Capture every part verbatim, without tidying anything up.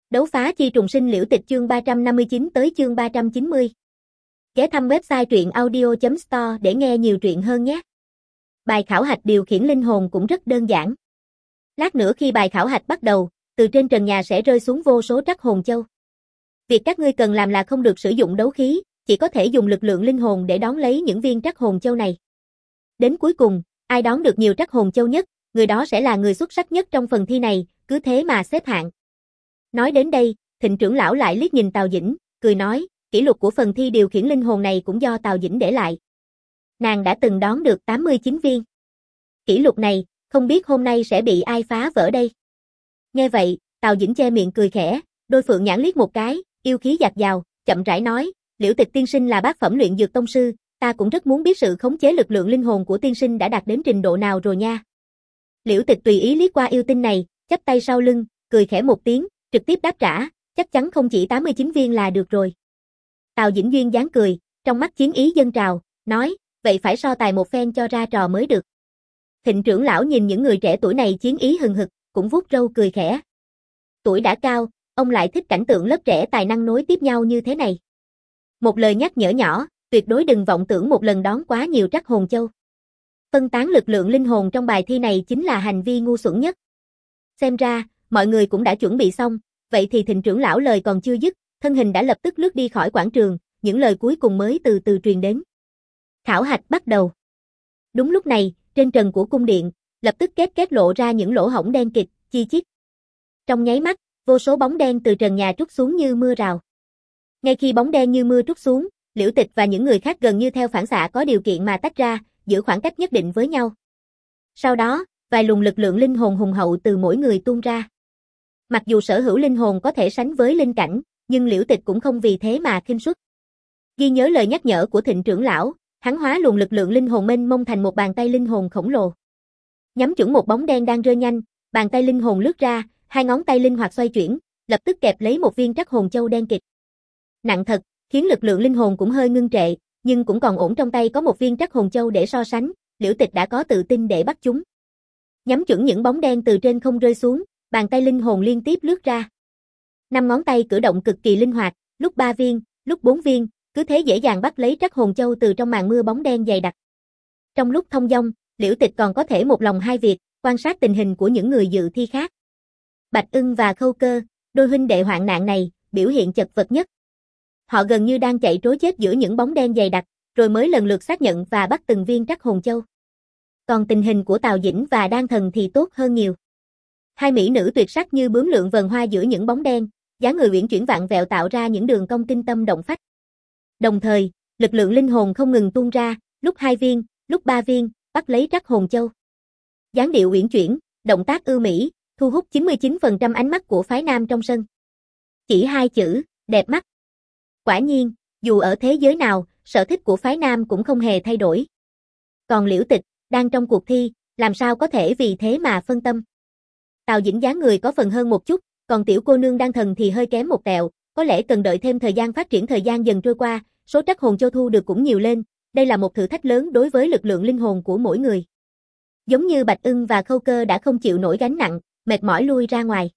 Đấu phá chi trùng sinh liễu tịch chương ba trăm năm mươi chín tới chương ba trăm chín mươi. Ghé thăm website truyện audio chấm store để nghe nhiều truyện hơn nhé. Bài khảo hạch điều khiển linh hồn cũng rất đơn giản. Lát nữa khi bài khảo hạch bắt đầu, từ trên trần nhà sẽ rơi xuống vô số trắc hồn châu. Việc các ngươi cần làm là không được sử dụng đấu khí, chỉ có thể dùng lực lượng linh hồn để đón lấy những viên trắc hồn châu này. Đến cuối cùng, ai đón được nhiều trắc hồn châu nhất, người đó sẽ là người xuất sắc nhất trong phần thi này, cứ thế mà xếp hạng. Nói đến đây, Thịnh trưởng lão lại liếc nhìn Tào Dĩnh, cười nói, kỷ lục của phần thi điều khiển linh hồn này cũng do Tào Dĩnh để lại. Nàng đã từng đón được tám mươi chín viên. Kỷ lục này, không biết hôm nay sẽ bị ai phá vỡ đây. Nghe vậy, Tào Dĩnh che miệng cười khẽ, đôi phượng nhãn liếc một cái, yêu khí dạt dào, chậm rãi nói, Liễu Tịch tiên sinh là bát phẩm luyện dược tông sư, ta cũng rất muốn biết sự khống chế lực lượng linh hồn của tiên sinh đã đạt đến trình độ nào rồi nha. Liễu Tịch tùy ý liếc qua yêu tinh này, chắp tay sau lưng, cười khẽ một tiếng, trực tiếp đáp trả, chắc chắn không chỉ tám mươi chín viên là được rồi. Tào Dĩnh duyên dáng cười, trong mắt chiến ý dâng trào, nói, vậy phải so tài một phen cho ra trò mới được. Thịnh trưởng lão nhìn những người trẻ tuổi này chiến ý hừng hực, cũng vuốt râu cười khẽ. Tuổi đã cao, ông lại thích cảnh tượng lớp trẻ tài năng nối tiếp nhau như thế này. Một lời nhắc nhở nhỏ, tuyệt đối đừng vọng tưởng một lần đón quá nhiều trắc hồn châu. Phân tán lực lượng linh hồn trong bài thi này chính là hành vi ngu xuẩn nhất. Xem ra, mọi người cũng đã chuẩn bị xong, vậy thì Thịnh trưởng lão lời còn chưa dứt, thân hình đã lập tức lướt đi khỏi quảng trường, những lời cuối cùng mới từ từ truyền đến. Khảo hạch bắt đầu. Đúng lúc này, trên trần của cung điện, lập tức két két lộ ra những lỗ hổng đen kịt, chi chít. Trong nháy mắt, vô số bóng đen từ trần nhà trút xuống như mưa rào. Ngay khi bóng đen như mưa trút xuống, Liễu Tịch và những người khác gần như theo phản xạ có điều kiện mà tách ra, giữ khoảng cách nhất định với nhau. Sau đó, vài luồng lực lượng linh hồn hùng hậu từ mỗi người tuôn ra. Mặc dù sở hữu linh hồn có thể sánh với linh cảnh, nhưng Liễu Tịch cũng không vì thế mà khinh suất. Ghi nhớ lời nhắc nhở của Thịnh trưởng lão, hắn hóa luồng lực lượng linh hồn mênh mông thành một bàn tay linh hồn khổng lồ. Nhắm chuẩn một bóng đen đang rơi nhanh, bàn tay linh hồn lướt ra, hai ngón tay linh hoạt xoay chuyển, lập tức kẹp lấy một viên trắc hồn châu đen kịt. Nặng thật, khiến lực lượng linh hồn cũng hơi ngưng trệ, nhưng cũng còn ổn, trong tay có một viên trắc hồn châu để so sánh, Liễu Tịch đã có tự tin để bắt chúng. Nhắm chuẩn những bóng đen từ trên không rơi xuống, bàn tay linh hồn liên tiếp lướt ra. Năm ngón tay cử động cực kỳ linh hoạt, lúc ba viên, lúc bốn viên, cứ thế dễ dàng bắt lấy trắc hồn châu từ trong màn mưa bóng đen dày đặc. Trong lúc thông dong, Liễu Tịch còn có thể một lòng hai việc, quan sát tình hình của những người dự thi khác. Bạch Ưng và Khâu Cơ, đôi huynh đệ hoạn nạn này, biểu hiện chật vật nhất. Họ gần như đang chạy trối chết giữa những bóng đen dày đặc, rồi mới lần lượt xác nhận và bắt từng viên trắc hồn châu. Còn tình hình của Tào Dĩnh và Đan Thần thì tốt hơn nhiều. Hai mỹ nữ tuyệt sắc như bướm lượn vần hoa giữa những bóng đen, dáng người uyển chuyển vạn vẹo tạo ra những đường cong kinh tâm động phách. Đồng thời, lực lượng linh hồn không ngừng tuôn ra, lúc hai viên, lúc ba viên, bắt lấy trắc hồn châu. Dáng điệu uyển chuyển, động tác ưu mỹ, thu hút chín mươi chín phần trăm ánh mắt của phái nam trong sân. Chỉ hai chữ, đẹp mắt. Quả nhiên, dù ở thế giới nào, sở thích của phái nam cũng không hề thay đổi. Còn Liễu Tịch, đang trong cuộc thi, làm sao có thể vì thế mà phân tâm. Tào Dĩnh dáng người có phần hơn một chút, còn tiểu cô nương Đan Thần thì hơi kém một tẹo, có lẽ cần đợi thêm thời gian phát triển. Thời gian dần trôi qua, số trắc hồn châu thu được cũng nhiều lên, đây là một thử thách lớn đối với lực lượng linh hồn của mỗi người. Giống như Bạch Ưng và Khâu Cơ đã không chịu nổi gánh nặng, mệt mỏi lui ra ngoài.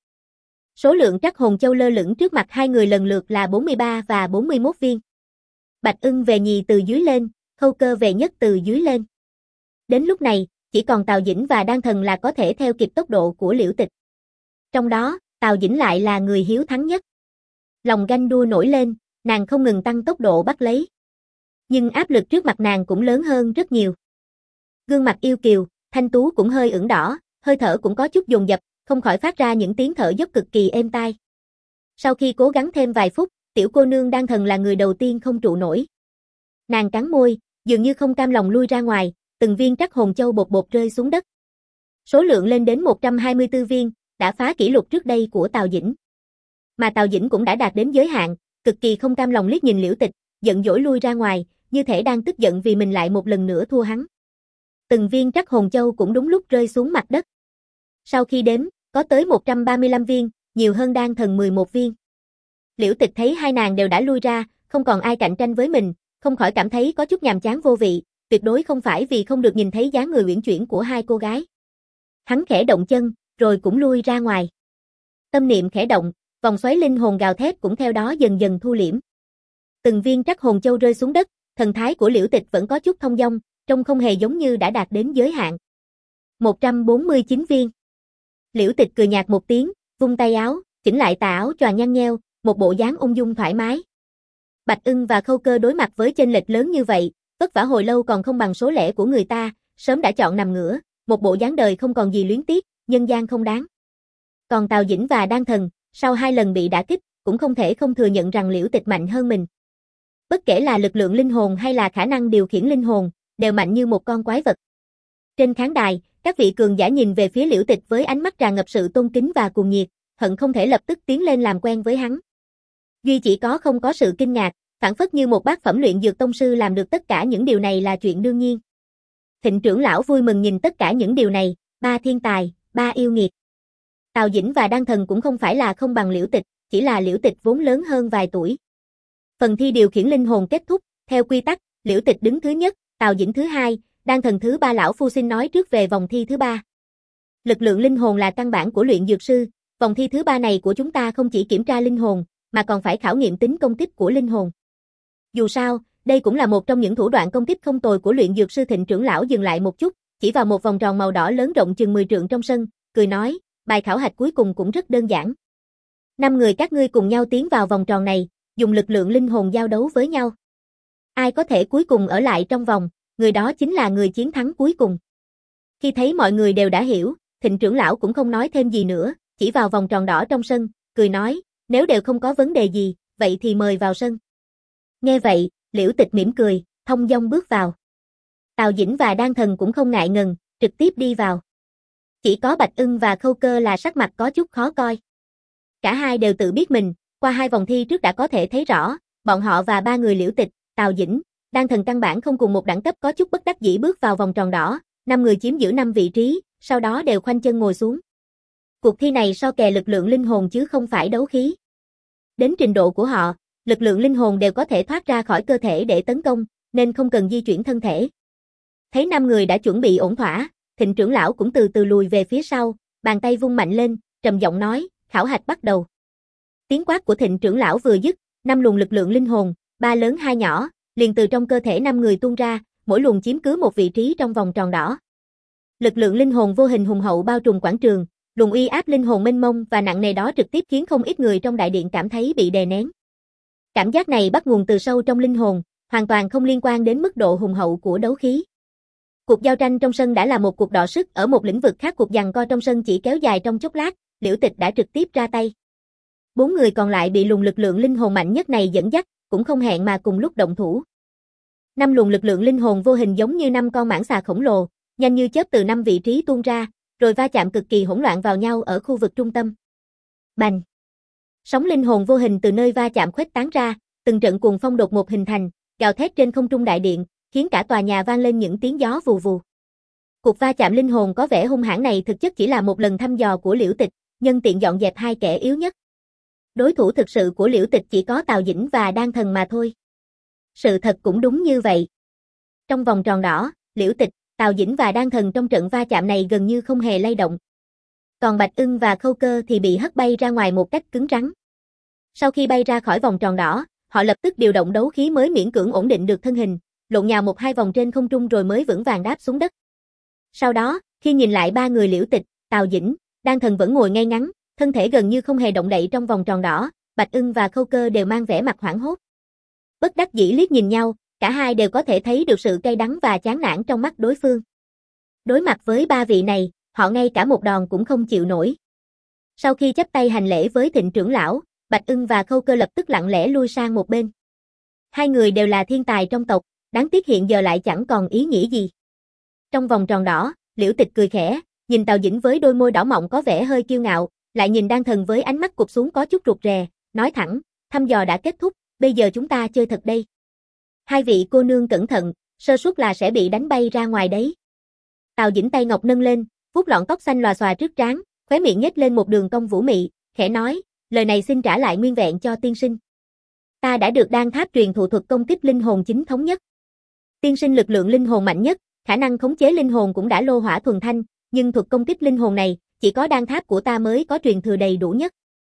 Số lượng trắc hồn châu lơ lửng trước mặt hai người lần lượt là bốn mươi ba và bốn mươi mốt viên. Bạch Ưng về nhì từ dưới lên, Khâu Cơ về nhất từ dưới lên. Đến lúc này, chỉ còn Tào Dĩnh và Đan Thần là có thể theo kịp tốc độ của Liễu Tịch. Trong đó, Tào Dĩnh lại là người hiếu thắng nhất. Lòng ganh đua nổi lên, nàng không ngừng tăng tốc độ bắt lấy. Nhưng áp lực trước mặt nàng cũng lớn hơn rất nhiều. Gương mặt yêu kiều, thanh tú cũng hơi ửng đỏ, hơi thở cũng có chút dồn dập, không khỏi phát ra những tiếng thở dốc cực kỳ êm tai. Sau khi cố gắng thêm vài phút, tiểu cô nương Đan Thần là người đầu tiên không trụ nổi. Nàng cắn môi, dường như không cam lòng lui ra ngoài, từng viên trắc hồn châu bột bột rơi xuống đất. Số lượng lên đến một trăm hai mươi tư viên, đã phá kỷ lục trước đây của Tào Dĩnh. Mà Tào Dĩnh cũng đã đạt đến giới hạn, cực kỳ không cam lòng liếc nhìn Liễu Tịch, giận dỗi lui ra ngoài, như thể đang tức giận vì mình lại một lần nữa thua hắn. Từng viên trắc hồn châu cũng đúng lúc rơi xuống mặt đất. Sau khi đếm, có tới một trăm ba mươi lăm viên, nhiều hơn Đan Thần mười một viên. Liễu Tịch thấy hai nàng đều đã lui ra, không còn ai cạnh tranh với mình, không khỏi cảm thấy có chút nhàm chán vô vị, tuyệt đối không phải vì không được nhìn thấy dáng người uyển chuyển của hai cô gái. Hắn khẽ động chân, rồi cũng lui ra ngoài. Tâm niệm khẽ động, vòng xoáy linh hồn gào thét cũng theo đó dần dần thu liễm. Từng viên trắc hồn châu rơi xuống đất, thần thái của Liễu Tịch vẫn có chút thông dong, trông không hề giống như đã đạt đến giới hạn. một trăm bốn mươi chín viên. Liễu Tịch cười nhạt một tiếng, vung tay áo, chỉnh lại tà áo choàng nhăn nheo, một bộ dáng ung dung thoải mái. Bạch Ưng và Khâu Cơ đối mặt với chênh lệch lớn như vậy, vất vả hồi lâu còn không bằng số lẻ của người ta, sớm đã chọn nằm ngửa, một bộ dáng đời không còn gì luyến tiếc, nhân gian không đáng. Còn Tào Dĩnh và Đan Thần, sau hai lần bị đả kích, cũng không thể không thừa nhận rằng Liễu Tịch mạnh hơn mình. Bất kể là lực lượng linh hồn hay là khả năng điều khiển linh hồn, đều mạnh như một con quái vật. Trên khán đài, các vị cường giả nhìn về phía Liễu Tịch với ánh mắt tràn ngập sự tôn kính và cuồng nhiệt, hận không thể lập tức tiến lên làm quen với hắn. Duy chỉ có không có sự kinh ngạc, phản phất như một bát phẩm luyện dược tông sư làm được tất cả những điều này là chuyện đương nhiên. Thịnh trưởng lão vui mừng nhìn tất cả những điều này, ba thiên tài, ba yêu nghiệt. Tào Dĩnh và Đan Thần cũng không phải là không bằng Liễu Tịch, chỉ là Liễu Tịch vốn lớn hơn vài tuổi. Phần thi điều khiển linh hồn kết thúc, theo quy tắc, Liễu Tịch đứng thứ nhất, Tào Dĩnh thứ hai, Đan Thần thứ ba. Lão phu xin nói trước về vòng thi thứ ba. Lực lượng linh hồn là căn bản của luyện dược sư, vòng thi thứ ba này của chúng ta không chỉ kiểm tra linh hồn, mà còn phải khảo nghiệm tính công kích của linh hồn. Dù sao, đây cũng là một trong những thủ đoạn công kích không tồi của luyện dược sư. Thịnh trưởng lão dừng lại một chút, chỉ vào một vòng tròn màu đỏ lớn rộng chừng mười trượng trong sân, cười nói, bài khảo hạch cuối cùng cũng rất đơn giản. Năm người các ngươi cùng nhau tiến vào vòng tròn này, dùng lực lượng linh hồn giao đấu với nhau. Ai có thể cuối cùng ở lại trong vòng, người đó chính là người chiến thắng cuối cùng. Khi thấy mọi người đều đã hiểu, Thịnh trưởng lão cũng không nói thêm gì nữa, chỉ vào vòng tròn đỏ trong sân, cười nói, nếu đều không có vấn đề gì, vậy thì mời vào sân. Nghe vậy, Liễu Tịch mỉm cười, thông dong bước vào. Tào Dĩnh và Đan Thần cũng không ngại ngần, trực tiếp đi vào. Chỉ có Bạch Ưng và Khâu Cơ là sắc mặt có chút khó coi. Cả hai đều tự biết mình, qua hai vòng thi trước đã có thể thấy rõ, bọn họ và ba người Liễu Tịch, Tào Dĩnh, Đan Thần căn bản không cùng một đẳng cấp, có chút bất đắc dĩ bước vào vòng tròn đỏ, năm người chiếm giữ năm vị trí, sau đó đều khoanh chân ngồi xuống. Cuộc thi này so kè lực lượng linh hồn chứ không phải đấu khí. Đến trình độ của họ, lực lượng linh hồn đều có thể thoát ra khỏi cơ thể để tấn công, nên không cần di chuyển thân thể. Thấy năm người đã chuẩn bị ổn thỏa, Thịnh trưởng lão cũng từ từ lùi về phía sau, bàn tay vung mạnh lên, trầm giọng nói, khảo hạch bắt đầu. Tiếng quát của Thịnh trưởng lão vừa dứt, năm luồng lực lượng linh hồn, ba lớn hai nhỏ, liền từ trong cơ thể năm người tuôn ra, mỗi luồng chiếm cứ một vị trí trong vòng tròn đỏ. Lực lượng linh hồn vô hình hùng hậu bao trùm quảng trường, luồng uy áp linh hồn mênh mông và nặng nề đó trực tiếp khiến không ít người trong đại điện cảm thấy bị đè nén. Cảm giác này bắt nguồn từ sâu trong linh hồn, hoàn toàn không liên quan đến mức độ hùng hậu của đấu khí. Cuộc giao tranh trong sân đã là một cuộc đọ sức, ở một lĩnh vực khác cuộc giằng co trong sân chỉ kéo dài trong chốc lát, Liễu Tịch đã trực tiếp ra tay. Bốn người còn lại bị luồng lực lượng linh hồn mạnh nhất này dẫn dắt, cũng không hẹn mà cùng lúc động thủ. Năm luồng lực lượng linh hồn vô hình giống như năm con mãng xà khổng lồ, nhanh như chớp từ năm vị trí tuôn ra, rồi va chạm cực kỳ hỗn loạn vào nhau ở khu vực trung tâm. Bành! Sóng linh hồn vô hình từ nơi va chạm khuếch tán ra, từng trận cuồng phong đột ngột hình thành, gào thét trên không trung đại điện, khiến cả tòa nhà vang lên những tiếng gió vù vù. Cuộc va chạm linh hồn có vẻ hung hãn này thực chất chỉ là một lần thăm dò của Liễu Tịch, nhân tiện dọn dẹp hai kẻ yếu nhất. Đối thủ thực sự của Liễu Tịch chỉ có Tào Dĩnh và Đan Thần mà thôi. Sự thật cũng đúng như vậy. Trong vòng tròn đỏ, Liễu Tịch, Tào Dĩnh và Đan Thần trong trận va chạm này gần như không hề lay động. Còn Bạch Ưng và Khâu Cơ thì bị hất bay ra ngoài một cách cứng rắn. Sau khi bay ra khỏi vòng tròn đỏ, họ lập tức điều động đấu khí mới miễn cưỡng ổn định được thân hình, lộn nhào một hai vòng trên không trung rồi mới vững vàng đáp xuống đất. Sau đó, khi nhìn lại ba người Liễu Tịch, Tào Dĩnh, Đan Thần vẫn ngồi ngay ngắn, thân thể gần như không hề động đậy trong vòng tròn đỏ, Bạch Ưng và Khâu Cơ đều mang vẻ mặt hoảng hốt. Bất đắc dĩ liếc nhìn nhau, cả hai đều có thể thấy được sự cay đắng và chán nản trong mắt đối phương. Đối mặt với ba vị này, họ ngay cả một đòn cũng không chịu nổi. Sau khi chắp tay hành lễ với Thịnh trưởng lão, Bạch Ưng và Khâu Cơ lập tức lặng lẽ lui sang một bên. Hai người đều là thiên tài trong tộc, đáng tiếc hiện giờ lại chẳng còn ý nghĩa gì. Trong vòng tròn đỏ, Liễu Tịch cười khẽ, nhìn Tào Dĩnh với đôi môi đỏ mọng có vẻ hơi kiêu ngạo, lại nhìn Đan Thần với ánh mắt cụp xuống có chút rụt rè, nói thẳng, thăm dò đã kết thúc, bây giờ chúng ta chơi thật đây. Hai vị cô nương cẩn thận, sơ suất là sẽ bị đánh bay ra ngoài đấy. Tào Dĩnh tay ngọc nâng lên, vuốt lọn tóc xanh lòa xòa trước trán, khóe miệng nhếch lên một đường cong vũ mị, khẽ nói, lời này xin trả lại nguyên vẹn cho tiên sinh. Ta đã được đan tháp truyền thụ thuật công kích linh hồn chính thống nhất. Tiên sinh lực lượng linh hồn mạnh nhất, khả năng khống chế linh hồn cũng đã lô hỏa thuần thanh, nhưng thuật công kích linh hồn này, chỉ có đan tháp của ta mới có truyền thừa đầy đủ nhất.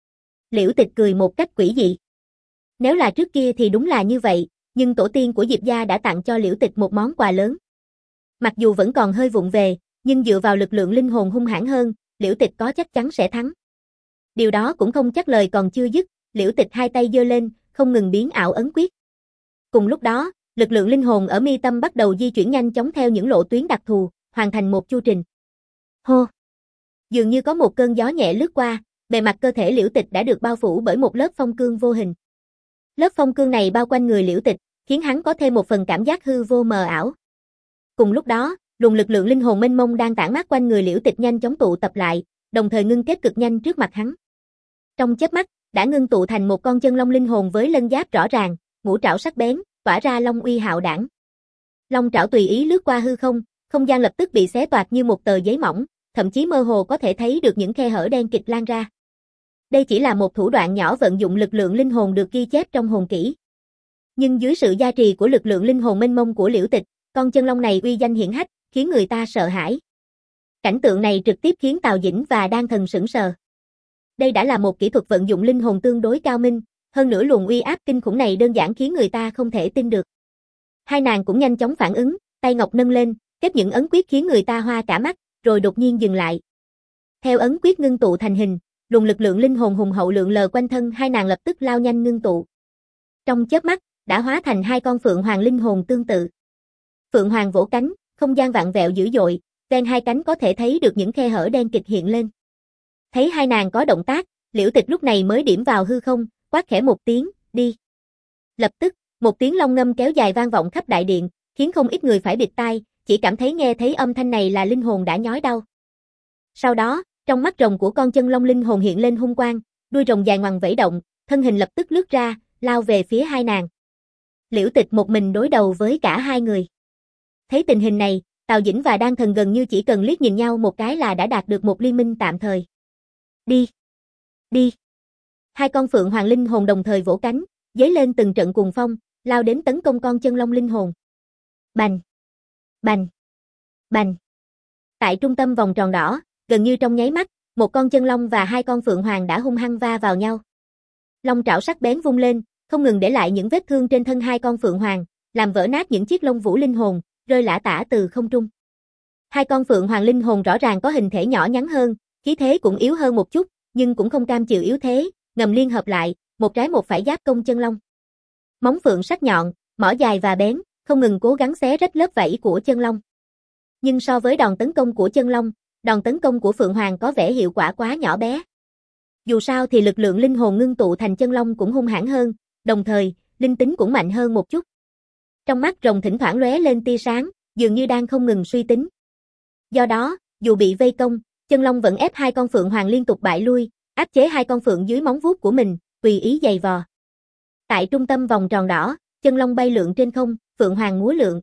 Liễu Tịch cười một cách quỷ dị. Nếu là trước kia thì đúng là như vậy, nhưng tổ tiên của Diệp gia đã tặng cho Liễu Tịch một món quà lớn. Mặc dù vẫn còn hơi vụng về, nhưng dựa vào lực lượng linh hồn hung hãn hơn, Liễu Tịch có chắc chắn sẽ thắng. Điều đó cũng không chắc, lời còn chưa dứt, Liễu Tịch hai tay giơ lên, không ngừng biến ảo ấn quyết. Cùng lúc đó, lực lượng linh hồn ở mi tâm bắt đầu di chuyển nhanh chóng theo những lộ tuyến đặc thù, hoàn thành một chu trình. Hô! Dường như có một cơn gió nhẹ lướt qua, bề mặt cơ thể Liễu Tịch đã được bao phủ bởi một lớp phong cương vô hình. Lớp phong cương này bao quanh người Liễu Tịch, khiến hắn có thêm một phần cảm giác hư vô mờ ảo. Cùng lúc đó, luồng lực lượng linh hồn mênh mông đang tản mát quanh người Liễu Tịch nhanh chóng tụ tập lại, đồng thời ngưng kết cực nhanh trước mặt hắn. Trong chớp mắt, đã ngưng tụ thành một con chân long linh hồn với lân giáp rõ ràng, ngũ trảo sắc bén, tỏa ra long uy hạo đảng. Long trảo tùy ý lướt qua hư không, không gian lập tức bị xé toạc như một tờ giấy mỏng, thậm chí mơ hồ có thể thấy được những khe hở đen kịt lan ra. Đây chỉ là một thủ đoạn nhỏ vận dụng lực lượng linh hồn được ghi chép trong hồn kỹ. Nhưng dưới sự gia trì của lực lượng linh hồn mênh mông của Liễu Tịch, con chân long này uy danh hiển hách, khiến người ta sợ hãi. Cảnh tượng này trực tiếp khiến Tào Dĩnh và Đan Thần sững sờ. Đây đã là một kỹ thuật vận dụng linh hồn tương đối cao minh, hơn nữa luồng uy áp kinh khủng này đơn giản khiến người ta không thể tin được. Hai nàng cũng nhanh chóng phản ứng, tay ngọc nâng lên, kết những ấn quyết khiến người ta hoa cả mắt, rồi đột nhiên dừng lại. Theo ấn quyết ngưng tụ thành hình, luồng lực lượng linh hồn hùng hậu lượn lờ quanh thân hai nàng lập tức lao nhanh ngưng tụ. Trong chớp mắt, đã hóa thành hai con phượng hoàng linh hồn tương tự. Phượng hoàng vỗ cánh, không gian vặn vẹo dữ dội, ven hai cánh có thể thấy được những khe hở đen kịt hiện lên. Thấy hai nàng có động tác, Liễu Tịch lúc này mới điểm vào hư không, quát khẽ một tiếng, đi. Lập tức, một tiếng long ngâm kéo dài vang vọng khắp đại điện, khiến không ít người phải bịt tai, chỉ cảm thấy nghe thấy âm thanh này là linh hồn đã nhói đau. Sau đó, trong mắt rồng của con chân long linh hồn hiện lên hung quang, đuôi rồng dài ngoằng vẫy động, thân hình lập tức lướt ra, lao về phía hai nàng. Liễu Tịch một mình đối đầu với cả hai người. Thấy tình hình này, Tào Dĩnh và Đan Thần gần như chỉ cần liếc nhìn nhau một cái là đã đạt được một liên minh tạm thời. Đi! Đi! Hai con phượng hoàng linh hồn đồng thời vỗ cánh, giấy lên từng trận cuồng phong, lao đến tấn công con chân long linh hồn. Bành! Bành! Bành! Tại trung tâm vòng tròn đỏ, gần như trong nháy mắt, một con chân long và hai con phượng hoàng đã hung hăng va vào nhau. Long trảo sắc bén vung lên, không ngừng để lại những vết thương trên thân hai con phượng hoàng, làm vỡ nát những chiếc lông vũ linh hồn, rơi lả tả từ không trung. Hai con phượng hoàng linh hồn rõ ràng có hình thể nhỏ nhắn hơn, khí thế cũng yếu hơn một chút, nhưng cũng không cam chịu yếu thế, ngầm liên hợp lại, một trái một phải giáp công chân long. Móng phượng sắc nhọn, mỏ dài và bén, không ngừng cố gắng xé rách lớp vảy của chân long. Nhưng so với đòn tấn công của chân long, đòn tấn công của phượng hoàng có vẻ hiệu quả quá nhỏ bé. Dù sao thì lực lượng linh hồn ngưng tụ thành chân long cũng hung hãn hơn, đồng thời, linh tính cũng mạnh hơn một chút. Trong mắt rồng thỉnh thoảng lóe lên tia sáng, dường như đang không ngừng suy tính. Do đó, dù bị vây công, chân long vẫn ép hai con phượng hoàng liên tục bại lui, áp chế hai con phượng dưới móng vuốt của mình, tùy ý giày vò. Tại trung tâm vòng tròn đỏ, chân long bay lượn trên không, phượng hoàng múa lượn.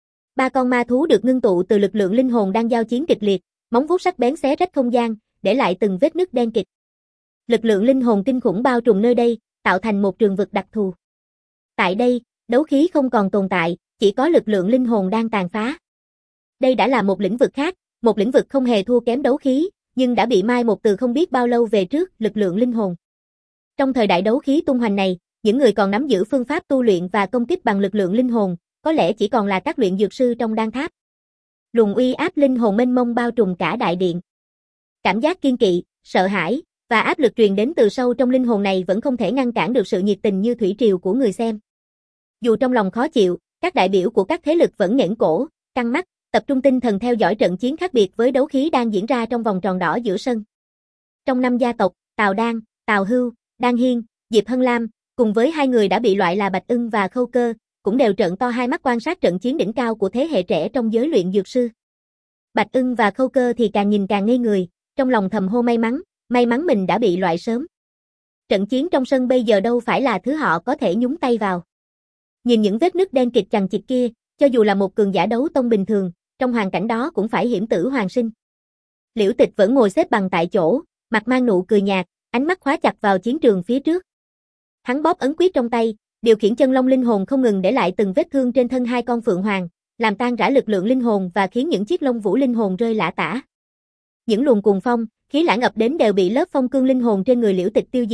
Ba con ma thú được ngưng tụ từ lực lượng linh hồn đang giao chiến kịch liệt, móng vuốt sắc bén xé rách không gian, để lại từng vết nứt đen kịt. Lực lượng linh hồn kinh khủng bao trùm nơi đây, tạo thành một trường vực đặc thù. Tại đây, đấu khí không còn tồn tại, chỉ có lực lượng linh hồn đang tàn phá. Đây đã là một lĩnh vực khác, một lĩnh vực không hề thua kém đấu khí, nhưng đã bị mai một từ không biết bao lâu về trước, lực lượng linh hồn. Trong thời đại đấu khí tung hoành này, những người còn nắm giữ phương pháp tu luyện và công kích bằng lực lượng linh hồn, có lẽ chỉ còn là các luyện dược sư trong đan tháp. Luồng uy áp linh hồn mênh mông bao trùm cả đại điện. Cảm giác kiên kỵ, sợ hãi và áp lực truyền đến từ sâu trong linh hồn này vẫn không thể ngăn cản được sự nhiệt tình như thủy triều của người xem. Dù trong lòng khó chịu, các đại biểu của các thế lực vẫn nghển cổ, căng mắt, tập trung tinh thần theo dõi trận chiến khác biệt với đấu khí đang diễn ra trong vòng tròn đỏ giữa sân. Trong năm gia tộc, Tào Đan, Tào Hưu, Đan Hiên, Diệp Hân Lam, cùng với hai người đã bị loại là Bạch Ưng và Khâu Cơ, cũng đều trợn to hai mắt quan sát trận chiến đỉnh cao của thế hệ trẻ trong giới luyện dược sư. Bạch Ưng và Khâu Cơ thì càng nhìn càng ngây người, trong lòng thầm hô may mắn, may mắn mình đã bị loại sớm. Trận chiến trong sân bây giờ đâu phải là thứ họ có thể nhúng tay vào. Nhìn những vết nứt đen kịt chằng chịt kia, cho dù là một cường giả đấu tông bình thường, trong hoàn cảnh đó cũng phải hiểm tử hoàn sinh. Liễu Tịch vẫn ngồi xếp bằng tại chỗ, mặt mang nụ cười nhạt, ánh mắt khóa chặt vào chiến trường phía trước. Hắn bóp ấn quyết trong tay, điều khiển chân long linh hồn không ngừng để lại từng vết thương trên thân hai con phượng hoàng, làm tan rã lực lượng linh hồn và khiến những chiếc lông vũ linh hồn rơi lả tả. Những luồng cuồng phong, khí lãng ập đến đều bị lớp phong cương linh hồn trên người Liễu Tịch tiêu diệt,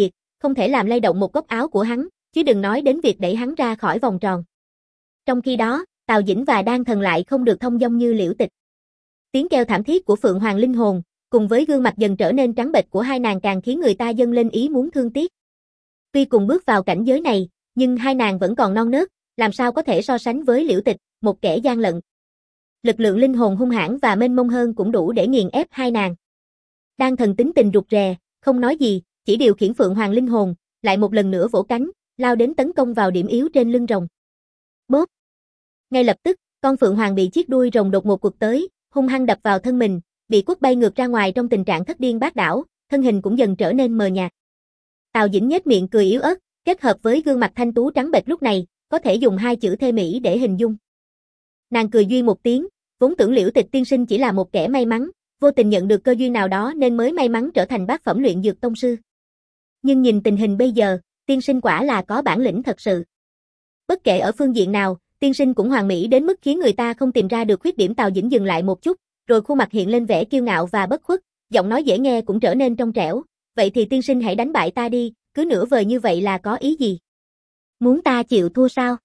không thể làm lay động một góc áo của hắn, chứ đừng nói đến việc đẩy hắn ra khỏi vòng tròn. Trong khi đó, Tào Dĩnh và Đan Thần lại không được thông dong như Liễu Tịch. Tiếng kêu thảm thiết của Phượng Hoàng linh hồn, cùng với gương mặt dần trở nên trắng bệch của hai nàng càng khiến người ta dâng lên ý muốn thương tiếc. Tuy cùng bước vào cảnh giới này, nhưng hai nàng vẫn còn non nớt, làm sao có thể so sánh với Liễu Tịch, một kẻ gian lận. Lực lượng linh hồn hung hãn và mênh mông hơn cũng đủ để nghiền ép hai nàng. Đan Thần tính tình rụt rè, không nói gì, chỉ điều khiển Phượng Hoàng linh hồn, lại một lần nữa vỗ cánh, lao đến tấn công vào điểm yếu trên lưng rồng. Bốp! Ngay lập tức, con Phượng Hoàng bị chiếc đuôi rồng đột ngột quật tới, hung hăng đập vào thân mình, bị quất bay ngược ra ngoài trong tình trạng thất điên bát đảo, thân hình cũng dần trở nên mờ nhạt. Tào Dĩnh nhếch miệng cười yếu ớt, kết hợp với gương mặt thanh tú trắng bệch lúc này, có thể dùng hai chữ thê mỹ để hình dung. Nàng cười duy một tiếng, vốn tưởng Liễu Tịch tiên sinh chỉ là một kẻ may mắn, vô tình nhận được cơ duyên nào đó nên mới may mắn trở thành bát phẩm luyện dược tông sư. Nhưng nhìn tình hình bây giờ, tiên sinh quả là có bản lĩnh thật sự. Bất kể ở phương diện nào, tiên sinh cũng hoàn mỹ đến mức khiến người ta không tìm ra được khuyết điểm. Tào Dĩnh dừng lại một chút, rồi khuôn mặt hiện lên vẻ kiêu ngạo và bất khuất, giọng nói dễ nghe cũng trở nên trong trẻo. Vậy thì tiên sinh hãy đánh bại ta đi, cứ nửa vời như vậy là có ý gì? Muốn ta chịu thua sao?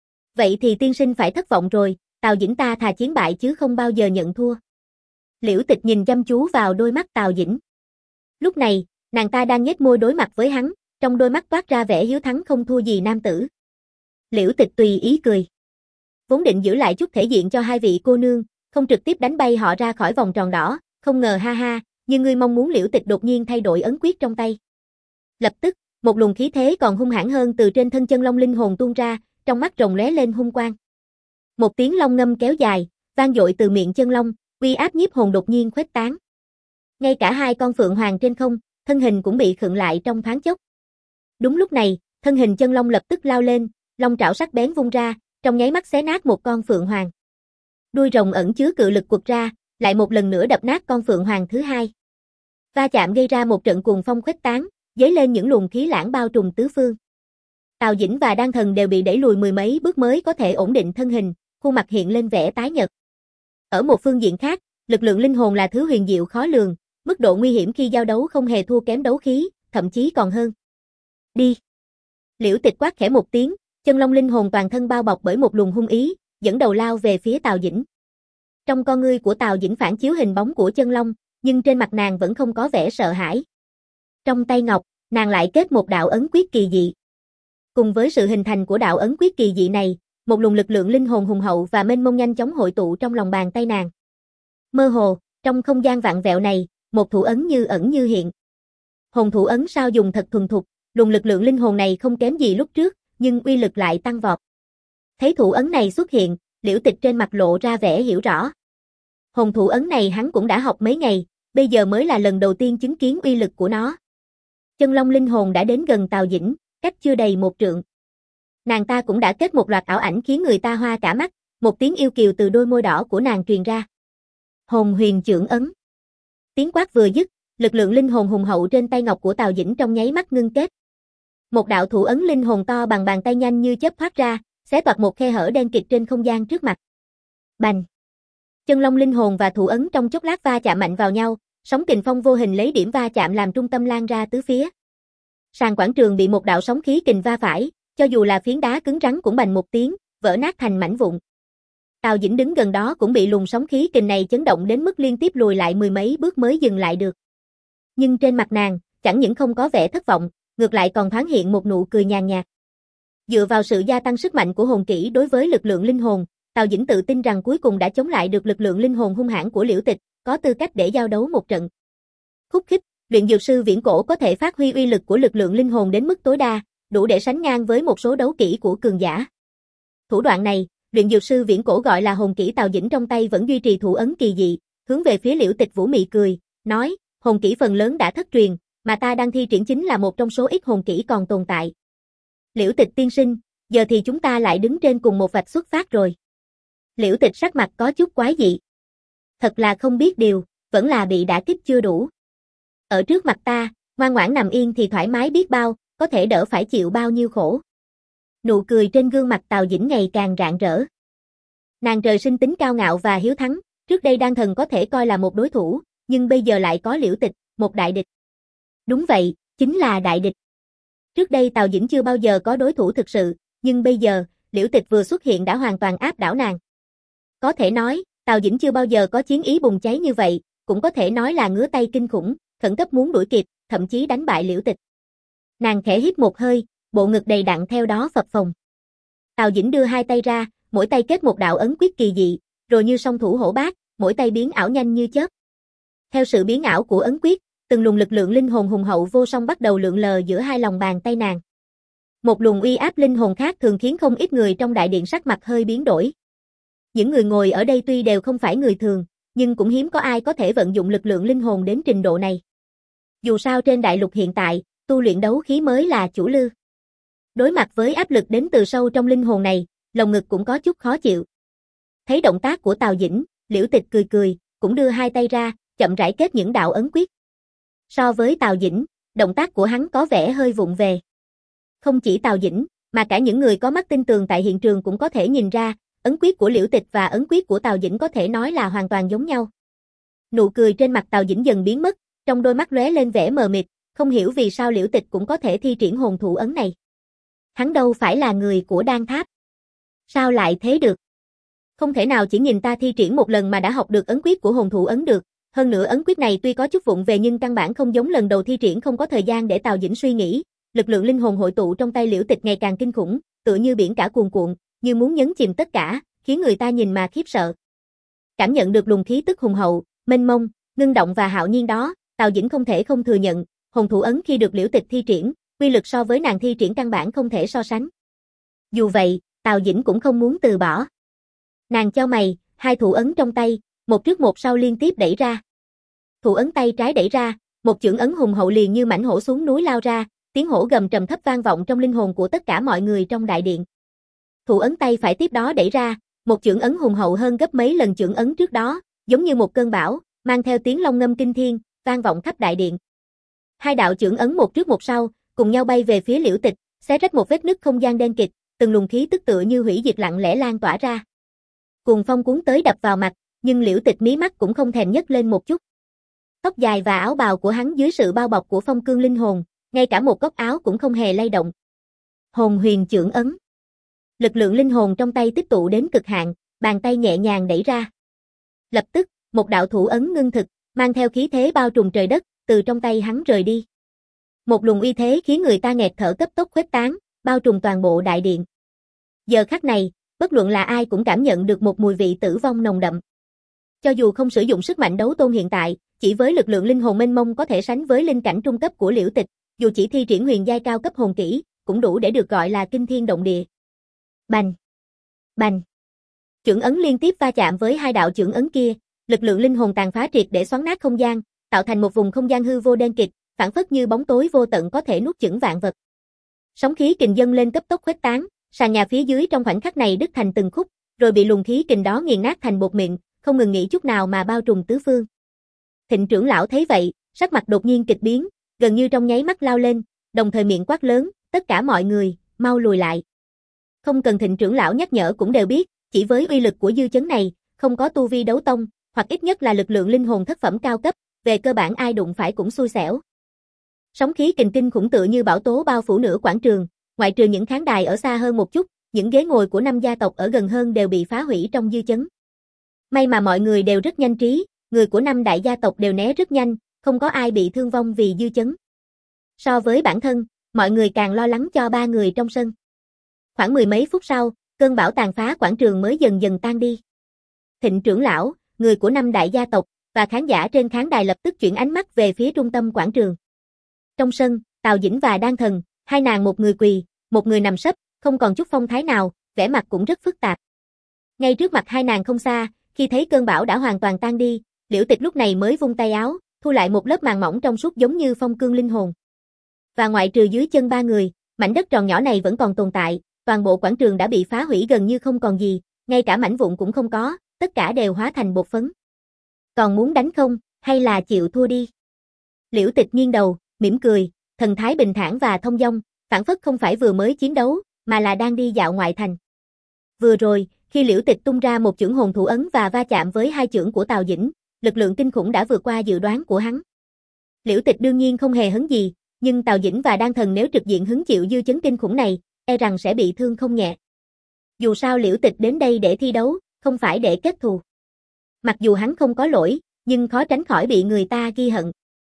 Vậy thì tiên sinh phải thất vọng rồi, Tào Dĩnh ta thà chiến bại chứ không bao giờ nhận thua. Liễu Tịch nhìn chăm chú vào đôi mắt Tào Dĩnh. Lúc này, nàng ta đang nhếch môi đối mặt với hắn, trong đôi mắt toát ra vẻ hiếu thắng không thua gì nam tử. Liễu Tịch tùy ý cười. Vốn định giữ lại chút thể diện cho hai vị cô nương, không trực tiếp đánh bay họ ra khỏi vòng tròn đỏ, không ngờ ha ha, như ngươi mong muốn. Liễu Tịch đột nhiên thay đổi ấn quyết trong tay. Lập tức, một luồng khí thế còn hung hãn hơn từ trên thân chân long linh hồn tuôn ra, trong mắt rồng lóe lên hung quang. Một tiếng long ngâm kéo dài, vang dội từ miệng chân long, uy áp nhiếp hồn đột nhiên khuếch tán. Ngay cả hai con phượng hoàng trên không, thân hình cũng bị khựng lại trong thoáng chốc. Đúng lúc này, thân hình chân long lập tức lao lên, long trảo sắc bén vung ra, trong nháy mắt xé nát một con phượng hoàng. Đuôi rồng ẩn chứa cự lực quật ra, lại một lần nữa đập nát con phượng hoàng thứ hai. Va chạm gây ra một trận cuồng phong khuếch tán, dấy lên những luồng khí lãng bao trùm tứ phương. Tào Dĩnh và Đan Thần đều bị đẩy lùi mười mấy bước mới có thể ổn định thân hình, khuôn mặt hiện lên vẻ tái nhợt. Ở một phương diện khác, lực lượng linh hồn là thứ huyền diệu khó lường, mức độ nguy hiểm khi giao đấu không hề thua kém đấu khí, thậm chí còn hơn. Đi! Liễu Tịch quát khẽ một tiếng, chân long linh hồn toàn thân bao bọc bởi một luồng hung ý, dẫn đầu lao về phía Tào Dĩnh. Trong con ngươi của Tào Dĩnh phản chiếu hình bóng của chân long, nhưng trên mặt nàng vẫn không có vẻ sợ hãi. Trong tay ngọc, nàng lại kết một đạo ấn quyết kỳ dị. Cùng với sự hình thành của đạo ấn quyết kỳ dị này, một luồng lực lượng linh hồn hùng hậu và mênh mông nhanh chóng hội tụ trong lòng bàn tay nàng. Mơ hồ, trong không gian vặn vẹo này, một thủ ấn như ẩn như hiện. Hồn thủ ấn sao dùng thật thuần thục, luồng lực lượng linh hồn này không kém gì lúc trước, nhưng uy lực lại tăng vọt. Thấy thủ ấn này xuất hiện, Liễu Tịch trên mặt lộ ra vẻ hiểu rõ. Hồn thủ ấn này hắn cũng đã học mấy ngày, bây giờ mới là lần đầu tiên chứng kiến uy lực của nó. Chân long linh hồn đã đến gần Tào Dĩnh, cách chưa đầy một trượng. Nàng ta cũng đã kết một loạt ảo ảnh khiến người ta hoa cả mắt, một tiếng yêu kiều từ đôi môi đỏ của nàng truyền ra. Hồn huyền chưởng ấn. Tiếng quát vừa dứt, lực lượng linh hồn hùng hậu trên tay ngọc của Tào Dĩnh trong nháy mắt ngưng kết. Một đạo thủ ấn linh hồn to bằng bàn tay nhanh như chớp thoát ra, xé toạc một khe hở đen kịt trên không gian trước mặt. Bành! Chân long linh hồn và thủ ấn trong chốc lát va chạm mạnh vào nhau, sóng kình phong vô hình lấy điểm va chạm làm trung tâm lan ra tứ phía. Sàn quảng trường bị một đạo sóng khí kình va phải, cho dù là phiến đá cứng rắn cũng bành một tiếng, vỡ nát thành mảnh vụn. Tào Dĩnh đứng gần đó cũng bị luồng sóng khí kình này chấn động đến mức liên tiếp lùi lại mười mấy bước mới dừng lại được. Nhưng trên mặt nàng, chẳng những không có vẻ thất vọng, ngược lại còn thoáng hiện một nụ cười nhàn nhạt. Dựa vào sự gia tăng sức mạnh của hồn kỹ đối với lực lượng linh hồn, Tào Dĩnh tự tin rằng cuối cùng đã chống lại được lực lượng linh hồn hung hãn của Liễu Tịch, có tư cách để giao đấu một trận. Khúc khích, luyện dược sư viễn cổ có thể phát huy uy lực của lực lượng linh hồn đến mức tối đa, đủ để sánh ngang với một số đấu kỹ của cường giả. Thủ đoạn này, luyện dược sư viễn cổ gọi là hồn kỹ. Tào Dĩnh trong tay vẫn duy trì thủ ấn kỳ dị, hướng về phía Liễu Tịch vũ mị cười, nói, hồn kỹ phần lớn đã thất truyền, mà ta đang thi triển chính là một trong số ít hồn kỹ còn tồn tại. Liễu Tịch tiên sinh, giờ thì chúng ta lại đứng trên cùng một vạch xuất phát rồi. Liễu Tịch sắc mặt có chút quái dị. Thật là không biết điều, vẫn là bị đả kích chưa đủ. Ở trước mặt ta, ngoan ngoãn nằm yên thì thoải mái biết bao, có thể đỡ phải chịu bao nhiêu khổ. Nụ cười trên gương mặt Tào Dĩnh ngày càng rạng rỡ. Nàng trời sinh tính cao ngạo và hiếu thắng, trước đây Đan Thần có thể coi là một đối thủ, nhưng bây giờ lại có Liễu Tịch, một đại địch. Đúng vậy, chính là đại địch. Trước đây Tào Dĩnh chưa bao giờ có đối thủ thực sự, nhưng bây giờ, Liễu Tịch vừa xuất hiện đã hoàn toàn áp đảo nàng. Có thể nói, Tào Dĩnh chưa bao giờ có chiến ý bùng cháy như vậy, cũng có thể nói là ngứa tay kinh khủng, khẩn cấp muốn đuổi kịp, thậm chí đánh bại Liễu Tịch. Nàng khẽ hít một hơi, bộ ngực đầy đặn theo đó phập phồng. Tào Dĩnh đưa hai tay ra, mỗi tay kết một đạo ấn quyết kỳ dị, rồi như song thủ hổ bát, mỗi tay biến ảo nhanh như chớp. Theo sự biến ảo của ấn quyết, từng luồng lực lượng linh hồn hùng hậu vô song bắt đầu lượn lờ giữa hai lòng bàn tay nàng. Một luồng uy áp linh hồn khác thường khiến không ít người trong đại điện sắc mặt hơi biến đổi. Những người ngồi ở đây tuy đều không phải người thường, nhưng cũng hiếm có ai có thể vận dụng lực lượng linh hồn đến trình độ này. Dù sao trên đại lục hiện tại, tu luyện đấu khí mới là chủ lưu. Đối mặt với áp lực đến từ sâu trong linh hồn này, lồng ngực cũng có chút khó chịu. Thấy động tác của Tào Dĩnh, Liễu Tịch cười cười, cũng đưa hai tay ra, chậm rãi kết những đạo ấn quyết. So với Tào Dĩnh, động tác của hắn có vẻ hơi vụng về. Không chỉ Tào Dĩnh, mà cả những người có mắt tin tường tại hiện trường cũng có thể nhìn ra, ấn quyết của Liễu Tịch và ấn quyết của Tào Dĩnh có thể nói là hoàn toàn giống nhau. Nụ cười trên mặt Tào Dĩnh dần biến mất, trong đôi mắt lóe lên vẻ mờ mịt, không hiểu vì sao Liễu Tịch cũng có thể thi triển hồn thủ ấn này. Hắn đâu phải là người của Đan Tháp. Sao lại thế được? Không thể nào chỉ nhìn ta thi triển một lần mà đã học được ấn quyết của hồn thủ ấn được. Hơn nữa ấn quyết này tuy có chút vụng về nhưng căn bản không giống lần đầu thi triển, không có thời gian để Tào Dĩnh suy nghĩ. Lực lượng linh hồn hội tụ trong tay Liễu Tịch ngày càng kinh khủng, tựa như biển cả cuồn cuộn, như muốn nhấn chìm tất cả, khiến người ta nhìn mà khiếp sợ. Cảm nhận được luồng khí tức hùng hậu, mênh mông, ngưng động và hạo nhiên đó, Tào Dĩnh không thể không thừa nhận, hồn thủ ấn khi được Liễu Tịch thi triển, uy lực so với nàng thi triển căn bản không thể so sánh. Dù vậy, Tào Dĩnh cũng không muốn từ bỏ. Nàng chau mày, hai thủ ấn trong tay, một trước một sau liên tiếp đẩy ra. Thủ ấn tay trái đẩy ra, một chưởng ấn hùng hậu liền như mãnh hổ xuống núi lao ra, tiếng hổ gầm trầm thấp vang vọng trong linh hồn của tất cả mọi người trong đại điện. Thủ ấn tay phải tiếp đó đẩy ra, một chưởng ấn hùng hậu hơn gấp mấy lần chưởng ấn trước đó, giống như một cơn bão, mang theo tiếng long ngâm kinh thiên, vang vọng khắp đại điện. Hai đạo chưởng ấn một trước một sau, cùng nhau bay về phía Liễu Tịch, xé rách một vết nứt không gian đen kịt, từng luồng khí tức tựa như hủy diệt lặng lẽ lan tỏa ra. Cuồng phong cuốn tới đập vào mặt, nhưng Liễu Tịch mí mắt cũng không thèm nhấc lên một chút. Tóc dài và áo bào của hắn dưới sự bao bọc của phong cương linh hồn, ngay cả một góc áo cũng không hề lay động. Hồn huyền chưởng ấn. Lực lượng linh hồn trong tay tích tụ đến cực hạn, bàn tay nhẹ nhàng đẩy ra. Lập tức, một đạo thủ ấn ngưng thực, mang theo khí thế bao trùm trời đất, từ trong tay hắn rời đi. Một luồng uy thế khiến người ta nghẹt thở cấp tốc khuếch tán, bao trùm toàn bộ đại điện. Giờ khắc này, bất luận là ai cũng cảm nhận được một mùi vị tử vong nồng đậm. Cho dù không sử dụng sức mạnh đấu tôn hiện tại, chỉ với lực lượng linh hồn mênh mông có thể sánh với linh cảnh trung cấp của Liễu Tịch, dù chỉ thi triển huyền giai cao cấp hồn kỹ, cũng đủ để được gọi là kinh thiên động địa. Bành! Bành! Chưởng ấn liên tiếp va chạm với hai đạo chưởng ấn kia, lực lượng linh hồn tàn phá triệt để xoắn nát không gian, tạo thành một vùng không gian hư vô đen kịt, phảng phất như bóng tối vô tận có thể nuốt chửng vạn vật. Sóng khí kình dâng lên cấp tốc khuếch tán, sàn nhà phía dưới trong khoảnh khắc này đứt thành từng khúc, rồi bị luồng khí kình đó nghiền nát thành bột mịn, không ngừng nghỉ chút nào mà bao trùm tứ phương. Thịnh trưởng lão thấy vậy, sắc mặt đột nhiên kịch biến, gần như trong nháy mắt lao lên, đồng thời miệng quát lớn, tất cả mọi người, mau lùi lại. Không cần Thịnh trưởng lão nhắc nhở cũng đều biết, chỉ với uy lực của dư chấn này, không có tu vi đấu tông, hoặc ít nhất là lực lượng linh hồn thất phẩm cao cấp, về cơ bản ai đụng phải cũng xui xẻo. Sóng khí kình kinh khủng tựa như bão tố bao phủ nửa quảng trường, ngoại trừ những khán đài ở xa hơn một chút, những ghế ngồi của năm gia tộc ở gần hơn đều bị phá hủy trong dư chấn. May mà mọi người đều rất nhanh trí, người của năm đại gia tộc đều né rất nhanh, không có ai bị thương vong vì dư chấn. So với bản thân, mọi người càng lo lắng cho ba người trong sân. Khoảng mười mấy phút sau, cơn bão tàn phá quảng trường mới dần dần tan đi. Thịnh trưởng lão, người của năm đại gia tộc, và khán giả trên khán đài lập tức chuyển ánh mắt về phía trung tâm quảng trường. Trong sân, Tào Dĩnh và Đan Thần, hai nàng một người quỳ, một người nằm sấp, không còn chút phong thái nào, vẻ mặt cũng rất phức tạp. Ngay trước mặt hai nàng không xa, khi thấy cơn bão đã hoàn toàn tan đi, Liễu Tịch lúc này mới vung tay áo, thu lại một lớp màn mỏng trong suốt giống như phong cương linh hồn. Và ngoại trừ dưới chân ba người, mảnh đất tròn nhỏ này vẫn còn tồn tại, toàn bộ quảng trường đã bị phá hủy gần như không còn gì, ngay cả mảnh vụn cũng không có, tất cả đều hóa thành bột phấn. Còn muốn đánh không, hay là chịu thua đi? Liễu Tịch nghiêng đầu, mỉm cười, thần thái bình thản và thông dong, phảng phất không phải vừa mới chiến đấu, mà là đang đi dạo ngoại thành. Vừa rồi, khi Liễu Tịch tung ra một chưởng hồn thủ ấn và va chạm với hai chưởng của Tào Dĩnh, lực lượng kinh khủng đã vượt qua dự đoán của hắn. Liễu Tịch đương nhiên không hề hấn gì, nhưng Tào Dĩnh và Đan Thần nếu trực diện hứng chịu dư chấn kinh khủng này, e rằng sẽ bị thương không nhẹ. Dù sao Liễu Tịch đến đây để thi đấu, không phải để kết thù. Mặc dù hắn không có lỗi, nhưng khó tránh khỏi bị người ta ghi hận.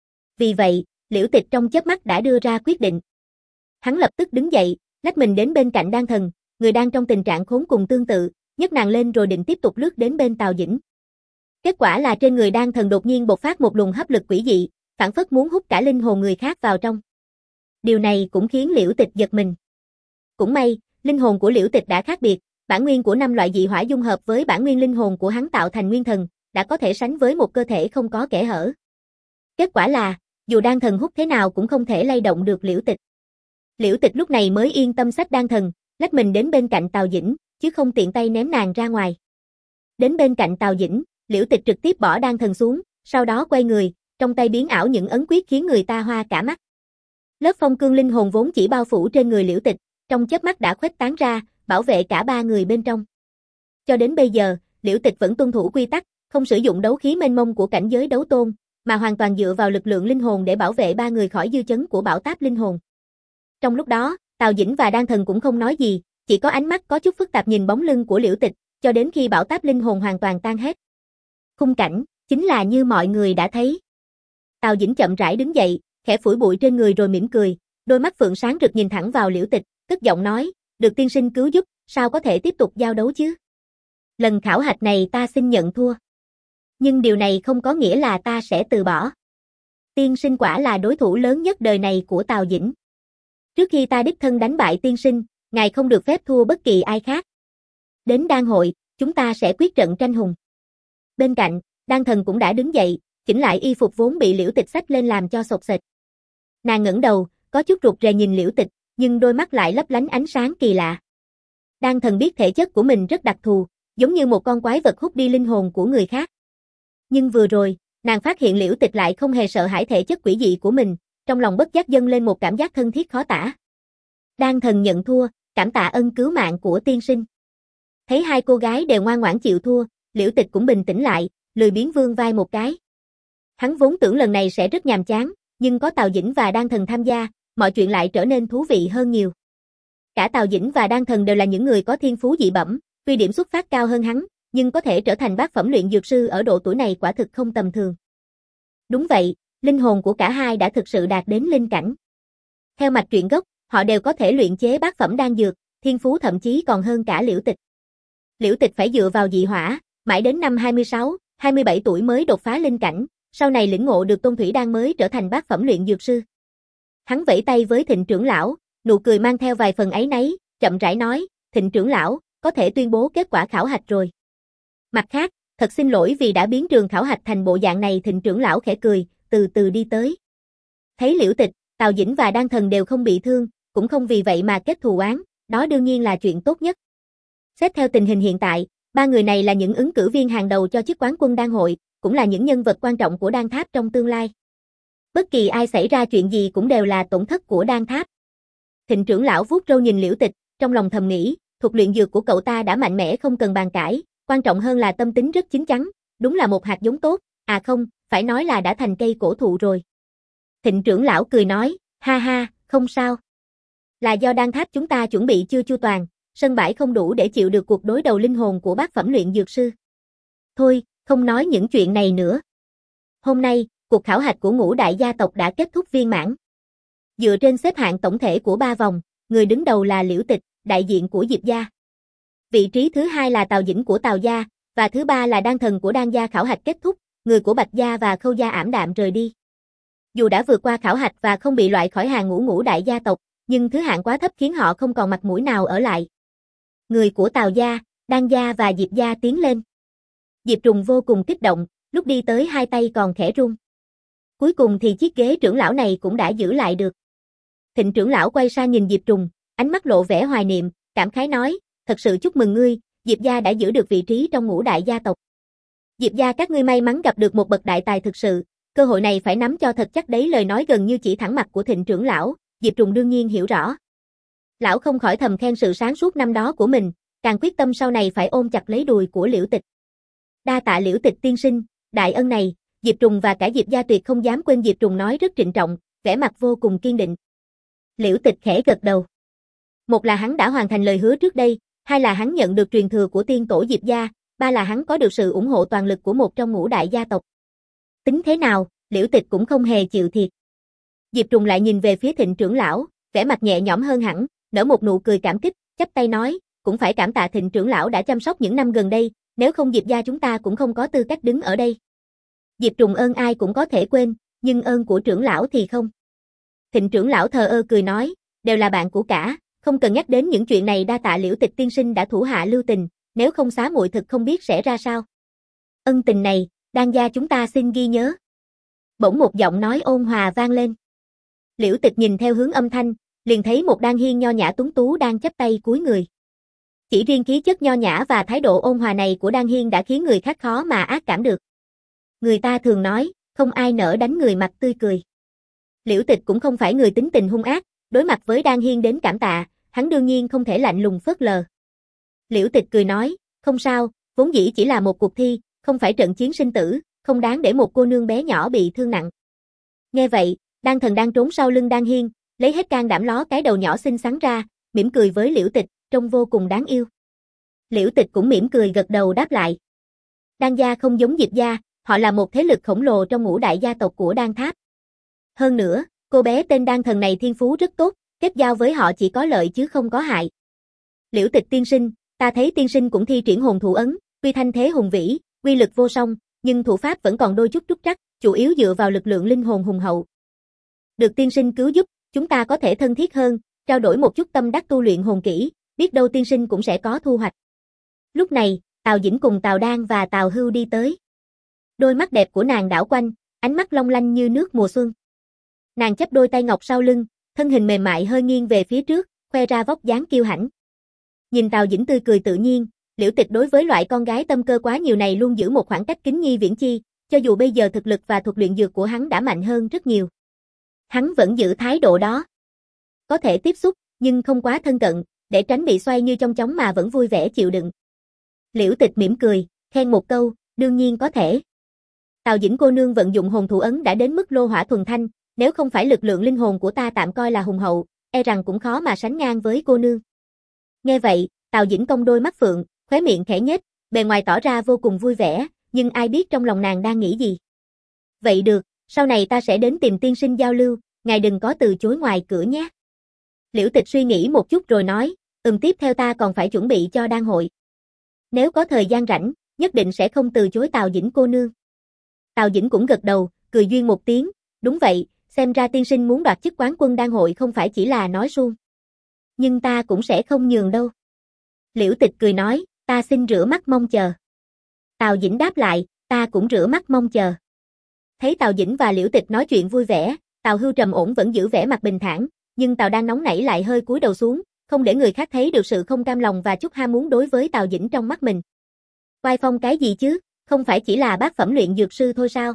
Vì vậy, Liễu Tịch trong chớp mắt đã đưa ra quyết định. Hắn lập tức đứng dậy, lách mình đến bên cạnh Đan Thần, người đang trong tình trạng khốn cùng tương tự, nhấc nàng lên rồi định tiếp tục lướt đến bên Tào Dĩnh. Kết quả là trên người Đan Thần đột nhiên bộc phát một luồng hấp lực quỷ dị, phảng phất muốn hút cả linh hồn người khác vào trong. Điều này cũng khiến Liễu Tịch giật mình. Cũng may, linh hồn của Liễu Tịch đã khác biệt, bản nguyên của năm loại dị hỏa dung hợp với bản nguyên linh hồn của hắn tạo thành nguyên thần, đã có thể sánh với một cơ thể không có kẽ hở. Kết quả là, dù Đan Thần hút thế nào cũng không thể lay động được Liễu Tịch. Liễu Tịch lúc này mới yên tâm xách Đan Thần, lách mình đến bên cạnh Tào Dĩnh, chứ không tiện tay ném nàng ra ngoài. Đến bên cạnh Tào Dĩnh, Liễu Tịch trực tiếp bỏ Đan Thần xuống, sau đó quay người, trong tay biến ảo những ấn quyết khiến người ta hoa cả mắt. Lớp phong cương linh hồn vốn chỉ bao phủ trên người Liễu Tịch, trong chớp mắt đã khuếch tán ra, bảo vệ cả ba người bên trong. Cho đến bây giờ, Liễu Tịch vẫn tuân thủ quy tắc, không sử dụng đấu khí mênh mông của cảnh giới đấu tôn, mà hoàn toàn dựa vào lực lượng linh hồn để bảo vệ ba người khỏi dư chấn của bão táp linh hồn. Trong lúc đó, Tào Dĩnh và Đan Thần cũng không nói gì, chỉ có ánh mắt có chút phức tạp nhìn bóng lưng của Liễu Tịch, cho đến khi bão táp linh hồn hoàn toàn tan hết. Khung cảnh, chính là như mọi người đã thấy. Tào Dĩnh chậm rãi đứng dậy, khẽ phủi bụi trên người rồi mỉm cười, đôi mắt phượng sáng rực nhìn thẳng vào Liễu Tịch, cất giọng nói, được tiên sinh cứu giúp, sao có thể tiếp tục giao đấu chứ? Lần khảo hạch này ta xin nhận thua. Nhưng điều này không có nghĩa là ta sẽ từ bỏ. Tiên sinh quả là đối thủ lớn nhất đời này của Tào Dĩnh. Trước khi ta đích thân đánh bại tiên sinh, ngài không được phép thua bất kỳ ai khác. Đến đan hội, chúng ta sẽ quyết trận tranh hùng. Bên cạnh, Đan Thần cũng đã đứng dậy, chỉnh lại y phục vốn bị Liễu Tịch xách lên làm cho xộc xệch. Nàng ngẩng đầu, có chút rụt rè nhìn Liễu Tịch, nhưng đôi mắt lại lấp lánh ánh sáng kỳ lạ. Đan Thần biết thể chất của mình rất đặc thù, giống như một con quái vật hút đi linh hồn của người khác. Nhưng vừa rồi, nàng phát hiện Liễu Tịch lại không hề sợ hãi thể chất quỷ dị của mình, trong lòng bất giác dâng lên một cảm giác thân thiết khó tả. Đan Thần nhận thua, cảm tạ ân cứu mạng của tiên sinh. Thấy hai cô gái đều ngoan ngoãn chịu thua, Liễu Tịch cũng bình tĩnh lại, lười biếng vươn vai một cái. Hắn vốn tưởng lần này sẽ rất nhàm chán, nhưng có Tào Dĩnh và Đan Thần tham gia, mọi chuyện lại trở nên thú vị hơn nhiều. Cả Tào Dĩnh và Đan Thần đều là những người có thiên phú dị bẩm, tuy điểm xuất phát cao hơn hắn, nhưng có thể trở thành bát phẩm luyện dược sư ở độ tuổi này quả thực không tầm thường. Đúng vậy, linh hồn của cả hai đã thực sự đạt đến linh cảnh. Theo mạch truyện gốc, họ đều có thể luyện chế bát phẩm đan dược, thiên phú thậm chí còn hơn cả Liễu Tịch. Liễu Tịch phải dựa vào dị hỏa, mãi đến năm hai mươi sáu, hai mươi bảy tuổi mới đột phá linh cảnh, sau này lĩnh ngộ được tôn thủy đan mới trở thành bát phẩm luyện dược sư. Hắn vẫy tay với Thịnh trưởng lão, nụ cười mang theo vài phần áy náy, chậm rãi nói, Thịnh trưởng lão, có thể tuyên bố kết quả khảo hạch rồi. Mặt khác, thật xin lỗi vì đã biến trường khảo hạch thành bộ dạng này. Thịnh trưởng lão khẽ cười, từ từ đi tới. Thấy Liễu Tịch, Tào Dĩnh và Đan Thần đều không bị thương, cũng không vì vậy mà kết thù oán, đó đương nhiên là chuyện tốt nhất. Xét theo tình hình hiện tại, ba người này là những ứng cử viên hàng đầu cho chức quán quân đan hội, cũng là những nhân vật quan trọng của đan tháp trong tương lai. Bất kỳ ai xảy ra chuyện gì cũng đều là tổn thất của đan tháp. Thịnh trưởng lão vuốt râu nhìn Liễu Tịch, trong lòng thầm nghĩ, thuật luyện dược của cậu ta đã mạnh mẽ không cần bàn cãi, quan trọng hơn là tâm tính rất chín chắn, đúng là một hạt giống tốt, à không, phải nói là đã thành cây cổ thụ rồi. Thịnh trưởng lão cười nói, ha ha, không sao. Là do đan tháp chúng ta chuẩn bị chưa chu toàn, sân bãi không đủ để chịu được cuộc đối đầu linh hồn của bát phẩm luyện dược sư. Thôi, không nói những chuyện này nữa. Hôm nay, cuộc khảo hạch của ngũ đại gia tộc đã kết thúc viên mãn. Dựa trên xếp hạng tổng thể của ba vòng, người đứng đầu là Liễu Tịch, đại diện của Diệp gia. Vị trí thứ hai là Tào Dĩnh của Tào gia, và thứ ba là Đan Thần của Đan gia. Khảo hạch kết thúc, người của Bạch gia và Khâu gia ảm đạm rời đi. Dù đã vượt qua khảo hạch và không bị loại khỏi hàng ngũ ngũ đại gia tộc, nhưng thứ hạng quá thấp khiến họ không còn mặt mũi nào ở lại. Người của Tào gia, Đan gia và Diệp gia tiến lên. Diệp Trùng vô cùng kích động, lúc đi tới hai tay còn khẽ run. Cuối cùng thì chiếc ghế trưởng lão này cũng đã giữ lại được. Thịnh trưởng lão quay sang nhìn Diệp Trùng, ánh mắt lộ vẻ hoài niệm, cảm khái nói, thật sự chúc mừng ngươi, Diệp gia đã giữ được vị trí trong ngũ đại gia tộc. Diệp gia các ngươi may mắn gặp được một bậc đại tài thực sự, cơ hội này phải nắm cho thật chắc đấy. Lời nói gần như chỉ thẳng mặt của Thịnh trưởng lão, Diệp Trùng đương nhiên hiểu rõ. Lão không khỏi thầm khen sự sáng suốt năm đó của mình, càng quyết tâm sau này phải ôm chặt lấy đùi của Liễu Tịch. Đa tạ Liễu Tịch tiên sinh, đại ân này, Diệp Trùng và cả Diệp gia tuyệt không dám quên. Diệp Trùng nói rất trịnh trọng, vẻ mặt vô cùng kiên định. Liễu Tịch khẽ gật đầu. Một là hắn đã hoàn thành lời hứa trước đây, hai là hắn nhận được truyền thừa của tiên tổ Diệp gia, ba là hắn có được sự ủng hộ toàn lực của một trong ngũ đại gia tộc. Tính thế nào, Liễu Tịch cũng không hề chịu thiệt. Diệp Trùng lại nhìn về phía Thịnh trưởng lão, vẻ mặt nhẹ nhõm hơn hẳn, nở một nụ cười cảm kích, chắp tay nói, cũng phải cảm tạ Thịnh trưởng lão đã chăm sóc những năm gần đây, nếu không Diệp gia chúng ta cũng không có tư cách đứng ở đây. Diệp Trùng ơn ai cũng có thể quên, nhưng ơn của trưởng lão thì không. Thịnh trưởng lão thờ ơ cười nói, đều là bạn của cả, không cần nhắc đến những chuyện này, đa tạ Liễu Tịch tiên sinh đã thủ hạ lưu tình, nếu không xá muội thực không biết sẽ ra sao. Ân tình này, Đan gia chúng ta xin ghi nhớ. Bỗng một giọng nói ôn hòa vang lên. Liễu Tịch nhìn theo hướng âm thanh, liền thấy một Đan Hiên nho nhã tuấn tú đang chắp tay cúi người. Chỉ riêng khí chất nho nhã và thái độ ôn hòa này của Đan Hiên đã khiến người khác khó mà ác cảm được. Người ta thường nói, không ai nỡ đánh người mặt tươi cười. Liễu Tịch cũng không phải người tính tình hung ác, đối mặt với Đan Hiên đến cảm tạ, hắn đương nhiên không thể lạnh lùng phớt lờ. Liễu Tịch cười nói, không sao, vốn dĩ chỉ là một cuộc thi, không phải trận chiến sinh tử, không đáng để một cô nương bé nhỏ bị thương nặng. Nghe vậy, Đan Thần đang trốn sau lưng Đan Hiên, lấy hết can đảm ló cái đầu nhỏ xinh xắn ra, mỉm cười với Liễu Tịch, trông vô cùng đáng yêu. Liễu Tịch cũng mỉm cười gật đầu đáp lại. Đan gia không giống Diệp gia, họ là một thế lực khổng lồ trong ngũ đại gia tộc của Đan Tháp. Hơn nữa, cô bé tên Đan Thần này thiên phú rất tốt, kết giao với họ chỉ có lợi chứ không có hại. Liễu Tịch tiên sinh, ta thấy tiên sinh cũng thi triển hồn thủ ấn, tuy thanh thế hùng vĩ, uy lực vô song, nhưng thủ pháp vẫn còn đôi chút trúc trắc, chủ yếu dựa vào lực lượng linh hồn hùng hậu. Được tiên sinh cứu giúp, chúng ta có thể thân thiết hơn, trao đổi một chút tâm đắc tu luyện hồn kỹ, biết đâu tiên sinh cũng sẽ có thu hoạch. Lúc này, Tào Dĩnh cùng Tào Đan và Tào Hưu đi tới. Đôi mắt đẹp của nàng đảo quanh, ánh mắt long lanh như nước mùa xuân. Nàng chắp đôi tay ngọc sau lưng, thân hình mềm mại hơi nghiêng về phía trước, khoe ra vóc dáng kiêu hãnh. Nhìn Tào Dĩnh tươi cười tự nhiên, Liễu Tịch đối với loại con gái tâm cơ quá nhiều này luôn giữ một khoảng cách kính nhi viễn chi, cho dù bây giờ thực lực và thuật luyện dược của hắn đã mạnh hơn rất nhiều. Hắn vẫn giữ thái độ đó. Có thể tiếp xúc, nhưng không quá thân cận, để tránh bị xoay như trong chóng mà vẫn vui vẻ chịu đựng. Liễu Tịch mỉm cười, khen một câu, đương nhiên có thể. Tào Dĩnh cô nương vận dụng hồn thủ ấn đã đến mức lô hỏa thuần thanh, nếu không phải lực lượng linh hồn của ta tạm coi là hùng hậu, e rằng cũng khó mà sánh ngang với cô nương. Nghe vậy, Tào Dĩnh cong đôi mắt phượng, khóe miệng khẽ nhếch, bề ngoài tỏ ra vô cùng vui vẻ, nhưng ai biết trong lòng nàng đang nghĩ gì. Vậy được, sau này ta sẽ đến tìm tiên sinh giao lưu, ngài đừng có từ chối ngoài cửa nhé. Liễu Tịch suy nghĩ một chút rồi nói, ừm tiếp theo ta còn phải chuẩn bị cho đan hội. Nếu có thời gian rảnh, nhất định sẽ không từ chối Tào Dĩnh cô nương. Tào Dĩnh cũng gật đầu, cười duyên một tiếng, đúng vậy, xem ra tiên sinh muốn đoạt chức quán quân đan hội không phải chỉ là nói suông. Nhưng ta cũng sẽ không nhường đâu. Liễu Tịch cười nói, ta xin rửa mắt mong chờ. Tào Dĩnh đáp lại, ta cũng rửa mắt mong chờ. Thấy Tào Dĩnh và Liễu Tịch nói chuyện vui vẻ, Tào Hưu trầm ổn vẫn giữ vẻ mặt bình thản, nhưng Tào đang nóng nảy lại hơi cúi đầu xuống, không để người khác thấy được sự không cam lòng và chút ham muốn đối với Tào Dĩnh trong mắt mình. Oai phong cái gì chứ, không phải chỉ là bát phẩm luyện dược sư thôi sao?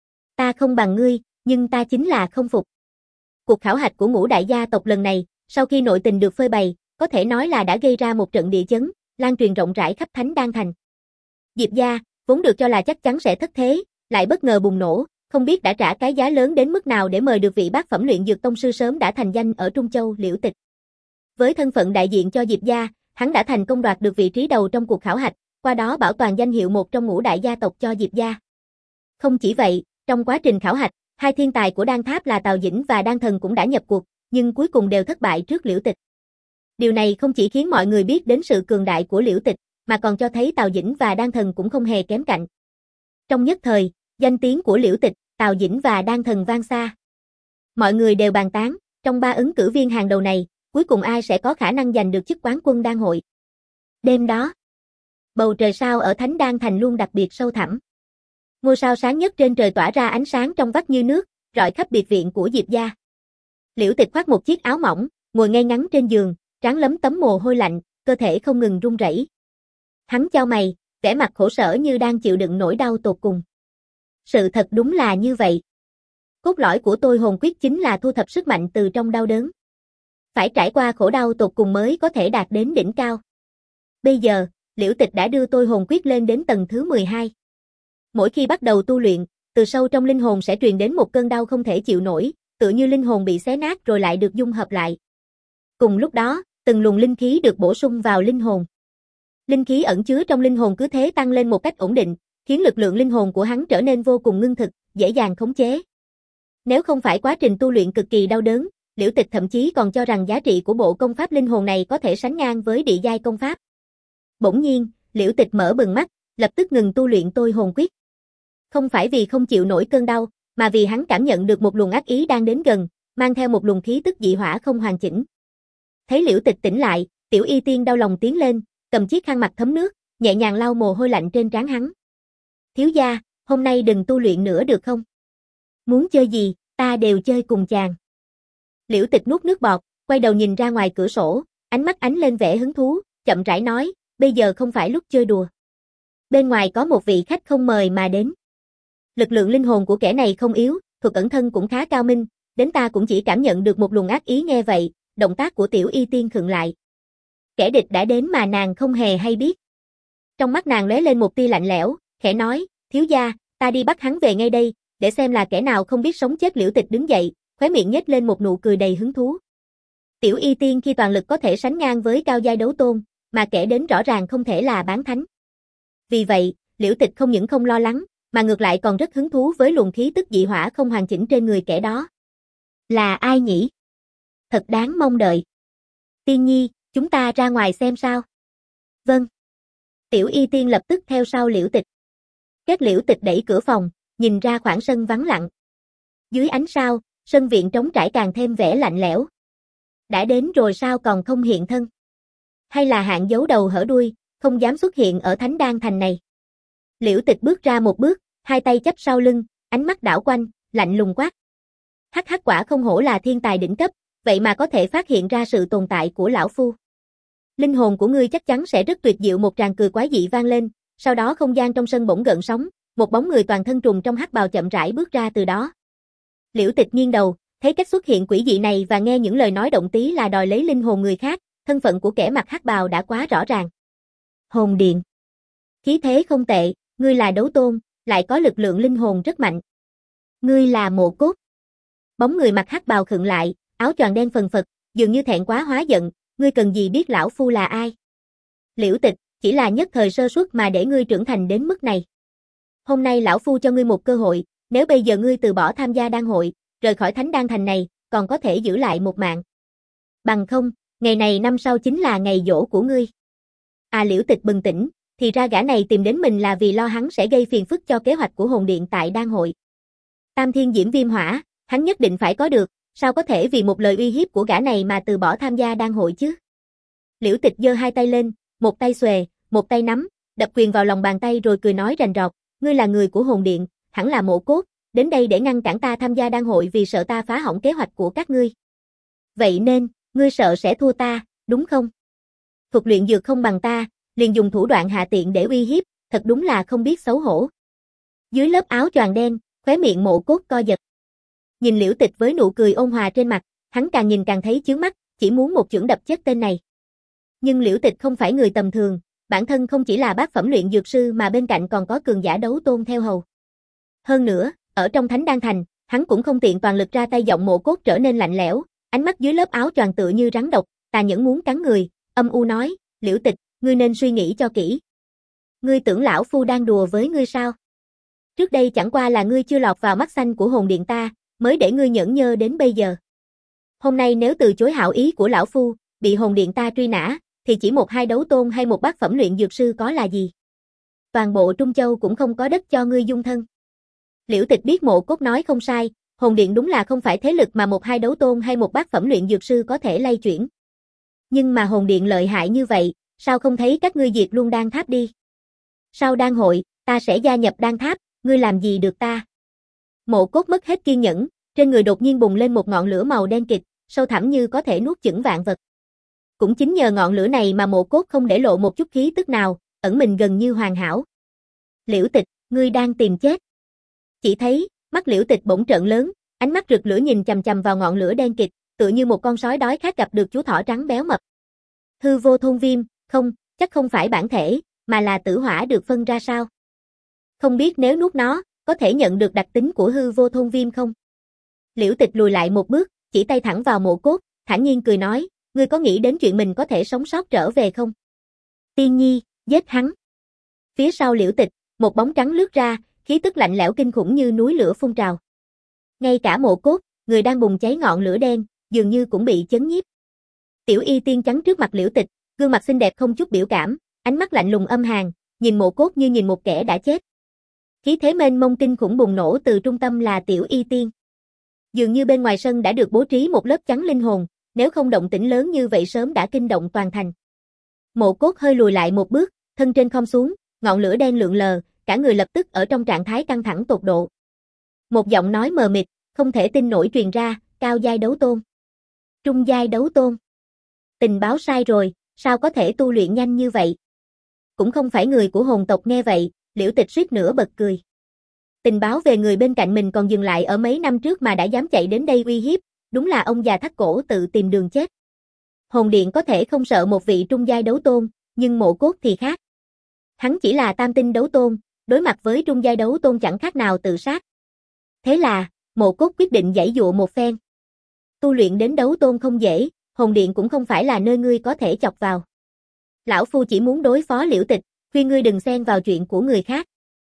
Ta không bằng ngươi, nhưng ta chính là không phục. Cuộc khảo hạch của ngũ đại gia tộc lần này, sau khi nội tình được phơi bày, có thể nói là đã gây ra một trận địa chấn, lan truyền rộng rãi khắp Thánh Đan Thành. Diệp gia, vốn được cho là chắc chắn sẽ thất thế, lại bất ngờ bùng nổ, không biết đã trả cái giá lớn đến mức nào để mời được vị bát phẩm luyện dược tông sư sớm đã thành danh ở Trung Châu Liễu Tịch. Với thân phận đại diện cho Diệp gia, hắn đã thành công đoạt được vị trí đầu trong cuộc khảo hạch, qua đó bảo toàn danh hiệu một trong ngũ đại gia tộc cho Diệp gia. Không chỉ vậy, trong quá trình khảo hạch, hai thiên tài của Đan Tháp là Tào Dĩnh và Đan Thần cũng đã nhập cuộc, nhưng cuối cùng đều thất bại trước Liễu Tịch. Điều này không chỉ khiến mọi người biết đến sự cường đại của Liễu Tịch, mà còn cho thấy Tào Dĩnh và Đan Thần cũng không hề kém cạnh. Trong nhất thời, danh tiếng của Liễu Tịch, Tào Dĩnh và Đan Thần vang xa. Mọi người đều bàn tán, trong ba ứng cử viên hàng đầu này, cuối cùng ai sẽ có khả năng giành được chức quán quân đan hội. Đêm đó, bầu trời sao ở Thánh Đan Thành luôn đặc biệt sâu thẳm. Ngôi sao sáng nhất trên trời tỏa ra ánh sáng trong vắt như nước, rọi khắp biệt viện của Diệp gia. Liễu Tịch khoác một chiếc áo mỏng, ngồi ngay ngắn trên giường, trán lấm tấm mồ hôi lạnh, cơ thể không ngừng run rẩy. Hắn chau mày, vẻ mặt khổ sở như đang chịu đựng nỗi đau tột cùng. Sự thật đúng là như vậy. Cốt lõi của tôi hồn quyết chính là thu thập sức mạnh từ trong đau đớn. Phải trải qua khổ đau tột cùng mới có thể đạt đến đỉnh cao. Bây giờ, Liễu Tịch đã đưa tôi hồn quyết lên đến tầng thứ mười hai. Mỗi khi bắt đầu tu luyện, từ sâu trong linh hồn sẽ truyền đến một cơn đau không thể chịu nổi, tựa như linh hồn bị xé nát rồi lại được dung hợp lại. Cùng lúc đó, từng luồng linh khí được bổ sung vào linh hồn. Linh khí ẩn chứa trong linh hồn cứ thế tăng lên một cách ổn định, khiến lực lượng linh hồn của hắn trở nên vô cùng ngưng thực, dễ dàng khống chế. Nếu không phải quá trình tu luyện cực kỳ đau đớn, Liễu Tịch thậm chí còn cho rằng giá trị của bộ công pháp linh hồn này có thể sánh ngang với địa giai công pháp. Bỗng nhiên, Liễu Tịch mở bừng mắt, lập tức ngừng tu luyện tôi hồn quyết. Không phải vì không chịu nổi cơn đau, mà vì hắn cảm nhận được một luồng ác ý đang đến gần, mang theo một luồng khí tức dị hỏa không hoàn chỉnh. Thấy Liễu Tịch tỉnh lại, Tiểu Y Tiên đau lòng tiến lên, cầm chiếc khăn mặt thấm nước, nhẹ nhàng lau mồ hôi lạnh trên trán hắn. Thiếu gia, hôm nay đừng tu luyện nữa được không? Muốn chơi gì, ta đều chơi cùng chàng. Liễu Tịch nuốt nước bọt, quay đầu nhìn ra ngoài cửa sổ, ánh mắt ánh lên vẻ hứng thú, chậm rãi nói, bây giờ không phải lúc chơi đùa. Bên ngoài có một vị khách không mời mà đến. Lực lượng linh hồn của kẻ này không yếu, thuật ẩn thân cũng khá cao minh, đến ta cũng chỉ cảm nhận được một luồng ác ý. Nghe vậy, động tác của Tiểu Y Tiên khựng lại. Kẻ địch đã đến mà nàng không hề hay biết. Trong mắt nàng lóe lên một tia lạnh lẽo, khẽ nói, thiếu gia, ta đi bắt hắn về ngay đây, để xem là kẻ nào không biết sống chết. Liễu Tịch đứng dậy, khóe miệng nhếch lên một nụ cười đầy hứng thú. Tiểu Y Tiên khi toàn lực có thể sánh ngang với cao giai đấu tôn, mà kẻ đến rõ ràng không thể là bán thánh. Vì vậy, Liễu Tịch không những không lo lắng, mà ngược lại còn rất hứng thú với luồng khí tức dị hỏa không hoàn chỉnh trên người kẻ đó. Là ai nhỉ? Thật đáng mong đợi. Tiên nhi, chúng ta ra ngoài xem sao. Vâng. Tiểu Y Tiên lập tức theo sau Liễu Tịch. Kết Liễu Tịch đẩy cửa phòng, nhìn ra khoảng sân vắng lặng. Dưới ánh sao, sân viện trống trải càng thêm vẻ lạnh lẽo. Đã đến rồi sao còn không hiện thân? Hay là hạng giấu đầu hở đuôi, không dám xuất hiện ở Thánh Đan Thành này? Liễu Tịch bước ra một bước, hai tay chắp sau lưng, ánh mắt đảo quanh, lạnh lùng quát. Hắc hắc, quả không hổ là thiên tài đỉnh cấp, vậy mà có thể phát hiện ra sự tồn tại của lão phu. Linh hồn của ngươi chắc chắn sẽ rất tuyệt diệu. Một tràng cười quái dị vang lên, sau đó không gian trong sân bỗng gợn sóng, một bóng người toàn thân trùng trong hắc bào chậm rãi bước ra từ đó. Liễu Tịch nghiêng đầu, thấy cách xuất hiện quỷ dị này và nghe những lời nói động tí là đòi lấy linh hồn người khác, thân phận của kẻ mặc hắc bào đã quá rõ ràng. Hồn điện. Khí thế không tệ, ngươi là đấu tôn, lại có lực lượng linh hồn rất mạnh. Ngươi là Mộ Cốt. Bóng người mặc hắc bào khựng lại, áo choàng đen phần phật, dường như thẹn quá hóa giận, ngươi cần gì biết lão phu là ai? Liễu Tịch, chỉ là nhất thời sơ suất mà để ngươi trưởng thành đến mức này. Hôm nay lão phu cho ngươi một cơ hội, nếu bây giờ ngươi từ bỏ tham gia đan hội, rời khỏi Thánh Đan Thành này, còn có thể giữ lại một mạng. Bằng không, ngày này năm sau chính là ngày giỗ của ngươi. À, Liễu Tịch bừng tỉnh, thì ra gã này tìm đến mình là vì lo hắn sẽ gây phiền phức cho kế hoạch của hồn điện tại đan hội. Tam thiên diễm viêm hỏa, hắn nhất định phải có được, sao có thể vì một lời uy hiếp của gã này mà từ bỏ tham gia đan hội chứ? Liễu Tịch giơ hai tay lên, một tay xuề, một tay nắm, đập quyền vào lòng bàn tay rồi cười nói rành rọt, ngươi là người của hồn điện, hẳn là Mộ Cốt, đến đây để ngăn cản ta tham gia đan hội vì sợ ta phá hỏng kế hoạch của các ngươi. Vậy nên, ngươi sợ sẽ thua ta, đúng không? Thuật luyện dược không bằng ta, liền dùng thủ đoạn hạ tiện để uy hiếp, thật đúng là không biết xấu hổ. Dưới lớp áo choàng đen, khóe miệng Mộ Cốt co giật. Nhìn Liễu Tịch với nụ cười ôn hòa trên mặt, hắn càng nhìn càng thấy chướng mắt, chỉ muốn một chưởng đập chết tên này. Nhưng Liễu Tịch không phải người tầm thường, bản thân không chỉ là bát phẩm luyện dược sư mà bên cạnh còn có cường giả đấu tôn theo hầu. Hơn nữa, ở trong Thánh Đan Thành, hắn cũng không tiện toàn lực ra tay. Giọng Mộ Cốt trở nên lạnh lẽo, ánh mắt dưới lớp áo choàng tựa như rắn độc, tà nhẫn muốn cắn người, âm u nói, Liễu Tịch, ngươi nên suy nghĩ cho kỹ. Ngươi tưởng lão phu đang đùa với ngươi sao? Trước đây chẳng qua là ngươi chưa lọt vào mắt xanh của hồn điện ta, mới để ngươi nhẫn nhơ đến bây giờ. Hôm nay nếu từ chối hảo ý của lão phu, bị hồn điện ta truy nã, thì chỉ một hai đấu tôn hay một bát phẩm luyện dược sư có là gì? Toàn bộ Trung Châu cũng không có đất cho ngươi dung thân. Liễu Tịch biết Mộ Cốt nói không sai, hồn điện đúng là không phải thế lực mà một hai đấu tôn hay một bát phẩm luyện dược sư có thể lay chuyển. Nhưng mà hồn điện lợi hại như vậy, sao không thấy các ngươi diệt luôn đan tháp đi? Sau đan hội, ta sẽ gia nhập đan tháp, ngươi làm gì được ta? Mộ Cốt mất hết kiên nhẫn, trên người đột nhiên bùng lên một ngọn lửa màu đen kịt, sâu thẳm như có thể nuốt chửng vạn vật. Cũng chính nhờ ngọn lửa này mà Mộ Cốt không để lộ một chút khí tức nào, ẩn mình gần như hoàn hảo. Liễu Tịch, ngươi đang tìm chết. Chỉ thấy, mắt Liễu Tịch bỗng trợn lớn, ánh mắt rực lửa nhìn chằm chằm vào ngọn lửa đen kịt, tựa như một con sói đói khát gặp được chú thỏ trắng béo mập. Hư vô thôn viêm, không, chắc không phải bản thể, mà là tử hỏa được phân ra sao? Không biết nếu nuốt nó, có thể nhận được đặc tính của hư vô thôn viêm không? Liễu Tịch lùi lại một bước, chỉ tay thẳng vào Mộ Cốt, thản nhiên cười nói, ngươi có nghĩ đến chuyện mình có thể sống sót trở về không? Tiên nhi, giết hắn. Phía sau Liễu Tịch, một bóng trắng lướt ra, khí tức lạnh lẽo kinh khủng như núi lửa phun trào. Ngay cả Mộ Cốt, người đang bùng cháy ngọn lửa đen, dường như cũng bị chấn nhiếp. Tiểu Y Tiên chắn trước mặt Liễu Tịch, gương mặt xinh đẹp không chút biểu cảm, ánh mắt lạnh lùng âm hàn, nhìn Mộ Cốt như nhìn một kẻ đã chết. Khí thế mênh mông kinh khủng bùng nổ từ trung tâm là Tiểu Y Tiên. Dường như bên ngoài sân đã được bố trí một lớp chắn linh hồn, nếu không động tĩnh lớn như vậy sớm đã kinh động toàn thành. Mộ Cốt hơi lùi lại một bước, thân trên khom xuống, ngọn lửa đen lượn lờ, cả người lập tức ở trong trạng thái căng thẳng tột độ. Một giọng nói mờ mịt, không thể tin nổi truyền ra, cao giai đấu tôn. Trung giai đấu tôn. Tình báo sai rồi, sao có thể tu luyện nhanh như vậy? Cũng không phải người của hồn tộc nghe vậy, Liễu Tịch suýt nữa bật cười. Tình báo về người bên cạnh mình còn dừng lại ở mấy năm trước mà đã dám chạy đến đây uy hiếp, đúng là ông già thắt cổ tự tìm đường chết. Hồn điện có thể không sợ một vị trung giai đấu tôn, nhưng Mộ Cốt thì khác. Hắn chỉ là tam tinh đấu tôn, đối mặt với trung giai đấu tôn chẳng khác nào tự sát. Thế là, Mộ Cốt quyết định giãy dụa một phen. Tu luyện đến đấu tôn không dễ, hồn điện cũng không phải là nơi ngươi có thể chọc vào. Lão phu chỉ muốn đối phó Liễu Tịch, khuyên ngươi đừng xen vào chuyện của người khác.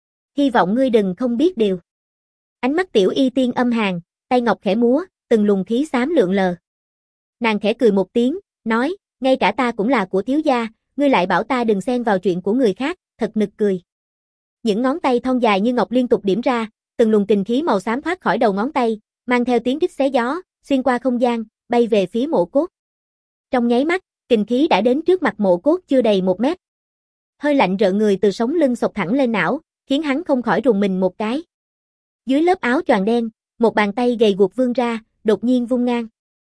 Hy vọng ngươi đừng không biết điều. Ánh mắt Tiểu Y Tiên âm hàn, tay ngọc khẽ múa, từng luồng khí xám lượn lờ. Nàng khẽ cười một tiếng, nói, ngay cả ta cũng là của thiếu gia, ngươi lại bảo ta đừng xen vào chuyện của người khác, thật nực cười. Những ngón tay thon dài như ngọc liên tục điểm ra, từng luồng kình khí màu xám thoát khỏi đầu ngón tay, mang theo tiếng rít xé gió, xuyên qua không gian, bay về phía Mộ Cốt. Trong nháy mắt, kình khí đã đến trước mặt Mộ Cốt chưa đầy một mét. Hơi lạnh rợn người từ sống lưng xộc thẳng lên não, khiến hắn không khỏi rùng mình một cái. Dưới lớp áo choàng đen, một bàn tay gầy guộc vươn ra, đột nhiên vung ngang.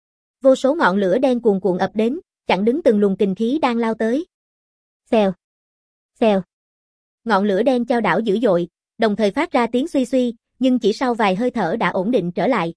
Vô số ngọn lửa đen cuồn cuộn ập đến, chặn đứng từng luồng kình khí đang lao tới. Xèo, xèo. Ngọn lửa đen chao đảo dữ dội, đồng thời phát ra tiếng suy suy, nhưng chỉ sau vài hơi thở đã ổn định trở lại.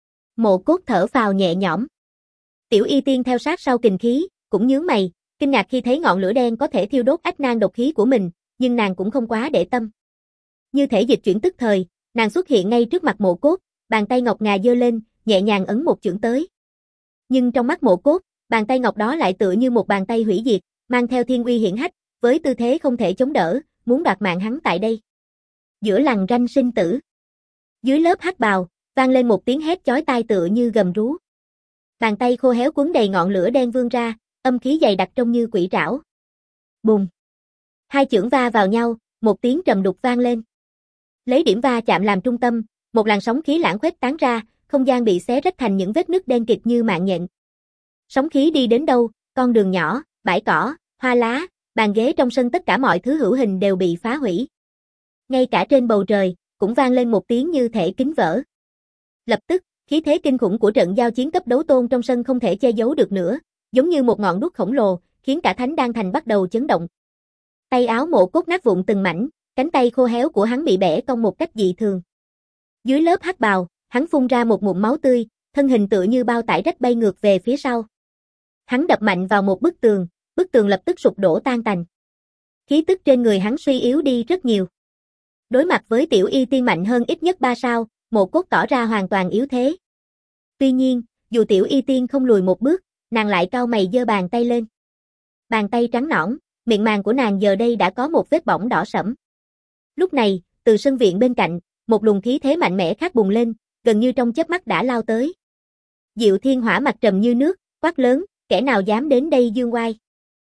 Mộ Cốt thở phào nhẹ nhõm. Tiểu Y Tiên theo sát sau kình khí, cũng nhướng mày, kinh ngạc khi thấy ngọn lửa đen có thể thiêu đốt ách nan độc khí của mình, nhưng nàng cũng không quá để tâm. Như thể dịch chuyển tức thời, nàng xuất hiện ngay trước mặt Mộ Cốt, bàn tay ngọc ngà giơ lên, nhẹ nhàng ấn một chưởng tới. Nhưng trong mắt Mộ Cốt, bàn tay ngọc đó lại tựa như một bàn tay hủy diệt, mang theo thiên uy hiển hách, với tư thế không thể chống đỡ, muốn đoạt mạng hắn tại đây. Giữa lằn ranh sinh tử. Dưới lớp hắc bào, vang lên một tiếng hét chói tai tựa như gầm rú. Bàn tay khô héo cuốn đầy ngọn lửa đen vươn ra, âm khí dày đặc trông như quỷ trảo. Bùng. Hai chưởng va vào nhau, một tiếng trầm đục vang lên. Lấy điểm va chạm làm trung tâm, một làn sóng khí lãng khuếch tán ra, không gian bị xé rách thành những vết nứt đen kịt như mạng nhện. Sóng khí đi đến đâu, con đường nhỏ, bãi cỏ, hoa lá, bàn ghế trong sân tất cả mọi thứ hữu hình đều bị phá hủy. Ngay cả trên bầu trời, cũng vang lên một tiếng như thể kính vỡ. Lập tức, khí thế kinh khủng của trận giao chiến cấp đấu tôn trong sân không thể che giấu được nữa, giống như một ngọn đuốc khổng lồ, khiến cả Thánh Đan Thành bắt đầu chấn động. Tay áo Mộ Cốt nát vụn từng mảnh, cánh tay khô héo của hắn bị bẻ cong một cách dị thường. Dưới lớp hắc bào, hắn phun ra một ngụm máu tươi, thân hình tựa như bao tải rách bay ngược về phía sau. Hắn đập mạnh vào một bức tường, bức tường lập tức sụp đổ tan tành. Khí tức trên người hắn suy yếu đi rất nhiều. Đối mặt với Tiểu Y Tiên mạnh hơn ít nhất ba sao, Mộ Cốt tỏ ra hoàn toàn yếu thế. Tuy nhiên, dù Tiểu Y Tiên không lùi một bước, nàng lại cau mày giơ bàn tay lên. Bàn tay trắng nõn, miệng màng của nàng giờ đây đã có một vết bỏng đỏ sẫm. Lúc này, từ sân viện bên cạnh, một luồng khí thế mạnh mẽ khác bùng lên, gần như trong chớp mắt đã lao tới. Diệu Thiên Hỏa mặt trầm như nước, quát lớn, kẻ nào dám đến đây dương oai.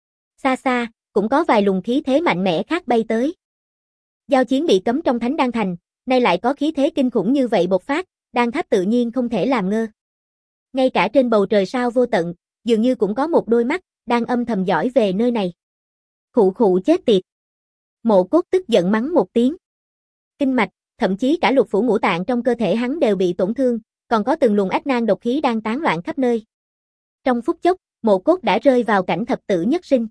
Xa xa, cũng có vài luồng khí thế mạnh mẽ khác bay tới. Giao chiến bị cấm trong Thánh Đan Thành, nay lại có khí thế kinh khủng như vậy bộc phát, Đan Tháp tự nhiên không thể làm ngơ. Ngay cả trên bầu trời sao vô tận, dường như cũng có một đôi mắt, đang âm thầm dõi về nơi này. Khụ khụ chết tiệt. Mộ Cốt tức giận mắng một tiếng. Kinh mạch, thậm chí cả lục phủ ngũ tạng trong cơ thể hắn đều bị tổn thương, còn có từng luồng ách nan độc khí đang tán loạn khắp nơi. Trong phút chốc, Mộ Cốt đã rơi vào cảnh thập tử nhất sinh.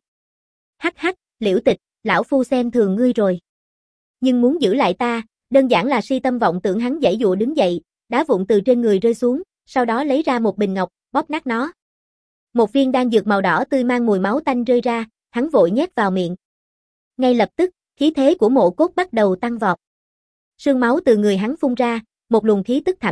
Hắc hắc, Liễu Tịch, lão phu xem thường ngươi rồi. Nhưng muốn giữ lại ta, đơn giản là si tâm vọng tưởng. Hắn giãy giụa đứng dậy, đá vụn từ trên người rơi xuống, sau đó lấy ra một bình ngọc, bóp nát nó. Một viên đan dược màu đỏ tươi mang mùi máu tanh rơi ra, hắn vội nhét vào miệng. Ngay lập tức, khí thế của Mộ Cốt bắt đầu tăng vọt. Sương máu từ người hắn phun ra, một luồng khí tức thảm liệt,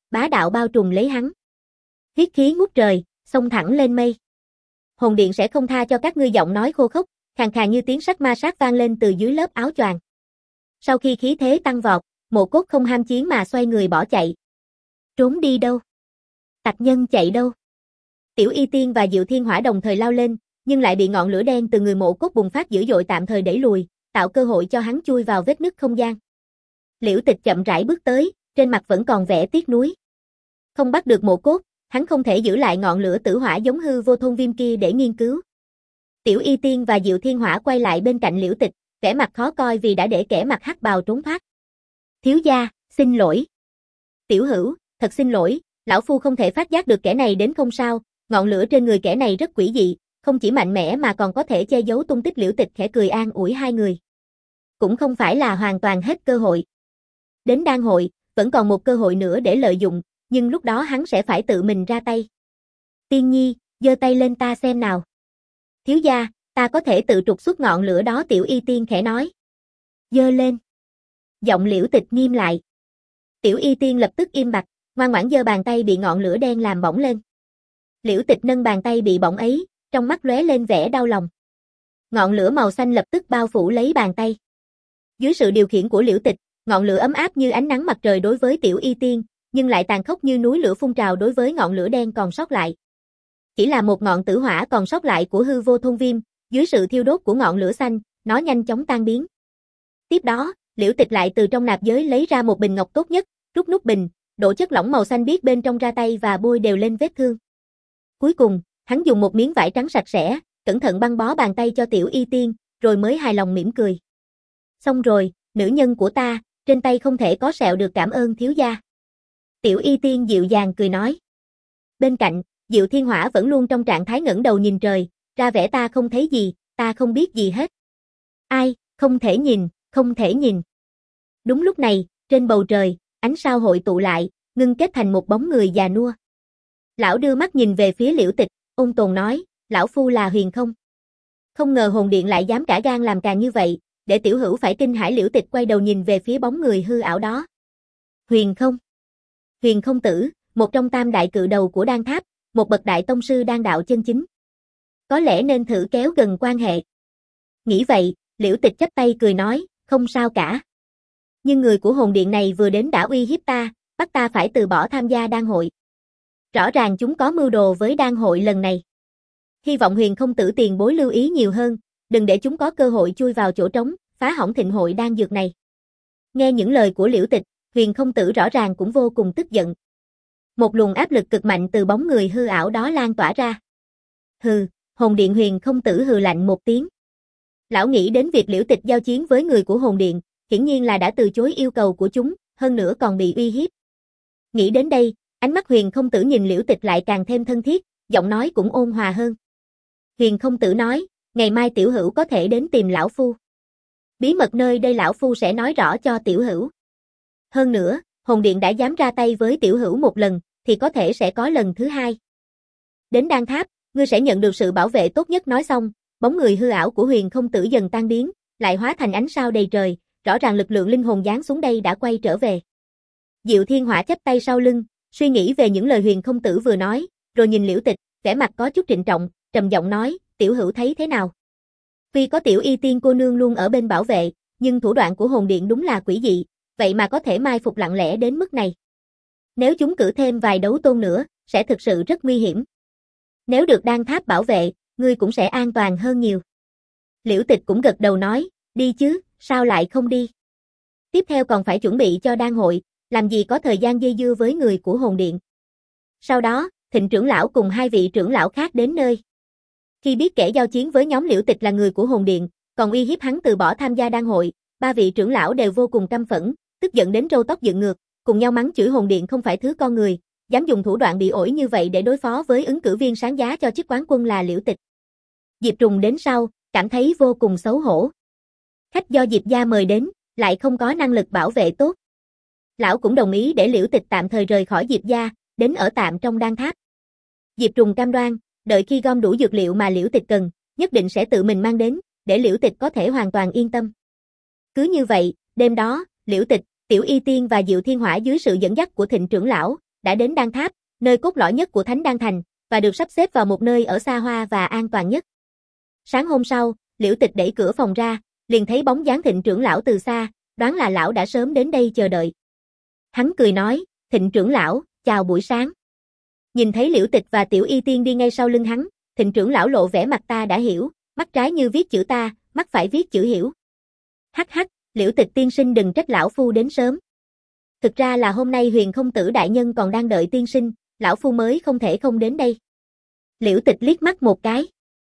bá đạo bao trùm lấy hắn. Huyết khí ngút trời, xông thẳng lên mây. Hồn điện sẽ không tha cho các ngươi, giọng nói khô khốc, khàn khàn như tiếng sắt ma sát vang lên từ dưới lớp áo choàng. Sau khi khí thế tăng vọt, Mộ Cốt không ham chiến mà xoay người bỏ chạy. Trốn đi đâu? Tặc nhân chạy đâu? Tiểu Y Tiên và Diệu Thiên Hỏa đồng thời lao lên, nhưng lại bị ngọn lửa đen từ người Mộ Cốt bùng phát dữ dội tạm thời đẩy lùi, tạo cơ hội cho hắn chui vào vết nứt không gian. Liễu Tịch chậm rãi bước tới, trên mặt vẫn còn vẻ tiếc nuối. Không bắt được Mộ Cốt, hắn không thể giữ lại ngọn lửa tử hỏa giống hư vô thôn viêm kia để nghiên cứu. Tiểu Y Tiên và Diệu Thiên Hỏa quay lại bên cạnh Liễu Tịch, vẻ mặt khó coi vì đã để kẻ mặc hắc bào trốn thoát. Thiếu gia, xin lỗi. Tiểu Hữu, thật xin lỗi, lão phu không thể phát giác được kẻ này đến không sao, ngọn lửa trên người kẻ này rất quỷ dị, không chỉ mạnh mẽ mà còn có thể che giấu tung tích. Liễu Tịch khẽ cười an ủi hai người. Cũng không phải là hoàn toàn hết cơ hội. Đến đan hội, vẫn còn một cơ hội nữa để lợi dụng, nhưng lúc đó hắn sẽ phải tự mình ra tay. Tiên Nhi, giơ tay lên ta xem nào. Thiếu gia, ta có thể tự trục xuất ngọn lửa đó, Tiểu Y Tiên khẽ nói. Giơ lên. Giọng Liễu Tịch nghiêm lại. Tiểu Y Tiên lập tức im bặt, ngoan ngoãn giơ bàn tay bị ngọn lửa đen làm bỏng lên. Liễu Tịch nâng bàn tay bị bỏng ấy, trong mắt lóe lên vẻ đau lòng. Ngọn lửa màu xanh lập tức bao phủ lấy bàn tay. Dưới sự điều khiển của Liễu Tịch, ngọn lửa ấm áp như ánh nắng mặt trời đối với Tiểu Y Tiên, nhưng lại tàn khốc như núi lửa phun trào đối với ngọn lửa đen còn sót lại. Chỉ là một ngọn tử hỏa còn sót lại của hư vô thôn viêm, dưới sự thiêu đốt của ngọn lửa xanh, nó nhanh chóng tan biến. Tiếp đó, Liễu Tịch lại từ trong nạp giới lấy ra một bình ngọc tốt nhất, rút nút bình, đổ chất lỏng màu xanh biếc bên trong ra tay và bôi đều lên vết thương. Cuối cùng, hắn dùng một miếng vải trắng sạch sẽ, cẩn thận băng bó bàn tay cho Tiểu Y Tiên, rồi mới hài lòng mỉm cười. Xong rồi, nữ nhân của ta, trên tay không thể có sẹo được, cảm ơn thiếu gia. Tiểu Y Tiên dịu dàng cười nói. Bên cạnh, Diệu Thiên Hỏa vẫn luôn trong trạng thái ngẩng đầu nhìn trời, ra vẻ ta không thấy gì, ta không biết gì hết. Ai, không thể nhìn, không thể nhìn. Đúng lúc này, trên bầu trời, ánh sao hội tụ lại, ngưng kết thành một bóng người già nua. Lão đưa mắt nhìn về phía Liễu Tịch, ôn tồn nói, lão phu là Huyền Không. Không ngờ hồn điện lại dám cả gan làm càng như vậy, để Tiểu Hữu phải kinh hãi. Liễu Tịch quay đầu nhìn về phía bóng người hư ảo đó. Huyền Không. Huyền Không tử, một trong tam đại cự đầu của đan tháp, một bậc đại tông sư đan đạo chân chính. Có lẽ nên thử kéo gần quan hệ. Nghĩ vậy, Liễu Tịch chắp tay cười nói, không sao cả. Nhưng người của hồn điện này vừa đến đã uy hiếp ta, bắt ta phải từ bỏ tham gia đan hội. Rõ ràng chúng có mưu đồ với đan hội lần này. Hy vọng Huyền Không tử tiền bối lưu ý nhiều hơn, đừng để chúng có cơ hội chui vào chỗ trống, phá hỏng thịnh hội đan dược này. Nghe những lời của Liễu Tịch, Huyền Không tử rõ ràng cũng vô cùng tức giận. Một luồng áp lực cực mạnh từ bóng người hư ảo đó lan tỏa ra. Hừ, hồn điện. Huyền Không tử hừ lạnh một tiếng. Lão nghĩ đến việc Liễu Tịch giao chiến với người của hồn điện, hiển nhiên là đã từ chối yêu cầu của chúng, hơn nữa còn bị uy hiếp. Nghĩ đến đây, ánh mắt Huyền Không tử nhìn Liễu Tịch lại càng thêm thân thiết, giọng nói cũng ôn hòa hơn. Huyền Không tử nói, ngày mai Tiểu Hữu có thể đến tìm lão phu. Bí mật nơi đây lão phu sẽ nói rõ cho Tiểu Hữu. Hơn nữa, hồn điện đã dám ra tay với Tiểu Hữu một lần, thì có thể sẽ có lần thứ hai. Đến đan tháp, ngươi sẽ nhận được sự bảo vệ tốt nhất. Nói xong, bóng người hư ảo của Huyền Không tử dần tan biến, lại hóa thành ánh sao đầy trời, rõ ràng lực lượng linh hồn giáng xuống đây đã quay trở về. Diệu Thiên Hỏa chắp tay sau lưng, suy nghĩ về những lời Huyền Không tử vừa nói, rồi nhìn Liễu Tịch, vẻ mặt có chút trịnh trọng, trầm giọng nói, Tiểu Hữu thấy thế nào? Tuy có Tiểu Y Tiên cô nương luôn ở bên bảo vệ, nhưng thủ đoạn của hồn điện đúng là quỷ dị, vậy mà có thể mai phục lặng lẽ đến mức này. Nếu chúng cử thêm vài đấu tôn nữa, sẽ thực sự rất nguy hiểm. Nếu được đan tháp bảo vệ, ngươi cũng sẽ an toàn hơn nhiều. Liễu Tịch cũng gật đầu nói, đi chứ, sao lại không đi? Tiếp theo còn phải chuẩn bị cho đan hội, làm gì có thời gian dây dưa với người của hồn điện. Sau đó, Thịnh trưởng lão cùng hai vị trưởng lão khác đến nơi. Khi biết kẻ giao chiến với nhóm Liễu Tịch là người của hồn điện, còn uy hiếp hắn từ bỏ tham gia đan hội, ba vị trưởng lão đều vô cùng căm phẫn, tức giận đến râu tóc dựng ngược, cùng nhau mắng chửi hồn điện không phải thứ con người, dám dùng thủ đoạn bị ổi như vậy để đối phó với ứng cử viên sáng giá cho chức quán quân là Liễu Tịch. Diệp Trùng đến sau, cảm thấy vô cùng xấu hổ. Khách do Diệp gia mời đến, lại không có năng lực bảo vệ tốt. Lão cũng đồng ý để Liễu Tịch tạm thời rời khỏi Diệp gia, đến ở tạm trong đan tháp. Diệp Trùng cam đoan, đợi khi gom đủ dược liệu mà Liễu Tịch cần, nhất định sẽ tự mình mang đến, để Liễu Tịch có thể hoàn toàn yên tâm. Cứ như vậy, đêm đó, Liễu Tịch, Tiểu Y Tiên và Diệu Thiên Hỏa dưới sự dẫn dắt của Thịnh trưởng lão, đã đến Đan Tháp, nơi cốt lõi nhất của Thánh Đan Thành, và được sắp xếp vào một nơi ở xa hoa và an toàn nhất. Sáng hôm sau, Liễu Tịch đẩy cửa phòng ra, liền thấy bóng dáng Thịnh trưởng lão từ xa, đoán là lão đã sớm đến đây chờ đợi. Hắn cười nói, Thịnh trưởng lão, chào buổi sáng. Nhìn thấy Liễu Tịch và Tiểu Y Tiên đi ngay sau lưng hắn, Thịnh trưởng lão lộ vẻ mặt ta đã hiểu, mắt trái như viết chữ ta, mắt phải viết chữ hiểu. Hắc hắc, Liễu Tịch tiên sinh đừng trách lão phu đến sớm. Thực ra là hôm nay Huyền Không Tử đại nhân còn đang đợi tiên sinh, lão phu mới không thể không đến đây. Liễu Tịch liếc mắt một cái.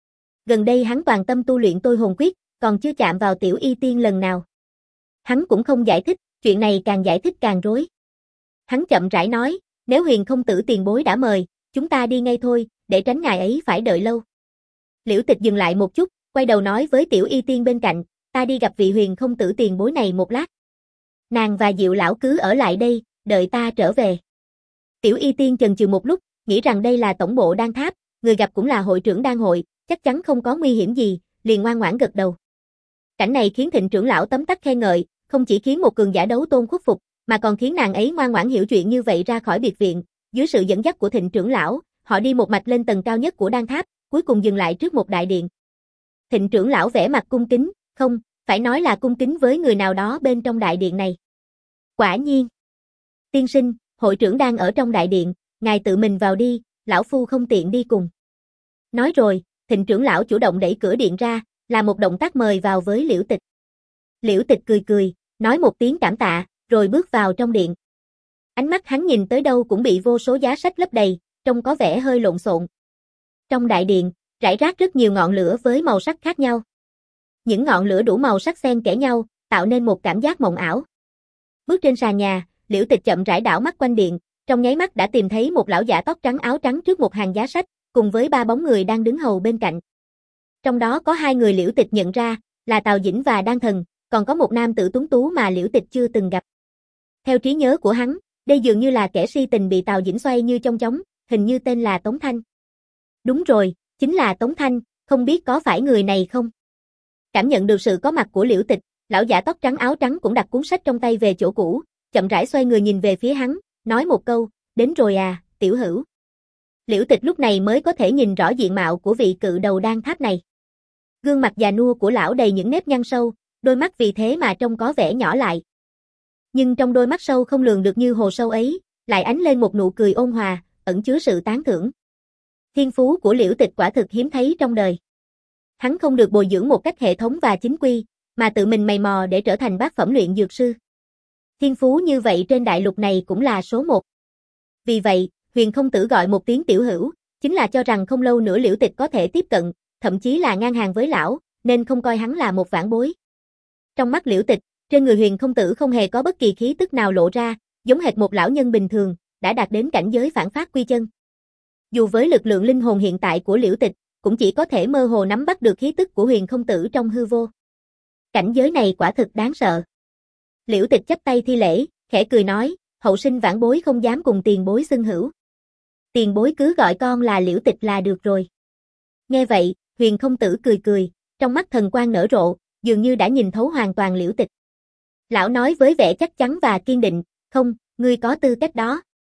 Gần đây hắn toàn tâm tu luyện tôi hồn quyết, còn chưa chạm vào Tiểu Y Tiên lần nào. Hắn cũng không giải thích, chuyện này càng giải thích càng rối. Hắn chậm rãi nói, nếu Huyền Không Tử tiền bối đã mời, chúng ta đi ngay thôi, để tránh ngài ấy phải đợi lâu. Liễu Tịch dừng lại một chút, quay đầu nói với Tiểu Y Tiên bên cạnh, ta đi gặp vị Huyền Không Tử tiền bối này một lát. Nàng và Diệu lão cứ ở lại đây, đợi ta trở về. Tiểu Y Tiên chần chừ một lúc, nghĩ rằng đây là tổng bộ Đan Tháp, người gặp cũng là hội trưởng Đan hội, chắc chắn không có nguy hiểm gì, liền ngoan ngoãn gật đầu. Cảnh này khiến Thịnh trưởng lão tấm tắc khen ngợi, không chỉ khiến một cường giả đấu tôn khuất phục, mà còn khiến nàng ấy ngoan ngoãn hiểu chuyện như vậy ra khỏi biệt viện. Dưới sự dẫn dắt của Thịnh trưởng lão, họ đi một mạch lên tầng cao nhất của Đan Tháp, cuối cùng dừng lại trước một đại điện. Thịnh trưởng lão vẻ mặt cung kính, không, phải nói là cung kính với người nào đó bên trong đại điện này. Quả nhiên. Tiên sinh, hội trưởng đang ở trong đại điện, ngài tự mình vào đi, lão phu không tiện đi cùng. Nói rồi, Thịnh trưởng lão chủ động đẩy cửa điện ra, là một động tác mời vào với Liễu Tịch. Liễu Tịch cười cười, nói một tiếng cảm tạ, rồi bước vào trong điện. Ánh mắt hắn nhìn tới đâu cũng bị vô số giá sách lấp đầy, trông có vẻ hơi lộn xộn. Trong đại điện, rải rác rất nhiều ngọn lửa với màu sắc khác nhau. Những ngọn lửa đủ màu sắc xen kẽ nhau, tạo nên một cảm giác mộng ảo. Bước trên sàn nhà, Liễu Tịch chậm rãi đảo mắt quanh điện, trong nháy mắt đã tìm thấy một lão giả tóc trắng áo trắng trước một hàng giá sách, cùng với ba bóng người đang đứng hầu bên cạnh. Trong đó có hai người Liễu Tịch nhận ra, là Tào Dĩnh và Đan Thần, còn có một nam tử tuấn tú mà Liễu Tịch chưa từng gặp. Theo trí nhớ của hắn, đây dường như là kẻ si tình bị Tào Dĩnh xoay như trong chóng, hình như tên là Tống Thanh. Đúng rồi, chính là Tống Thanh, không biết có phải người này không? Cảm nhận được sự có mặt của Liễu Tịch, lão giả tóc trắng áo trắng cũng đặt cuốn sách trong tay về chỗ cũ, chậm rãi xoay người nhìn về phía hắn, nói một câu, đến rồi à, tiểu hữu. Liễu Tịch lúc này mới có thể nhìn rõ diện mạo của vị cự đầu Đan Tháp này. Gương mặt già nua của lão đầy những nếp nhăn sâu, đôi mắt vì thế mà trông có vẻ nhỏ lại. Nhưng trong đôi mắt sâu không lường được như hồ sâu ấy, lại ánh lên một nụ cười ôn hòa, ẩn chứa sự tán thưởng. Thiên phú của Liễu Tịch quả thực hiếm thấy trong đời. Hắn không được bồi dưỡng một cách hệ thống và chính quy, mà tự mình mày mò để trở thành bát phẩm luyện dược sư. Thiên phú như vậy trên đại lục này cũng là số một. Vì vậy, Huyền Không Tử gọi một tiếng tiểu hữu, chính là cho rằng không lâu nữa Liễu Tịch có thể tiếp cận, thậm chí là ngang hàng với lão, nên không coi hắn là một vãn bối. Trong mắt Liễu Tịch, trên người Huyền Không Tử không hề có bất kỳ khí tức nào lộ ra, giống hệt một lão nhân bình thường, đã đạt đến cảnh giới phản phát quy chân. Dù với lực lượng linh hồn hiện tại của Liễu Tịch, cũng chỉ có thể mơ hồ nắm bắt được khí tức của Huyền Không Tử trong hư vô. Cảnh giới này quả thực đáng sợ. Liễu Tịch chắp tay thi lễ, khẽ cười nói, hậu sinh vãn bối không dám cùng tiền bối xưng hữu. Tiền bối cứ gọi con là Liễu Tịch là được rồi. Nghe vậy, Huyền Không Tử cười cười, trong mắt thần quang nở rộ, dường như đã nhìn thấu hoàn toàn Liễu Tịch. Lão nói với vẻ chắc chắn và kiên định, không, ngươi có tư cách đó.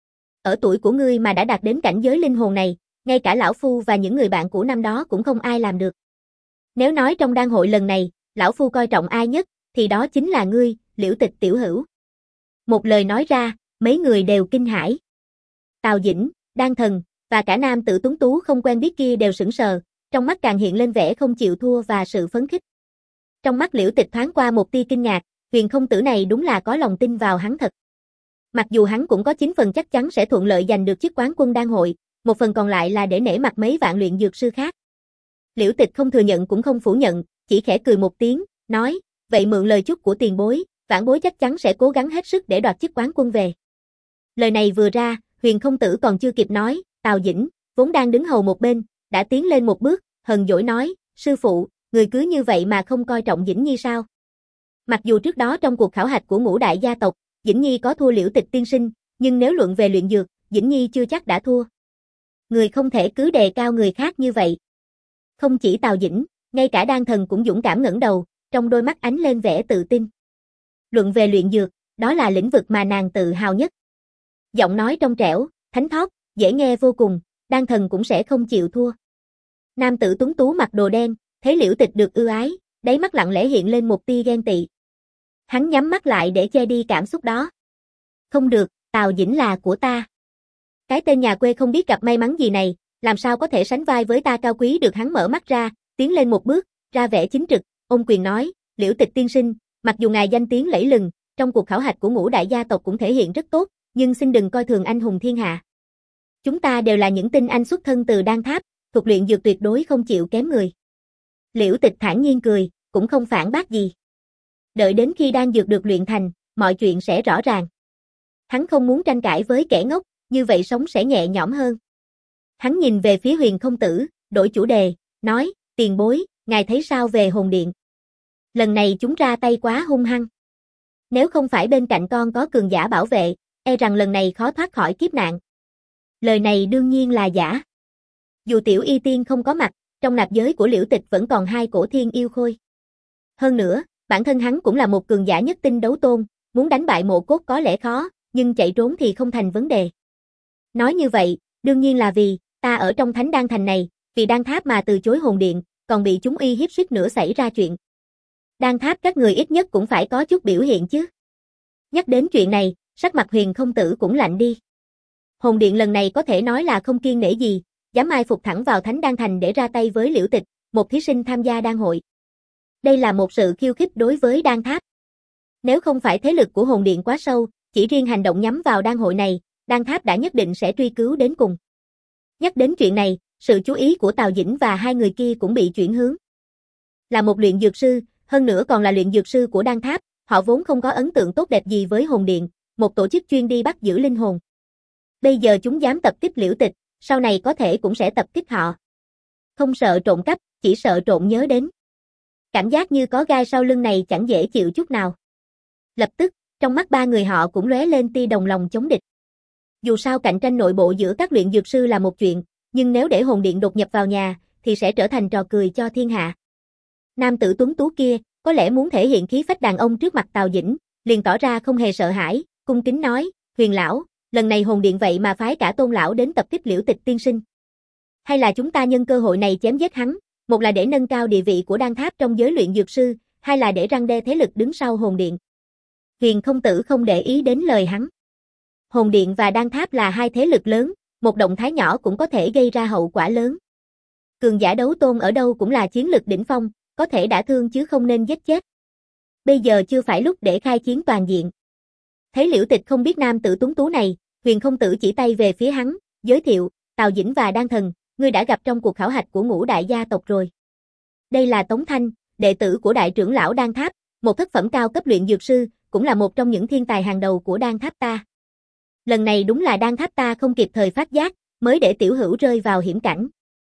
Ở tuổi của ngươi mà đã đạt đến cảnh giới linh hồn này, ngay cả lão phu và những người bạn cũ năm đó cũng không ai làm được. Nếu nói trong đan hội lần này, lão phu coi trọng ai nhất, thì đó chính là ngươi, Liễu Tịch tiểu hữu. Một lời nói ra, mấy người đều kinh hãi. Tào Dĩnh, Đan Thần, và cả nam tử tuấn tú không quen biết kia đều sững sờ, trong mắt càng hiện lên vẻ không chịu thua và sự phấn khích. Trong mắt Liễu Tịch thoáng qua một tia kinh ngạc, Huyền Không Tử này đúng là có lòng tin vào hắn thật. Mặc dù hắn cũng có chín phần chắc chắn sẽ thuận lợi giành được chức quán quân đan hội, một phần còn lại là để nể mặt mấy vạn luyện dược sư khác. Liễu Tịch không thừa nhận cũng không phủ nhận, chỉ khẽ cười một tiếng, nói, vậy mượn lời chúc của tiền bối, vãn bối chắc chắn sẽ cố gắng hết sức để đoạt chức quán quân về. Lời này vừa ra, Huyền Không Tử còn chưa kịp nói, Tào Dĩnh, vốn đang đứng hầu một bên, đã tiến lên một bước, hờn dỗi nói, sư phụ, người cứ như vậy mà không coi trọng Dĩnh Nhi sao? Mặc dù trước đó trong cuộc khảo hạch của ngũ đại gia tộc, Dĩnh Nhi có thua Liễu Tịch tiên sinh, nhưng nếu luận về luyện dược, Dĩnh Nhi chưa chắc đã thua. Người không thể cứ đề cao người khác như vậy. Không chỉ Tào Dĩnh, ngay cả Đan Thần cũng dũng cảm ngẩng đầu, trong đôi mắt ánh lên vẻ tự tin. Luận về luyện dược, đó là lĩnh vực mà nàng tự hào nhất. Giọng nói trong trẻo, thánh thót, dễ nghe vô cùng, đan thần cũng sẽ không chịu thua. Nam tử tuấn tú mặc đồ đen, thấy Liễu Tịch được ưu ái, đáy mắt lặng lẽ hiện lên một tia ghen tị. Hắn nhắm mắt lại để che đi cảm xúc đó. Không được, Tào Dĩnh là của ta. Cái tên nhà quê không biết gặp may mắn gì này, làm sao có thể sánh vai với ta cao quý được. Hắn mở mắt ra, tiến lên một bước, ra vẻ chính trực, ôm quyền nói, Liễu Tịch tiên sinh, mặc dù ngài danh tiếng lẫy lừng, trong cuộc khảo hạch của ngũ đại gia tộc cũng thể hiện rất tốt, nhưng xin đừng coi thường anh hùng thiên hạ. Chúng ta đều là những tinh anh xuất thân từ Đan Tháp, thuộc luyện dược tuyệt đối không chịu kém người. Liễu Tịch thản nhiên cười, cũng không phản bác gì. Đợi đến khi đan dược được luyện thành, mọi chuyện sẽ rõ ràng. Hắn không muốn tranh cãi với kẻ ngốc, như vậy sống sẽ nhẹ nhõm hơn. Hắn nhìn về phía Huyền Không Tử, đổi chủ đề, nói, tiền bối, ngài thấy sao về hồn điện? Lần này chúng ra tay quá hung hăng. Nếu không phải bên cạnh con có cường giả bảo vệ, e rằng lần này khó thoát khỏi kiếp nạn. Lời này đương nhiên là giả. Dù Tiểu Y Tiên không có mặt, trong nạp giới của Liễu Tịch vẫn còn hai cổ thiên yêu khôi. Hơn nữa, bản thân hắn cũng là một cường giả nhất tinh đấu tôn, muốn đánh bại Mộ Cốt có lẽ khó, nhưng chạy trốn thì không thành vấn đề. Nói như vậy, đương nhiên là vì, ta ở trong Thánh Đan Thành này, vì Đan Tháp mà từ chối hồn điện, còn bị chúng uy hiếp suýt nữa xảy ra chuyện. Đan Tháp các người ít nhất cũng phải có chút biểu hiện chứ. Nhắc đến chuyện này, sắc mặt Huyền Không Tử cũng lạnh đi. Hồn điện lần này có thể nói là không kiêng nể gì, dám mai phục thẳng vào Thánh Đan Thành để ra tay với Liễu Tịch, một thí sinh tham gia đan hội. Đây là một sự khiêu khích đối với Đan Tháp. Nếu không phải thế lực của hồn điện quá sâu, chỉ riêng hành động nhắm vào đan hội này, Đan Tháp đã nhất định sẽ truy cứu đến cùng. Nhắc đến chuyện này, sự chú ý của Tào Dĩnh và hai người kia cũng bị chuyển hướng. Là một luyện dược sư, hơn nữa còn là luyện dược sư của Đan Tháp, họ vốn không có ấn tượng tốt đẹp gì với hồn điện, một tổ chức chuyên đi bắt giữ linh hồn. Bây giờ chúng dám tập kích Liễu Tịch, sau này có thể cũng sẽ tập kích họ. Không sợ trộm cắp, chỉ sợ trộm nhớ đến. Cảm giác như có gai sau lưng này chẳng dễ chịu chút nào. Lập tức, trong mắt ba người họ cũng lóe lên tia đồng lòng chống địch. Dù sao cạnh tranh nội bộ giữa các luyện dược sư là một chuyện, nhưng nếu để hồn điện đột nhập vào nhà, thì sẽ trở thành trò cười cho thiên hạ. Nam tử tuấn tú kia, có lẽ muốn thể hiện khí phách đàn ông trước mặt Tào Dĩnh, liền tỏ ra không hề sợ hãi, cung kính nói, Huyền lão, lần này hồn điện vậy mà phái cả Tôn lão đến tập kích Liễu Tịch tiên sinh. Hay là chúng ta nhân cơ hội này chém giết hắn, một là để nâng cao địa vị của Đan Tháp trong giới luyện dược sư, hai là để răn đe thế lực đứng sau hồn điện. Huyền Không Tử không để ý đến lời hắn. Hồn điện và Đan Tháp là hai thế lực lớn, một động thái nhỏ cũng có thể gây ra hậu quả lớn. Cường giả đấu tôn ở đâu cũng là chiến lực đỉnh phong, có thể đả thương chứ không nên giết chết. Bây giờ chưa phải lúc để khai chiến toàn diện. Thấy Liễu Tịch không biết nam tử tuấn tú này, Huyền Không Tử chỉ tay về phía hắn, giới thiệu, Tào Dĩnh và Đan Thần, ngươi đã gặp trong cuộc khảo hạch của ngũ đại gia tộc rồi. Đây là Tống Thanh, đệ tử của đại trưởng lão Đan Tháp, một thất phẩm cao cấp luyện dược sư, cũng là một trong những thiên tài hàng đầu của Đan Tháp ta. Lần này đúng là Đan Tháp ta không kịp thời phát giác, mới để tiểu hữu rơi vào hiểm cảnh.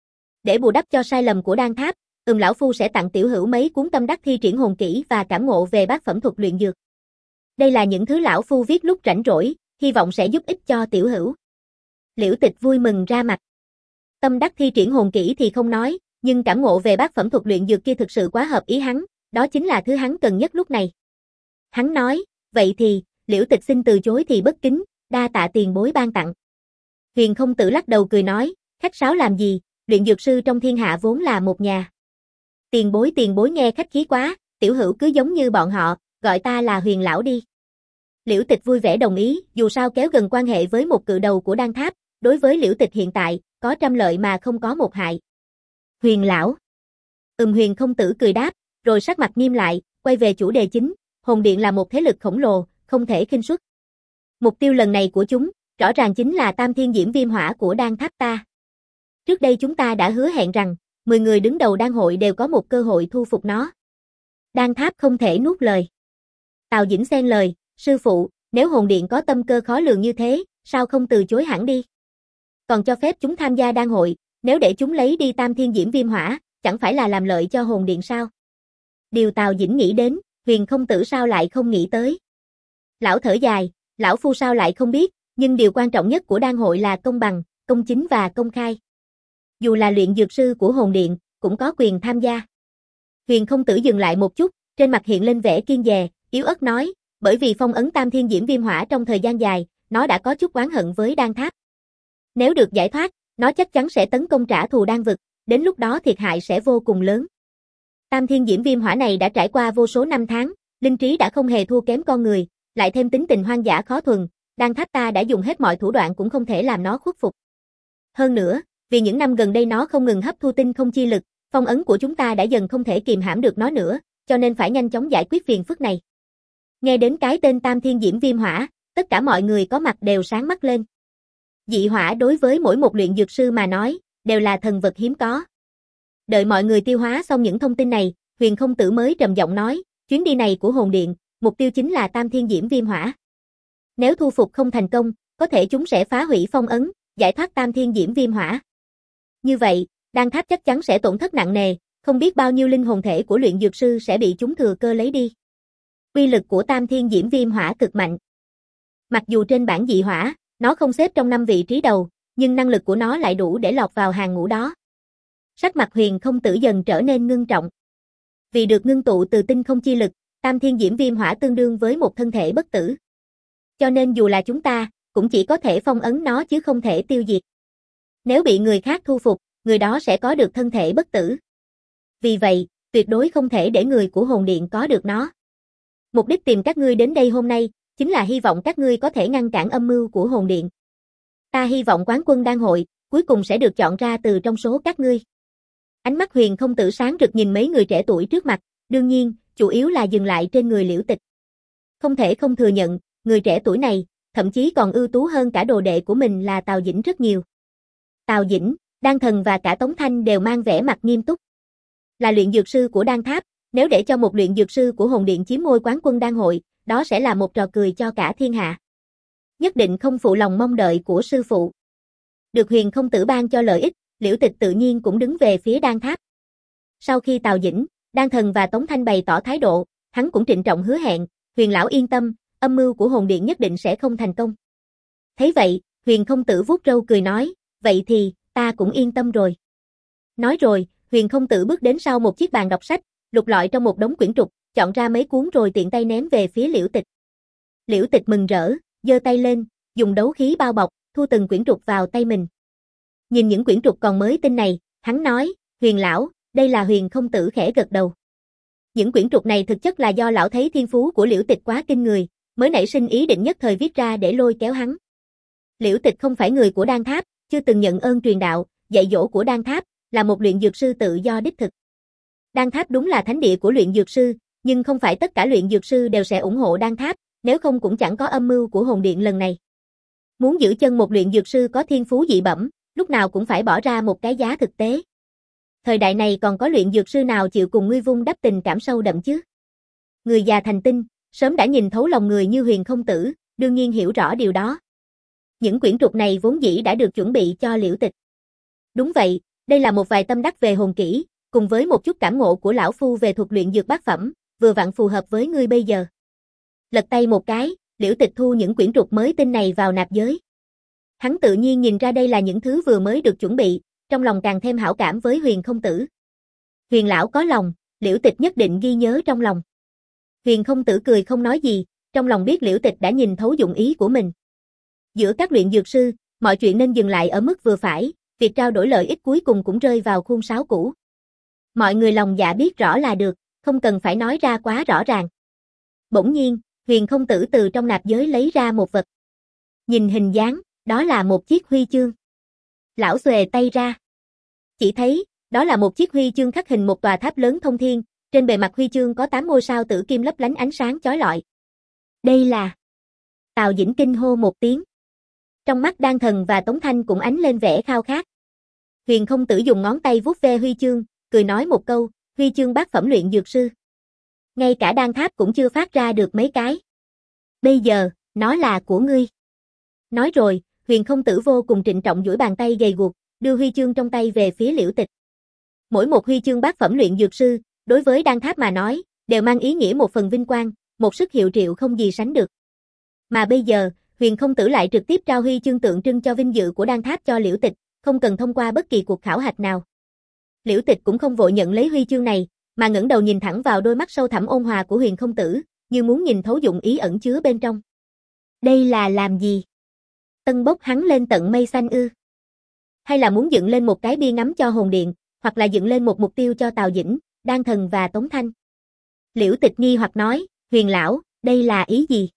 Để bù đắp cho sai lầm của Đan Tháp, ừm lão phu sẽ tặng tiểu hữu mấy cuốn tâm đắc thi triển hồn kỹ và cảm ngộ về bát phẩm thuật luyện dược. Đây là những thứ lão phu viết lúc rảnh rỗi, hy vọng sẽ giúp ích cho tiểu hữu. Liễu Tịch vui mừng ra mặt. Tâm đắc thi triển hồn kỹ thì không nói, nhưng cảm ngộ về bát phẩm thuật luyện dược kia thực sự quá hợp ý hắn, đó chính là thứ hắn cần nhất lúc này. Hắn nói, vậy thì, Liễu Tịch xin từ chối thì bất kính, đa tạ tiền bối ban tặng. Huyền Không Tử lắc đầu cười nói, khách sáo làm gì, luyện dược sư trong thiên hạ vốn là một nhà. Tiền bối tiền bối nghe khách khí quá, tiểu hữu cứ giống như bọn họ, gọi ta là Huyền lão đi. Liễu Tịch vui vẻ đồng ý, dù sao kéo gần quan hệ với một cự đầu của Đan Tháp, đối với Liễu Tịch hiện tại, có trăm lợi mà không có một hại. Huyền lão. Ừm Huyền Không Tử cười đáp, rồi sắc mặt nghiêm lại, quay về chủ đề chính, hồn điện là một thế lực khổng lồ, không thể khinh suất. Mục tiêu lần này của chúng, rõ ràng chính là Tam Thiên Diễm Viêm Hỏa của Đan Tháp ta. Trước đây chúng ta đã hứa hẹn rằng, mười người đứng đầu đan hội đều có một cơ hội thu phục nó. Đan Tháp không thể nuốt lời. Tào Dĩnh xen lời, sư phụ, nếu hồn điện có tâm cơ khó lường như thế, sao không từ chối hẳn đi? Còn cho phép chúng tham gia đan hội, nếu để chúng lấy đi Tam Thiên Diễm Viêm Hỏa, chẳng phải là làm lợi cho hồn điện sao? Điều Tào Dĩnh nghĩ đến, Huyền Không Tử sao lại không nghĩ tới? Lão thở dài, lão phu sao lại không biết, nhưng điều quan trọng nhất của đan hội là công bằng, công chính và công khai. Dù là luyện dược sư của hồn điện, cũng có quyền tham gia. Huyền Không Tử dừng lại một chút, trên mặt hiện lên vẻ kiên dè, yếu ớt nói, bởi vì phong ấn Tam Thiên Diễm Viêm Hỏa trong thời gian dài, nó đã có chút oán hận với Đan Tháp. Nếu được giải thoát, nó chắc chắn sẽ tấn công trả thù Đan vực, đến lúc đó thiệt hại sẽ vô cùng lớn. Tam thiên diễm viêm hỏa này đã trải qua vô số năm tháng, linh trí đã không hề thua kém con người, lại thêm tính tình hoang dã khó thuần, Đan Tháp ta đã dùng hết mọi thủ đoạn cũng không thể làm nó khuất phục. Hơn nữa, vì những năm gần đây nó không ngừng hấp thu tinh không chi lực, phong ấn của chúng ta đã dần không thể kìm hãm được nó nữa, cho nên phải nhanh chóng giải quyết phiền phức này. Nghe đến cái tên Tam thiên diễm viêm hỏa, tất cả mọi người có mặt đều sáng mắt lên. Dị hỏa đối với mỗi một luyện dược sư mà nói, đều là thần vật hiếm có. Đợi mọi người tiêu hóa xong những thông tin này, Huyền Không Tử mới trầm giọng nói, chuyến đi này của hồn điện, mục tiêu chính là Tam thiên diễm viêm hỏa. Nếu thu phục không thành công, có thể chúng sẽ phá hủy phong ấn, giải thoát Tam thiên diễm viêm hỏa. Như vậy, Đan Tháp chắc chắn sẽ tổn thất nặng nề, không biết bao nhiêu linh hồn thể của luyện dược sư sẽ bị chúng thừa cơ lấy đi. Uy lực của Tam thiên diễm viêm hỏa cực mạnh. Mặc dù trên bảng dị hỏa, nó không xếp trong năm vị trí đầu, nhưng năng lực của nó lại đủ để lọt vào hàng ngũ đó. Sắc mặt Huyền Không Tử dần trở nên ngưng trọng. Vì được ngưng tụ từ tinh không chi lực, Tam thiên diễm viêm hỏa tương đương với một thân thể bất tử. Cho nên dù là chúng ta, cũng chỉ có thể phong ấn nó chứ không thể tiêu diệt. Nếu bị người khác thu phục, người đó sẽ có được thân thể bất tử. Vì vậy, tuyệt đối không thể để người của hồn điện có được nó. Mục đích tìm các ngươi đến đây hôm nay, chính là hy vọng các ngươi có thể ngăn cản âm mưu của hồn điện. Ta hy vọng quán quân đan hội, cuối cùng sẽ được chọn ra từ trong số các ngươi. Ánh mắt Huyền Không Tử sáng rực nhìn mấy người trẻ tuổi trước mặt, đương nhiên, chủ yếu là dừng lại trên người Liễu Tịch. Không thể không thừa nhận, người trẻ tuổi này, thậm chí còn ưu tú hơn cả đồ đệ của mình là Tào Dĩnh rất nhiều. Tào Dĩnh, Đan Thần và cả Tống Thanh đều mang vẻ mặt nghiêm túc. Là luyện dược sư của Đan Tháp, nếu để cho một luyện dược sư của hồn điện chiếm ngôi quán quân đan hội, đó sẽ là một trò cười cho cả thiên hạ. Nhất định không phụ lòng mong đợi của sư phụ. Được Huyền Không Tử ban cho lợi ích, Liễu Tịch tự nhiên cũng đứng về phía Đan Tháp. Sau khi Tào Dĩnh, Đan Thần và Tống Thanh bày tỏ thái độ, hắn cũng trịnh trọng hứa hẹn, Huyền lão yên tâm, âm mưu của hồn điện nhất định sẽ không thành công. Thấy vậy, Huyền Không Tử vuốt râu cười nói, vậy thì, ta cũng yên tâm rồi. Nói rồi, Huyền Không Tử bước đến sau một chiếc bàn đọc sách, lục lọi trong một đống quyển trục, chọn ra mấy cuốn rồi tiện tay ném về phía Liễu Tịch. Liễu Tịch mừng rỡ, giơ tay lên, dùng đấu khí bao bọc, thu từng quyển trục vào tay mình. Nhìn những quyển trục còn mới tinh này, hắn nói, Huyền lão, đây là Huyền Không Tử khẽ gật đầu. Những quyển trục này thực chất là do lão thấy thiên phú của Liễu Tịch quá kinh người, mới nảy sinh ý định nhất thời viết ra để lôi kéo hắn. Liễu Tịch không phải người của Đan Tháp, chưa từng nhận ơn truyền đạo, dạy dỗ của Đan Tháp, là một luyện dược sư tự do đích thực. Đan Tháp đúng là thánh địa của luyện dược sư, nhưng không phải tất cả luyện dược sư đều sẽ ủng hộ Đan Tháp, nếu không cũng chẳng có âm mưu của hồn điện lần này. Muốn giữ chân một luyện dược sư có thiên phú dị bẩm, lúc nào cũng phải bỏ ra một cái giá thực tế. Thời đại này còn có luyện dược sư nào chịu cùng ngươi vung đắp tình cảm sâu đậm chứ? Người già thành tinh, sớm đã nhìn thấu lòng người như Huyền Không Tử, đương nhiên hiểu rõ điều đó. Những quyển trục này vốn dĩ đã được chuẩn bị cho Liễu Tịch. Đúng vậy, đây là một vài tâm đắc về hồn kỹ, cùng với một chút cảm ngộ của lão phu về thuật luyện dược bát phẩm, vừa vặn phù hợp với ngươi bây giờ. Lật tay một cái, Liễu Tịch thu những quyển trục mới tinh này vào nạp giới. Hắn tự nhiên nhìn ra đây là những thứ vừa mới được chuẩn bị, trong lòng càng thêm hảo cảm với Huyền Không Tử. Huyền lão có lòng, Liễu Tịch nhất định ghi nhớ trong lòng. Huyền Không Tử cười không nói gì, trong lòng biết Liễu Tịch đã nhìn thấu dụng ý của mình. Giữa các luyện dược sư, mọi chuyện nên dừng lại ở mức vừa phải, việc trao đổi lợi ích cuối cùng cũng rơi vào khuôn sáo cũ. Mọi người lòng dạ biết rõ là được, không cần phải nói ra quá rõ ràng. Bỗng nhiên, Huyền Không Tử từ trong nạp giới lấy ra một vật. Nhìn hình dáng, đó là một chiếc huy chương. Lão xuề tay ra. Chỉ thấy, đó là một chiếc huy chương khắc hình một tòa tháp lớn thông thiên, trên bề mặt huy chương có tám ngôi sao tử kim lấp lánh ánh sáng chói lọi. Đây là... Tào Dĩnh kinh hô một tiếng. Trong mắt Đan Thần và Tống Thanh cũng ánh lên vẻ khao khát. Huyền Không Tử dùng ngón tay vuốt ve huy chương, cười nói một câu, huy chương bát phẩm luyện dược sư. Ngay cả Đan Tháp cũng chưa phát ra được mấy cái. Bây giờ, nó là của ngươi. Nói rồi, Huyền Không Tử vô cùng trịnh trọng duỗi bàn tay gầy guộc, đưa huy chương trong tay về phía Liễu Tịch. Mỗi một huy chương bát phẩm luyện dược sư, đối với Đan Tháp mà nói, đều mang ý nghĩa một phần vinh quang, một sức hiệu triệu không gì sánh được. Mà bây giờ, Huyền Không Tử lại trực tiếp trao huy chương tượng trưng cho vinh dự của Đan Tháp cho Liễu Tịch, không cần thông qua bất kỳ cuộc khảo hạch nào. Liễu Tịch cũng không vội nhận lấy huy chương này, mà ngẩng đầu nhìn thẳng vào đôi mắt sâu thẳm ôn hòa của Huyền Không Tử, như muốn nhìn thấu dụng ý ẩn chứa bên trong. Đây là làm gì? Tân bốc hắn lên tận mây xanh ư? Hay là muốn dựng lên một cái bia ngắm cho hồn điện, hoặc là dựng lên một mục tiêu cho Tào Dĩnh, Đan Thần và Tống Thanh? Liễu Tịch nghi hoặc nói, Huyền lão, đây là ý gì?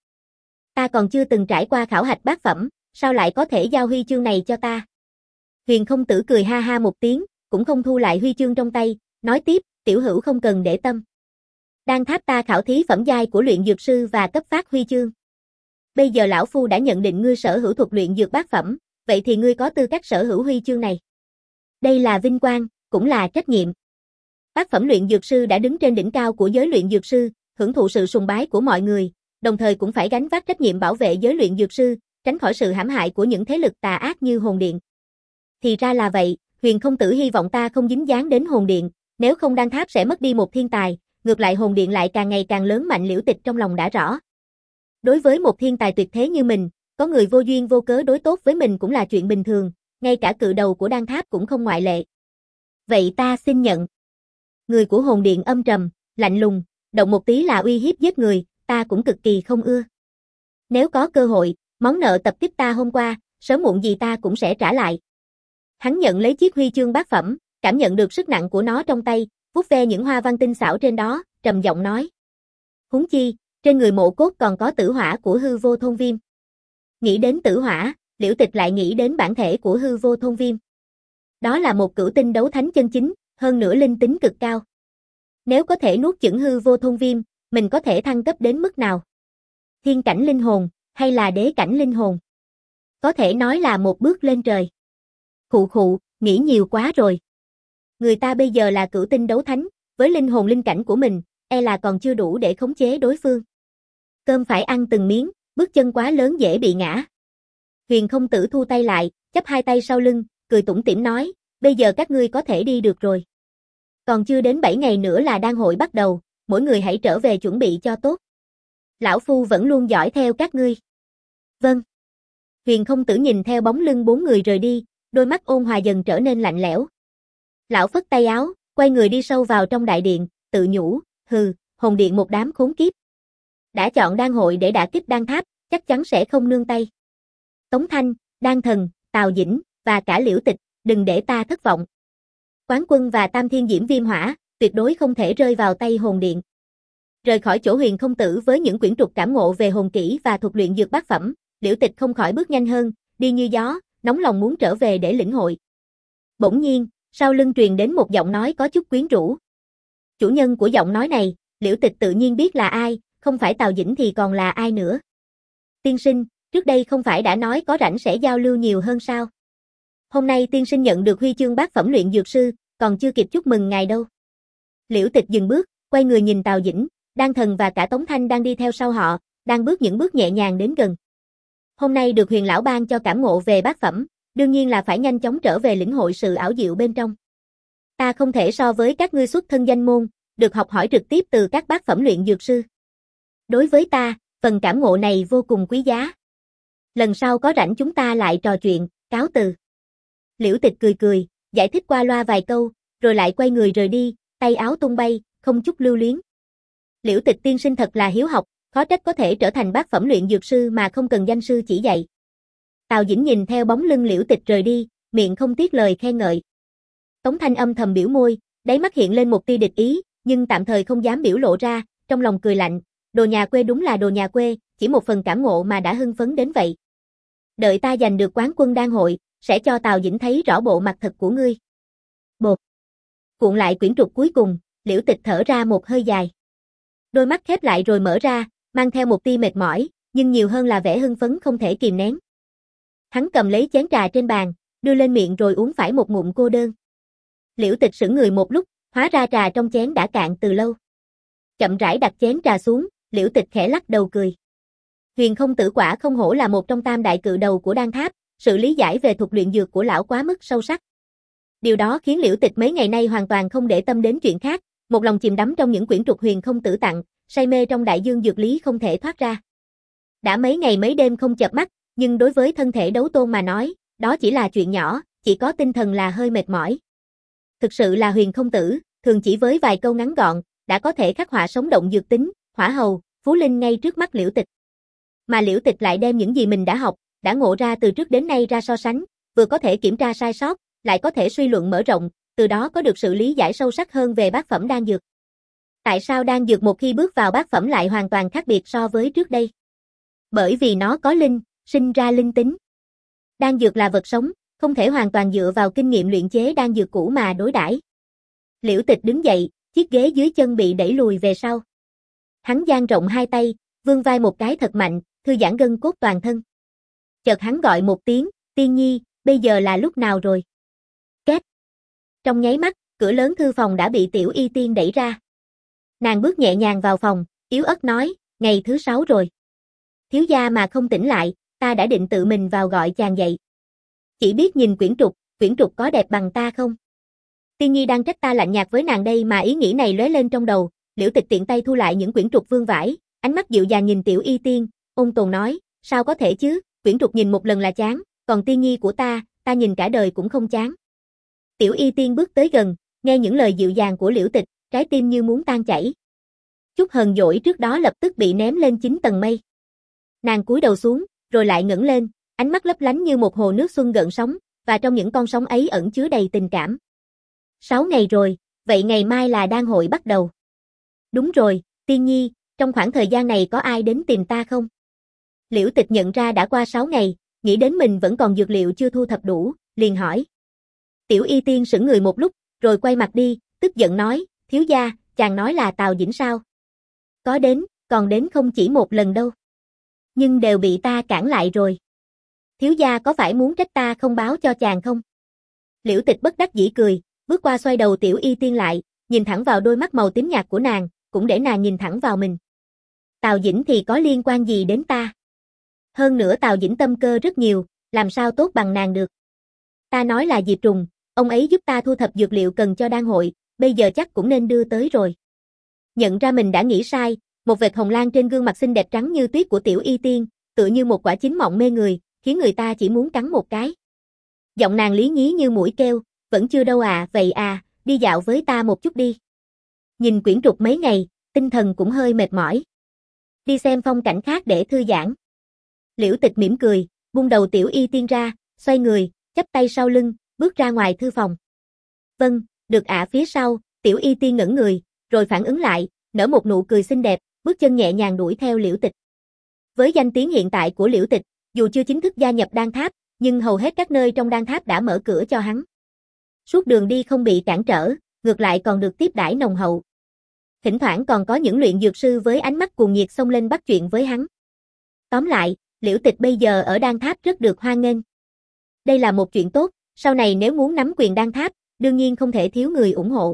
Ta còn chưa từng trải qua khảo hạch bát phẩm, sao lại có thể giao huy chương này cho ta? Huyền Không Tử cười ha ha một tiếng, cũng không thu lại huy chương trong tay, nói tiếp, tiểu hữu không cần để tâm. Đan tháp ta khảo thí phẩm giai của luyện dược sư và cấp phát huy chương. Bây giờ lão phu đã nhận định ngươi sở hữu thuật luyện dược bát phẩm, vậy thì ngươi có tư cách sở hữu huy chương này. Đây là vinh quang, cũng là trách nhiệm. Bát phẩm luyện dược sư đã đứng trên đỉnh cao của giới luyện dược sư, hưởng thụ sự sùng bái của mọi người, đồng thời cũng phải gánh vác trách nhiệm bảo vệ giới luyện dược sư, tránh khỏi sự hãm hại của những thế lực tà ác như hồn điện. Thì ra là vậy, Huyền Không Tử hy vọng ta không dính dáng đến hồn điện, nếu không Đan tháp sẽ mất đi một thiên tài, ngược lại hồn điện lại càng ngày càng lớn mạnh. Liễu Tịch trong lòng đã rõ. Đối với một thiên tài tuyệt thế như mình, có người vô duyên vô cớ đối tốt với mình cũng là chuyện bình thường, ngay cả cự đầu của Đan tháp cũng không ngoại lệ. Vậy ta xin nhận. Người của hồn điện âm trầm, lạnh lùng, động một tí là uy hiếp giết người, ta cũng cực kỳ không ưa. Nếu có cơ hội, món nợ tập kích ta hôm qua, sớm muộn gì ta cũng sẽ trả lại. Hắn nhận lấy chiếc huy chương bát phẩm, cảm nhận được sức nặng của nó trong tay, vuốt ve những hoa văn tinh xảo trên đó, trầm giọng nói. Huống chi, trên người mộ cốt còn có tử hỏa của hư vô thôn viêm. Nghĩ đến tử hỏa, Liễu Tịch lại nghĩ đến bản thể của hư vô thôn viêm. Đó là một cửu tinh đấu thánh chân chính, hơn nữa linh tính cực cao. Nếu có thể nuốt chửng hư vô thôn viêm, mình có thể thăng cấp đến mức nào? Thiên cảnh linh hồn, hay là đế cảnh linh hồn? Có thể nói là một bước lên trời. Khụ khụ, nghĩ nhiều quá rồi. Người ta bây giờ là cửu tinh đấu thánh, với linh hồn linh cảnh của mình, e là còn chưa đủ để khống chế đối phương. Cơm phải ăn từng miếng, bước chân quá lớn dễ bị ngã. Huyền Không Tử thu tay lại, chắp hai tay sau lưng, cười tủm tỉm nói, bây giờ các ngươi có thể đi được rồi. Còn chưa đến bảy ngày nữa là đan hội bắt đầu, mỗi người hãy trở về chuẩn bị cho tốt. Lão phu vẫn luôn dõi theo các ngươi. Vâng. Huyền Không Tử nhìn theo bóng lưng bốn người rời đi, đôi mắt ôn hòa dần trở nên lạnh lẽo. Lão phất tay áo, quay người đi sâu vào trong đại điện, tự nhủ, hừ, hồn điện một đám khốn kiếp. Đã chọn đan hội để đả kích đan tháp, chắc chắn sẽ không nương tay. Tống Thanh, Đan Thần, Tào Dĩnh, và cả Liễu Tịch, đừng để ta thất vọng. Quán Quân và Tam Thiên Diễm Viêm Hỏa, tuyệt đối không thể rơi vào tay hồn điện. Rời khỏi chỗ Huyền Không Tử với những quyển trục cảm ngộ về hồn kỹ và thuật luyện dược bát phẩm, Liễu Tịch không khỏi bước nhanh hơn, đi như gió, nóng lòng muốn trở về để lĩnh hội. Bỗng nhiên, sau lưng truyền đến một giọng nói có chút quyến rũ. Chủ nhân của giọng nói này, Liễu Tịch tự nhiên biết là ai, không phải Tào Dĩnh thì còn là ai nữa. Tiên sinh, trước đây không phải đã nói có rảnh sẽ giao lưu nhiều hơn sao? Hôm nay tiên sinh nhận được huy chương bát phẩm luyện dược sư, còn chưa kịp chúc mừng ngài đâu. Liễu Tịch dừng bước, quay người nhìn Tào Dĩnh, Đan Thần và cả Tống Thanh đang đi theo sau họ, đang bước những bước nhẹ nhàng đến gần. Hôm nay được Huyền lão ban cho cảm ngộ về bát phẩm, đương nhiên là phải nhanh chóng trở về lĩnh hội sự ảo diệu bên trong. Ta không thể so với các ngươi xuất thân danh môn, được học hỏi trực tiếp từ các bát phẩm luyện dược sư. Đối với ta, phần cảm ngộ này vô cùng quý giá. Lần sau có rảnh chúng ta lại trò chuyện, cáo từ. Liễu Tịch cười cười, giải thích qua loa vài câu, rồi lại quay người rời đi, tay áo tung bay, không chút lưu luyến. Liễu Tịch tiên sinh thật là hiếu học, khó trách có thể trở thành bát phẩm luyện dược sư mà không cần danh sư chỉ dạy. Tào Dĩnh nhìn theo bóng lưng Liễu Tịch rời đi, miệng không tiếc lời khen ngợi. Tống Thanh âm thầm biểu môi, đáy mắt hiện lên một tia địch ý, nhưng tạm thời không dám biểu lộ ra, trong lòng cười lạnh, đồ nhà quê đúng là đồ nhà quê, chỉ một phần cảm ngộ mà đã hưng phấn đến vậy. Đợi ta giành được quán quân đan hội, sẽ cho Tào Dĩnh thấy rõ bộ mặt thật của ngươi. Bột. Cuộn lại quyển trục cuối cùng, Liễu Tịch thở ra một hơi dài. Đôi mắt khép lại rồi mở ra, mang theo một tia mệt mỏi, nhưng nhiều hơn là vẻ hưng phấn không thể kìm nén. Hắn cầm lấy chén trà trên bàn, đưa lên miệng rồi uống phải một ngụm cô đơn. Liễu Tịch sững người một lúc, hóa ra trà trong chén đã cạn từ lâu. Chậm rãi đặt chén trà xuống, Liễu Tịch khẽ lắc đầu cười. Huyền Không Tử quả không hổ là một trong tam đại cự đầu của đan tháp, sự lý giải về thuật luyện dược của lão quá mức sâu sắc. Điều đó khiến Liễu Tịch mấy ngày nay hoàn toàn không để tâm đến chuyện khác, một lòng chìm đắm trong những quyển trục Huyền Không Tử tặng, say mê trong đại dương dược lý không thể thoát ra. Đã mấy ngày mấy đêm không chợp mắt, nhưng đối với thân thể đấu tôn mà nói, đó chỉ là chuyện nhỏ, chỉ có tinh thần là hơi mệt mỏi. Thực sự là Huyền Không Tử, thường chỉ với vài câu ngắn gọn, đã có thể khắc họa sống động dược tính, hỏa hầu, phú linh ngay trước mắt Liễu Tịch. Mà Liễu Tịch lại đem những gì mình đã học, đã ngộ ra từ trước đến nay ra so sánh, vừa có thể kiểm tra sai sót, lại có thể suy luận mở rộng, từ đó có được sự lý giải sâu sắc hơn về bát phẩm đan dược. Tại sao đan dược một khi bước vào bát phẩm lại hoàn toàn khác biệt so với trước đây? Bởi vì nó có linh, sinh ra linh tính. Đan dược là vật sống, không thể hoàn toàn dựa vào kinh nghiệm luyện chế đan dược cũ mà đối đãi. Liễu Tịch đứng dậy, chiếc ghế dưới chân bị đẩy lùi về sau. Hắn dang rộng hai tay, vươn vai một cái thật mạnh, thư giãn gân cốt toàn thân. Chợt hắn gọi một tiếng, Tiên Nhi, bây giờ là lúc nào rồi? Két. Trong nháy mắt, cửa lớn thư phòng đã bị Tiểu Y Tiên đẩy ra. Nàng bước nhẹ nhàng vào phòng, yếu ớt nói, ngày thứ sáu rồi. Thiếu gia mà không tỉnh lại, ta đã định tự mình vào gọi chàng dậy. Chỉ biết nhìn quyển trục, quyển trục có đẹp bằng ta không? Tiên Nhi đang trách ta lạnh nhạt với nàng đây mà ý nghĩ này lóe lên trong đầu, Liễu Tịch tiện tay thu lại những quyển trục vương vải, ánh mắt dịu dàng nhìn Tiểu Y Tiên, ôn tồn nói, sao có thể chứ, quyển trục nhìn một lần là chán, còn Tiên Nhi của ta, ta nhìn cả đời cũng không chán. Tiểu Y Tiên bước tới gần, nghe những lời dịu dàng của Liễu Tịch, trái tim như muốn tan chảy. Chút hờn dỗi trước đó lập tức bị ném lên chín tầng mây. Nàng cúi đầu xuống, rồi lại ngẩng lên, ánh mắt lấp lánh như một hồ nước xuân gợn sóng, và trong những con sóng ấy ẩn chứa đầy tình cảm. Sáu ngày rồi, vậy ngày mai là đan hội bắt đầu. Đúng rồi, Tiên Nhi, trong khoảng thời gian này có ai đến tìm ta không? Liễu Tịch nhận ra đã qua sáu ngày, nghĩ đến mình vẫn còn dược liệu chưa thu thập đủ, liền hỏi. Tiểu Y Tiên sững người một lúc, rồi quay mặt đi, tức giận nói, thiếu gia, chàng nói là Tào Dĩnh sao? Có đến, còn đến không chỉ một lần đâu. Nhưng đều bị ta cản lại rồi. Thiếu gia có phải muốn trách ta không báo cho chàng không? Liễu Tịch bất đắc dĩ cười, bước qua xoay đầu Tiểu Y Tiên lại, nhìn thẳng vào đôi mắt màu tím nhạt của nàng, cũng để nàng nhìn thẳng vào mình. Tào Dĩnh thì có liên quan gì đến ta? Hơn nữa Tào Dĩnh tâm cơ rất nhiều, làm sao tốt bằng nàng được? Ta nói là Diệp Trùng, ông ấy giúp ta thu thập dược liệu cần cho đan hội, bây giờ chắc cũng nên đưa tới rồi. Nhận ra mình đã nghĩ sai, một vệt hồng lan trên gương mặt xinh đẹp trắng như tuyết của Tiểu Y Tiên, tựa như một quả chín mọng mê người, khiến người ta chỉ muốn cắn một cái. Giọng nàng lý nhí như mũi kêu, vẫn chưa đâu à, vậy à, đi dạo với ta một chút đi. Nhìn quyển trục mấy ngày, tinh thần cũng hơi mệt mỏi. Đi xem phong cảnh khác để thư giãn. Liễu Tịch mỉm cười, buông đầu Tiểu Y Tiên ra, xoay người, chắp tay sau lưng, bước ra ngoài thư phòng. Vâng, được ạ. Phía sau, Tiểu Y Tiên ngẩng người, rồi phản ứng lại, nở một nụ cười xinh đẹp, bước chân nhẹ nhàng đuổi theo Liễu Tịch. Với danh tiếng hiện tại của Liễu Tịch, dù chưa chính thức gia nhập đan tháp, nhưng hầu hết các nơi trong đan tháp đã mở cửa cho hắn. Suốt đường đi không bị cản trở, ngược lại còn được tiếp đãi nồng hậu. Thỉnh thoảng còn có những luyện dược sư với ánh mắt cuồng nhiệt xông lên bắt chuyện với hắn. Tóm lại, Liễu Tịch bây giờ ở đan tháp rất được hoan nghênh. Đây là một chuyện tốt, sau này nếu muốn nắm quyền đan tháp, đương nhiên không thể thiếu người ủng hộ.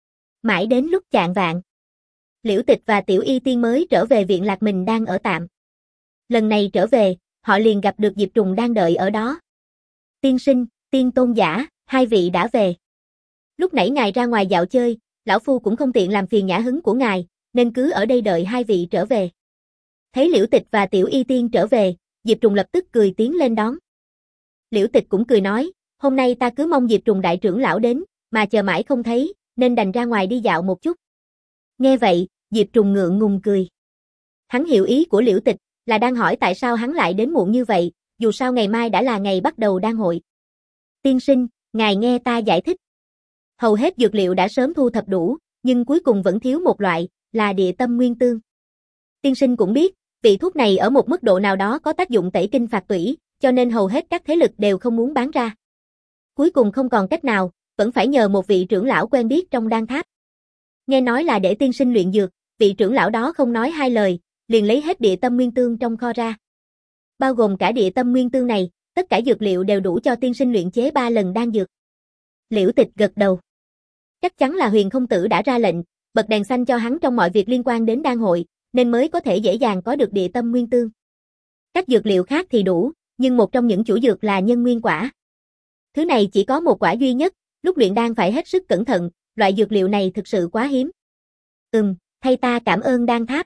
Mãi đến lúc chạng vạng, Liễu Tịch và Tiểu Y Tiên mới trở về viện lạc mình đang ở tạm. Lần này trở về, họ liền gặp được Diệp Trùng đang đợi ở đó. Tiên sinh, tiên tôn giả, hai vị đã về. Lúc nãy ngài ra ngoài dạo chơi, lão phu cũng không tiện làm phiền nhã hứng của ngài, nên cứ ở đây đợi hai vị trở về. Thấy Liễu Tịch và Tiểu Y Tiên trở về, Diệp Trùng lập tức cười tiến lên đón. Liễu Tịch cũng cười nói, hôm nay ta cứ mong Diệp Trùng đại trưởng lão đến, mà chờ mãi không thấy, nên đành ra ngoài đi dạo một chút. Nghe vậy, Diệp Trùng ngượng ngùng cười. Hắn hiểu ý của Liễu Tịch, là đang hỏi tại sao hắn lại đến muộn như vậy, dù sao ngày mai đã là ngày bắt đầu đan hội. Tiên sinh, ngài nghe ta giải thích. Hầu hết dược liệu đã sớm thu thập đủ, nhưng cuối cùng vẫn thiếu một loại, là địa tâm nguyên tương. Tiên sinh cũng biết, vị thuốc này ở một mức độ nào đó có tác dụng tẩy kinh phạt tủy, cho nên hầu hết các thế lực đều không muốn bán ra. Cuối cùng không còn cách nào, vẫn phải nhờ một vị trưởng lão quen biết trong đan tháp. Nghe nói là để tiên sinh luyện dược, vị trưởng lão đó không nói hai lời, liền lấy hết địa tâm nguyên tương trong kho ra. Bao gồm cả địa tâm nguyên tương này, tất cả dược liệu đều đủ cho tiên sinh luyện chế ba lần đan dược. Liễu Tịch gật đầu. Chắc chắn là Huyền Không Tử đã ra lệnh, bật đèn xanh cho hắn trong mọi việc liên quan đến đan hội, nên mới có thể dễ dàng có được địa tâm nguyên tương. Các dược liệu khác thì đủ, nhưng một trong những chủ dược là nhân nguyên quả. Thứ này chỉ có một quả duy nhất, lúc luyện đan phải hết sức cẩn thận, loại dược liệu này thực sự quá hiếm. Ừm, thay ta cảm ơn đan tháp.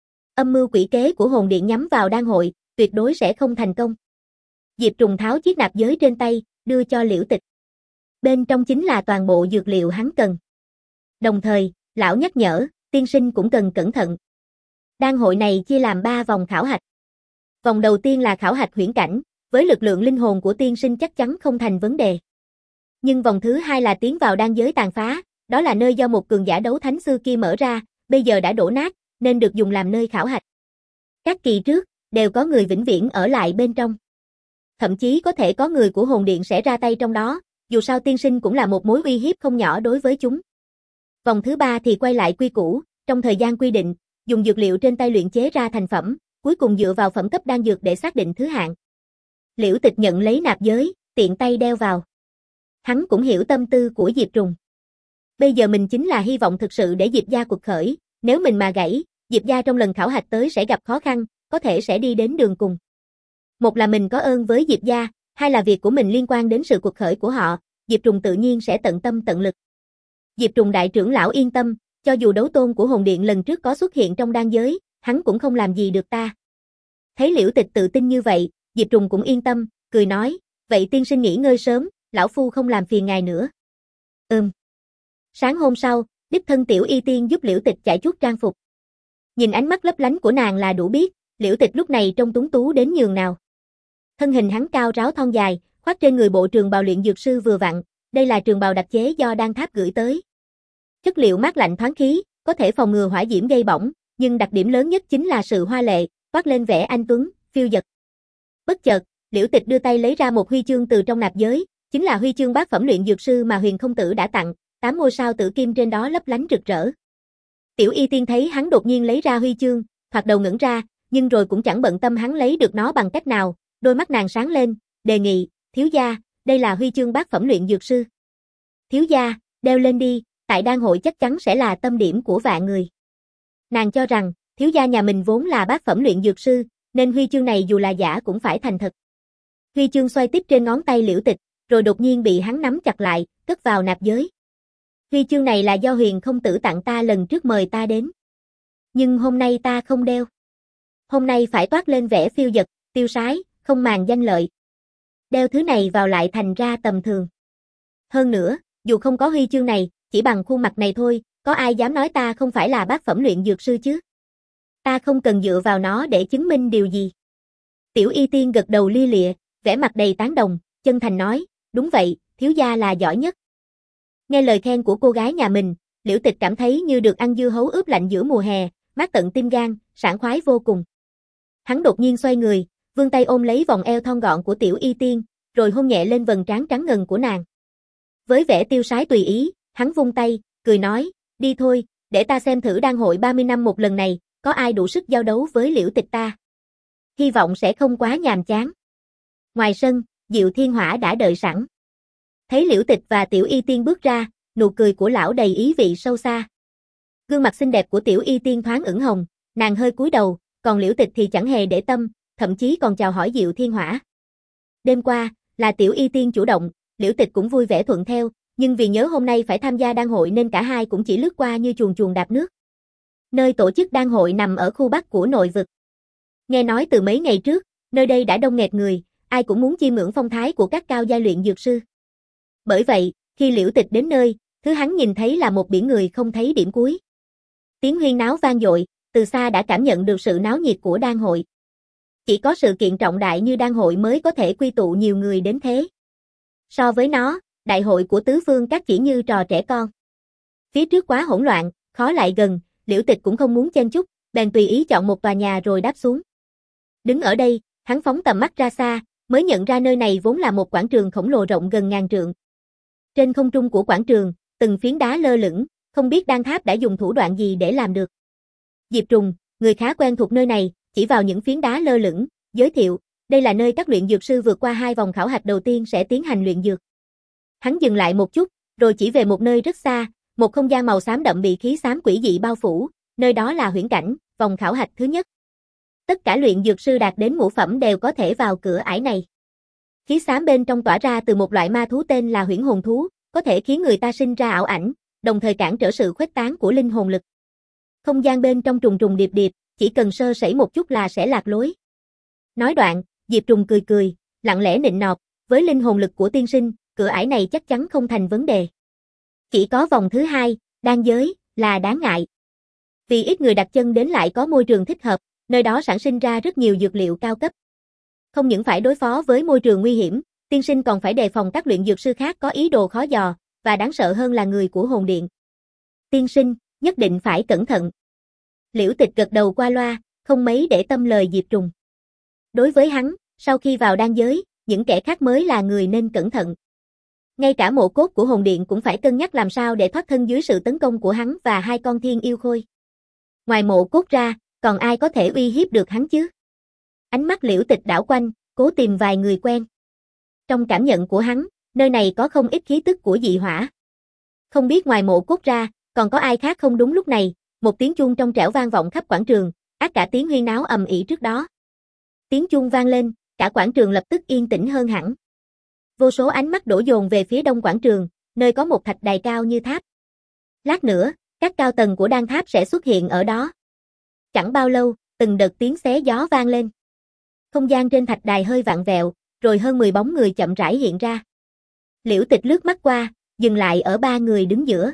Âm mưu quỷ kế của hồn điện nhắm vào đan hội, tuyệt đối sẽ không thành công. Diệp Trùng tháo chiếc nạp giới trên tay, đưa cho Liễu Tịch. Bên trong chính là toàn bộ dược liệu hắn cần. Đồng thời, lão nhắc nhở, tiên sinh cũng cần cẩn thận. Đan hội này chia làm ba vòng khảo hạch. Vòng đầu tiên là khảo hạch huyễn cảnh, Với lực lượng linh hồn của tiên sinh chắc chắn không thành vấn đề. Nhưng vòng thứ hai là tiến vào đan giới tàn phá, đó là nơi do một cường giả đấu thánh xưa kia mở ra, bây giờ đã đổ nát, nên được dùng làm nơi khảo hạch. Các kỳ trước, đều có người vĩnh viễn ở lại bên trong. Thậm chí có thể có người của hồn điện sẽ ra tay trong đó, dù sao tiên sinh cũng là một mối uy hiếp không nhỏ đối với chúng. Vòng thứ ba thì quay lại quy củ, trong thời gian quy định, dùng dược liệu trên tay luyện chế ra thành phẩm, cuối cùng dựa vào phẩm cấp đan dược để xác định thứ hạng. Liễu Tịch nhận lấy nạp giới, tiện tay đeo vào. Hắn cũng hiểu tâm tư của Diệp Trùng. Bây giờ mình chính là hy vọng thực sự để Diệp gia cuộc khởi, nếu mình mà gãy, Diệp gia trong lần khảo hạch tới sẽ gặp khó khăn, có thể sẽ đi đến đường cùng. Một là mình có ơn với Diệp gia, hai là việc của mình liên quan đến sự cuộc khởi của họ, Diệp Trùng tự nhiên sẽ tận tâm tận lực. Diệp Trùng đại trưởng lão yên tâm, cho dù đấu tôn của hồn điện lần trước có xuất hiện trong đan giới, hắn cũng không làm gì được ta. Thấy Liễu Tịch tự tin như vậy, Diệp Trùng cũng yên tâm, cười nói, vậy tiên sinh nghỉ ngơi sớm, lão phu không làm phiền ngài nữa. Ừm. Sáng hôm sau, đích thân Tiểu Y Tiên giúp Liễu Tịch chải chuốt trang phục. Nhìn ánh mắt lấp lánh của nàng là đủ biết, Liễu Tịch lúc này trông tuấn tú đến nhường nào. Thân hình hắn cao ráo thon dài, khoác trên người bộ trường bào luyện dược sư vừa vặn, đây là trường bào đặc chế do đan tháp gửi tới. Chất liệu mát lạnh thoáng khí, có thể phòng ngừa hỏa diễm gây bỏng, nhưng đặc điểm lớn nhất chính là sự hoa lệ, toát lên vẻ anh tuấn, phiêu dật. Bất chợt, Liễu Tịch đưa tay lấy ra một huy chương từ trong nạp giới, chính là huy chương bát phẩm luyện dược sư mà Huyền Không Tử đã tặng, tám ngôi sao tử kim trên đó lấp lánh rực rỡ. Tiểu Y Tiên thấy hắn đột nhiên lấy ra huy chương, thoạt đầu ngẩn ra, nhưng rồi cũng chẳng bận tâm hắn lấy được nó bằng cách nào, đôi mắt nàng sáng lên, đề nghị, thiếu gia, đây là huy chương bát phẩm luyện dược sư. Thiếu gia, đeo lên đi, tại đan hội chắc chắn sẽ là tâm điểm của vạn người. Nàng cho rằng, thiếu gia nhà mình vốn là bát phẩm luyện dược sư, nên huy chương này dù là giả cũng phải thành thật. Huy chương xoay tiếp trên ngón tay Liễu Tịch, rồi đột nhiên bị hắn nắm chặt lại, cất vào nạp giới. Huy chương này là do Huyền Không Tử tặng ta lần trước mời ta đến. Nhưng hôm nay ta không đeo. Hôm nay phải toát lên vẻ phiêu dật, tiêu sái, không màng danh lợi. Đeo thứ này vào lại thành ra tầm thường. Hơn nữa, dù không có huy chương này, chỉ bằng khuôn mặt này thôi, có ai dám nói ta không phải là bát phẩm luyện dược sư chứ? Ta không cần dựa vào nó để chứng minh điều gì. Tiểu Y Tiên gật đầu lia lịa, vẻ mặt đầy tán đồng, chân thành nói, đúng vậy, thiếu gia là giỏi nhất. Nghe lời khen của cô gái nhà mình, Liễu Tịch cảm thấy như được ăn dưa hấu ướp lạnh giữa mùa hè, mát tận tim gan, sảng khoái vô cùng. Hắn đột nhiên xoay người, vươn tay ôm lấy vòng eo thon gọn của Tiểu Y Tiên, rồi hôn nhẹ lên vầng trán trắng ngần của nàng. Với vẻ tiêu sái tùy ý, hắn vung tay, cười nói, đi thôi, để ta xem thử đan hội ba mươi năm một lần này, có ai đủ sức giao đấu với Liễu Tịch ta. Hy vọng sẽ không quá nhàm chán. Ngoài sân, Diệu Thiên Hỏa đã đợi sẵn. Thấy Liễu Tịch và Tiểu Y Tiên bước ra, nụ cười của lão đầy ý vị sâu xa. Gương mặt xinh đẹp của Tiểu Y Tiên thoáng ửng hồng, nàng hơi cúi đầu, còn Liễu Tịch thì chẳng hề để tâm, thậm chí còn chào hỏi Diệu Thiên Hỏa. Đêm qua, là Tiểu Y Tiên chủ động, Liễu Tịch cũng vui vẻ thuận theo, nhưng vì nhớ hôm nay phải tham gia đan hội nên cả hai cũng chỉ lướt qua như chuồn chuồn đạp nước. Nơi tổ chức đan hội nằm ở khu bắc của nội vực. Nghe nói từ mấy ngày trước, nơi đây đã đông nghẹt người, ai cũng muốn chiêm ngưỡng phong thái của các cao giai luyện dược sư. Bởi vậy, khi Liễu Tịch đến nơi, thứ hắn nhìn thấy là một biển người không thấy điểm cuối. Tiếng huyên náo vang dội, từ xa đã cảm nhận được sự náo nhiệt của đan hội. Chỉ có sự kiện trọng đại như đan hội mới có thể quy tụ nhiều người đến thế. So với nó, đại hội của tứ phương các chỉ như trò trẻ con. Phía trước quá hỗn loạn, khó lại gần, Liễu Tịch cũng không muốn chen chúc, bèn tùy ý chọn một tòa nhà rồi đáp xuống. Đứng ở đây, hắn phóng tầm mắt ra xa, mới nhận ra nơi này vốn là một quảng trường khổng lồ rộng gần ngàn trượng. Trên không trung của quảng trường, từng phiến đá lơ lửng, không biết đan tháp đã dùng thủ đoạn gì để làm được. Diệp Trùng, người khá quen thuộc nơi này, chỉ vào những phiến đá lơ lửng, giới thiệu, đây là nơi các luyện dược sư vượt qua hai vòng khảo hạch đầu tiên sẽ tiến hành luyện dược. Hắn dừng lại một chút, rồi chỉ về một nơi rất xa, một không gian màu xám đậm bị khí xám quỷ dị bao phủ, nơi đó là huyễn cảnh, vòng khảo hạch thứ nhất. Tất cả luyện dược sư đạt đến ngũ phẩm đều có thể vào cửa ải này. Khí xám bên trong tỏa ra từ một loại ma thú tên là huyễn hồn thú, có thể khiến người ta sinh ra ảo ảnh, đồng thời cản trở sự khuếch tán của linh hồn lực. Không gian bên trong trùng trùng điệp điệp, chỉ cần sơ sẩy một chút là sẽ lạc lối. Nói đoạn, Diệp Trùng cười cười, lặng lẽ nịnh nọt, với linh hồn lực của tiên sinh, cửa ải này chắc chắn không thành vấn đề. Chỉ có vòng thứ hai, đan giới, là đáng ngại. Vì ít người đặt chân đến lại có môi trường thích hợp, nơi đó sản sinh ra rất nhiều dược liệu cao cấp. Không những phải đối phó với môi trường nguy hiểm, tiên sinh còn phải đề phòng các luyện dược sư khác có ý đồ khó dò, và đáng sợ hơn là người của hồn điện. Tiên sinh, nhất định phải cẩn thận. Liễu Tịch gật đầu qua loa, không mấy để tâm lời Diệp Trùng. Đối với hắn, sau khi vào đan giới, những kẻ khác mới là người nên cẩn thận. Ngay cả mộ cốt của hồn điện cũng phải cân nhắc làm sao để thoát thân dưới sự tấn công của hắn và hai con thiên yêu khôi. Ngoài mộ cốt ra, còn ai có thể uy hiếp được hắn chứ? Ánh mắt Liễu Tịch đảo quanh, cố tìm vài người quen. Trong cảm nhận của hắn, nơi này có không ít khí tức của dị hỏa. Không biết ngoài mộ cốt ra, còn có ai khác không? Đúng lúc này, một tiếng chuông trong trẻo vang vọng khắp quảng trường, át cả tiếng huyên náo ầm ĩ trước đó. Tiếng chuông vang lên, cả quảng trường lập tức yên tĩnh hơn hẳn. Vô số ánh mắt đổ dồn về phía đông quảng trường, nơi có một thạch đài cao như tháp. Lát nữa, các cao tầng của đan tháp sẽ xuất hiện ở đó. Chẳng bao lâu, từng đợt tiếng xé gió vang lên. Không gian trên thạch đài hơi vặn vẹo, rồi hơn mười bóng người chậm rãi hiện ra. Liễu Tịch lướt mắt qua, dừng lại ở ba người đứng giữa.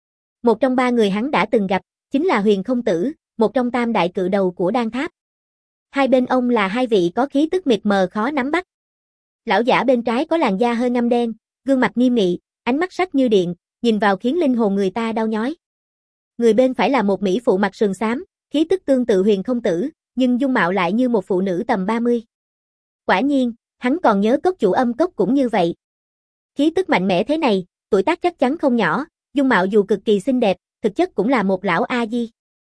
Một trong ba người hắn đã từng gặp, chính là Huyền Không Tử, một trong tam đại cự đầu của đan tháp. Hai bên ông là hai vị có khí tức mịt mờ khó nắm bắt. Lão giả bên trái có làn da hơi ngăm đen, gương mặt nghiêm nghị, ánh mắt sắc như điện, nhìn vào khiến linh hồn người ta đau nhói. Người bên phải là một mỹ phụ mặt sườn xám, khí tức tương tự Huyền Không Tử, nhưng dung mạo lại như một phụ nữ tầm ba mươi. Quả nhiên, hắn còn nhớ cốc chủ âm cốc cũng như vậy. Khí tức mạnh mẽ thế này, tuổi tác chắc chắn không nhỏ, dung mạo dù cực kỳ xinh đẹp, thực chất cũng là một lão A Di.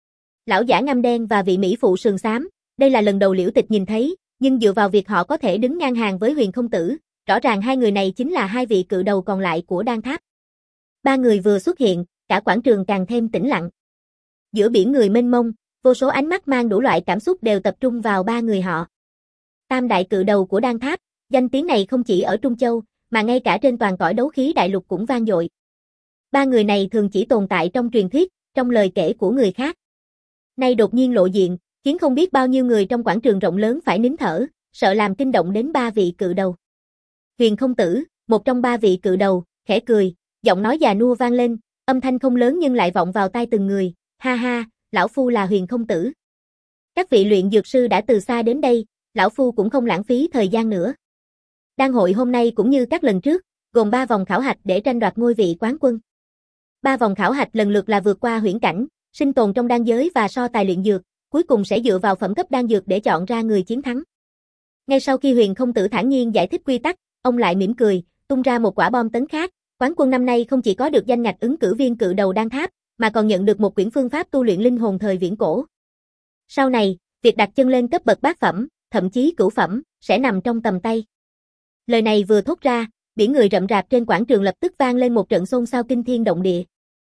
Lão giả ngăm đen và vị mỹ phụ sườn xám, đây là lần đầu Liễu Tịch nhìn thấy, nhưng dựa vào việc họ có thể đứng ngang hàng với Huyền Không Tử, rõ ràng hai người này chính là hai vị cự đầu còn lại của đan tháp. Ba người vừa xuất hiện, cả quảng trường càng thêm tĩnh lặng. Giữa biển người mênh mông, vô số ánh mắt mang đủ loại cảm xúc đều tập trung vào ba người họ. Tam đại cự đầu của đan tháp, danh tiếng này không chỉ ở Trung Châu, mà ngay cả trên toàn cõi đấu khí đại lục cũng vang dội. Ba người này thường chỉ tồn tại trong truyền thuyết, trong lời kể của người khác. Nay đột nhiên lộ diện, khiến không biết bao nhiêu người trong quảng trường rộng lớn phải nín thở, sợ làm kinh động đến ba vị cự đầu. Huyền Không Tử, một trong ba vị cự đầu, khẽ cười, giọng nói già nua vang lên, âm thanh không lớn nhưng lại vọng vào tai từng người, ha ha, lão phu là Huyền Không Tử. Các vị luyện dược sư đã từ xa đến đây, lão phu cũng không lãng phí thời gian nữa. Đan hội hôm nay cũng như các lần trước, gồm ba vòng khảo hạch để tranh đoạt ngôi vị quán quân. Ba vòng khảo hạch lần lượt là vượt qua huyễn cảnh, sinh tồn trong đan giới và so tài luyện dược, cuối cùng sẽ dựa vào phẩm cấp đan dược để chọn ra người chiến thắng. Ngay sau khi Huyền Không Tử thản nhiên giải thích quy tắc, ông lại mỉm cười, tung ra một quả bom tấn khác, quán quân năm nay không chỉ có được danh ngạch ứng cử viên cự đầu đan tháp, mà còn nhận được một quyển phương pháp tu luyện linh hồn thời viễn cổ. Sau này, việc đặt chân lên cấp bậc bát phẩm, thậm chí cửu phẩm, sẽ nằm trong tầm tay. Lời này vừa thốt ra, biển người rậm rạp trên quảng trường lập tức vang lên một trận xôn xao kinh thiên động địa.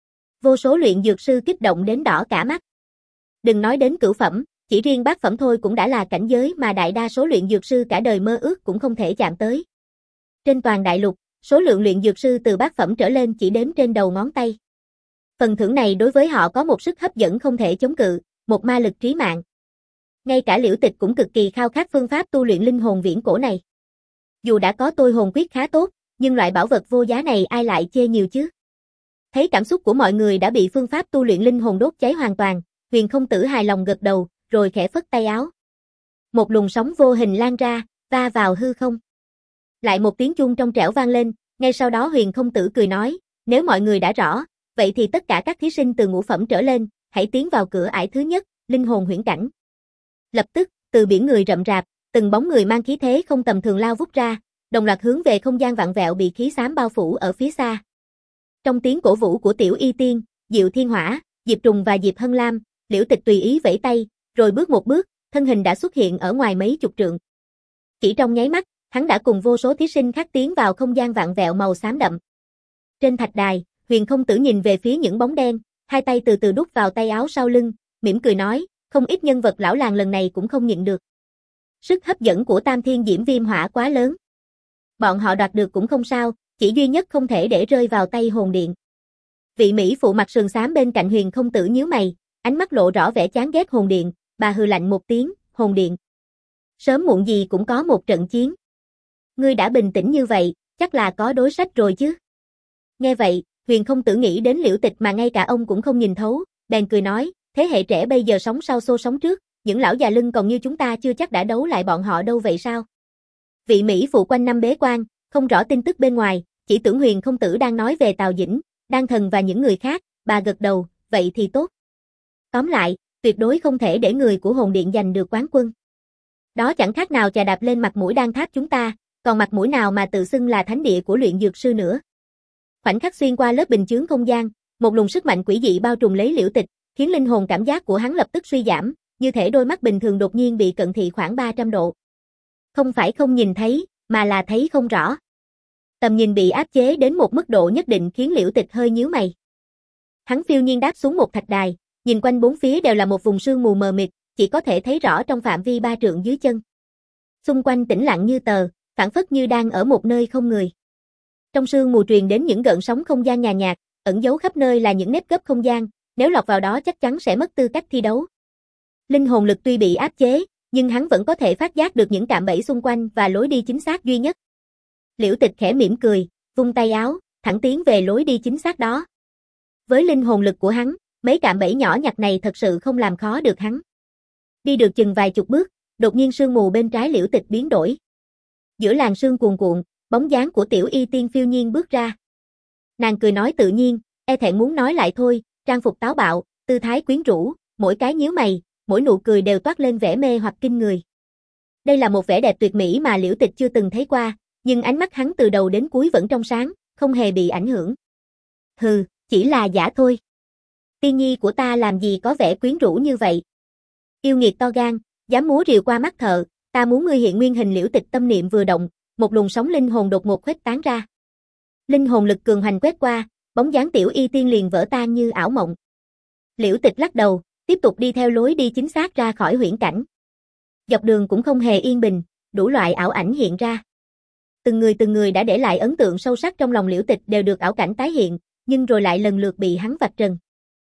Vô số luyện dược sư kích động đến đỏ cả mắt. Đừng nói đến cửu phẩm, chỉ riêng bát phẩm thôi cũng đã là cảnh giới mà đại đa số luyện dược sư cả đời mơ ước cũng không thể chạm tới. Trên toàn đại lục, số lượng luyện dược sư từ bát phẩm trở lên chỉ đếm trên đầu ngón tay. Phần thưởng này đối với họ có một sức hấp dẫn không thể chống cự, một ma lực trí mạng. Ngay cả Liễu Tịch cũng cực kỳ khao khát phương pháp tu luyện linh hồn viễn cổ này. Dù đã có tôi hồn quyết khá tốt, nhưng loại bảo vật vô giá này ai lại chê nhiều chứ? Thấy cảm xúc của mọi người đã bị phương pháp tu luyện linh hồn đốt cháy hoàn toàn, Huyền Không Tử hài lòng gật đầu, rồi khẽ phất tay áo. Một luồng sóng vô hình lan ra, va vào hư không. Lại một tiếng chuông trong trẻo vang lên, ngay sau đó Huyền Không Tử cười nói, nếu mọi người đã rõ, vậy thì tất cả các thí sinh từ ngũ phẩm trở lên, hãy tiến vào cửa ải thứ nhất, linh hồn huyễn cảnh. Lập tức, từ biển người rậm rạp, từng bóng người mang khí thế không tầm thường lao vút ra, đồng loạt hướng về không gian vặn vẹo bị khí xám bao phủ ở phía xa. Trong tiếng cổ vũ của Tiểu Y Tiên, Diệu Thiên Hỏa, Diệp Trùng và Diệp Hân Lam, Liễu Tịch tùy ý vẫy tay, rồi bước một bước, thân hình đã xuất hiện ở ngoài mấy chục trượng. Chỉ trong nháy mắt, hắn đã cùng vô số thí sinh khác tiến vào không gian vặn vẹo màu xám đậm. Trên thạch đài, Huyền Không Tử nhìn về phía những bóng đen, hai tay từ từ đút vào tay áo sau lưng, mỉm cười nói, không ít nhân vật lão làng lần này cũng không nhịn được. Sức hấp dẫn của Tam Thiên Diễm Viêm Hỏa quá lớn. Bọn họ đoạt được cũng không sao, chỉ duy nhất không thể để rơi vào tay hồn điện. Vị mỹ phụ mặt sườn xám bên cạnh Huyền Không Tử nhíu mày, ánh mắt lộ rõ vẻ chán ghét hồn điện, bà hừ lạnh một tiếng, hồn điện. Sớm muộn gì cũng có một trận chiến. Ngươi đã bình tĩnh như vậy, chắc là có đối sách rồi chứ. Nghe vậy, Huyền Không Tử nghĩ đến Liễu Tịch mà ngay cả ông cũng không nhìn thấu, bèn cười nói, thế hệ trẻ bây giờ sống sau xô sống trước, những lão già lưng còn như chúng ta chưa chắc đã đấu lại bọn họ đâu vậy sao? Vị Mỹ phụ quanh năm bế quan, không rõ tin tức bên ngoài, chỉ tưởng Huyền không tử đang nói về Tào Dĩnh, Đan Thần và những người khác, bà gật đầu, vậy thì tốt. Tóm lại, tuyệt đối không thể để người của hồn điện giành được quán quân. Đó chẳng khác nào chà đạp lên mặt mũi Đan Tháp chúng ta, còn mặt mũi nào mà tự xưng là thánh địa của luyện dược sư nữa. Khoảnh khắc xuyên qua lớp bình chướng không gian, một luồng sức mạnh quỷ dị bao trùm lấy Liễu Tịch, khiến linh hồn cảm giác của hắn lập tức suy giảm, như thể đôi mắt bình thường đột nhiên bị cận thị khoảng ba trăm độ. Không phải không nhìn thấy, mà là thấy không rõ. Tầm nhìn bị áp chế đến một mức độ nhất định khiến Liễu Tịch hơi nhíu mày. Hắn phiêu nhiên đáp xuống một thạch đài, nhìn quanh bốn phía đều là một vùng sương mù mờ mịt, chỉ có thể thấy rõ trong phạm vi ba trượng dưới chân. Xung quanh tĩnh lặng như tờ, phảng phất như đang ở một nơi không người. Trong sương mù truyền đến những gợn sóng không gian nhàn nhạt, ẩn giấu khắp nơi là những nếp gấp không gian, nếu lọt vào đó chắc chắn sẽ mất tư cách thi đấu. Linh hồn lực tuy bị áp chế, nhưng hắn vẫn có thể phát giác được những cạm bẫy xung quanh và lối đi chính xác duy nhất. Liễu Tịch khẽ mỉm cười, vung tay áo, thẳng tiến về lối đi chính xác đó. Với linh hồn lực của hắn, mấy cạm bẫy nhỏ nhặt này thật sự không làm khó được hắn. Đi được chừng vài chục bước, đột nhiên sương mù bên trái Liễu Tịch biến đổi. Giữa làn sương cuồn cuộn, bóng dáng của Tiểu Y Tiên phiêu nhiên bước ra. Nàng cười nói tự nhiên, e thẹn muốn nói lại thôi, trang phục táo bạo, tư thái quyến rũ, mỗi cái nhíu mày, mỗi nụ cười đều toát lên vẻ mê hoặc kinh người. Đây là một vẻ đẹp tuyệt mỹ mà Liễu Tịch chưa từng thấy qua, nhưng ánh mắt hắn từ đầu đến cuối vẫn trong sáng, không hề bị ảnh hưởng. Hừ, chỉ là giả thôi. Tiên nhi của ta làm gì có vẻ quyến rũ như vậy? Yêu nghiệt to gan, dám múa rìu qua mắt thợ, ta muốn ngươi hiện nguyên hình. Liễu Tịch tâm niệm vừa động, một luồng sóng linh hồn đột ngột khuếch tán ra. Linh hồn lực cường hoành quét qua, bóng dáng Tiểu Y Tiên liền vỡ tan như ảo mộng. Liễu Tịch lắc đầu, tiếp tục đi theo lối đi chính xác ra khỏi huyễn cảnh. Dọc đường cũng không hề yên bình, đủ loại ảo ảnh hiện ra. Từng người từng người đã để lại ấn tượng sâu sắc trong lòng Liễu Tịch đều được ảo cảnh tái hiện, nhưng rồi lại lần lượt bị hắn vạch trần.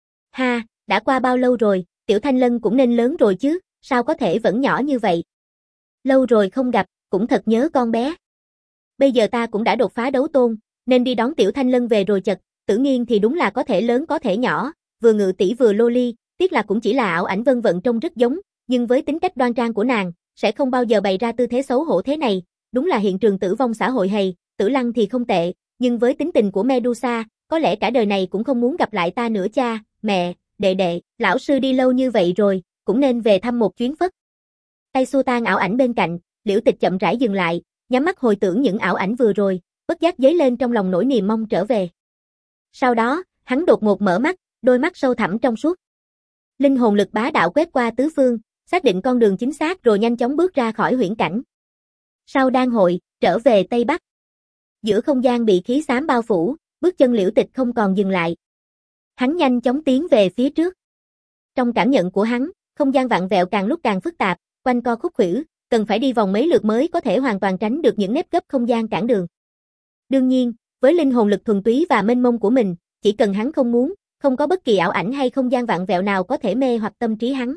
Ha, đã qua bao lâu rồi, Tiểu Thanh Lân cũng nên lớn rồi chứ, sao có thể vẫn nhỏ như vậy? Lâu rồi không gặp, cũng thật nhớ con bé. Bây giờ ta cũng đã đột phá đấu tôn, nên đi đón Tiểu Thanh Lân về rồi chật, Tử Nghiên thì đúng là có thể lớn có thể nhỏ, vừa ngự tỷ vừa lô ly, tiếc là cũng chỉ là ảo ảnh vân vận trông rất giống, nhưng với tính cách đoan trang của nàng, sẽ không bao giờ bày ra tư thế xấu hổ thế này, đúng là hiện trường tử vong xã hội hầy, Tử Lăng thì không tệ, nhưng với tính tình của Medusa, có lẽ cả đời này cũng không muốn gặp lại ta nữa. Cha, mẹ, đệ đệ, lão sư đi lâu như vậy rồi, cũng nên về thăm một chuyến phất. Tay xua tan ảo ảnh bên cạnh, Liễu Tịch chậm rãi dừng lại, nhắm mắt hồi tưởng những ảo ảnh vừa rồi, bất giác dấy lên trong lòng nỗi niềm mong trở về. Sau đó, hắn đột ngột mở mắt, đôi mắt sâu thẳm trong suốt. Linh hồn lực bá đạo quét qua tứ phương, xác định con đường chính xác rồi nhanh chóng bước ra khỏi huyễn cảnh. Sau đan hội, trở về Tây Bắc. Giữa không gian bị khí xám bao phủ, bước chân Liễu Tịch không còn dừng lại. Hắn nhanh chóng tiến về phía trước. Trong cảm nhận của hắn, không gian vặn vẹo càng lúc càng phức tạp, quanh co khúc khuỷu, cần phải đi vòng mấy lượt mới có thể hoàn toàn tránh được những nếp gấp không gian cản đường. Đương nhiên, với linh hồn lực thuần túy và mênh mông của mình, chỉ cần hắn không muốn, không có bất kỳ ảo ảnh hay không gian vặn vẹo nào có thể mê hoặc tâm trí hắn.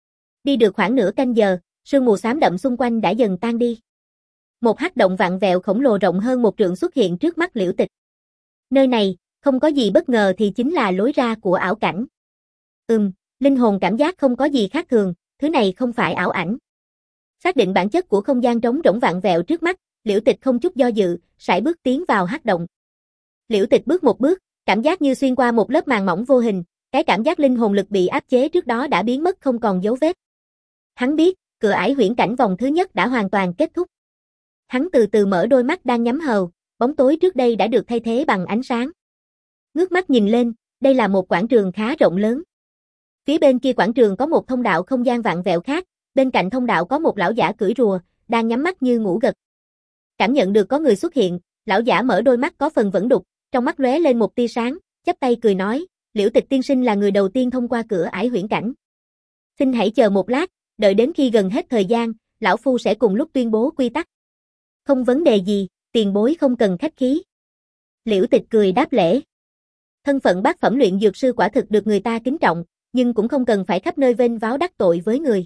Đi được khoảng nửa canh giờ, sương mù xám đậm xung quanh đã dần tan đi. Một hắc động vặn vẹo khổng lồ rộng hơn một trượng xuất hiện trước mắt Liễu Tịch. Nơi này, không có gì bất ngờ thì chính là lối ra của ảo cảnh. Ừm, linh hồn cảm giác không có gì khác thường, thứ này không phải ảo ảnh. Xác định bản chất của không gian trống rỗng vặn vẹo trước mắt, Liễu Tịch không chút do dự, sải bước tiến vào hắc động. Liễu Tịch bước một bước, cảm giác như xuyên qua một lớp màng mỏng vô hình, cái cảm giác linh hồn lực bị áp chế trước đó đã biến mất không còn dấu vết. Hắn biết, cửa ải huyễn cảnh vòng thứ nhất đã hoàn toàn kết thúc. Hắn từ từ mở đôi mắt đang nhắm hờ, bóng tối trước đây đã được thay thế bằng ánh sáng. Ngước mắt nhìn lên, đây là một quảng trường khá rộng lớn. Phía bên kia quảng trường có một thông đạo không gian vặn vẹo khác, bên cạnh thông đạo có một lão giả cưỡi rùa, đang nhắm mắt như ngủ gật. Cảm nhận được có người xuất hiện, lão giả mở đôi mắt có phần vẫn đục, trong mắt lóe lên một tia sáng, chắp tay cười nói, Liễu Tịch tiên sinh là người đầu tiên thông qua cửa ải huyễn cảnh. Xin hãy chờ một lát, đợi đến khi gần hết thời gian, lão phu sẽ cùng lúc tuyên bố quy tắc. Không vấn đề gì, tiền bối không cần khách khí. Liễu Tịch cười đáp lễ. Thân phận bát phẩm luyện dược sư quả thực được người ta kính trọng, nhưng cũng không cần phải khắp nơi vênh váo đắc tội với người.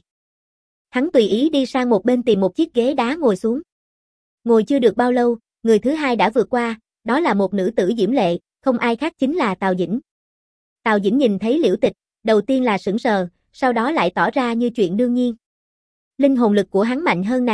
Hắn tùy ý đi sang một bên tìm một chiếc ghế đá ngồi xuống. Ngồi chưa được bao lâu, người thứ hai đã vượt qua, đó là một nữ tử diễm lệ, không ai khác chính là Tào Dĩnh. Tào Dĩnh nhìn thấy Liễu Tịch, đầu tiên là sững sờ, sau đó lại tỏ ra như chuyện đương nhiên. Linh hồn lực của hắn mạnh hơn nàng,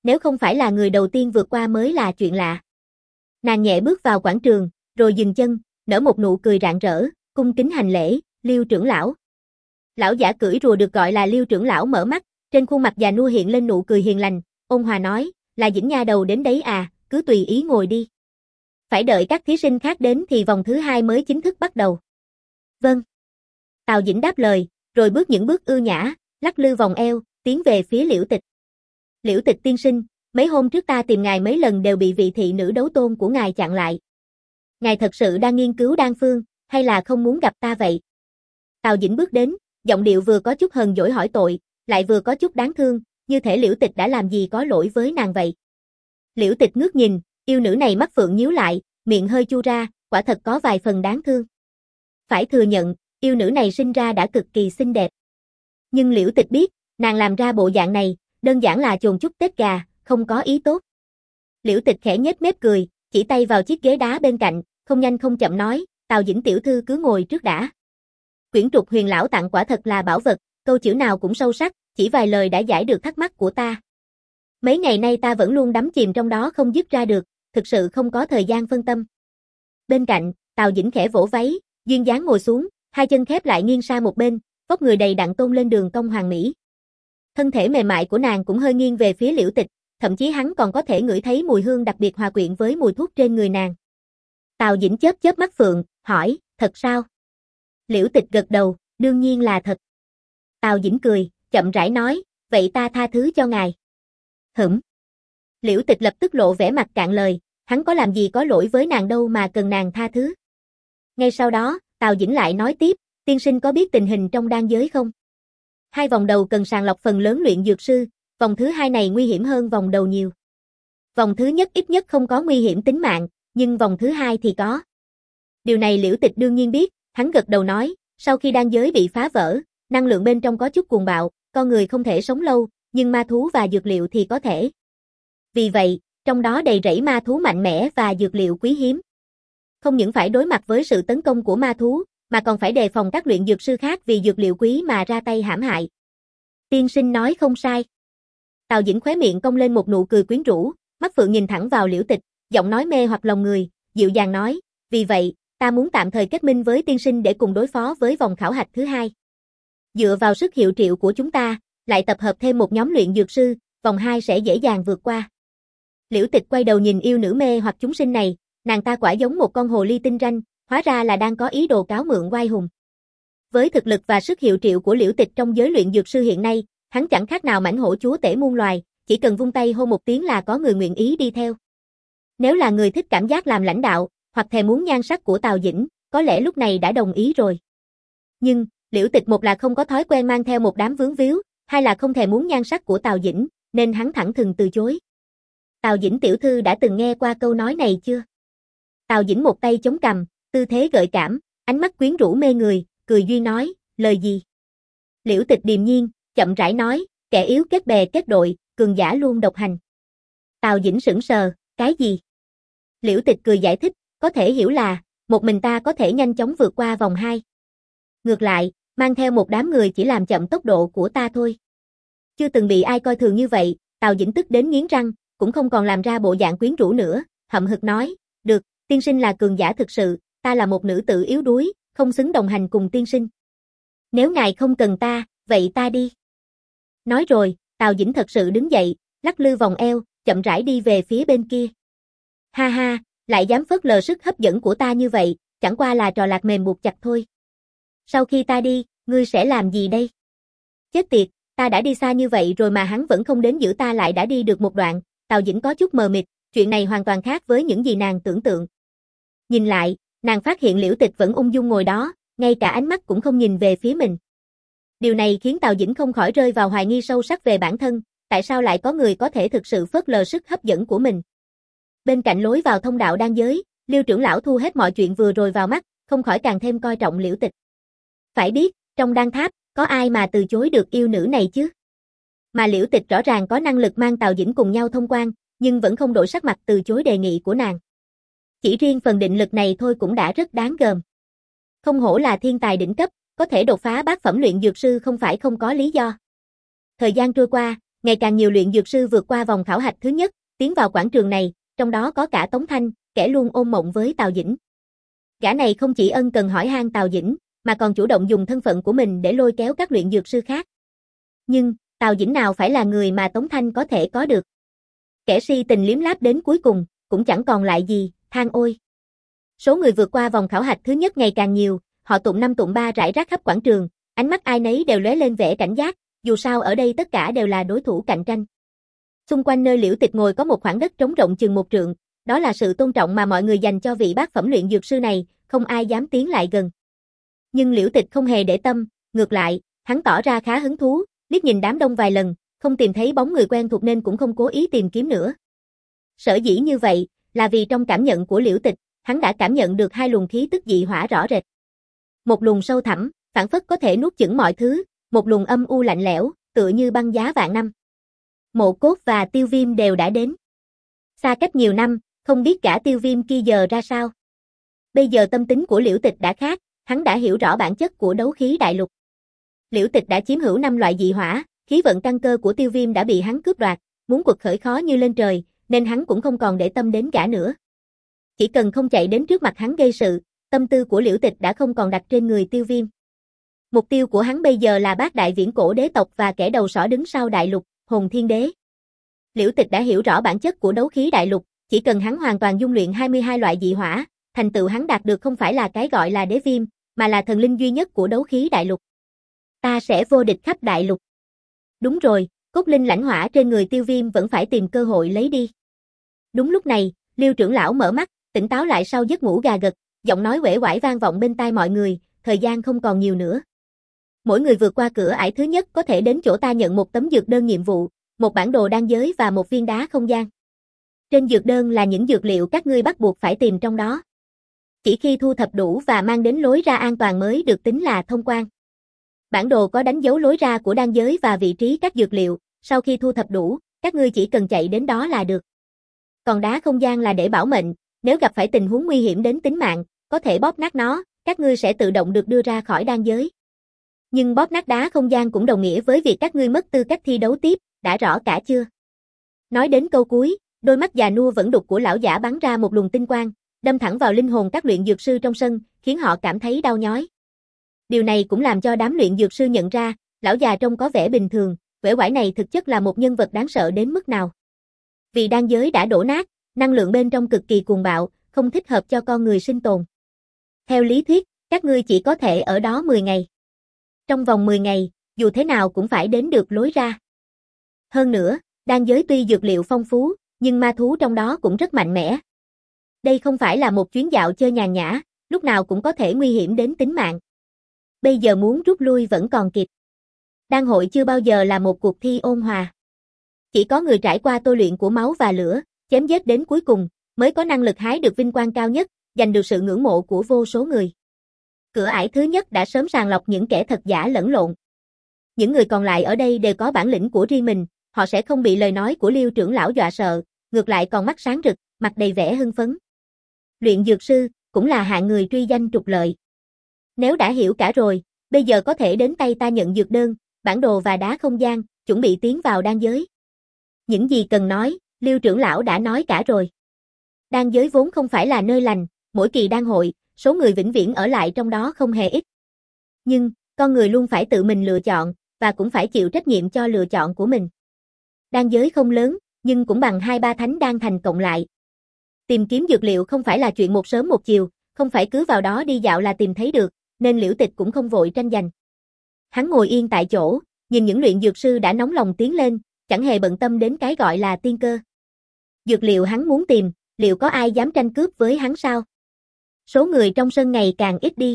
Nếu không phải là người đầu tiên vượt qua mới là chuyện lạ. Nàng nhẹ bước vào quảng trường, rồi dừng chân, nở một nụ cười rạng rỡ, cung kính hành lễ, Liêu trưởng lão. Lão giả cưỡi rùa được gọi là Liêu trưởng lão mở mắt, trên khuôn mặt già nua hiện lên nụ cười hiền lành, ôn hòa nói, là Dĩnh nha đầu đến đấy à, cứ tùy ý ngồi đi. Phải đợi các thí sinh khác đến thì vòng thứ hai mới chính thức bắt đầu. Vâng. Tào Dĩnh đáp lời, rồi bước những bước ưu nhã, lắc lư vòng eo, tiến về phía Liễu Tịch. Liễu Tịch tiên sinh, mấy hôm trước ta tìm ngài mấy lần đều bị vị thị nữ đấu tôn của ngài chặn lại. Ngài thật sự đang nghiên cứu đan phương, hay là không muốn gặp ta vậy? Tào Dĩnh bước đến, giọng điệu vừa có chút hờn dỗi hỏi tội, lại vừa có chút đáng thương, như thể Liễu Tịch đã làm gì có lỗi với nàng vậy. Liễu Tịch ngước nhìn, yêu nữ này mắt phượng nhíu lại, miệng hơi chu ra, quả thật có vài phần đáng thương. Phải thừa nhận, yêu nữ này sinh ra đã cực kỳ xinh đẹp. Nhưng Liễu Tịch biết, nàng làm ra bộ dạng này, đơn giản là chồn chút tết gà, không có ý tốt. Liễu Tịch khẽ nhếch mép cười, chỉ tay vào chiếc ghế đá bên cạnh, không nhanh không chậm nói, Tào Dĩnh tiểu thư cứ ngồi trước đã. Quyển trục huyền lão tặng quả thật là bảo vật, câu chữ nào cũng sâu sắc, chỉ vài lời đã giải được thắc mắc của ta. Mấy ngày nay ta vẫn luôn đắm chìm trong đó không dứt ra được, thực sự không có thời gian phân tâm. Bên cạnh, Tào Dĩnh khẽ vỗ váy, duyên dáng ngồi xuống, hai chân khép lại nghiêng sang một bên, vóc người đầy đặn tôn lên đường cong hoàn mỹ. Thân thể mềm mại của nàng cũng hơi nghiêng về phía Liễu Tịch, thậm chí hắn còn có thể ngửi thấy mùi hương đặc biệt hòa quyện với mùi thuốc trên người nàng. Tào Dĩnh chớp chớp mắt phượng, hỏi, thật sao? Liễu Tịch gật đầu, đương nhiên là thật. Tào Dĩnh cười, chậm rãi nói, vậy ta tha thứ cho ngài. Hửm. Liễu Tịch lập tức lộ vẻ mặt cạn lời, hắn có làm gì có lỗi với nàng đâu mà cần nàng tha thứ. Ngay sau đó, Tào Dĩnh lại nói tiếp, tiên sinh có biết tình hình trong đan giới không? Hai vòng đầu cần sàng lọc phần lớn luyện dược sư, vòng thứ hai này nguy hiểm hơn vòng đầu nhiều. Vòng thứ nhất ít nhất không có nguy hiểm tính mạng, nhưng vòng thứ hai thì có. Điều này Liễu Tịch đương nhiên biết, hắn gật đầu nói, sau khi đan giới bị phá vỡ, năng lượng bên trong có chút cuồng bạo, con người không thể sống lâu, nhưng ma thú và dược liệu thì có thể. Vì vậy, trong đó đầy rẫy ma thú mạnh mẽ và dược liệu quý hiếm. Không những phải đối mặt với sự tấn công của ma thú, mà còn phải đề phòng các luyện dược sư khác vì dược liệu quý mà ra tay hãm hại. Tiên sinh nói không sai. Tào Dĩnh khóe miệng cong lên một nụ cười quyến rũ, mắt phượng nhìn thẳng vào Liễu Tịch, giọng nói mê hoặc lòng người, dịu dàng nói, vì vậy, ta muốn tạm thời kết minh với tiên sinh để cùng đối phó với vòng khảo hạch thứ hai. Dựa vào sức hiệu triệu của chúng ta, lại tập hợp thêm một nhóm luyện dược sư, vòng hai sẽ dễ dàng vượt qua. Liễu Tịch quay đầu nhìn yêu nữ mê hoặc chúng sinh này, nàng ta quả giống một con hồ ly tinh ranh, hóa ra là đang có ý đồ cáo mượn oai hùng. Với thực lực và sức hiệu triệu của Liễu Tịch trong giới luyện dược sư hiện nay, hắn chẳng khác nào mãnh hổ chúa tể muôn loài, chỉ cần vung tay hô một tiếng là có người nguyện ý đi theo. Nếu là người thích cảm giác làm lãnh đạo, hoặc thèm muốn nhan sắc của Tào Dĩnh, có lẽ lúc này đã đồng ý rồi. Nhưng, Liễu Tịch một là không có thói quen mang theo một đám vướng víu, hai là không thèm muốn nhan sắc của Tào Dĩnh, nên hắn thẳng thừng từ chối. Tào Dĩnh tiểu thư đã từng nghe qua câu nói này chưa? Tào Dĩnh một tay chống cằm, tư thế gợi cảm, ánh mắt quyến rũ mê người, cười duyên nói, lời gì? Liễu Tịch điềm nhiên, chậm rãi nói, kẻ yếu kết bè kết đội, cường giả luôn độc hành. Tào Dĩnh sững sờ, cái gì? Liễu Tịch cười giải thích, có thể hiểu là, một mình ta có thể nhanh chóng vượt qua vòng hai. Ngược lại, mang theo một đám người chỉ làm chậm tốc độ của ta thôi. Chưa từng bị ai coi thường như vậy, Tào Dĩnh tức đến nghiến răng, cũng không còn làm ra bộ dạng quyến rũ nữa, hậm hực nói, được, tiên sinh là cường giả thực sự, ta là một nữ tử yếu đuối, không xứng đồng hành cùng tiên sinh. Nếu ngài không cần ta, vậy ta đi. Nói rồi, Tào Dĩnh thật sự đứng dậy, lắc lư vòng eo, chậm rãi đi về phía bên kia. Ha ha, lại dám phớt lờ sức hấp dẫn của ta như vậy, chẳng qua là trò lạc mềm buộc chặt thôi. Sau khi ta đi, ngươi sẽ làm gì đây? Chết tiệt, ta đã đi xa như vậy rồi mà hắn vẫn không đến giữ ta lại đã đi được một đoạn, Tào Dĩnh có chút mờ mịt, chuyện này hoàn toàn khác với những gì nàng tưởng tượng. Nhìn lại, nàng phát hiện Liễu Tịch vẫn ung dung ngồi đó, ngay cả ánh mắt cũng không nhìn về phía mình. Điều này khiến Tào Dĩnh không khỏi rơi vào hoài nghi sâu sắc về bản thân, tại sao lại có người có thể thực sự phớt lờ sức hấp dẫn của mình. Bên cạnh lối vào thông đạo đan giới, Liêu trưởng lão thu hết mọi chuyện vừa rồi vào mắt, không khỏi càng thêm coi trọng Liễu Tịch. Phải biết, trong đan tháp, có ai mà từ chối được yêu nữ này chứ? Mà Liễu Tịch rõ ràng có năng lực mang Tào Dĩnh cùng nhau thông quan, nhưng vẫn không đổi sắc mặt từ chối đề nghị của nàng. Chỉ riêng phần định lực này thôi cũng đã rất đáng gờm. Không hổ là thiên tài đỉnh cấp, có thể đột phá bát phẩm luyện dược sư không phải không có lý do. Thời gian trôi qua, Ngày càng nhiều luyện dược sư vượt qua vòng khảo hạch thứ nhất, tiến vào quảng trường này, trong đó có cả Tống Thanh, kẻ luôn ôm mộng với Tào Dĩnh. Gã này không chỉ ân cần hỏi han Tào Dĩnh, mà còn chủ động dùng thân phận của mình để lôi kéo các luyện dược sư khác. Nhưng, Tào Dĩnh nào phải là người mà Tống Thanh có thể có được. Kẻ si tình liếm láp đến cuối cùng, cũng chẳng còn lại gì, than ôi. Số người vượt qua vòng khảo hạch thứ nhất ngày càng nhiều, họ tụng năm tụng ba rải rác khắp quảng trường, ánh mắt ai nấy đều lóe lên vẻ cảnh giác, dù sao ở đây tất cả đều là đối thủ cạnh tranh. Xung quanh nơi Liễu Tịch ngồi có một khoảng đất trống rộng chừng một trượng, đó là sự tôn trọng mà mọi người dành cho vị bát phẩm luyện dược sư này, không ai dám tiến lại gần. Nhưng Liễu Tịch không hề để tâm, ngược lại, hắn tỏ ra khá hứng thú, liếc nhìn đám đông vài lần, không tìm thấy bóng người quen thuộc nên cũng không cố ý tìm kiếm nữa. Sở dĩ như vậy, là vì trong cảm nhận của Liễu Tịch, hắn đã cảm nhận được hai luồng khí tức dị hỏa rõ rệt. Một luồng sâu thẳm, phảng phất có thể nuốt chửng mọi thứ, một luồng âm u lạnh lẽo, tựa như băng giá vạn năm. Mộ Cốt và Tiêu Viêm đều đã đến. Xa cách nhiều năm, không biết cả Tiêu Viêm kia giờ ra sao. Bây giờ tâm tính của Liễu Tịch đã khác, hắn đã hiểu rõ bản chất của đấu khí đại lục. Liễu Tịch đã chiếm hữu năm loại dị hỏa, khí vận căn cơ của Tiêu Viêm đã bị hắn cướp đoạt, muốn quật khởi khó như lên trời, nên hắn cũng không còn để tâm đến gã nữa. Chỉ cần không chạy đến trước mặt hắn gây sự, tâm tư của Liễu Tịch đã không còn đặt trên người Tiêu Viêm. Mục tiêu của hắn bây giờ là bát đại viễn cổ đế tộc và kẻ đầu sỏ đứng sau đại lục, Hồn Thiên Đế. Liễu Tịch đã hiểu rõ bản chất của đấu khí đại lục, chỉ cần hắn hoàn toàn dung luyện hai mươi hai loại dị hỏa, thành tựu hắn đạt được không phải là cái gọi là đế viêm, mà là thần linh duy nhất của đấu khí đại lục. Ta sẽ vô địch khắp đại lục. Đúng rồi, cốt linh lãnh hỏa trên người Tiêu Viêm vẫn phải tìm cơ hội lấy đi. Đúng lúc này, Liêu trưởng lão mở mắt, tỉnh táo lại sau giấc ngủ gà gật, giọng nói uể oải vang vọng bên tai mọi người, thời gian không còn nhiều nữa. Mỗi người vượt qua cửa ải thứ nhất có thể đến chỗ ta nhận một tấm dược đơn nhiệm vụ, một bản đồ đan giới và một viên đá không gian. Trên dược đơn là những dược liệu các ngươi bắt buộc phải tìm trong đó. Chỉ khi thu thập đủ và mang đến lối ra an toàn mới được tính là thông quan. Bản đồ có đánh dấu lối ra của đan giới và vị trí các dược liệu, sau khi thu thập đủ, các ngươi chỉ cần chạy đến đó là được. Còn đá không gian là để bảo mệnh, nếu gặp phải tình huống nguy hiểm đến tính mạng, có thể bóp nát nó, các ngươi sẽ tự động được đưa ra khỏi đan giới. Nhưng bóp nát đá không gian cũng đồng nghĩa với việc các ngươi mất tư cách thi đấu tiếp, đã rõ cả chưa? Nói đến câu cuối, đôi mắt già nua vẫn đục của lão giả bắn ra một luồng tinh quang, đâm thẳng vào linh hồn các luyện dược sư trong sân, khiến họ cảm thấy đau nhói. Điều này cũng làm cho đám luyện dược sư nhận ra, lão già trông có vẻ bình thường, uể oải này thực chất là một nhân vật đáng sợ đến mức nào. Vì đan giới đã đổ nát, năng lượng bên trong cực kỳ cuồng bạo, không thích hợp cho con người sinh tồn. Theo lý thuyết, các ngươi chỉ có thể ở đó mười ngày. Trong vòng mười ngày, dù thế nào cũng phải đến được lối ra. Hơn nữa, đan giới tuy dược liệu phong phú, nhưng ma thú trong đó cũng rất mạnh mẽ. Đây không phải là một chuyến dạo chơi nhàn nhã, lúc nào cũng có thể nguy hiểm đến tính mạng. Bây giờ muốn rút lui vẫn còn kịp. Đan hội chưa bao giờ là một cuộc thi ôn hòa. Chỉ có người trải qua tôi luyện của máu và lửa, chém giết đến cuối cùng, mới có năng lực hái được vinh quang cao nhất, giành được sự ngưỡng mộ của vô số người. Cửa ải thứ nhất đã sớm sàng lọc những kẻ thật giả lẫn lộn. Những người còn lại ở đây đều có bản lĩnh của riêng mình, họ sẽ không bị lời nói của Liêu trưởng lão dọa sợ, ngược lại còn mắt sáng rực, mặt đầy vẻ hưng phấn. Luyện dược sư, cũng là hạng người truy danh trục lợi. Nếu đã hiểu cả rồi, bây giờ có thể đến tay ta nhận dược đơn, bản đồ và đá không gian, chuẩn bị tiến vào đan giới. Những gì cần nói, Liêu trưởng lão đã nói cả rồi. Đan giới vốn không phải là nơi lành, mỗi kỳ đan hội, số người vĩnh viễn ở lại trong đó không hề ít. Nhưng, con người luôn phải tự mình lựa chọn, và cũng phải chịu trách nhiệm cho lựa chọn của mình. Đan giới không lớn, nhưng cũng bằng hai ba thánh đan thành cộng lại. Tìm kiếm dược liệu không phải là chuyện một sớm một chiều, không phải cứ vào đó đi dạo là tìm thấy được, nên Liễu Tịch cũng không vội tranh giành. Hắn ngồi yên tại chỗ, nhìn những luyện dược sư đã nóng lòng tiến lên, chẳng hề bận tâm đến cái gọi là tiên cơ. Dược liệu hắn muốn tìm, liệu có ai dám tranh cướp với hắn sao? Số người trong sân ngày càng ít đi.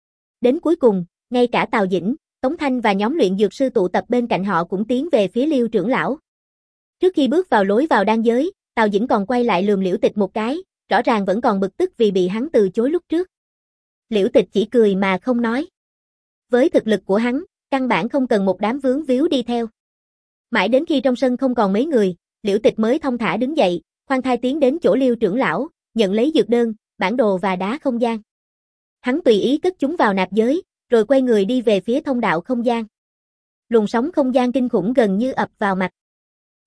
Đến cuối cùng, ngay cả Tào Dĩnh, Tống Thanh và nhóm luyện dược sư tụ tập bên cạnh họ cũng tiến về phía Liêu trưởng lão. Trước khi bước vào lối vào đan giới, Tào Dĩnh còn quay lại lườm Liễu Tịch một cái, rõ ràng vẫn còn bực tức vì bị hắn từ chối lúc trước. Liễu Tịch chỉ cười mà không nói. Với thực lực của hắn, căn bản không cần một đám vướng víu đi theo. Mãi đến khi trong sân không còn mấy người, Liễu Tịch mới thong thả đứng dậy, khoan thai tiến đến chỗ Liêu trưởng lão, nhận lấy dược đơn, bản đồ và đá không gian. Hắn tùy ý cất chúng vào nạp giới, rồi quay người đi về phía thông đạo không gian. Luồng sóng không gian kinh khủng gần như ập vào mặt.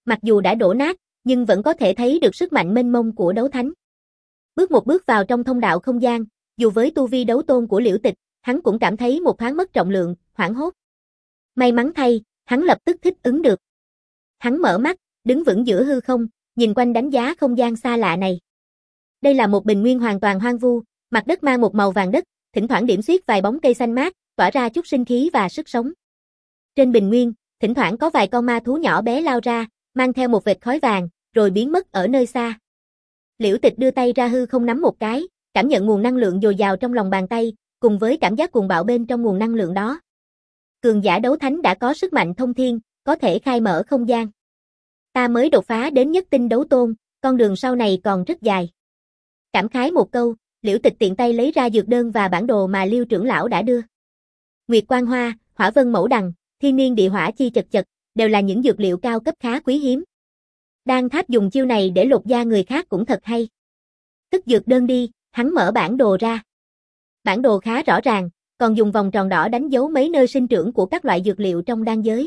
Mặc dù đã đổ nát, nhưng vẫn có thể thấy được sức mạnh mênh mông của đấu thánh. Bước một bước vào trong thông đạo không gian, dù với tu vi đấu tôn của Liễu Tịch, hắn cũng cảm thấy một thoáng mất trọng lượng, hoảng hốt. May mắn thay, hắn lập tức thích ứng được. Hắn mở mắt, đứng vững giữa hư không, nhìn quanh đánh giá không gian xa lạ này. Đây là một bình nguyên hoàn toàn hoang vu, mặt đất mang một màu vàng đất, thỉnh thoảng điểm xuyết vài bóng cây xanh mát, tỏa ra chút sinh khí và sức sống. Trên bình nguyên, thỉnh thoảng có vài con ma thú nhỏ bé lao ra, mang theo một vệt khói vàng, rồi biến mất ở nơi xa. Liễu Tịch đưa tay ra hư không nắm một cái, cảm nhận nguồn năng lượng dồi dào trong lòng bàn tay, cùng với cảm giác cuồng bạo bên trong nguồn năng lượng đó. Cường giả đấu thánh đã có sức mạnh thông thiên, có thể khai mở không gian. Ta mới đột phá đến nhất tinh đấu tôn, con đường sau này còn rất dài. Cảm khái một câu, Liễu Tịch tiện tay lấy ra dược đơn và bản đồ mà Liêu trưởng lão đã đưa. Nguyệt Quang Hoa, Hỏa Vân Mẫu Đằng, Thiên Niên Địa Hỏa Chi Chật Chật, đều là những dược liệu cao cấp khá quý hiếm. Đan Tháp dùng chiêu này để lột da người khác cũng thật hay. Tức dược đơn đi, hắn mở bản đồ ra. Bản đồ khá rõ ràng, còn dùng vòng tròn đỏ đánh dấu mấy nơi sinh trưởng của các loại dược liệu trong đan giới.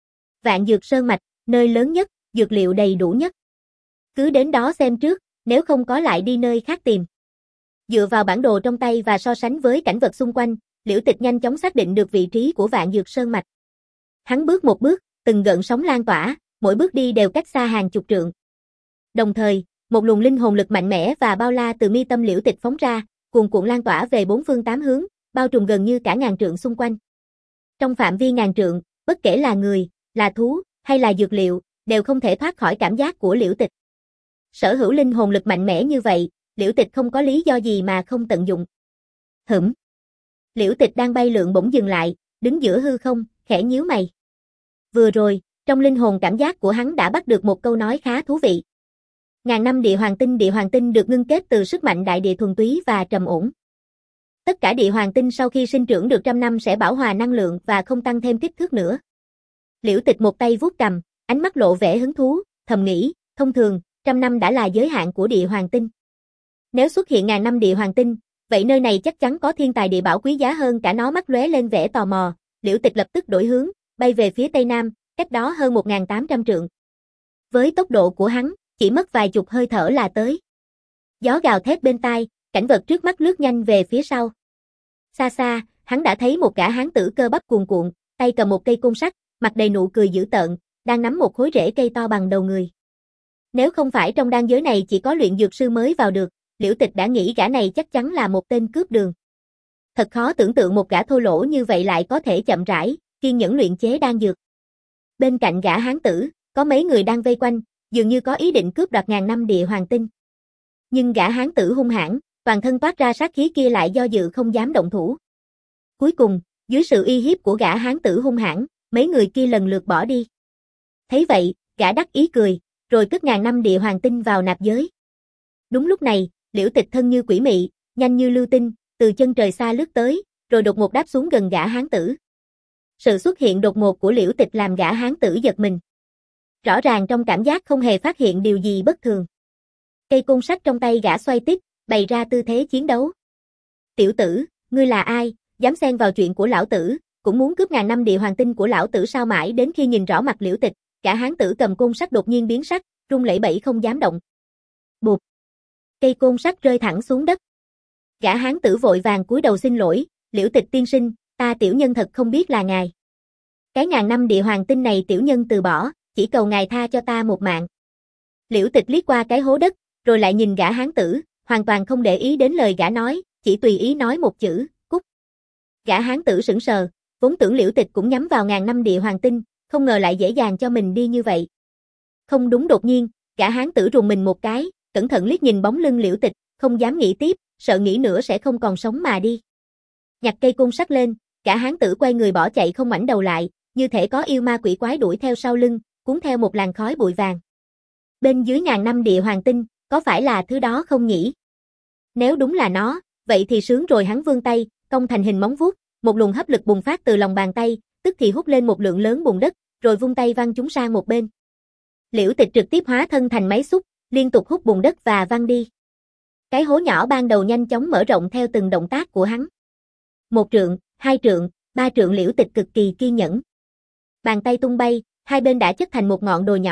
Vạn Dược Sơn Mạch, nơi lớn nhất, dược liệu đầy đủ nhất. Cứ đến đó xem trước, nếu không có lại đi nơi khác tìm. Dựa vào bản đồ trong tay và so sánh với cảnh vật xung quanh, Liễu Tịch nhanh chóng xác định được vị trí của Vạn Dược Sơn Mạch. Hắn bước một bước, từng gợn sóng lan tỏa, mỗi bước đi đều cách xa hàng chục trượng. Đồng thời, một luồng linh hồn lực mạnh mẽ và bao la từ mi tâm Liễu Tịch phóng ra, cuồn cuộn lan tỏa về bốn phương tám hướng, bao trùm gần như cả ngàn trượng xung quanh. Trong phạm vi ngàn trượng, bất kể là người, là thú, hay là dược liệu, đều không thể thoát khỏi cảm giác của Liễu Tịch. Sở hữu linh hồn lực mạnh mẽ như vậy, Liễu Tịch không có lý do gì mà không tận dụng. Hửm. Liễu Tịch đang bay lượn bỗng dừng lại, đứng giữa hư không, khẽ nhíu mày. Vừa rồi, trong linh hồn cảm giác của hắn đã bắt được một câu nói khá thú vị. Ngàn năm địa hoàng tinh địa hoàng tinh được ngưng kết từ sức mạnh đại địa thuần túy và trầm ổn. Tất cả địa hoàng tinh sau khi sinh trưởng được trăm năm sẽ bảo hòa năng lượng và không tăng thêm kích thước nữa. Liễu Tịch một tay vuốt cầm, ánh mắt lộ vẻ hứng thú, thầm nghĩ, thông thường, trăm năm đã là giới hạn của địa hoàng tinh. Nếu xuất hiện ngàn năm địa hoàng tinh, vậy nơi này chắc chắn có thiên tài địa bảo quý giá hơn cả. Nó mắt lóe lên vẻ tò mò, Liễu Tịch lập tức đổi hướng, bay về phía tây nam, cách đó hơn một nghìn tám trăm trượng. Với tốc độ của hắn, chỉ mất vài chục hơi thở là tới. Gió gào thét bên tai, cảnh vật trước mắt lướt nhanh về phía sau. Xa xa, hắn đã thấy một gã hán tử cơ bắp cuồn cuộn, tay cầm một cây côn sắt, mặt đầy nụ cười dữ tợn, đang nắm một khối rễ cây to bằng đầu người. Nếu không phải trong đan giới này chỉ có luyện dược sư mới vào được, Liễu Tịch đã nghĩ gã này chắc chắn là một tên cướp đường. Thật khó tưởng tượng một gã thô lỗ như vậy lại có thể chậm rãi, kiên nhẫn luyện chế đan dược. Bên cạnh gã hán tử, có mấy người đang vây quanh, dường như có ý định cướp đoạt ngàn năm địa hoàng tinh. Nhưng gã hán tử hung hãn, toàn thân toát ra sát khí kia lại do dự không dám động thủ. Cuối cùng, dưới sự uy hiếp của gã hán tử hung hãn, mấy người kia lần lượt bỏ đi. Thấy vậy, gã đắc ý cười, rồi cất ngàn năm địa hoàng tinh vào nạp giới. Đúng lúc này, Liễu Tịch thân như quỷ mị, nhanh như lưu tinh, từ chân trời xa lướt tới, rồi đột ngột đáp xuống gần gã hán tử. Sự xuất hiện đột ngột của Liễu Tịch làm gã hán tử giật mình. Rõ ràng trong cảm giác không hề phát hiện điều gì bất thường. Cây côn sắt trong tay gã xoay tít, bày ra tư thế chiến đấu. Tiểu tử, ngươi là ai, dám xen vào chuyện của lão tử, cũng muốn cướp ngàn năm địa hoàng tinh của lão tử sao? Mãi đến khi nhìn rõ mặt Liễu Tịch, gã hán tử cầm côn sắt đột nhiên biến sắc, run lẩy bẩy không dám động. Bụp. Cây côn sắt rơi thẳng xuống đất. Gã hán tử vội vàng cúi đầu xin lỗi, Liễu Tịch tiên sinh, ta tiểu nhân thật không biết là ngài. Cái ngàn năm địa hoàng tinh này tiểu nhân từ bỏ, chỉ cầu ngài tha cho ta một mạng. Liễu Tịch liếc qua cái hố đất, rồi lại nhìn gã hán tử, hoàn toàn không để ý đến lời gã nói, chỉ tùy ý nói một chữ, cút. Gã hán tử sững sờ, vốn tưởng Liễu Tịch cũng nhắm vào ngàn năm địa hoàng tinh, không ngờ lại dễ dàng cho mình đi như vậy. Không đúng, đột nhiên, gã hán tử rùng mình một cái, cẩn thận liếc nhìn bóng lưng Liễu Tịch, không dám nghĩ tiếp, sợ nghĩ nữa sẽ không còn sống mà đi. Nhặt cây côn sắt lên, gã hán tử quay người bỏ chạy không ngoảnh đầu lại, như thể có yêu ma quỷ quái đuổi theo sau lưng, cuốn theo một làn khói bụi vàng. Bên dưới ngàn năm địa hoàng tinh, có phải là thứ đó không nhỉ? Nếu đúng là nó, vậy thì sướng rồi. Hắn vươn tay, cong thành hình móng vuốt, một luồng hấp lực bùng phát từ lòng bàn tay, tức thì hút lên một lượng lớn bùn đất, rồi vung tay văng chúng sang một bên. Liễu Tịch trực tiếp hóa thân thành máy xúc, liên tục hút bùn đất và văng đi. Cái hố nhỏ ban đầu nhanh chóng mở rộng theo từng động tác của hắn. Một trượng, hai trượng, ba trượng. Liễu Tịch cực kỳ kiên nhẫn. Bàn tay tung bay, hai bên đã chất thành một ngọn đồi nhỏ,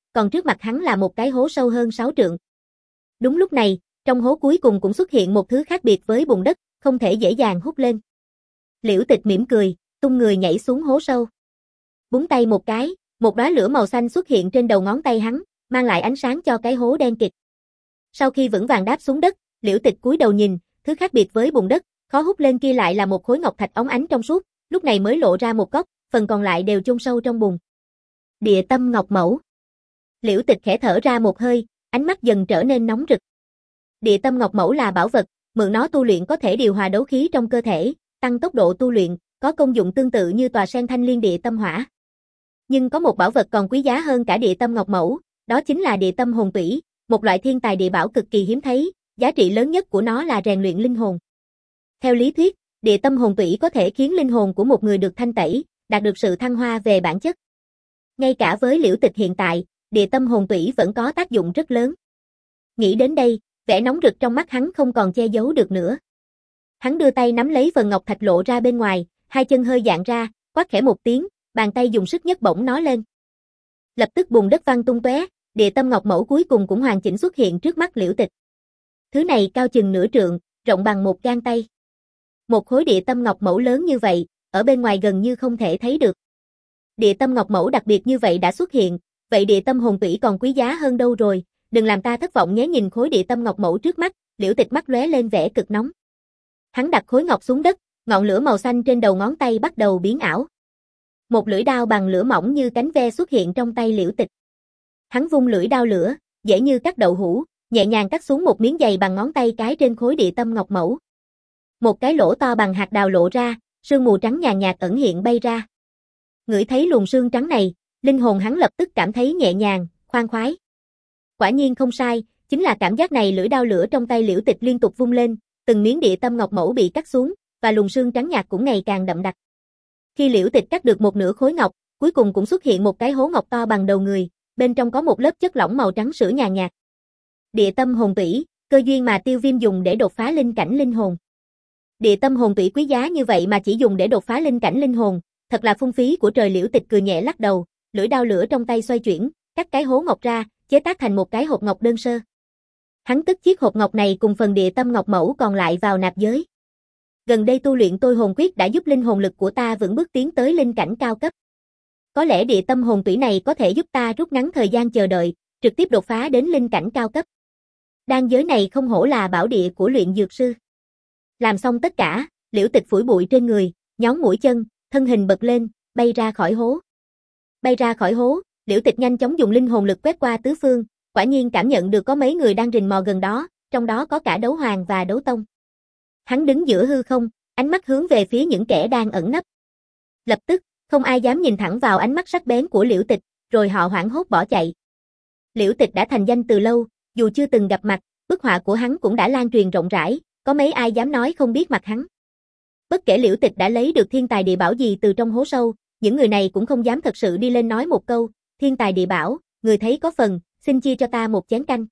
còn trước mặt hắn là một cái hố sâu hơn sáu trượng. Đúng lúc này, trong hố cuối cùng cũng xuất hiện một thứ khác biệt với bùn đất, không thể dễ dàng hút lên. Liễu Tịch mỉm cười, tung người nhảy xuống hố sâu. Búng tay một cái, một đóa lửa màu xanh xuất hiện trên đầu ngón tay hắn, mang lại ánh sáng cho cái hố đen kịt. Sau khi vững vàng đáp xuống đất, Liễu Tịch cúi đầu nhìn, thứ khác biệt với bùn đất, khó hút lên kia lại là một khối ngọc thạch óng ánh trong suốt, lúc này mới lộ ra một góc, phần còn lại đều chôn sâu trong bùn. Địa tâm ngọc mẫu. Liễu Tịch khẽ thở ra một hơi, ánh mắt dần trở nên nóng rực. Địa tâm ngọc mẫu là bảo vật, mượn nó tu luyện có thể điều hòa đấu khí trong cơ thể, tăng tốc độ tu luyện, có công dụng tương tự như tòa sen thanh liên địa tâm hỏa. Nhưng có một bảo vật còn quý giá hơn cả địa tâm ngọc mẫu, đó chính là địa tâm hồn tủy, một loại thiên tài địa bảo cực kỳ hiếm thấy, giá trị lớn nhất của nó là rèn luyện linh hồn. Theo lý thuyết, địa tâm hồn tủy có thể khiến linh hồn của một người được thanh tẩy, đạt được sự thăng hoa về bản chất. Ngay cả với Liễu Tịch hiện tại, địa tâm hồn tủy vẫn có tác dụng rất lớn. Nghĩ đến đây, vẻ nóng rực trong mắt hắn không còn che giấu được nữa. Hắn đưa tay nắm lấy phần ngọc thạch lộ ra bên ngoài, hai chân hơi dạn ra, quát khẽ một tiếng, bàn tay dùng sức nhấc bổng nó lên. Lập tức bùn đất văng tung tóe, địa tâm ngọc mẫu cuối cùng cũng hoàn chỉnh xuất hiện trước mắt Liễu Tịch. Thứ này cao chừng nửa trượng, rộng bằng một gang tay. Một khối địa tâm ngọc mẫu lớn như vậy, ở bên ngoài gần như không thể thấy được. Địa tâm ngọc mẫu đặc biệt như vậy đã xuất hiện, vậy địa tâm hồn tủy còn quý giá hơn đâu rồi, đừng làm ta thất vọng nhé. Nhìn khối địa tâm ngọc mẫu trước mắt, Liễu Tịch mắt lóe lên vẻ cực nóng. Hắn đặt khối ngọc xuống đất, ngọn lửa màu xanh trên đầu ngón tay bắt đầu biến ảo. Một lưỡi đao bằng lửa mỏng như cánh ve xuất hiện trong tay Liễu Tịch. Hắn vung lưỡi đao lửa, dễ như cắt đậu hũ, nhẹ nhàng cắt xuống một miếng dày bằng ngón tay cái trên khối địa tâm ngọc mẫu. Một cái lỗ to bằng hạt đào lộ ra, sương mù trắng nhàn nhạt ẩn hiện bay ra. Ngửi thấy luồng sương trắng này, linh hồn hắn lập tức cảm thấy nhẹ nhàng, khoan khoái. Quả nhiên không sai, chính là cảm giác này. Lưỡi đao lửa trong tay Liễu Tịch liên tục vung lên, từng miếng địa tâm ngọc mẫu bị cắt xuống, và luồng sương trắng nhạt cũng ngày càng đậm đặc. Khi Liễu Tịch cắt được một nửa khối ngọc, cuối cùng cũng xuất hiện một cái hố ngọc to bằng đầu người, bên trong có một lớp chất lỏng màu trắng sữa nhàn nhạt. Địa tâm hồn tủy, cơ duyên mà Tiêu Viêm dùng để đột phá linh cảnh linh hồn. Địa tâm hồn tủy quý giá như vậy mà chỉ dùng để đột phá linh cảnh linh hồn, thật là phung phí của trời. Liễu Tịch cười nhẹ lắc đầu, lưỡi đao lửa trong tay xoay chuyển, cắt cái hố ngọc ra, chế tác thành một cái hộp ngọc đơn sơ. Hắn cất chiếc hộp ngọc này cùng phần địa tâm ngọc mẫu còn lại vào nạp giới. Gần đây tu luyện tôi hồn quyết đã giúp linh hồn lực của ta vững bước tiến tới linh cảnh cao cấp. Có lẽ địa tâm hồn tủy này có thể giúp ta rút ngắn thời gian chờ đợi, trực tiếp đột phá đến linh cảnh cao cấp. Đan giới này không hổ là bảo địa của luyện dược sư. Làm xong tất cả, Liễu Tịch phủi bụi trên người, nhón mũi chân, thân hình bật lên, bay ra khỏi hố. Bay ra khỏi hố, Liễu Tịch nhanh chóng dùng linh hồn lực quét qua tứ phương, quả nhiên cảm nhận được có mấy người đang rình mò gần đó, trong đó có cả đấu hoàng và đấu tông. Hắn đứng giữa hư không, ánh mắt hướng về phía những kẻ đang ẩn nấp. Lập tức, không ai dám nhìn thẳng vào ánh mắt sắc bén của Liễu Tịch, rồi họ hoảng hốt bỏ chạy. Liễu Tịch đã thành danh từ lâu, dù chưa từng gặp mặt, bức họa của hắn cũng đã lan truyền rộng rãi, có mấy ai dám nói không biết mặt hắn. Bất kể Liễu Tịch đã lấy được thiên tài địa bảo gì từ trong hố sâu, những người này cũng không dám thật sự đi lên nói một câu, thiên tài địa bảo, người thấy có phần, xin chia cho ta một chén canh.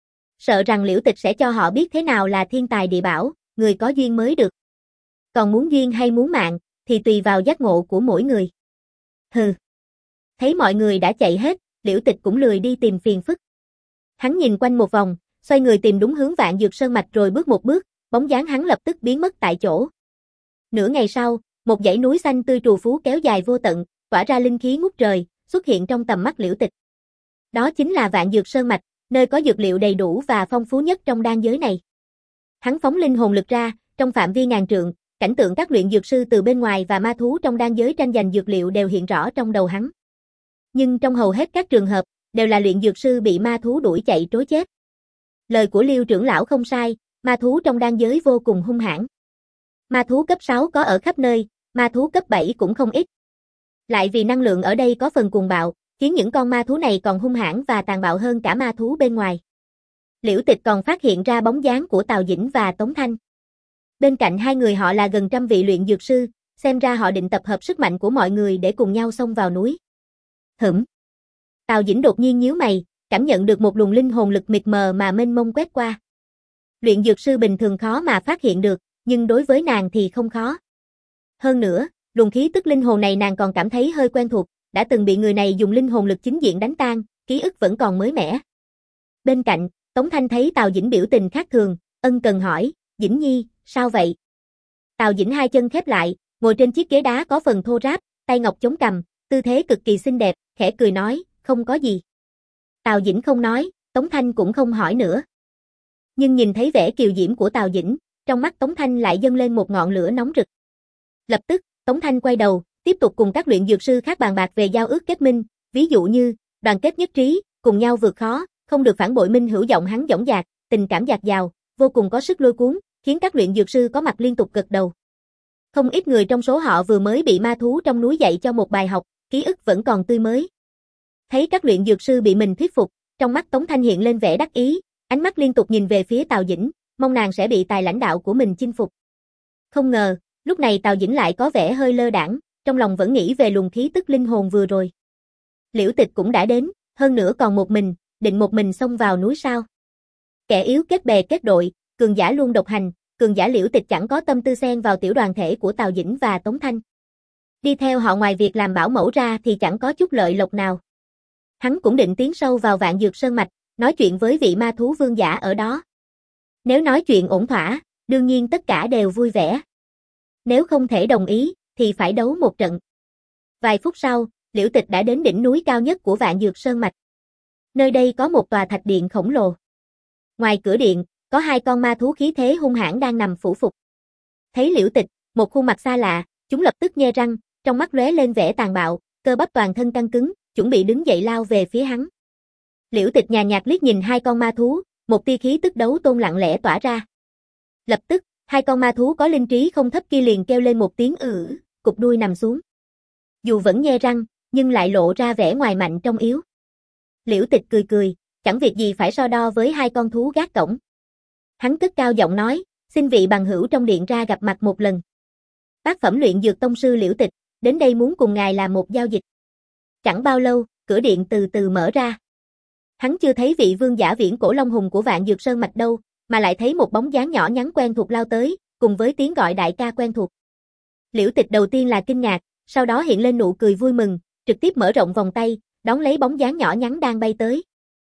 Sợ rằng Liễu Tịch sẽ cho họ biết thế nào là thiên tài địa bảo, người có duyên mới được. Còn muốn duyên hay muốn mạng, thì tùy vào giác ngộ của mỗi người. Hừ. Thấy mọi người đã chạy hết, Liễu Tịch cũng lười đi tìm phiền phức. Hắn nhìn quanh một vòng, xoay người tìm đúng hướng Vạn Dược Sơn mạch rồi bước một bước, bóng dáng hắn lập tức biến mất tại chỗ. Nửa ngày sau, một dãy núi xanh tươi trù phú kéo dài vô tận, tỏa ra linh khí ngút trời, xuất hiện trong tầm mắt Liễu Tịch. Đó chính là Vạn Dược Sơn mạch, nơi có dược liệu đầy đủ và phong phú nhất trong đan giới này. Hắn phóng linh hồn lực ra, trong phạm vi ngàn trượng, cảnh tượng các luyện dược sư từ bên ngoài và ma thú trong đan giới tranh giành dược liệu đều hiện rõ trong đầu hắn. Nhưng trong hầu hết các trường hợp, đều là luyện dược sư bị ma thú đuổi chạy trối chết. Lời của Liêu trưởng lão không sai, ma thú trong đan giới vô cùng hung hãn. Ma thú cấp sáu có ở khắp nơi, ma thú cấp bảy cũng không ít. Lại vì năng lượng ở đây có phần cuồng bạo, khiến những con ma thú này còn hung hãn và tàn bạo hơn cả ma thú bên ngoài. Liễu Tịch còn phát hiện ra bóng dáng của Tào Dĩnh và Tống Thanh. Bên cạnh hai người họ là gần trăm vị luyện dược sư, xem ra họ định tập hợp sức mạnh của mọi người để cùng nhau xông vào núi. Hửm. Tào Dĩnh đột nhiên nhíu mày, cảm nhận được một luồng linh hồn lực mịt mờ mà mênh mông quét qua. Luyện dược sư bình thường khó mà phát hiện được, nhưng đối với nàng thì không khó. Hơn nữa, luồng khí tức linh hồn này nàng còn cảm thấy hơi quen thuộc, đã từng bị người này dùng linh hồn lực chính diện đánh tan, ký ức vẫn còn mới mẻ. Bên cạnh, Tống Thanh thấy Tào Dĩnh biểu tình khác thường, ân cần hỏi, Dĩnh Nhi, sao vậy? Tào Dĩnh hai chân khép lại, ngồi trên chiếc ghế đá có phần thô ráp, tay ngọc chống cằm, tư thế cực kỳ xinh đẹp, khẽ cười nói, không có gì. Tào Dĩnh không nói, Tống Thanh cũng không hỏi nữa. Nhưng nhìn thấy vẻ kiều diễm của Tào Dĩnh, trong mắt Tống Thanh lại dâng lên một ngọn lửa nóng rực. Lập tức, Tống Thanh quay đầu, tiếp tục cùng các luyện dược sư khác bàn bạc về giao ước kết minh, ví dụ như, đoàn kết nhất trí, cùng nhau vượt khó, không được phản bội minh hữu. Giọng hắn dõng dạc, tình cảm dạt dào, vô cùng có sức lôi cuốn, khiến các luyện dược sư có mặt liên tục gật đầu. Không ít người trong số họ vừa mới bị ma thú trong núi dạy cho một bài học, ký ức vẫn còn tươi mới. Thấy các luyện dược sư bị mình thuyết phục, trong mắt Tống Thanh hiện lên vẻ đắc ý, ánh mắt liên tục nhìn về phía Tào Dĩnh, mong nàng sẽ bị tài lãnh đạo của mình chinh phục. Không ngờ, lúc này Tào Dĩnh lại có vẻ hơi lơ đãng, trong lòng vẫn nghĩ về luồng khí tức linh hồn vừa rồi. Liễu Tịch cũng đã đến, hơn nữa còn một mình, định một mình xông vào núi sao? Kẻ yếu kết bè kết đội, cường giả luôn độc hành, cường giả Liễu Tịch chẳng có tâm tư xen vào tiểu đoàn thể của Tào Dĩnh và Tống Thanh. Đi theo họ ngoài việc làm bảo mẫu ra thì chẳng có chút lợi lộc nào. Hắn cũng định tiến sâu vào Vạn Dược Sơn Mạch, nói chuyện với vị ma thú vương giả ở đó. Nếu nói chuyện ổn thỏa, đương nhiên tất cả đều vui vẻ. Nếu không thể đồng ý, thì phải đấu một trận. Vài phút sau, Liễu Tịch đã đến đỉnh núi cao nhất của Vạn Dược Sơn Mạch. Nơi đây có một tòa thạch điện khổng lồ. Ngoài cửa điện, có hai con ma thú khí thế hung hãn đang nằm phủ phục. Thấy Liễu Tịch, một khuôn mặt xa lạ, chúng lập tức nhe răng, trong mắt lóe lên vẻ tàn bạo, cơ bắp toàn thân căng cứng, chuẩn bị đứng dậy lao về phía hắn. Liễu Tịch nhàn nhạt liếc nhìn hai con ma thú, một tia khí tức đấu tôn lặng lẽ tỏa ra. Lập tức, hai con ma thú có linh trí không thấp kia liền kêu lên một tiếng ử, cụp đuôi nằm xuống. Dù vẫn nhe răng, nhưng lại lộ ra vẻ ngoài mạnh trong yếu. Liễu Tịch cười cười, chẳng việc gì phải so đo với hai con thú gác cổng. Hắn cất cao giọng nói, xin vị bằng hữu trong điện ra gặp mặt một lần. Tác phẩm luyện dược tông sư Liễu Tịch, đến đây muốn cùng ngài làm một giao dịch. Chẳng bao lâu, cửa điện từ từ mở ra. Hắn chưa thấy vị vương giả viễn cổ long hùng của Vạn Dược Sơn Mạch đâu, mà lại thấy một bóng dáng nhỏ nhắn quen thuộc lao tới, cùng với tiếng gọi đại ca quen thuộc. Liễu Tịch đầu tiên là kinh ngạc, sau đó hiện lên nụ cười vui mừng, trực tiếp mở rộng vòng tay, đón lấy bóng dáng nhỏ nhắn đang bay tới.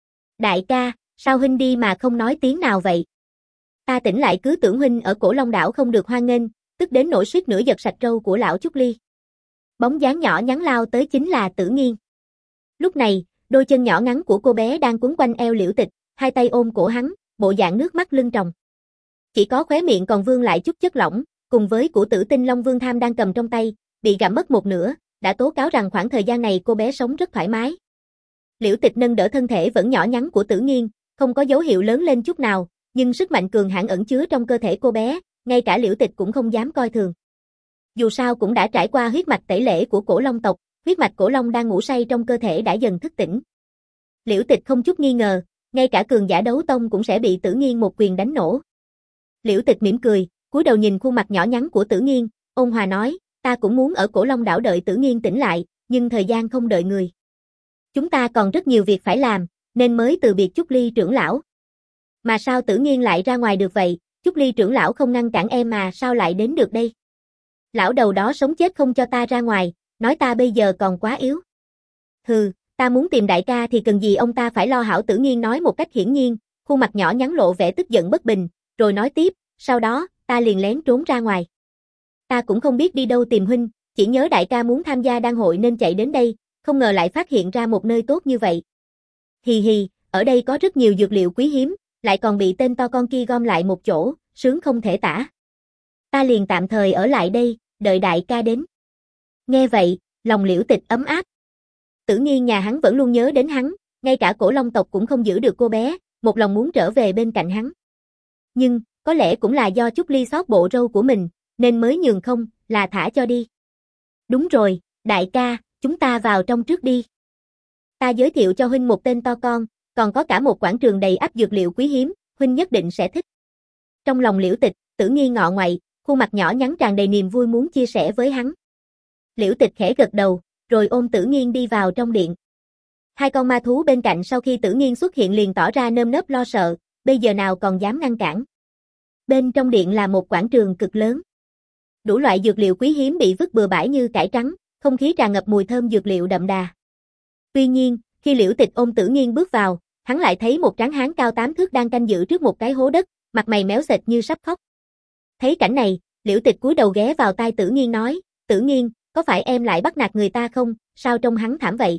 Đại ca, sao huynh đi mà không nói tiếng nào vậy? Ta tỉnh lại cứ tưởng huynh ở Cổ Long đảo không được hoan nghênh, tức đến nỗi suýt nữa giật sạch râu của lão Trúc Ly. Bóng dáng nhỏ nhắn lao tới chính là Tử Nghiên. Lúc này, đôi chân nhỏ ngắn của cô bé đang quấn quanh eo Liễu Tịch, hai tay ôm cổ hắn, bộ dạng nước mắt lưng tròng. Chỉ có khóe miệng còn vương lại chút chất lỏng, cùng với củ tử tinh Long Vương Tham đang cầm trong tay, bị gặm mất một nửa, đã tố cáo rằng khoảng thời gian này cô bé sống rất thoải mái. Liễu Tịch nâng đỡ thân thể vẫn nhỏ nhắn của Tử Nghiên, không có dấu hiệu lớn lên chút nào, nhưng sức mạnh cường hãn ẩn chứa trong cơ thể cô bé, ngay cả Liễu Tịch cũng không dám coi thường. Dù sao cũng đã trải qua huyết mạch tẩy lễ của cổ long tộc, huyết mạch cổ long đang ngủ say trong cơ thể đã dần thức tỉnh. Liễu Tịch không chút nghi ngờ, ngay cả cường giả đấu tông cũng sẽ bị Tử Nghiên một quyền đánh nổ. Liễu Tịch mỉm cười, cúi đầu nhìn khuôn mặt nhỏ nhắn của Tử Nghiên, ôn hòa nói, ta cũng muốn ở Cổ Long đảo đợi Tử Nghiên tỉnh lại, nhưng thời gian không đợi người. Chúng ta còn rất nhiều việc phải làm, nên mới từ biệt Trúc Ly trưởng lão. Mà sao Tử Nghiên lại ra ngoài được vậy, Trúc Ly trưởng lão không ngăn cản em mà sao lại đến được đây? Lão đầu đó sống chết không cho ta ra ngoài, nói ta bây giờ còn quá yếu. Hừ, ta muốn tìm đại ca thì cần gì ông ta phải lo hảo. Tử Nghiên nói một cách hiển nhiên, khuôn mặt nhỏ nhắn lộ vẻ tức giận bất bình, rồi nói tiếp, sau đó, ta liền lén trốn ra ngoài. Ta cũng không biết đi đâu tìm huynh, chỉ nhớ đại ca muốn tham gia đan hội nên chạy đến đây, không ngờ lại phát hiện ra một nơi tốt như vậy. Hì hì, ở đây có rất nhiều dược liệu quý hiếm, lại còn bị tên to con kia gom lại một chỗ, sướng không thể tả. Ta liền tạm thời ở lại đây, đợi đại ca đến. Nghe vậy, lòng Liễu Tịch ấm áp. Tử Nghiên nhà hắn vẫn luôn nhớ đến hắn, ngay cả Cổ Long tộc cũng không giữ được cô bé, một lòng muốn trở về bên cạnh hắn. Nhưng, có lẽ cũng là do Trúc Ly xót bộ râu của mình, nên mới nhường không, là thả cho đi. Đúng rồi, đại ca, chúng ta vào trong trước đi. Ta giới thiệu cho huynh một tên to con, còn có cả một quảng trường đầy ắp dược liệu quý hiếm, huynh nhất định sẽ thích. Trong lòng Liễu Tịch, Tử Nghiên ngọ ngoậy, khuôn mặt nhỏ nhắn tràn đầy niềm vui muốn chia sẻ với hắn. Liễu Tịch khẽ gật đầu, rồi ôm Tử Nghiên đi vào trong điện. Hai con ma thú bên cạnh sau khi Tử Nghiên xuất hiện liền tỏ ra nơm nớp lo sợ, bây giờ nào còn dám ngăn cản. Bên trong điện là một quảng trường cực lớn. Đủ loại dược liệu quý hiếm bị vứt bừa bãi như cải trắng, không khí tràn ngập mùi thơm dược liệu đậm đà. Tuy nhiên, Khi Liễu Tịch ôm Tử Nghiên bước vào, hắn lại thấy một tráng hán cao tám thước đang canh giữ trước một cái hố đất, mặt mày méo sệt như sắp khóc. Thấy cảnh này, Liễu Tịch cúi đầu ghé vào tai Tử Nghiên nói, Tử Nghiên, có phải em lại bắt nạt người ta không, sao trông hắn thảm vậy?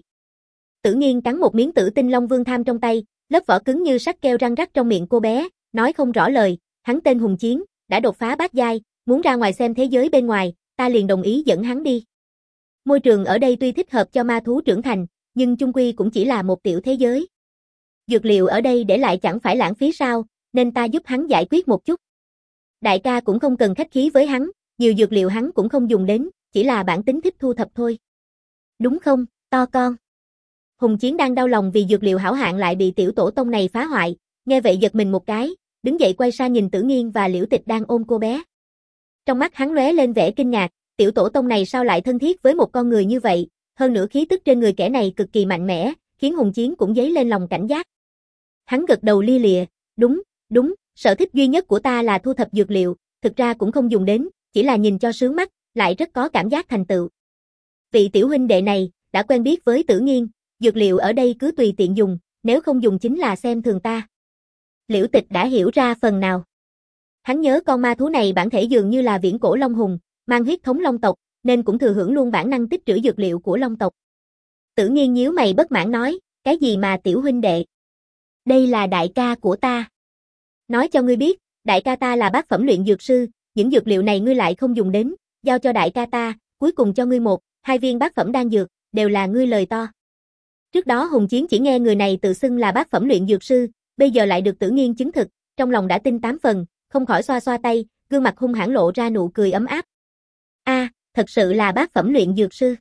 Tử Nghiên cắn một miếng Tử Tinh Long Vương Tham trong tay, lớp vỏ cứng như sắt keo răng rắc trong miệng cô bé, nói không rõ lời, hắn tên Hùng Chiến, đã đột phá bát giai, muốn ra ngoài xem thế giới bên ngoài, ta liền đồng ý dẫn hắn đi. Môi trường ở đây tuy thích hợp cho ma thú trưởng thành, nhưng chung quy cũng chỉ là một tiểu thế giới. Dược liệu ở đây để lại chẳng phải lãng phí sao, nên ta giúp hắn giải quyết một chút. Đại ca cũng không cần khách khí với hắn, nhiều dược liệu hắn cũng không dùng đến, chỉ là bản tính thích thu thập thôi. Đúng không, to con? Hùng Chiến đang đau lòng vì dược liệu hảo hạng lại bị tiểu tổ tông này phá hoại, nghe vậy giật mình một cái, đứng dậy quay sang nhìn Tử Nghiên và Liễu Tịch đang ôm cô bé. Trong mắt hắn lóe lên vẻ kinh ngạc, tiểu tổ tông này sao lại thân thiết với một con người như vậy, hơn nữa khí tức trên người kẻ này cực kỳ mạnh mẽ, khiến Hùng Chiến cũng dấy lên lòng cảnh giác. Hắn gật đầu lia lịa, đúng, đúng, sở thích duy nhất của ta là thu thập dược liệu, thực ra cũng không dùng đến, chỉ là nhìn cho sướng mắt, lại rất có cảm giác thành tựu. Vị tiểu huynh đệ này, đã quen biết với Tử Nghiên, dược liệu ở đây cứ tùy tiện dùng, nếu không dùng chính là xem thường ta. Liễu Tịch đã hiểu ra phần nào. Hắn nhớ con ma thú này bản thể dường như là viễn cổ long hùng, mang huyết thống long tộc, nên cũng thừa hưởng luôn bản năng tích trữ dược liệu của long tộc. Tử Nghiên nhíu mày bất mãn nói, cái gì mà tiểu huynh đệ? Đây là đại ca của ta. Nói cho ngươi biết, đại ca ta là bát phẩm luyện dược sư, những dược liệu này ngươi lại không dùng đến, giao cho đại ca ta, cuối cùng cho ngươi một, hai viên bát phẩm đan dược, đều là ngươi lời to. Trước đó Hùng Chiến chỉ nghe người này tự xưng là bát phẩm luyện dược sư, bây giờ lại được Tử Nghiên chứng thực, trong lòng đã tin tám phần, không khỏi xoa xoa tay, gương mặt hung hãn lộ ra nụ cười ấm áp. A, à, thật sự là bát phẩm luyện dược sư.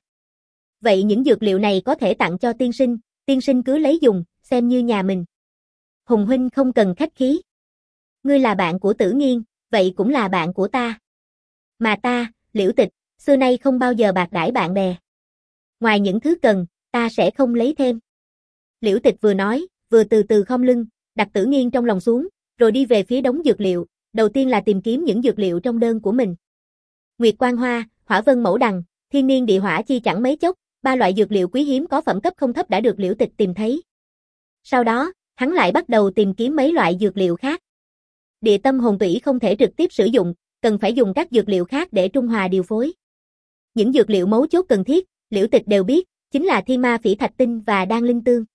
Vậy những dược liệu này có thể tặng cho tiên sinh, tiên sinh cứ lấy dùng, xem như nhà mình. Hùng huynh không cần khách khí. Ngươi là bạn của Tử Nghiên, vậy cũng là bạn của ta. Mà ta, Liễu Tịch, xưa nay không bao giờ bạc đãi bạn bè. Ngoài những thứ cần, ta sẽ không lấy thêm. Liễu Tịch vừa nói, vừa từ từ khom lưng, đặt Tử Nghiên trong lòng xuống, rồi đi về phía đống dược liệu, đầu tiên là tìm kiếm những dược liệu trong đơn của mình. Nguyệt Quang Hoa, Hỏa Vân Mẫu Đằng, Thiên Niên Địa Hỏa chi chẳng mấy chốc, ba loại dược liệu quý hiếm có phẩm cấp không thấp đã được Liễu Tịch tìm thấy. Sau đó, hắn lại bắt đầu tìm kiếm mấy loại dược liệu khác. Địa tâm hồn tủy không thể trực tiếp sử dụng, cần phải dùng các dược liệu khác để trung hòa điều phối. Những dược liệu mấu chốt cần thiết, Liễu Tịch đều biết, chính là Thiên Ma Phỉ Thạch Tinh và Đan Linh Tương.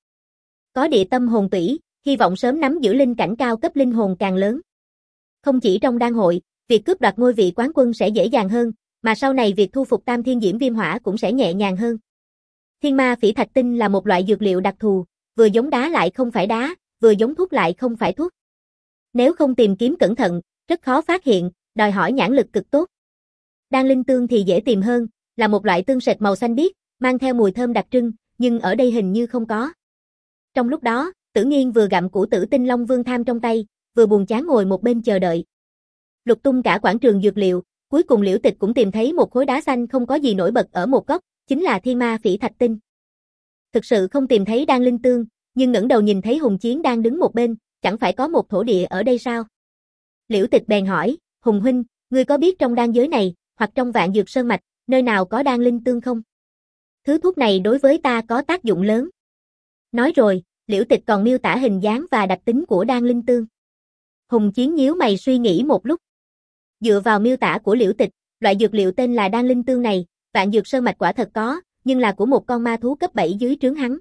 Có địa tâm hồn tủy, hy vọng sớm nắm giữ linh cảnh cao cấp linh hồn càng lớn. Không chỉ trong đan hội, việc cướp đoạt ngôi vị quán quân sẽ dễ dàng hơn, mà sau này việc thu phục Tam Thiên Diễm Viêm Hỏa cũng sẽ nhẹ nhàng hơn. Thiên Ma Phỉ Thạch Tinh là một loại dược liệu đặc thù, vừa giống đá lại không phải đá, vừa giống thuốc lại không phải thuốc. Nếu không tìm kiếm cẩn thận, rất khó phát hiện, đòi hỏi nhãn lực cực tốt. Đan Linh Tương thì dễ tìm hơn, là một loại tương sệt màu xanh biếc, mang theo mùi thơm đặc trưng, nhưng ở đây hình như không có. Trong lúc đó, Tử Nghiên vừa gặm củ Tử Tinh Long Vương Tham trong tay, vừa buồn chán ngồi một bên chờ đợi. Lục tung cả quảng trường dược liệu, cuối cùng Liễu Tịch cũng tìm thấy một khối đá xanh không có gì nổi bật ở một góc, chính là Thiên Ma Phỉ Thạch Tinh. Thực sự không tìm thấy Đan Linh Tương, nhưng ngẩng đầu nhìn thấy Hùng Chiến đang đứng một bên, chẳng phải có một thổ địa ở đây sao? Liễu Tịch bèn hỏi, Hùng huynh, ngươi có biết trong đan giới này, hoặc trong Vạn Dược Sơn Mạch, nơi nào có Đan Linh Tương không? Thứ thuốc này đối với ta có tác dụng lớn. Nói rồi, Liễu Tịch còn miêu tả hình dáng và đặc tính của Đan Linh Tương. Hùng Chiến nhíu mày suy nghĩ một lúc. Dựa vào miêu tả của Liễu Tịch, loại dược liệu tên là Đan Linh Tương này, Vạn Dược Sơn Mạch quả thật có, nhưng là của một con ma thú cấp bảy dưới trướng hắn.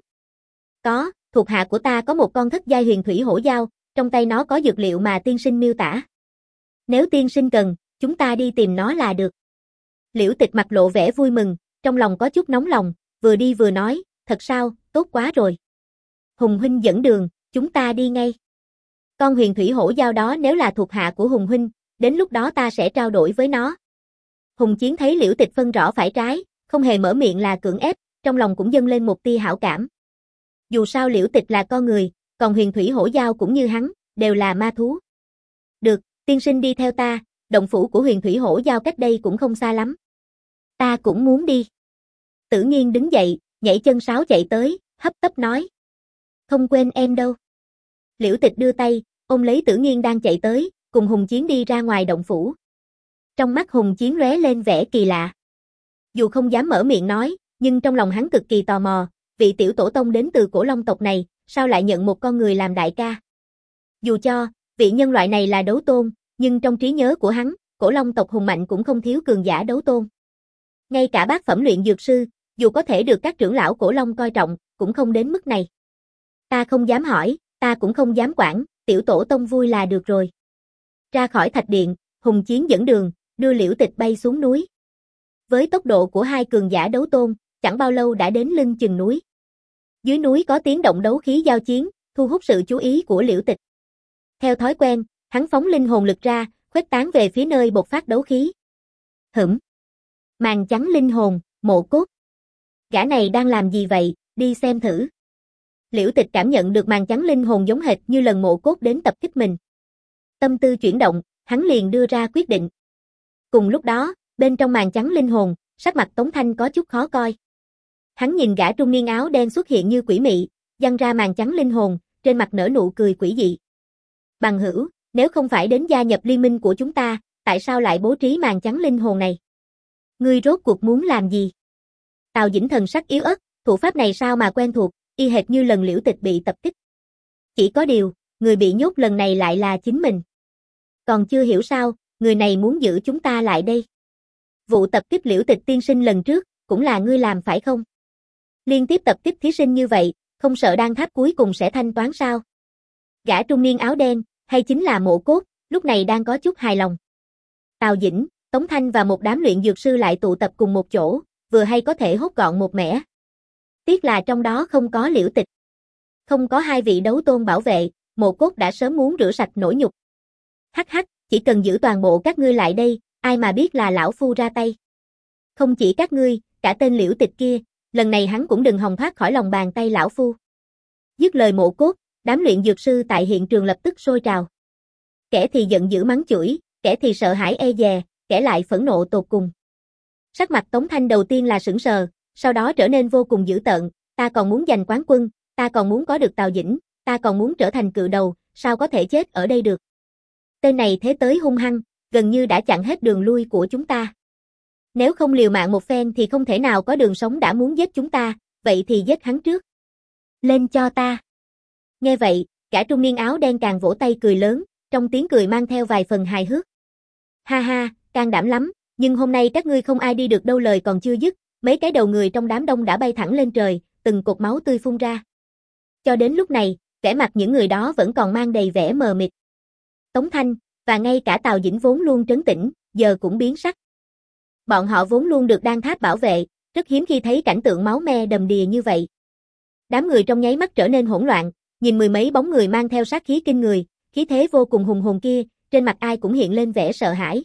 Có, thuộc hạ của ta có một con thất giai huyền thủy hổ dao, trong tay nó có dược liệu mà tiên sinh miêu tả. Nếu tiên sinh cần, chúng ta đi tìm nó là được. Liễu Tịch mặt lộ vẻ vui mừng, trong lòng có chút nóng lòng, vừa đi vừa nói, thật sao, tốt quá rồi. Hùng huynh dẫn đường, chúng ta đi ngay. Con huyền thủy hổ dao đó nếu là thuộc hạ của Hùng huynh, đến lúc đó ta sẽ trao đổi với nó. Hùng Chiến thấy Liễu Tịch phân rõ phải trái, không hề mở miệng là cưỡng ép, trong lòng cũng dâng lên một tia hảo cảm. Dù sao Liễu Tịch là con người, còn huyền thủy hổ dao cũng như hắn, đều là ma thú. Được, tiên sinh đi theo ta, động phủ của huyền thủy hổ dao cách đây cũng không xa lắm. Ta cũng muốn đi. Tử Nghiên đứng dậy, nhảy chân sáo chạy tới, hấp tấp nói. Không quên em đâu. Liễu Tịch đưa tay, ôm lấy Tử Nghiên đang chạy tới, cùng Hùng Chiến đi ra ngoài động phủ. Trong mắt Hùng Chiến lóe lên vẻ kỳ lạ. Dù không dám mở miệng nói, nhưng trong lòng hắn cực kỳ tò mò, vị tiểu tổ tông đến từ cổ long tộc này, sao lại nhận một con người làm đại ca? Dù cho, vị nhân loại này là đấu tôn, nhưng trong trí nhớ của hắn, cổ long tộc hùng mạnh cũng không thiếu cường giả đấu tôn. Ngay cả bát phẩm luyện dược sư, dù có thể được các trưởng lão cổ long coi trọng, cũng không đến mức này. Ta không dám hỏi, ta cũng không dám quản, tiểu tổ tông vui là được rồi. Ra khỏi thạch điện, Hùng Chiến dẫn đường, đưa Liễu Tịch bay xuống núi. Với tốc độ của hai cường giả đấu tôn, chẳng bao lâu đã đến lưng chừng núi. Dưới núi có tiếng động đấu khí giao chiến, thu hút sự chú ý của Liễu Tịch. Theo thói quen, hắn phóng linh hồn lực ra, khuếch tán về phía nơi bộc phát đấu khí. Hửm. Màn trắng linh hồn, Mộ Cốt. Gã này đang làm gì vậy, đi xem thử. Liễu Tịch cảm nhận được màn trắng linh hồn giống hệt như lần Mộ Cốt đến tập kích mình. Tâm tư chuyển động, hắn liền đưa ra quyết định. Cùng lúc đó, bên trong màn trắng linh hồn, sắc mặt Tống Thanh có chút khó coi. Hắn nhìn gã trung niên áo đen xuất hiện như quỷ mị, giăng ra màn trắng linh hồn, trên mặt nở nụ cười quỷ dị. Bằng hữu, nếu không phải đến gia nhập liên minh của chúng ta, tại sao lại bố trí màn trắng linh hồn này? Ngươi rốt cuộc muốn làm gì? Tào Dĩnh thần sắc yếu ớt, thủ pháp này sao mà quen thuộc, y hệt như lần Liễu Tịch bị tập kích. Chỉ có điều, người bị nhốt lần này lại là chính mình. Còn chưa hiểu sao, người này muốn giữ chúng ta lại đây. Vụ tập kích Liễu Tịch tiên sinh lần trước, cũng là ngươi làm phải không? Liên tiếp tập kích thí sinh như vậy, không sợ đan tháp cuối cùng sẽ thanh toán sao? Gã trung niên áo đen, hay chính là Mộ Cốt, lúc này đang có chút hài lòng. Tào Dĩnh, Tống Thanh và một đám luyện dược sư lại tụ tập cùng một chỗ, vừa hay có thể hốt gọn một mẻ. Tiếc là trong đó không có Liễu Tịch. Không có hai vị đấu tôn bảo vệ, Mộ Cốt đã sớm muốn rửa sạch nỗi nhục. Hắc hắc, chỉ cần giữ toàn bộ các ngươi lại đây, ai mà biết là lão phu ra tay. Không chỉ các ngươi, cả tên Liễu Tịch kia, lần này hắn cũng đừng hòng thoát khỏi lòng bàn tay lão phu. Dứt lời Mộ Cốt, đám luyện dược sư tại hiện trường lập tức sôi trào. Kẻ thì giận dữ mắng chửi, kẻ thì sợ hãi e dè, kẻ lại phẫn nộ tột cùng. Sắc mặt Tống Thanh đầu tiên là sững sờ, sau đó trở nên vô cùng dữ tợn, ta còn muốn giành quán quân, ta còn muốn có được Tào Dĩnh, ta còn muốn trở thành cự đầu, sao có thể chết ở đây được. Tên này thế tới hung hăng, gần như đã chặn hết đường lui của chúng ta. Nếu không liều mạng một phen thì không thể nào có đường sống, đã muốn giết chúng ta, vậy thì giết hắn trước. Lên cho ta. Nghe vậy, cả trung niên áo đen càng vỗ tay cười lớn, trong tiếng cười mang theo vài phần hài hước. Ha ha, can đảm lắm, nhưng hôm nay các ngươi không ai đi được đâu. Lời còn chưa dứt, mấy cái đầu người trong đám đông đã bay thẳng lên trời, từng cột máu tươi phun ra. Cho đến lúc này, vẻ mặt những người đó vẫn còn mang đầy vẻ mờ mịt. Tống Thanh, và ngay cả Tào Dĩnh vốn luôn trấn tĩnh, giờ cũng biến sắc. Bọn họ vốn luôn được đan tháp bảo vệ, rất hiếm khi thấy cảnh tượng máu me đầm đìa như vậy. Đám người trong nháy mắt trở nên hỗn loạn, nhìn mười mấy bóng người mang theo sát khí kinh người, khí thế vô cùng hùng hồn kia, trên mặt ai cũng hiện lên vẻ sợ hãi.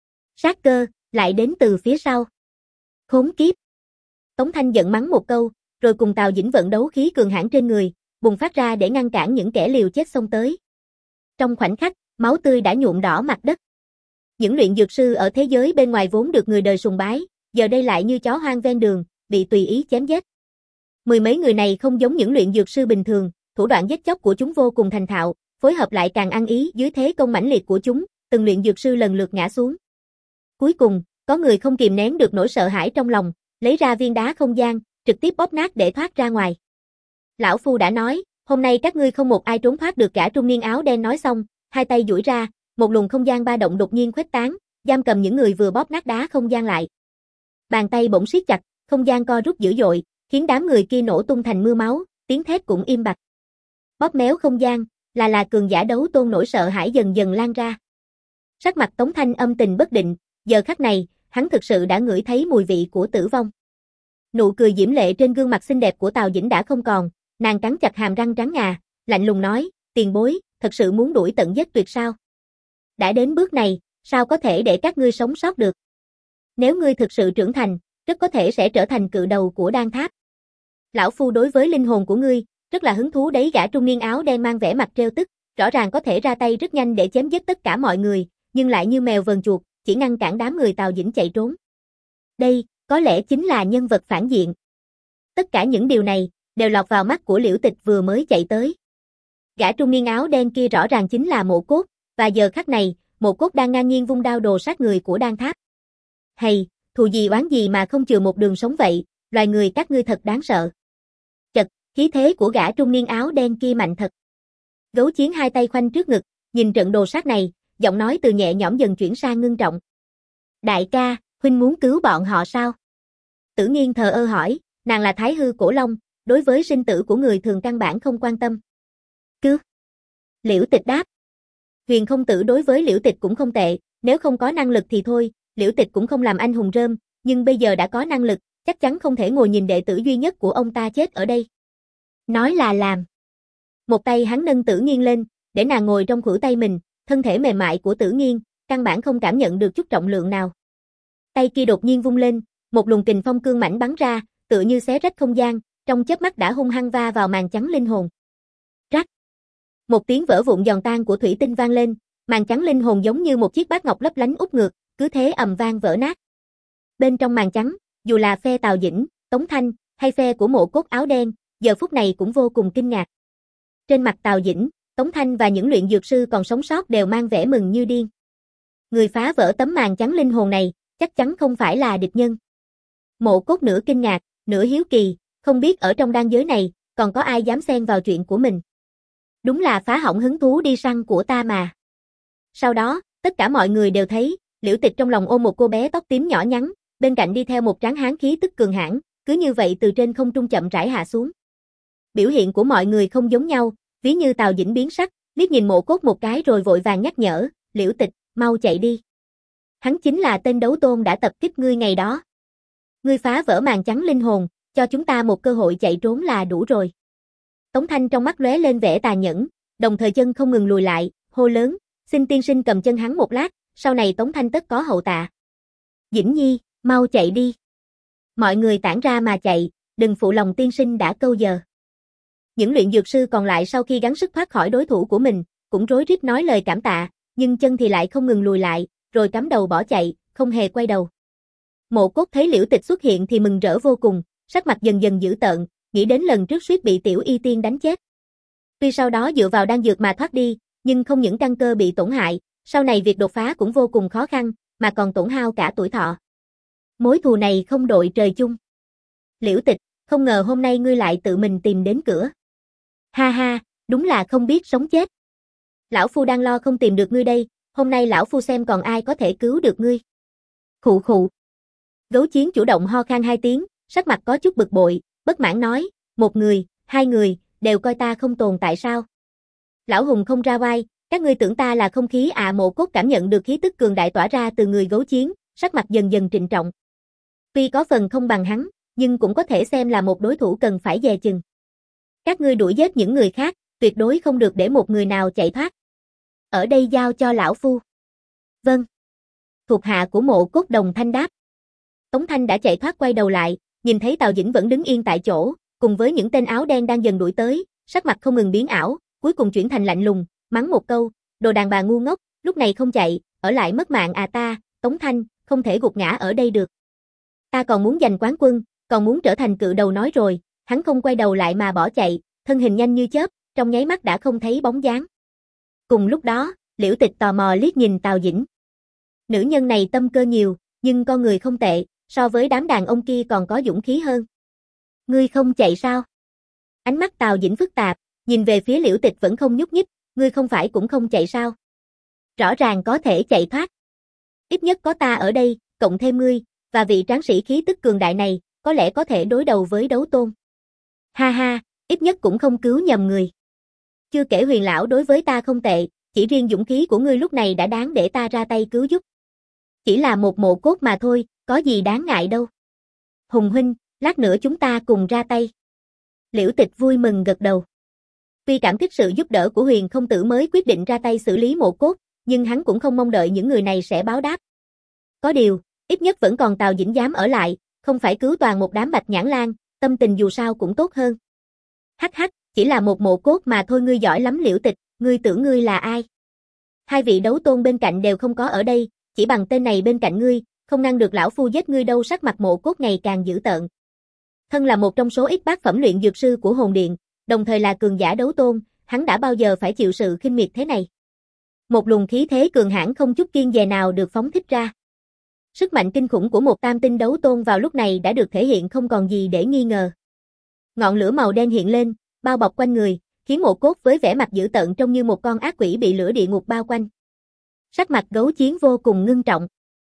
Sát cơ, lại đến từ phía sau. Khốn kiếp. Tống Thanh giận mắng một câu, rồi cùng Tào Dĩnh vận đấu khí cường hãn trên người, bùng phát ra để ngăn cản những kẻ liều chết xông tới. Trong khoảnh khắc, máu tươi đã nhuộm đỏ mặt đất. Những luyện dược sư ở thế giới bên ngoài vốn được người đời sùng bái, giờ đây lại như chó hoang ven đường, bị tùy ý chém giết. Mười mấy người này không giống những luyện dược sư bình thường, thủ đoạn giết chóc của chúng vô cùng thành thạo, phối hợp lại càng ăn ý dưới thế công mãnh liệt của chúng, từng luyện dược sư lần lượt ngã xuống. Cuối cùng, có người không kìm nén được nỗi sợ hãi trong lòng, lấy ra viên đá không gian, trực tiếp bóp nát để thoát ra ngoài. Lão phu đã nói, hôm nay các ngươi không một ai trốn thoát được cả. Trung niên áo đen nói xong, hai tay duỗi ra, một luồng không gian ba động đột nhiên khuếch tán, giam cầm những người vừa bóp nát đá không gian lại. Bàn tay bỗng siết chặt, không gian co rút dữ dội, khiến đám người kia nổ tung thành mưa máu, tiếng thét cũng im bặt. Bóp méo không gian, là là cường giả đấu tôn nỗi sợ hãi dần dần lan ra. Sắc mặt Tống Thanh âm tình bất định, giờ khắc này, hắn thực sự đã ngửi thấy mùi vị của tử vong. Nụ cười diễm lệ trên gương mặt xinh đẹp của Tào Dĩnh đã không còn, nàng cắn chặt hàm răng trắng ngà, lạnh lùng nói, tiền bối, thật sự muốn đuổi tận giết tuyệt sao? Đã đến bước này, sao có thể để các ngươi sống sót được? Nếu ngươi thực sự trưởng thành, rất có thể sẽ trở thành cự đầu của đan tháp. Lão phu đối với linh hồn của ngươi, rất là hứng thú đấy. Gã trung niên áo đen mang vẻ mặt trêu tức, rõ ràng có thể ra tay rất nhanh để chém giết tất cả mọi người, nhưng lại như mèo vờn chuột, chỉ ngăn cản đám người Tào Dĩnh chạy trốn. Đây, có lẽ chính là nhân vật phản diện. Tất cả những điều này, đều lọt vào mắt của Liễu Tịch vừa mới chạy tới. Gã trung niên áo đen kia rõ ràng chính là Mộ Cốt, và giờ khắc này, Mộ Cốt đang ngang nhiên vung đao đồ sát người của đan tháp. Hay, thù gì oán gì mà không chừa một đường sống vậy, loài người các ngươi thật đáng sợ. Khí thế của gã trung niên áo đen kia mạnh thật. Gấu Chiến hai tay khoanh trước ngực, nhìn trận đồ sát này, giọng nói từ nhẹ nhõm dần chuyển sang ngưng trọng. Đại ca, huynh muốn cứu bọn họ sao? Tử Nghiên thờ ơ hỏi, nàng là Thái Hư Cổ Long, đối với sinh tử của người thường căn bản không quan tâm. Cứu. Liễu Tịch đáp. Huyền Không Tử đối với Liễu Tịch cũng không tệ, nếu không có năng lực thì thôi, Liễu Tịch cũng không làm anh hùng rơm, nhưng bây giờ đã có năng lực, chắc chắn không thể ngồi nhìn đệ tử duy nhất của ông ta chết ở đây. Nói là làm. Một tay hắn nâng Tử Nghiên lên, để nàng ngồi trong khuỷu tay mình, thân thể mềm mại của Tử Nghiên, căn bản không cảm nhận được chút trọng lượng nào. Tay kia đột nhiên vung lên, một luồng kình phong cương mãnh bắn ra, tựa như xé rách không gian, trong chớp mắt đã hung hăng va vào màn chắn linh hồn. Rắc. Một tiếng vỡ vụn giòn tan của thủy tinh vang lên, màn chắn linh hồn giống như một chiếc bát ngọc lấp lánh úp ngược, cứ thế ầm vang vỡ nát. Bên trong màn chắn, dù là phe Tào Dĩnh, Tống Thanh, hay phe của Mộ Cốt áo đen, giờ phút này cũng vô cùng kinh ngạc. Trên mặt Tào Dĩnh, Tống Thanh và những luyện dược sư còn sống sót đều mang vẻ mừng như điên. Người phá vỡ tấm màn chắn linh hồn này, chắc chắn không phải là địch nhân. Mộ Cốt nửa kinh ngạc, nửa hiếu kỳ, không biết ở trong đan giới này, còn có ai dám xen vào chuyện của mình. Đúng là phá hỏng hứng thú đi săn của ta mà. Sau đó, tất cả mọi người đều thấy, Liễu Tịch trong lòng ôm một cô bé tóc tím nhỏ nhắn, bên cạnh đi theo một tráng hán khí tức cường hãn, cứ như vậy từ trên không trung chậm rãi hạ xuống. Biểu hiện của mọi người không giống nhau, ví như Tào Dĩnh biến sắc, liếc nhìn Mộ Cốt một cái rồi vội vàng nhắc nhở, Liễu Tịch, mau chạy đi. Hắn chính là tên đấu tôn đã tập kích ngươi ngày đó. Ngươi phá vỡ màn chắn linh hồn, cho chúng ta một cơ hội chạy trốn là đủ rồi. Tống Thanh trong mắt lóe lên vẻ tà nhẫn, đồng thời chân không ngừng lùi lại, hô lớn, xin tiên sinh cầm chân hắn một lát, sau này Tống Thanh tất có hậu tạ. Dĩnh Nhi, mau chạy đi. Mọi người tản ra mà chạy, đừng phụ lòng tiên sinh đã câu giờ. Những luyện dược sư còn lại sau khi gắng sức thoát khỏi đối thủ của mình, cũng rối rít nói lời cảm tạ, nhưng chân thì lại không ngừng lùi lại, rồi cắm đầu bỏ chạy, không hề quay đầu. Mộ Cốt thấy Liễu Tịch xuất hiện thì mừng rỡ vô cùng, sắc mặt dần dần dữ tợn, nghĩ đến lần trước suýt bị Tiểu Y Tiên đánh chết. Tuy sau đó dựa vào đan dược mà thoát đi, nhưng không những căn cơ bị tổn hại, sau này việc đột phá cũng vô cùng khó khăn, mà còn tổn hao cả tuổi thọ. Mối thù này không đội trời chung. Liễu Tịch, không ngờ hôm nay ngươi lại tự mình tìm đến cửa. Ha ha, đúng là không biết sống chết. Lão Phu đang lo không tìm được ngươi đây, hôm nay lão Phu xem còn ai có thể cứu được ngươi. Khụ khụ. Gấu Chiến chủ động ho khan hai tiếng, sắc mặt có chút bực bội, bất mãn nói, một người, hai người, đều coi ta không tồn tại sao. Lão Hùng không ra vai, các ngươi tưởng ta là không khí à? Mộ Cốt cảm nhận được khí tức cường đại tỏa ra từ người Gấu Chiến, sắc mặt dần dần trịnh trọng. Tuy có phần không bằng hắn, nhưng cũng có thể xem là một đối thủ cần phải dè chừng. Các ngươi đuổi giết những người khác, tuyệt đối không được để một người nào chạy thoát. Ở đây giao cho lão Phu. Vâng. Thuộc hạ của Mộ Cốt đồng thanh đáp. Tống Thanh đã chạy thoát quay đầu lại, nhìn thấy Tào Dĩnh vẫn đứng yên tại chỗ, cùng với những tên áo đen đang dần đuổi tới, sắc mặt không ngừng biến ảo, cuối cùng chuyển thành lạnh lùng, mắng một câu, đồ đàn bà ngu ngốc, lúc này không chạy, ở lại mất mạng à ta, Tống Thanh, không thể gục ngã ở đây được. Ta còn muốn giành quán quân, còn muốn trở thành cự đầu nói rồi, hắn không quay đầu lại mà bỏ chạy, thân hình nhanh như chớp, trong nháy mắt đã không thấy bóng dáng. Cùng lúc đó, Liễu Tịch tò mò liếc nhìn Tào Dĩnh. Nữ nhân này tâm cơ nhiều, nhưng con người không tệ, so với đám đàn ông kia còn có dũng khí hơn. Ngươi không chạy sao? Ánh mắt Tào Dĩnh phức tạp, nhìn về phía Liễu Tịch vẫn không nhúc nhích, ngươi không phải cũng không chạy sao? Rõ ràng có thể chạy thoát. Ít nhất có ta ở đây, cộng thêm ngươi, và vị tráng sĩ khí tức cường đại này, có lẽ có thể đối đầu với đấu tôn. Ha ha, ít nhất cũng không cứu nhầm người. Chưa kể Huyền lão đối với ta không tệ, chỉ riêng dũng khí của ngươi lúc này đã đáng để ta ra tay cứu giúp. Chỉ là một Mộ Cốt mà thôi, có gì đáng ngại đâu. Hùng huynh, lát nữa chúng ta cùng ra tay. Liễu Tịch vui mừng gật đầu. Tuy cảm kích sự giúp đỡ của Huyền Không Tử mới quyết định ra tay xử lý Mộ Cốt, nhưng hắn cũng không mong đợi những người này sẽ báo đáp. Có điều, ít nhất vẫn còn Tào Dĩnh dám ở lại, không phải cứu toàn một đám Bạch Nhãn Lang, tâm tình dù sao cũng tốt hơn. Hắc hắc, chỉ là một Mộ Cốt mà thôi, ngươi giỏi lắm Liễu Tịch, ngươi tưởng ngươi là ai? Hai vị đấu tôn bên cạnh đều không có ở đây, chỉ bằng tên này bên cạnh ngươi, không ngăn được lão Phu giết ngươi đâu. Sắc mặt Mộ Cốt ngày càng dữ tợn. Thân là một trong số ít bát phẩm luyện dược sư của hồn điện, đồng thời là cường giả đấu tôn, hắn đã bao giờ phải chịu sự khinh miệt thế này. Một luồng khí thế cường hãn không chút kiêng dè nào được phóng thích ra. Sức mạnh kinh khủng của một tam tinh đấu tôn vào lúc này đã được thể hiện không còn gì để nghi ngờ. Ngọn lửa màu đen hiện lên, bao bọc quanh người, khiến Mộ Cốt với vẻ mặt dữ tợn trông như một con ác quỷ bị lửa địa ngục bao quanh. Sắc mặt Gấu Chiến vô cùng ngưng trọng.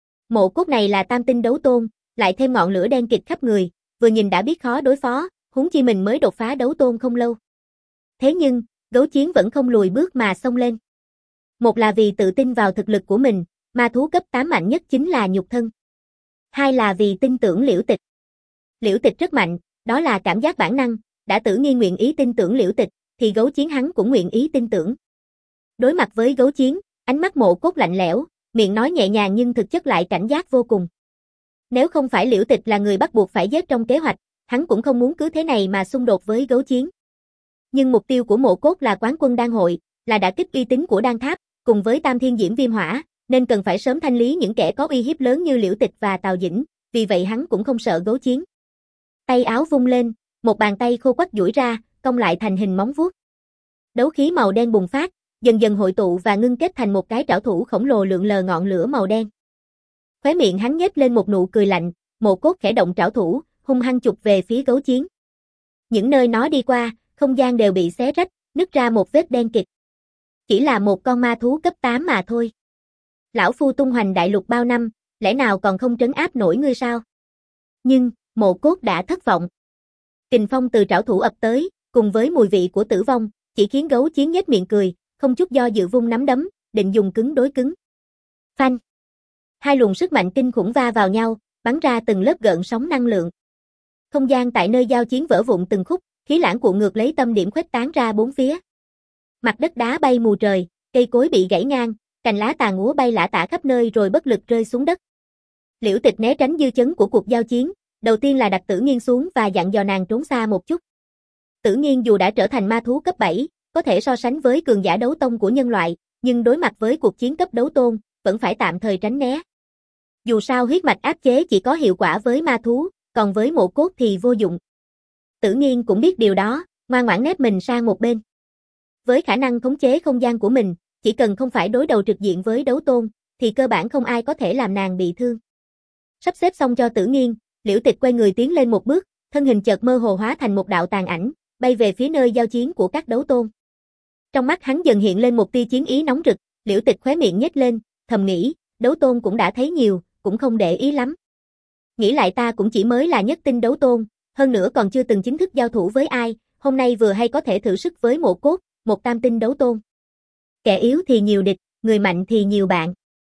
Mộ Cốt này là tam tinh đấu tôn, lại thêm ngọn lửa đen kịt khắp người, vừa nhìn đã biết khó đối phó, huống chi mình mới đột phá đấu tôn không lâu. Thế nhưng, Gấu Chiến vẫn không lùi bước mà xông lên. Một là vì tự tin vào thực lực của mình, ma thú cấp tám mạnh nhất chính là nhục thân. Hai là vì tin tưởng Liễu Tịch. Liễu Tịch rất mạnh, đó là cảm giác bản năng, đã Tử Nghiên nguyện ý tin tưởng Liễu Tịch, thì Gấu Chiến hắn cũng nguyện ý tin tưởng. Đối mặt với Gấu Chiến, ánh mắt Mộ Cốt lạnh lẽo, miệng nói nhẹ nhàng nhưng thực chất lại cảnh giác vô cùng. Nếu không phải Liễu Tịch là người bắt buộc phải giết trong kế hoạch, hắn cũng không muốn cứ thế này mà xung đột với Gấu Chiến. Nhưng mục tiêu của Mộ Cốt là quán quân đan hội, là đả kích uy tín của đan tháp, cùng với Tam Thiên Diễm Viêm Hỏa, nên cần phải sớm thanh lý những kẻ có uy hiếp lớn như Liễu Tịch và Tào Dĩnh, vì vậy hắn cũng không sợ Gấu Chiến. Tay áo vung lên, một bàn tay khô quắt duỗi ra, cong lại thành hình móng vuốt. Đấu khí màu đen bùng phát, dần dần hội tụ và ngưng kết thành một cái trảo thủ khổng lồ lượn lờ ngọn lửa màu đen. Khóe miệng hắn nhếch lên một nụ cười lạnh, Mộ Cốt khẽ động trảo thủ, hung hăng chụp về phía Gấu Chiến. Những nơi nó đi qua, không gian đều bị xé rách, nứt ra một vết đen kịt. Chỉ là một con ma thú cấp tám mà thôi. Lão phu tung hoành đại lục bao năm, lẽ nào còn không trấn áp nổi ngươi sao? Nhưng, Mộ Cốt đã thất vọng. Kình phong từ trảo thủ ập tới, cùng với mùi vị của tử vong, chỉ khiến Gấu Chiến nhếch miệng cười, không chút do dự vung nắm đấm, định dùng cứng đối cứng. Phanh! Hai luồng sức mạnh kinh khủng va vào nhau, bắn ra từng lớp gợn sóng năng lượng. Không gian tại nơi giao chiến vỡ vụn từng khúc, khí lãng cuộn ngược lấy tâm điểm khuếch tán ra bốn phía. Mặt đất đá bay mù trời, cây cối bị gãy ngang, cành lá tàn úa bay lả tả khắp nơi rồi bất lực rơi xuống đất. Liễu Tịch né tránh dư chấn của cuộc giao chiến, đầu tiên là đặt Tử Nghiên xuống và dặn dò nàng trốn xa một chút. Tử Nghiên dù đã trở thành ma thú cấp bảy, có thể so sánh với cường giả đấu tông của nhân loại, nhưng đối mặt với cuộc chiến cấp đấu tôn, vẫn phải tạm thời tránh né. Dù sao huyết mạch áp chế chỉ có hiệu quả với ma thú, còn với Mộ Cốt thì vô dụng. Tử Nghiên cũng biết điều đó, ngoan ngoãn nép mình sang một bên. Với khả năng khống chế không gian của mình, chỉ cần không phải đối đầu trực diện với đấu tôn, thì cơ bản không ai có thể làm nàng bị thương. Sắp xếp xong cho Tử Nghiên, Liễu Tịch quay người tiến lên một bước, thân hình chợt mơ hồ hóa thành một đạo tàn ảnh, bay về phía nơi giao chiến của các đấu tôn. Trong mắt hắn dần hiện lên một tia chiến ý nóng rực, Liễu Tịch khóe miệng nhếch lên, thầm nghĩ, đấu tôn cũng đã thấy nhiều, cũng không để ý lắm. Nghĩ lại ta cũng chỉ mới là nhất tinh đấu tôn, hơn nữa còn chưa từng chính thức giao thủ với ai, hôm nay vừa hay có thể thử sức với Mộ Cốt, một tam tinh đấu tôn. Kẻ yếu thì nhiều địch, người mạnh thì nhiều bạn.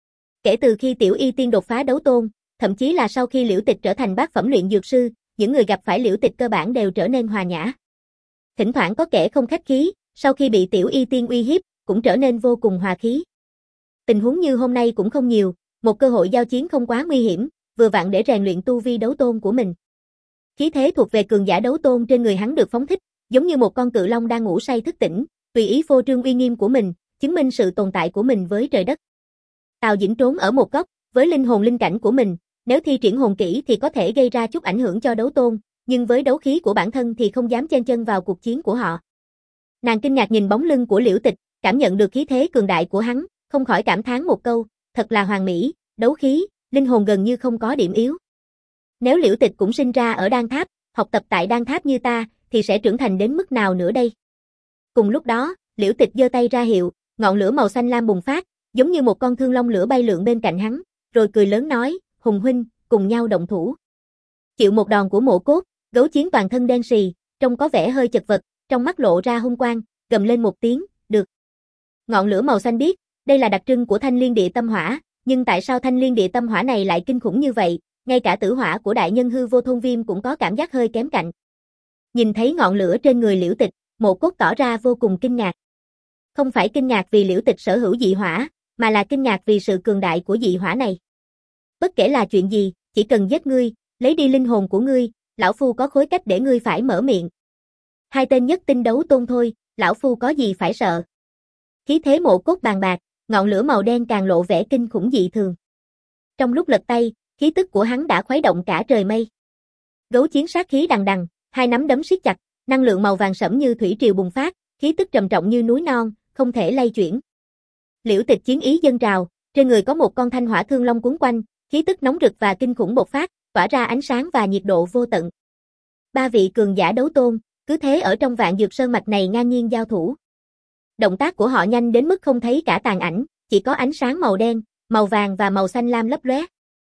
Kể từ khi Tiểu Y Tiên đột phá đấu tôn, thậm chí là sau khi Liễu Tịch trở thành bát phẩm luyện dược sư, những người gặp phải Liễu Tịch cơ bản đều trở nên hòa nhã. Thỉnh thoảng có kẻ không khách khí, sau khi bị Tiểu Y Tiên uy hiếp, cũng trở nên vô cùng hòa khí. Tình huống như hôm nay cũng không nhiều, một cơ hội giao chiến không quá nguy hiểm, vừa vặn để rèn luyện tu vi đấu tôn của mình. Khí thế thuộc về cường giả đấu tôn trên người hắn được phóng thích, giống như một con cự long đang ngủ say thức tỉnh, tùy ý phô trương uy nghiêm của mình, chứng minh sự tồn tại của mình với trời đất. Tào Dĩnh trốn ở một góc, với linh hồn linh cảnh của mình, nếu thi triển hồn kỹ thì có thể gây ra chút ảnh hưởng cho đấu tôn, nhưng với đấu khí của bản thân thì không dám chen chân vào cuộc chiến của họ. Nàng kinh ngạc nhìn bóng lưng của Liễu Tịch, cảm nhận được khí thế cường đại của hắn, không khỏi cảm thán một câu, thật là hoàn mỹ, đấu khí, linh hồn gần như không có điểm yếu. Nếu Liễu Tịch cũng sinh ra ở đan tháp, học tập tại đan tháp như ta, thì sẽ trưởng thành đến mức nào nữa đây? Cùng lúc đó, Liễu Tịch giơ tay ra hiệu, ngọn lửa màu xanh lam bùng phát, giống như một con thương long lửa bay lượn bên cạnh hắn, rồi cười lớn nói, Hùng huynh, cùng nhau động thủ. Chịu một đòn của Mộ Cốt, Gấu Chiến toàn thân đen sì, trông có vẻ hơi chật vật, trong mắt lộ ra hung quang, gầm lên một tiếng, được. Ngọn lửa màu xanh biếc, đây là đặc trưng của Thanh Liên Địa Tâm Hỏa, nhưng tại sao Thanh Liên Địa Tâm Hỏa này lại kinh khủng như vậy, ngay cả tử hỏa của đại nhân hư vô thôn viêm cũng có cảm giác hơi kém cạnh. Nhìn thấy ngọn lửa trên người Liễu Tịch, Mộ Cốt tỏ ra vô cùng kinh ngạc. Không phải kinh ngạc vì Liễu Tịch sở hữu dị hỏa, mà là kinh ngạc vì sự cường đại của dị hỏa này. Bất kể là chuyện gì, chỉ cần giết ngươi, lấy đi linh hồn của ngươi, lão phu có khối cách để ngươi phải mở miệng. Hai tên nhất tinh đấu tôn thôi, lão phu có gì phải sợ. Khí thế Mộ Cốt bàn bạc, ngọn lửa màu đen càng lộ vẻ kinh khủng dị thường. Trong lúc lật tay, khí tức của hắn đã khuấy động cả trời mây. Gấu Chiến sát khí đằng đằng, hai nắm đấm siết chặt, năng lượng màu vàng sẫm như thủy triều bùng phát, khí tức trầm trọng như núi non, không thể lay chuyển. Liễu Tịch chiến ý dâng trào, trên người có một con thanh hỏa thương long cuốn quanh, khí tức nóng rực và kinh khủng bộc phát, tỏa ra ánh sáng và nhiệt độ vô tận. Ba vị cường giả đấu tôn, cứ thế ở trong Vạn Dược Sơn mạch này ngang nhiên giao thủ. Động tác của họ nhanh đến mức không thấy cả tàn ảnh, chỉ có ánh sáng màu đen, màu vàng và màu xanh lam lấp lóe.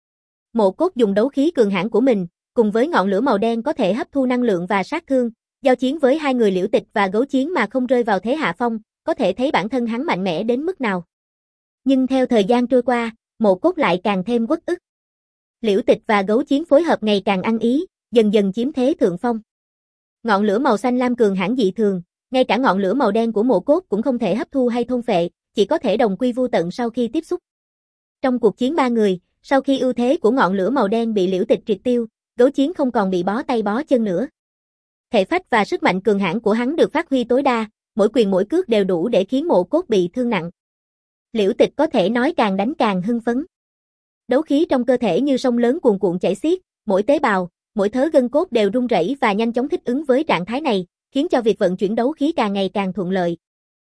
Mộ Cốt dùng đấu khí cường hãn của mình, cùng với ngọn lửa màu đen có thể hấp thu năng lượng và sát thương, giao chiến với hai người Liễu Tịch và Gấu Chiến mà không rơi vào thế hạ phong, có thể thấy bản thân hắn mạnh mẽ đến mức nào. Nhưng theo thời gian trôi qua, Mộ Cốt lại càng thêm uất ức. Liễu Tịch và Gấu Chiến phối hợp ngày càng ăn ý, dần dần chiếm thế thượng phong. Ngọn lửa màu xanh lam cường hãn dị thường, ngay cả ngọn lửa màu đen của Mộ Cốt cũng không thể hấp thu hay thôn phệ, chỉ có thể đồng quy vu tận sau khi tiếp xúc. Trong cuộc chiến ba người, sau khi ưu thế của ngọn lửa màu đen bị Liễu Tịch triệt tiêu, Gấu Chiến không còn bị bó tay bó chân nữa. Thể phách và sức mạnh cường hãn của hắn được phát huy tối đa, mỗi quyền mỗi cước đều đủ để khiến Mộ Cốt bị thương nặng. Liễu Tịch có thể nói càng đánh càng hưng phấn. Đấu khí trong cơ thể như sông lớn cuồn cuộn chảy xiết, mỗi tế bào, mỗi thớ gân cốt đều rung rẩy và nhanh chóng thích ứng với trạng thái này, khiến cho việc vận chuyển đấu khí càng ngày càng thuận lợi.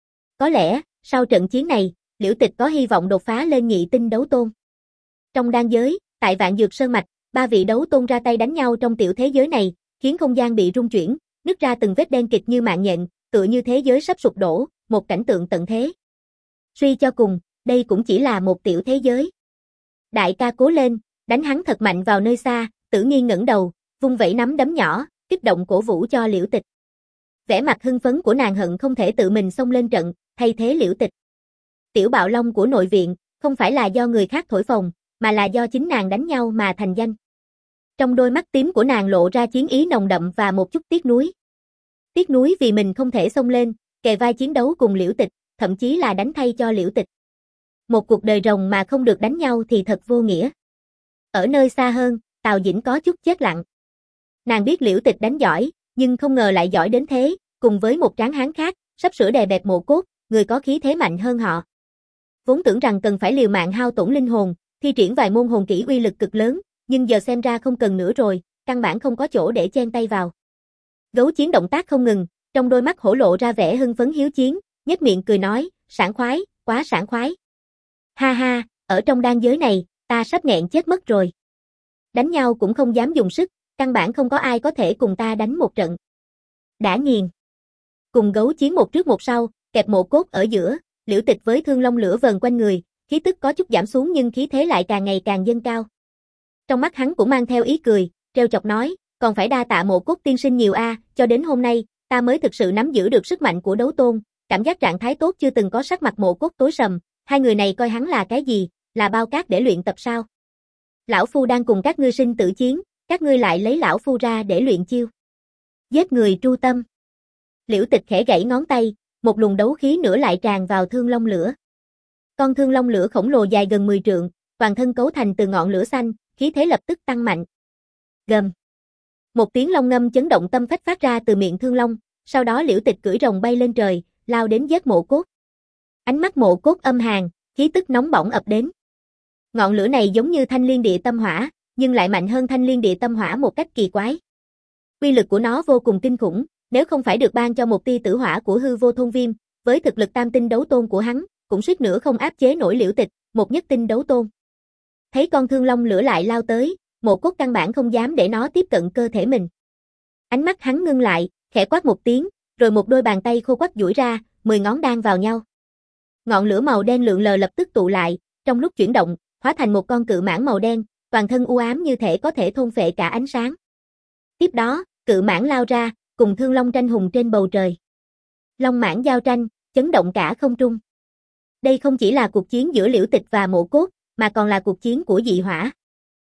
Có lẽ, sau trận chiến này, Liễu Tịch có hy vọng đột phá lên nhị tinh đấu tôn. Trong đan giới, tại Vạn Dược Sơn mạch, ba vị đấu tôn ra tay đánh nhau trong tiểu thế giới này, khiến không gian bị rung chuyển, nứt ra từng vết đen kịt như mạng nhện, tựa như thế giới sắp sụp đổ, một cảnh tượng tận thế. Suy cho cùng, đây cũng chỉ là một tiểu thế giới. Đại ca cố lên, đánh hắn thật mạnh vào nơi xa, Tử Nghiên ngẩng đầu, vung vẩy nắm đấm nhỏ, kích động cổ vũ cho Liễu Tịch. Vẻ mặt hưng phấn của nàng hận không thể tự mình xông lên trận, thay thế Liễu Tịch. Tiểu bạo long của nội viện, không phải là do người khác thổi phồng, mà là do chính nàng đánh nhau mà thành danh. Trong đôi mắt tím của nàng lộ ra chiến ý nồng đậm và một chút tiếc nuối. Tiếc nuối vì mình không thể xông lên, kề vai chiến đấu cùng Liễu Tịch, thậm chí là đánh thay cho Liễu Tịch. Một cuộc đời rồng mà không được đánh nhau thì thật vô nghĩa. Ở nơi xa hơn, Tào Dĩnh có chút chết lặng. Nàng biết Liễu Tịch đánh giỏi, nhưng không ngờ lại giỏi đến thế, cùng với một tráng hán khác, sắp sửa đè bẹp Mộ Cốt, người có khí thế mạnh hơn họ. Vốn tưởng rằng cần phải liều mạng hao tổn linh hồn, thi triển vài môn hồn kỹ uy lực cực lớn, nhưng giờ xem ra không cần nữa rồi, căn bản không có chỗ để chen tay vào. Gấu Chiến động tác không ngừng, trong đôi mắt hổ lộ ra vẻ hưng phấn hiếu chiến, nhếch miệng cười nói, sảng khoái, quá sảng khoái. Ha ha, ở trong đan giới này, ta sắp nghẹn chết mất rồi. Đánh nhau cũng không dám dùng sức, căn bản không có ai có thể cùng ta đánh một trận. Đã nghiền. Cùng Gấu Chiến một trước một sau, kẹp Mộ Cốt ở giữa, Liễu Tịch với thương long lửa vờn quanh người, khí tức có chút giảm xuống nhưng khí thế lại càng ngày càng dâng cao. Trong mắt hắn cũng mang theo ý cười, trêu chọc nói, còn phải đa tạ Mộ Cốt tiên sinh nhiều a, cho đến hôm nay, ta mới thực sự nắm giữ được sức mạnh của đấu tôn, cảm giác trạng thái tốt chưa từng có. Sắc mặt Mộ Cốt tối sầm, hai người này coi hắn là cái gì, là bao cát để luyện tập sao? Lão phu đang cùng các ngươi sinh tử chiến, các ngươi lại lấy lão phu ra để luyện chiêu. Giết người tru tâm. Liễu Tịch khẽ gãy ngón tay, một luồng đấu khí nữa lại tràn vào thương long lửa. Con thương long lửa khổng lồ dài gần mười trượng, toàn thân cấu thành từ ngọn lửa xanh, khí thế lập tức tăng mạnh. Gầm. Một tiếng long ngâm chấn động tâm phách phát ra từ miệng thương long, sau đó Liễu Tịch cưỡi rồng bay lên trời, lao đến giết Mộ Cốt. Ánh mắt Mộ Cốt âm hàn, khí tức nóng bỏng ập đến. Ngọn lửa này giống như thanh liên địa tâm hỏa, nhưng lại mạnh hơn thanh liên địa tâm hỏa một cách kỳ quái. Uy lực của nó vô cùng kinh khủng, nếu không phải được ban cho một tia tử hỏa của hư vô thôn viêm, với thực lực tam tinh đấu tôn của hắn, cũng suýt nữa không áp chế nổi Liễu Tịch, một nhất tinh đấu tôn. Thấy con thương long lửa lại lao tới, Mộ Cốt căn bản không dám để nó tiếp cận cơ thể mình. Ánh mắt hắn ngưng lại, khẽ quát một tiếng, rồi một đôi bàn tay khô quắt duỗi ra, mười ngón đan vào nhau. Ngọn lửa màu đen lượn lờ lập tức tụ lại, trong lúc chuyển động, hóa thành một con cự mãng màu đen, toàn thân u ám như thể có thể thôn phệ cả ánh sáng. Tiếp đó, cự mãng lao ra, cùng thương long tranh hùng trên bầu trời. Long mãng giao tranh, chấn động cả không trung. Đây không chỉ là cuộc chiến giữa Liễu Tịch và Mộ Cốt, mà còn là cuộc chiến của dị hỏa.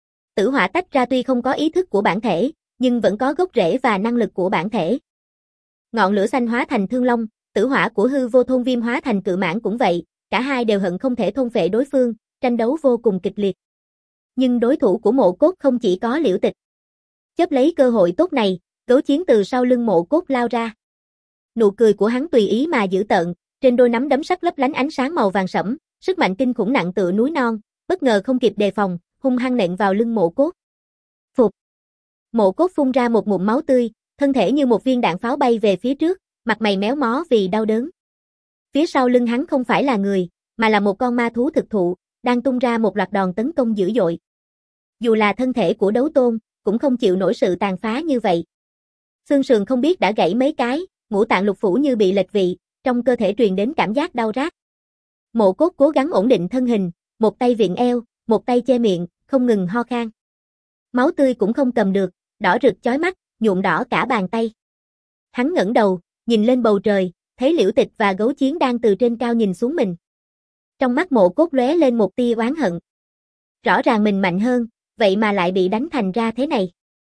Tử hỏa tách ra tuy không có ý thức của bản thể, nhưng vẫn có gốc rễ và năng lực của bản thể. Ngọn lửa xanh hóa thành thương long, tử hỏa của hư vô thôn viêm hóa thành cự mãng cũng vậy, cả hai đều hận không thể thôn phệ đối phương, tranh đấu vô cùng kịch liệt. Nhưng đối thủ của Mộ Cốt không chỉ có Liễu Tịch. Chấp lấy cơ hội tốt này, Gấu Chiến từ sau lưng Mộ Cốt lao ra. Nụ cười của hắn tùy ý mà dữ tợn, trên đôi nắm đấm sắc lấp lánh ánh sáng màu vàng sẫm, sức mạnh kinh khủng nặng tựa núi non, bất ngờ không kịp đề phòng, hung hăng nện vào lưng Mộ Cốt. Phụt. Mộ Cốt phun ra một ngụm máu tươi, thân thể như một viên đạn pháo bay về phía trước, mặt mày méo mó vì đau đớn. Phía sau lưng hắn không phải là người, mà là một con ma thú thực thụ, đang tung ra một loạt đòn tấn công dữ dội. Dù là thân thể của đấu tôn, cũng không chịu nổi sự tàn phá như vậy. Xương sườn không biết đã gãy mấy cái, ngũ tạng lục phủ như bị lệch vị, trong cơ thể truyền đến cảm giác đau rát. Mộ Cốt cố gắng ổn định thân hình, một tay viện eo, một tay che miệng, không ngừng ho khan. Máu tươi cũng không cầm được, đỏ rực chói mắt, nhuộm đỏ cả bàn tay. Hắn ngẩng đầu, nhìn lên bầu trời, thấy Liễu Tịch và Gấu Chiến đang từ trên cao nhìn xuống mình. Trong mắt Mộ Cốt lóe lên một tia oán hận. Rõ ràng mình mạnh hơn, vậy mà lại bị đánh thành ra thế này.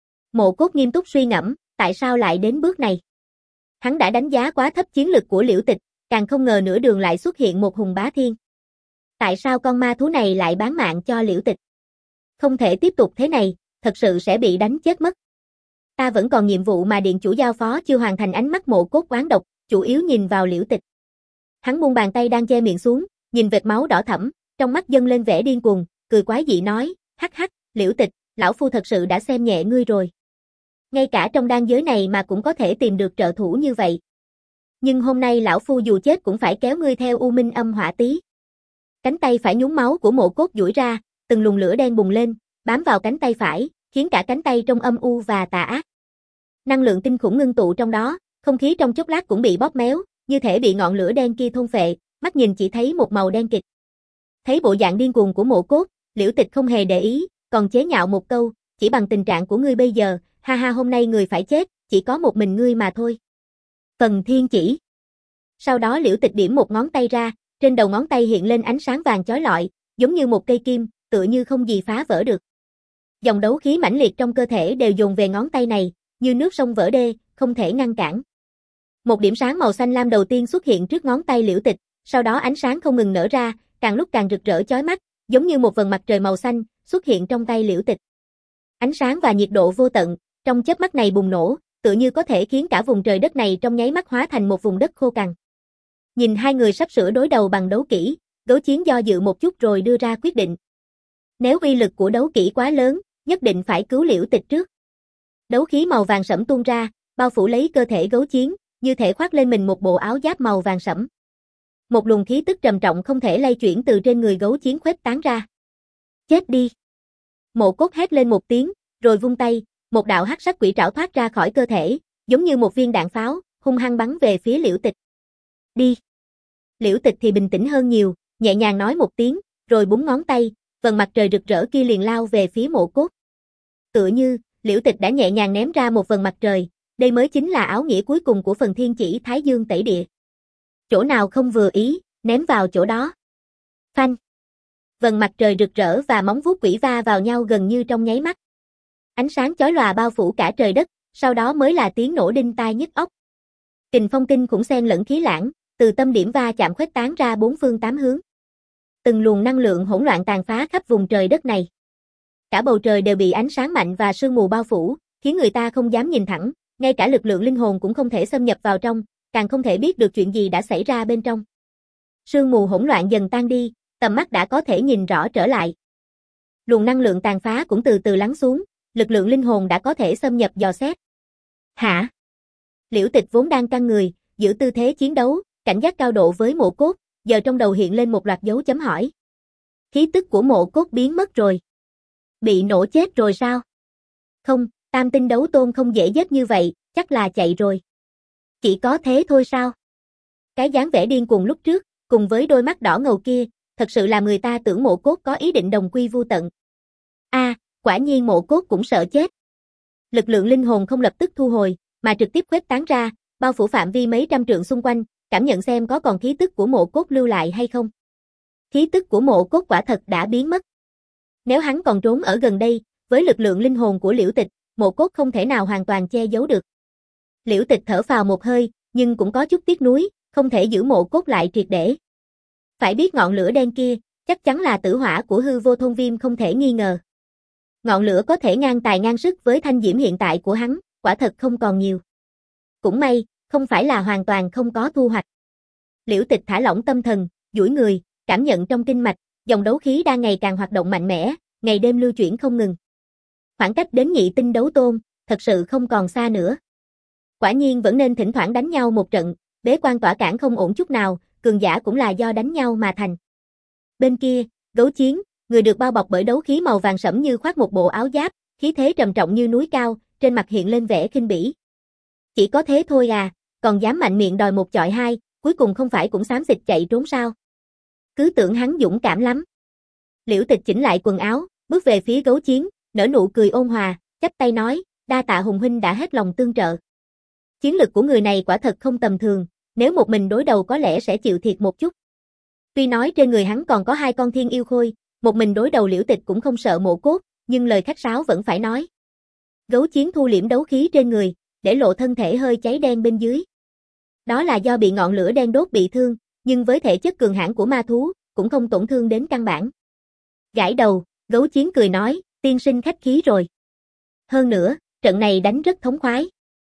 Mộ Cốt nghiêm túc suy ngẫm, tại sao lại đến bước này? Hắn đã đánh giá quá thấp chiến lực của Liễu Tịch, càng không ngờ nửa đường lại xuất hiện một hùng bá thiên. Tại sao con ma thú này lại bán mạng cho Liễu Tịch? Không thể tiếp tục thế này, thật sự sẽ bị đánh chết mất. Ta vẫn còn nhiệm vụ mà điện chủ giao phó chưa hoàn thành. Ánh mắt Mộ Cốt oán độc, chủ yếu nhìn vào Liễu Tịch. Hắn buông bàn tay đang che miệng xuống, nhìn vệt máu đỏ thẫm, trong mắt dâng lên vẻ điên cuồng, cười quái dị nói, hắc hắc, Liễu Tịch, lão phu thật sự đã xem nhẹ ngươi rồi. Ngay cả trong đan giới này mà cũng có thể tìm được trợ thủ như vậy. Nhưng hôm nay lão phu dù chết cũng phải kéo ngươi theo U Minh Âm Hỏa Tý. Cánh tay phải nhúng máu của Mộ Cốt duỗi ra, từng luồng lửa đen bùng lên, bám vào cánh tay phải, khiến cả cánh tay trông âm u và tà ác. Năng lượng kinh khủng ngưng tụ trong đó, không khí trong chốc lát cũng bị bóp méo, như thể bị ngọn lửa đen kia thôn phệ, mắt nhìn chỉ thấy một màu đen kịt. Thấy bộ dạng điên cuồng của Mộ Cốt, Liễu Tịch không hề để ý, còn chế nhạo một câu, chỉ bằng tình trạng của ngươi bây giờ, ha ha, hôm nay người phải chết, chỉ có một mình ngươi mà thôi. Phần thiên chỉ. Sau đó Liễu Tịch điểm một ngón tay ra, trên đầu ngón tay hiện lên ánh sáng vàng chói lọi, giống như một cây kim, tựa như không gì phá vỡ được. Dòng đấu khí mãnh liệt trong cơ thể đều dồn về ngón tay này, như nước sông vỡ đê, không thể ngăn cản. Một điểm sáng màu xanh lam đầu tiên xuất hiện trước ngón tay Liễu Tịch, sau đó ánh sáng không ngừng nở ra, càng lúc càng rực rỡ chói mắt, giống như một vầng mặt trời màu xanh xuất hiện trong tay Liễu Tịch. Ánh sáng và nhiệt độ vô tận, trong chớp mắt này bùng nổ, tựa như có thể khiến cả vùng trời đất này trong nháy mắt hóa thành một vùng đất khô cằn. Nhìn hai người sắp sửa đối đầu bằng đấu kỹ, Gấu Chiến do dự một chút rồi đưa ra quyết định. Nếu uy lực của đấu kỹ quá lớn, nhất định phải cứu Liễu Tịch trước. Đấu khí màu vàng sẫm tuôn ra, bao phủ lấy cơ thể Gấu Chiến, như thể khoác lên mình một bộ áo giáp màu vàng sẫm. Một luồng khí tức trầm trọng không thể lay chuyển từ trên người Gấu Chiến khuếch tán ra. Chết đi! Mộ Cốt hét lên một tiếng, rồi vung tay, một đạo hắc sắc quỷ trảo thoát ra khỏi cơ thể, giống như một viên đạn pháo, hung hăng bắn về phía Liễu Tịch. Đi! Liễu Tịch thì bình tĩnh hơn nhiều, nhẹ nhàng nói một tiếng, rồi búng ngón tay, vầng mặt trời rực rỡ kia liền lao về phía Mộ Cốt. Tựa như, Liễu Tịch đã nhẹ nhàng ném ra một vầng mặt trời, đây mới chính là áo nghĩa cuối cùng của phần thiên chỉ Thái Dương tẩy địa. Chỗ nào không vừa ý, ném vào chỗ đó. Phanh! Vầng mặt trời rực rỡ và móng vuốt quỷ va vào nhau gần như trong nháy mắt. Ánh sáng chói lòa bao phủ cả trời đất, sau đó mới là tiếng nổ đinh tai nhức óc. Kình phong kinh khủng xen lẫn khí lãng, từ tâm điểm va chạm khuếch tán ra bốn phương tám hướng. Từng luồng năng lượng hỗn loạn tàn phá khắp vùng trời đất này. Cả bầu trời đều bị ánh sáng mạnh và sương mù bao phủ, khiến người ta không dám nhìn thẳng, ngay cả lực lượng linh hồn cũng không thể xâm nhập vào trong, càng không thể biết được chuyện gì đã xảy ra bên trong. Sương mù hỗn loạn dần tan đi, tầm mắt đã có thể nhìn rõ trở lại. Luồng năng lượng tàn phá cũng từ từ lắng xuống, lực lượng linh hồn đã có thể xâm nhập dò xét. Hả? Liễu Tịch vốn đang căng người, giữ tư thế chiến đấu, cảnh giác cao độ với Mộ Cốt, giờ trong đầu hiện lên một loạt dấu chấm hỏi. Khí tức của Mộ Cốt biến mất rồi. Bị nổ chết rồi sao? Không, tam tinh đấu tôn không dễ giết như vậy, chắc là chạy rồi. Chỉ có thế thôi sao? Cái dáng vẻ điên cuồng lúc trước, cùng với đôi mắt đỏ ngầu kia, thật sự làm người ta tưởng Mộ Cốt có ý định đồng quy vu tận. A, à, quả nhiên Mộ Cốt cũng sợ chết. Lực lượng linh hồn không lập tức thu hồi, mà trực tiếp khuếch tán ra, bao phủ phạm vi mấy trăm trượng xung quanh, cảm nhận xem có còn khí tức của Mộ Cốt lưu lại hay không. Khí tức của Mộ Cốt quả thật đã biến mất. Nếu hắn còn trốn ở gần đây, với lực lượng linh hồn của Liễu Tịch, Mộ Cốt không thể nào hoàn toàn che giấu được. Liễu Tịch thở phào một hơi, nhưng cũng có chút tiếc nuối, không thể giữ Mộ Cốt lại triệt để. Phải biết ngọn lửa đen kia, chắc chắn là tử hỏa của hư vô thôn viêm không thể nghi ngờ. Ngọn lửa có thể ngang tài ngang sức với thanh diễm hiện tại của hắn, quả thật không còn nhiều. Cũng may, không phải là hoàn toàn không có thu hoạch. Liễu Tịch thả lỏng tâm thần, duỗi người, cảm nhận trong kinh mạch, dòng đấu khí đang ngày càng hoạt động mạnh mẽ, ngày đêm lưu chuyển không ngừng. Khoảng cách đến nhị tinh đấu tôn, thật sự không còn xa nữa. Quả nhiên vẫn nên thỉnh thoảng đánh nhau một trận, bế quan tỏa cản không ổn chút nào, cường giả cũng là do đánh nhau mà thành. Bên kia, Gấu Chiến, người được bao bọc bởi đấu khí màu vàng sẫm như khoác một bộ áo giáp, khí thế trầm trọng như núi cao, trên mặt hiện lên vẻ khinh bỉ. Chỉ có thế thôi à, còn dám mạnh miệng đòi một chọi hai, cuối cùng không phải cũng xám xịt chạy trốn sao? Cứ tưởng hắn dũng cảm lắm. Liễu Tịch chỉnh lại quần áo, bước về phía Gấu Chiến, nở nụ cười ôn hòa, chắp tay nói, đa tạ Hùng huynh đã hết lòng tương trợ. Chiến lực của người này quả thật không tầm thường, nếu một mình đối đầu có lẽ sẽ chịu thiệt một chút. Tuy nói trên người hắn còn có hai con thiên yêu khôi, một mình đối đầu Liễu Tịch cũng không sợ mộ cốt, nhưng lời khách sáo vẫn phải nói. Gấu Chiến thu liễm đấu khí trên người, để lộ thân thể hơi cháy đen bên dưới. Đó là do bị ngọn lửa đen đốt bị thương, nhưng với thể chất cường hãn của ma thú, cũng không tổn thương đến căn bản. Gãi đầu, Gấu Chiến cười nói, tiên sinh khách khí rồi. Hơn nữa, trận này đánh rất thống khoái.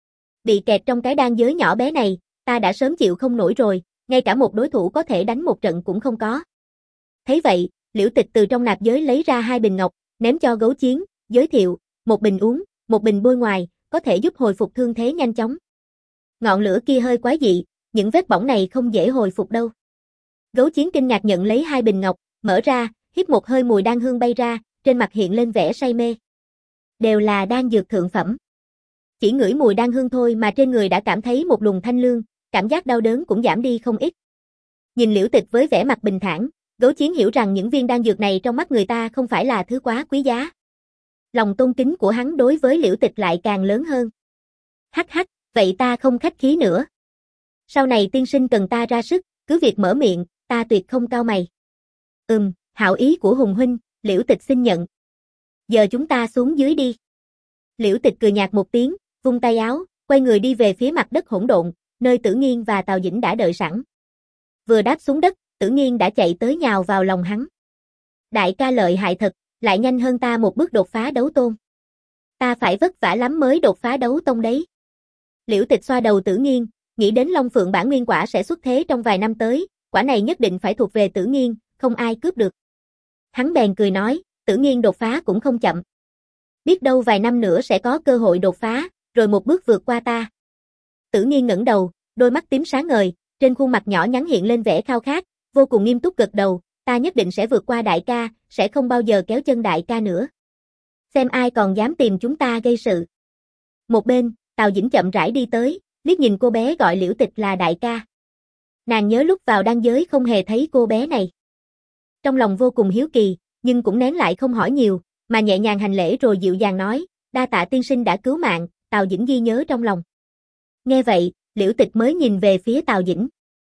Bị kẹt trong cái đan giới nhỏ bé này, ta đã sớm chịu không nổi rồi, ngay cả một đối thủ có thể đánh một trận cũng không có. Thấy vậy, Liễu Tịch từ trong nạp giới lấy ra hai bình ngọc, ném cho Gấu Chiến, giới thiệu, một bình uống, một bình bôi ngoài, có thể giúp hồi phục thương thế nhanh chóng. Ngọn lửa kia hơi quái dị, những vết bỏng này không dễ hồi phục đâu. Gấu Chiến kinh ngạc nhận lấy hai bình ngọc, mở ra, hít một hơi mùi đan hương bay ra, trên mặt hiện lên vẻ say mê. Đều là đan dược thượng phẩm. Chỉ ngửi mùi đan hương thôi mà trên người đã cảm thấy một luồng thanh lương, cảm giác đau đớn cũng giảm đi không ít. Nhìn Liễu Tịch với vẻ mặt bình thản, Gấu Chiến hiểu rằng những viên đan dược này trong mắt người ta không phải là thứ quá quý giá. Lòng tôn kính của hắn đối với Liễu Tịch lại càng lớn hơn. Hắc hắc, vậy ta không khách khí nữa. Sau này tiên sinh cần ta ra sức, cứ việc mở miệng, ta tuyệt không cau mày. Ừm, hảo ý của Hùng huynh, Liễu Tịch xin nhận. Giờ chúng ta xuống dưới đi. Liễu Tịch cười nhạt một tiếng, vung tay áo, quay người đi về phía mặt đất hỗn độn, nơi Tử Nghiên và Tào Dĩnh đã đợi sẵn. Vừa đáp xuống đất, Tử Nghiên đã chạy tới nhào vào lòng hắn. Đại ca lợi hại thật, lại nhanh hơn ta một bước đột phá đấu tôn. Ta phải vất vả lắm mới đột phá đấu tông đấy. Liễu Tịch xoa đầu Tử Nghiên, nghĩ đến Long Phượng bản nguyên quả sẽ xuất thế trong vài năm tới, quả này nhất định phải thuộc về Tử Nghiên, không ai cướp được. Hắn bèn cười nói, Tử Nghiên đột phá cũng không chậm. Biết đâu vài năm nữa sẽ có cơ hội đột phá, rồi một bước vượt qua ta. Tử Nghiên ngẩng đầu, đôi mắt tím sáng ngời, trên khuôn mặt nhỏ nhắn hiện lên vẻ khao khát, vô cùng nghiêm túc gật đầu, ta nhất định sẽ vượt qua đại ca, sẽ không bao giờ kéo chân đại ca nữa. Xem ai còn dám tìm chúng ta gây sự. Một bên, Tào Dĩnh chậm rãi đi tới, liếc nhìn cô bé gọi Liễu Tịch là đại ca. Nàng nhớ lúc vào đan giới không hề thấy cô bé này. Trong lòng vô cùng hiếu kỳ, nhưng cũng nén lại không hỏi nhiều, mà nhẹ nhàng hành lễ rồi dịu dàng nói, đa tạ tiên sinh đã cứu mạng, Tào Dĩnh ghi nhớ trong lòng. Nghe vậy, Liễu Tịch mới nhìn về phía Tào Dĩnh.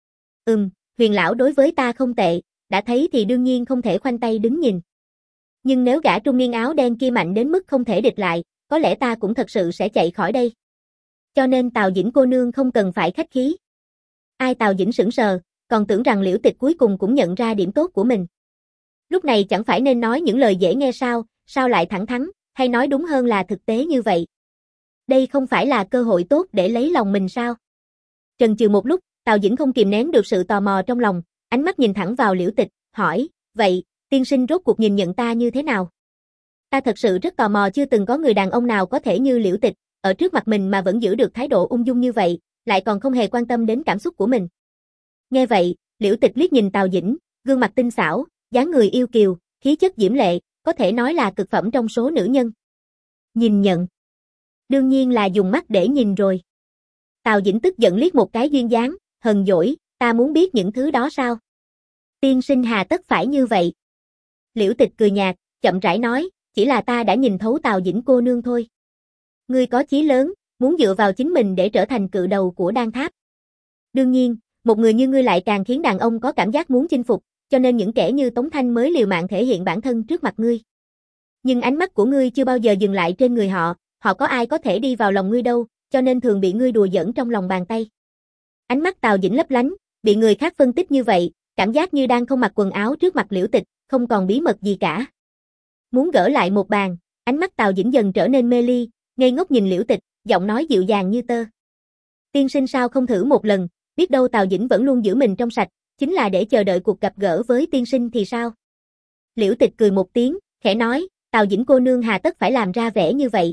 Ừm, Huyền lão đối với ta không tệ, đã thấy thì đương nhiên không thể khoanh tay đứng nhìn. Nhưng nếu gã trung niên áo đen kia mạnh đến mức không thể địch lại, có lẽ ta cũng thật sự sẽ chạy khỏi đây. Cho nên Tào Dĩnh cô nương không cần phải khách khí. Ai Tào Dĩnh sững sờ, còn tưởng rằng Liễu Tịch cuối cùng cũng nhận ra điểm tốt của mình. Lúc này chẳng phải nên nói những lời dễ nghe sao, sao lại thẳng thắn, hay nói đúng hơn là thực tế như vậy. Đây không phải là cơ hội tốt để lấy lòng mình sao? Chần chừ một lúc, Tào Dĩnh không kìm nén được sự tò mò trong lòng, ánh mắt nhìn thẳng vào Liễu Tịch, hỏi, vậy, tiên sinh rốt cuộc nhìn nhận ta như thế nào? Ta thật sự rất tò mò chưa từng có người đàn ông nào có thể như Liễu Tịch, ở trước mặt mình mà vẫn giữ được thái độ ung dung như vậy, lại còn không hề quan tâm đến cảm xúc của mình. Nghe vậy, Liễu Tịch liếc nhìn Tào Dĩnh, gương mặt tinh xảo, dáng người yêu kiều, khí chất diễm lệ, có thể nói là cực phẩm trong số nữ nhân. Nhìn nhận. Đương nhiên là dùng mắt để nhìn rồi. Tào Dĩnh tức giận liếc một cái duyên dáng, hờn dỗi, ta muốn biết những thứ đó sao? Tiên sinh hà tất phải như vậy. Liễu Tịch cười nhạt, chậm rãi nói, chỉ là ta đã nhìn thấu Tào Dĩnh cô nương thôi. Ngươi có chí lớn, muốn dựa vào chính mình để trở thành cự đầu của đan tháp. Đương nhiên, một người như ngươi lại càng khiến đàn ông có cảm giác muốn chinh phục, cho nên những kẻ như Tống Thanh mới liều mạng thể hiện bản thân trước mặt ngươi. Nhưng ánh mắt của ngươi chưa bao giờ dừng lại trên người họ, họ có ai có thể đi vào lòng ngươi đâu, cho nên thường bị ngươi đùa giỡn trong lòng bàn tay. Ánh mắt Tào Dĩnh lấp lánh, bị người khác phân tích như vậy, cảm giác như đang không mặc quần áo trước mặt Liễu Tịch, không còn bí mật gì cả. Muốn gỡ lại một bàn, ánh mắt Tào Dĩnh dần trở nên mê ly, ngây ngốc nhìn Liễu Tịch, giọng nói dịu dàng như tơ. Tiên sinh sao không thử một lần, biết đâu Tào Dĩnh vẫn luôn giữ mình trong sạch, chính là để chờ đợi cuộc gặp gỡ với tiên sinh thì sao? Liễu Tịch cười một tiếng, khẽ nói, Tào Dĩnh cô nương hà tất phải làm ra vẻ như vậy.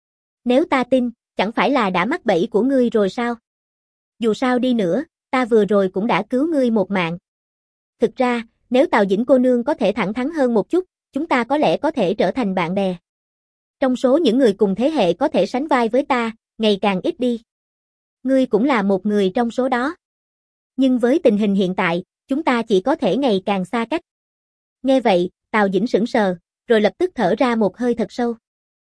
Nếu ta tin, chẳng phải là đã mắc bẫy của ngươi rồi sao? Dù sao đi nữa, ta vừa rồi cũng đã cứu ngươi một mạng. Thực ra, nếu Tào Dĩnh cô nương có thể thẳng thắn hơn một chút, chúng ta có lẽ có thể trở thành bạn bè. Trong số những người cùng thế hệ có thể sánh vai với ta, ngày càng ít đi. Ngươi cũng là một người trong số đó. Nhưng với tình hình hiện tại, chúng ta chỉ có thể ngày càng xa cách. Nghe vậy, Tào Dĩnh sững sờ, rồi lập tức thở ra một hơi thật sâu.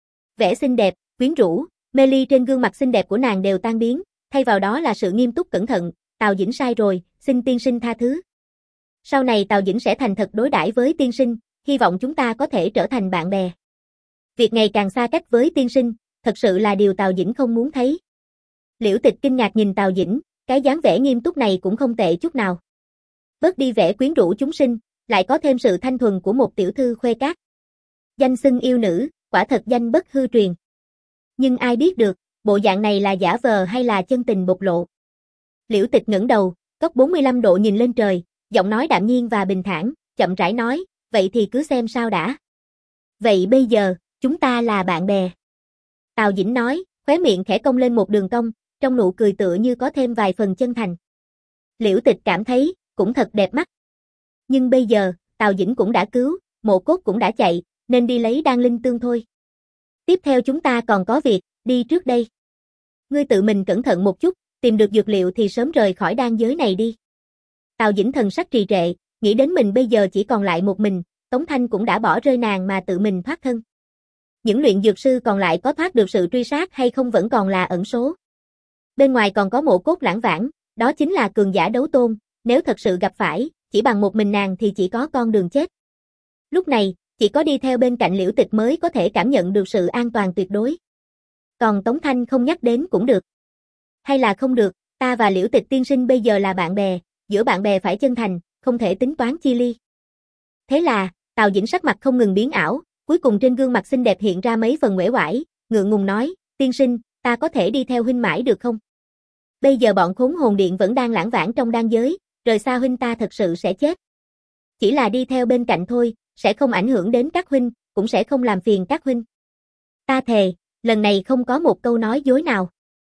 Vẻ xinh đẹp, quyến rũ, mê ly trên gương mặt xinh đẹp của nàng đều tan biến, thay vào đó là sự nghiêm túc cẩn thận. Tào Dĩnh sai rồi, xin tiên sinh tha thứ. Sau này Tào Dĩnh sẽ thành thật đối đãi với tiên sinh, hy vọng chúng ta có thể trở thành bạn bè. Việc ngày càng xa cách với tiên sinh, thật sự là điều Tào Dĩnh không muốn thấy. Liễu Tịch kinh ngạc nhìn Tào Dĩnh, cái dáng vẻ nghiêm túc này cũng không tệ chút nào. Bớt đi vẻ quyến rũ chúng sinh, lại có thêm sự thanh thuần của một tiểu thư khuê các. Danh xưng yêu nữ, quả thật danh bất hư truyền. Nhưng ai biết được, bộ dạng này là giả vờ hay là chân tình bộc lộ. Liễu Tịch ngẩng đầu, cốc bốn mươi lăm độ nhìn lên trời, giọng nói đạm nhiên và bình thản, chậm rãi nói, vậy thì cứ xem sao đã. Vậy bây giờ, chúng ta là bạn bè. Tào Dĩnh nói, khóe miệng khẽ cong lên một đường cong, trong nụ cười tựa như có thêm vài phần chân thành. Liễu Tịch cảm thấy, cũng thật đẹp mắt. Nhưng bây giờ, Tào Dĩnh cũng đã cứu, Mộ Cốt cũng đã chạy, nên đi lấy đan linh tương thôi. Tiếp theo chúng ta còn có việc, đi trước đây. Ngươi tự mình cẩn thận một chút, tìm được dược liệu thì sớm rời khỏi đan giới này đi. Tào Dĩnh thần sắc trì trệ, nghĩ đến mình bây giờ chỉ còn lại một mình, Tống Thanh cũng đã bỏ rơi nàng mà tự mình thoát thân. Những luyện dược sư còn lại có thoát được sự truy sát hay không vẫn còn là ẩn số. Bên ngoài còn có Mộ Cốt lãng vãng, đó chính là cường giả đấu tôn, nếu thật sự gặp phải, chỉ bằng một mình nàng thì chỉ có con đường chết. Lúc này, chỉ có đi theo bên cạnh Liễu Tịch mới có thể cảm nhận được sự an toàn tuyệt đối. Còn Tống Thanh không nhắc đến cũng được. Hay là không được, ta và Liễu Tịch tiên sinh bây giờ là bạn bè, giữa bạn bè phải chân thành, không thể tính toán chi ly. Thế là, Tào Dĩnh sắc mặt không ngừng biến ảo, cuối cùng trên gương mặt xinh đẹp hiện ra mấy phần uể oải, ngượng ngùng nói, tiên sinh, ta có thể đi theo huynh mãi được không? Bây giờ bọn khốn hồn điện vẫn đang lãng vãng trong đan giới, rời xa huynh ta thật sự sẽ chết. Chỉ là đi theo bên cạnh thôi, sẽ không ảnh hưởng đến các huynh, cũng sẽ không làm phiền các huynh. Ta thề, lần này không có một câu nói dối nào.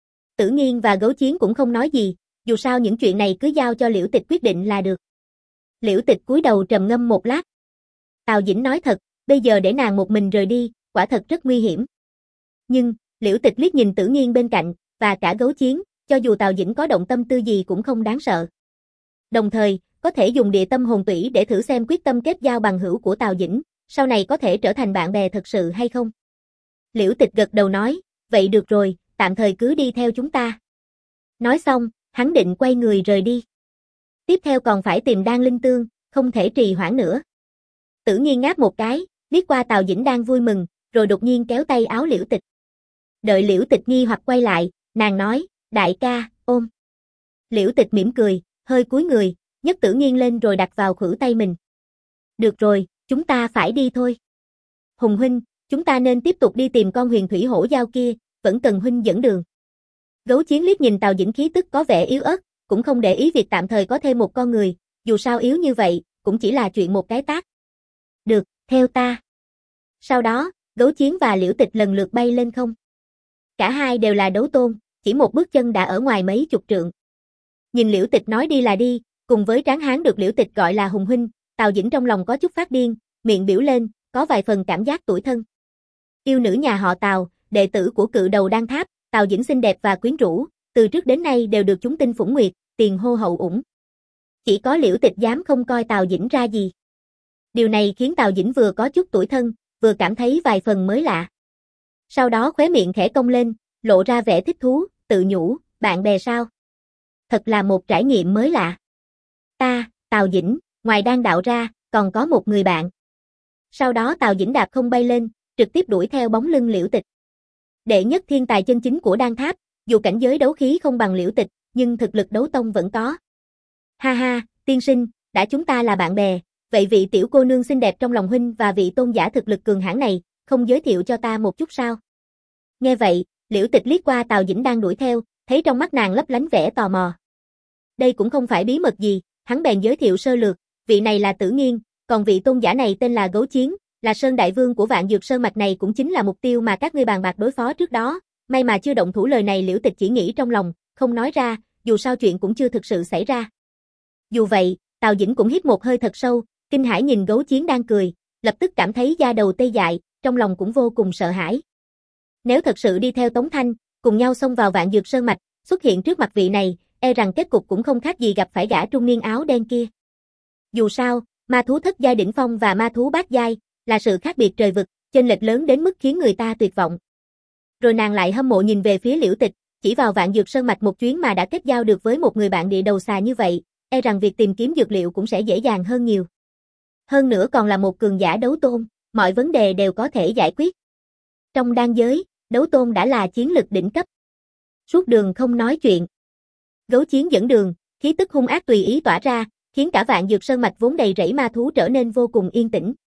Tử Nghiên và Gấu Chiến cũng không nói gì, dù sao những chuyện này cứ giao cho Liễu Tịch quyết định là được. Liễu Tịch cúi đầu trầm ngâm một lát. Tào Dĩnh nói thật, bây giờ để nàng một mình rời đi, quả thật rất nguy hiểm. Nhưng, Liễu Tịch liếc nhìn Tử Nghiên bên cạnh, và cả Gấu Chiến, cho dù Tào Dĩnh có động tâm tư gì cũng không đáng sợ. Đồng thời, có thể dùng địa tâm hồn tủy để thử xem quyết tâm kết giao bằng hữu của Tào Dĩnh, sau này có thể trở thành bạn bè thật sự hay không. Liễu Tịch gật đầu nói, vậy được rồi, tạm thời cứ đi theo chúng ta. Nói xong, hắn định quay người rời đi. Tiếp theo còn phải tìm đan linh tương, không thể trì hoãn nữa. Tử Nghiên ngáp một cái, liếc qua Tào Dĩnh đang vui mừng, rồi đột nhiên kéo tay áo Liễu Tịch. Đợi Liễu Tịch nghi hoặc quay lại, nàng nói, đại ca, ôm. Liễu Tịch mỉm cười, hơi cúi người, nhấc Tử Nghiên lên rồi đặt vào khuỷu tay mình. Được rồi, chúng ta phải đi thôi. Hùng huynh, chúng ta nên tiếp tục đi tìm con huyền thủy hổ dao kia, vẫn cần huynh dẫn đường. Gấu Chiến liếc nhìn Tào Dĩnh khí tức có vẻ yếu ớt, cũng không để ý việc tạm thời có thêm một con người, dù sao yếu như vậy, cũng chỉ là chuyện một cái tát. Được, theo ta. Sau đó, Gấu Chiến và Liễu Tịch lần lượt bay lên không. Cả hai đều là đấu tôn, chỉ một bước chân đã ở ngoài mấy chục trượng. Nhìn Liễu Tịch nói đi là đi, cùng với tráng hán được Liễu Tịch gọi là Hùng huynh, Tào Dĩnh trong lòng có chút phát điên, miệng biểu lên, có vài phần cảm giác tủi thân. Yêu nữ nhà họ Tào, đệ tử của cự đầu đan tháp, Tào Dĩnh xinh đẹp và quyến rũ, từ trước đến nay đều được chúng tinh phủng nguyệt, tiền hô hậu ủng. Chỉ có Liễu Tịch dám không coi Tào Dĩnh ra gì. Điều này khiến Tào Dĩnh vừa có chút tủi thân, vừa cảm thấy vài phần mới lạ. Sau đó khóe miệng khẽ cong lên, lộ ra vẻ thích thú, tự nhủ, bạn bè sao? Thật là một trải nghiệm mới lạ. Ta, Tào Dĩnh, ngoài đan đạo ra, còn có một người bạn. Sau đó Tào Dĩnh đạp không bay lên, trực tiếp đuổi theo bóng lưng Liễu Tịch. Đệ nhất thiên tài chân chính của đan tháp, dù cảnh giới đấu khí không bằng Liễu Tịch, nhưng thực lực đấu tông vẫn có. Ha ha, tiên sinh, đã chúng ta là bạn bè, vậy vị tiểu cô nương xinh đẹp trong lòng huynh và vị tôn giả thực lực cường hãn này, không giới thiệu cho ta một chút sao? Nghe vậy, Liễu Tịch liếc qua Tào Dĩnh đang đuổi theo, thấy trong mắt nàng lấp lánh vẻ tò mò. Đây cũng không phải bí mật gì, hắn bèn giới thiệu sơ lược, vị này là Tử Nghiên, còn vị tôn giả này tên là Gấu Chiến, là Sơn Đại Vương của Vạn Dược Sơn mạch này cũng chính là mục tiêu mà các ngươi bàn bạc đối phó trước đó, may mà chưa động thủ. Lời này Liễu Tịch chỉ nghĩ trong lòng, không nói ra, dù sao chuyện cũng chưa thực sự xảy ra. Dù vậy, Tào Dĩnh cũng hít một hơi thật sâu, kinh hãi nhìn Gấu Chiến đang cười, lập tức cảm thấy da đầu tê dại, trong lòng cũng vô cùng sợ hãi. Nếu thật sự đi theo Tống Thanh, cùng nhau xông vào Vạn Dược Sơn mạch, xuất hiện trước mặt vị này, e rằng kết cục cũng không khác gì gặp phải gã trung niên áo đen kia. Dù sao, ma thú thất giai đỉnh phong và ma thú bát giai là sự khác biệt trời vực, chênh lệch lớn đến mức khiến người ta tuyệt vọng. Rồi nàng lại hâm mộ nhìn về phía Liễu Tịch, chỉ vào Vạn Dược Sơn mạch một chuyến mà đã kết giao được với một người bạn địa đầu xà như vậy, e rằng việc tìm kiếm dược liệu cũng sẽ dễ dàng hơn nhiều. Hơn nữa còn là một cường giả đấu tôn, mọi vấn đề đều có thể giải quyết. Trong đan giới, đấu tôn đã là chiến lực đỉnh cấp. Suốt đường không nói chuyện. Gấu Chiến dẫn đường, khí tức hung ác tùy ý tỏa ra, khiến cả Vạn Dược Sơn mạch vốn đầy rẫy ma thú trở nên vô cùng yên tĩnh.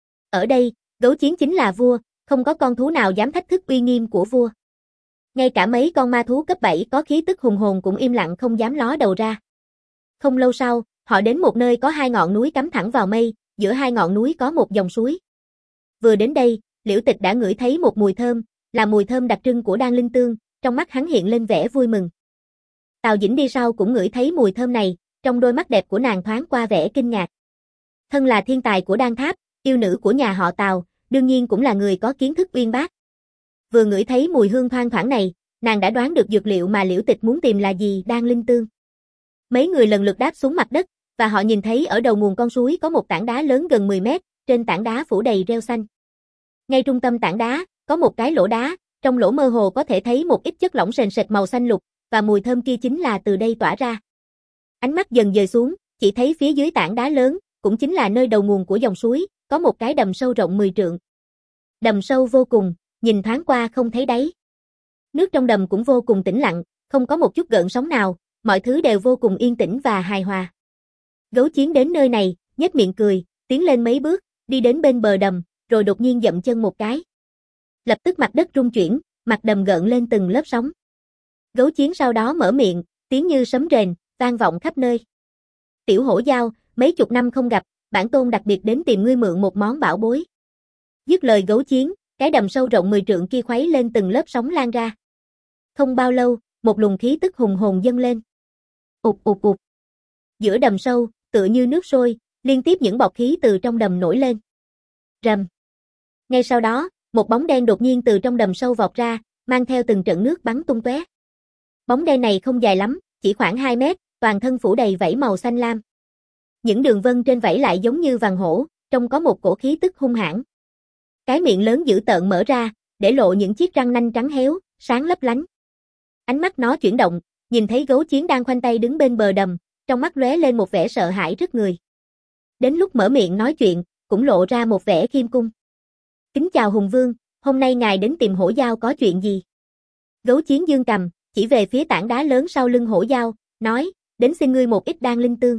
Ở đây, Gấu Chiến chính là vua, không có con thú nào dám thách thức uy nghiêm của vua. Ngay cả mấy con ma thú cấp bảy có khí tức hùng hồn cũng im lặng không dám ló đầu ra. Không lâu sau, họ đến một nơi có hai ngọn núi cắm thẳng vào mây, giữa hai ngọn núi có một dòng suối. Vừa đến đây, Liễu Tịch đã ngửi thấy một mùi thơm, là mùi thơm đặc trưng của đan linh tương, trong mắt hắn hiện lên vẻ vui mừng. Tào Dĩnh đi sau cũng ngửi thấy mùi thơm này, trong đôi mắt đẹp của nàng thoáng qua vẻ kinh ngạc. Thân là thiên tài của đan tháp, yêu nữ của nhà họ Tào, đương nhiên cũng là người có kiến thức uyên bác. Vừa ngửi thấy mùi hương thoang thoảng này, nàng đã đoán được dược liệu mà Liễu Tịch muốn tìm là gì, đan linh tương. Mấy người lần lượt đáp xuống mặt đất, và họ nhìn thấy ở đầu nguồn con suối có một tảng đá lớn gần mười mét, trên tảng đá phủ đầy rêu xanh. Ngay trung tâm tảng đá, có một cái lỗ đá, trong lỗ mơ hồ có thể thấy một ít chất lỏng sền sệt màu xanh lục, và mùi thơm kia chính là từ đây tỏa ra. Ánh mắt dần dời xuống, chỉ thấy phía dưới tảng đá lớn, cũng chính là nơi đầu nguồn của dòng suối, có một cái đầm sâu rộng mười trượng. Đầm sâu vô cùng, nhìn thoáng qua không thấy đáy. Nước trong đầm cũng vô cùng tĩnh lặng, không có một chút gợn sóng nào, mọi thứ đều vô cùng yên tĩnh và hài hòa. Gấu Chiến đến nơi này, nhếch miệng cười, tiến lên mấy bước, đi đến bên bờ đầm, rồi đột nhiên dậm chân một cái. Lập tức mặt đất rung chuyển, mặt đầm gợn lên từng lớp sóng. Gấu Chiến sau đó mở miệng, tiếng như sấm rền, vang vọng khắp nơi. Tiểu hổ dao, mấy chục năm không gặp, bản tôn đặc biệt đến tìm ngươi mượn một món bảo bối. Dứt lời Gấu Chiến, cái đầm sâu rộng mười trượng kia khuấy lên từng lớp sóng lan ra. Không bao lâu, một luồng khí tức hùng hồn dâng lên. Ụt ụt ụt. Giữa đầm sâu, tựa như nước sôi, liên tiếp những bọt khí từ trong đầm nổi lên. Rầm. Ngay sau đó, một bóng đen đột nhiên từ trong đầm sâu vọt ra, mang theo từng trận nước bắn tung tóe. Bóng đen này không dài lắm, chỉ khoảng hai mét, toàn thân phủ đầy vảy màu xanh lam. Những đường vân trên vảy lại giống như vàng hổ, trông có một cổ khí tức hung hãn. Cái miệng lớn dữ tợn mở ra, để lộ những chiếc răng nanh trắng héo, sáng lấp lánh. Ánh mắt nó chuyển động, nhìn thấy Gấu Chiến đang khoanh tay đứng bên bờ đầm, trong mắt lóe lên một vẻ sợ hãi rứt người. Đến lúc mở miệng nói chuyện, cũng lộ ra một vẻ khiêm cung. Kính chào Hùng Vương, hôm nay ngài đến tìm hổ dao có chuyện gì? Gấu Chiến dương cầm, chỉ về phía tảng đá lớn sau lưng hổ dao, nói, đến xin ngươi một ít đan linh tương.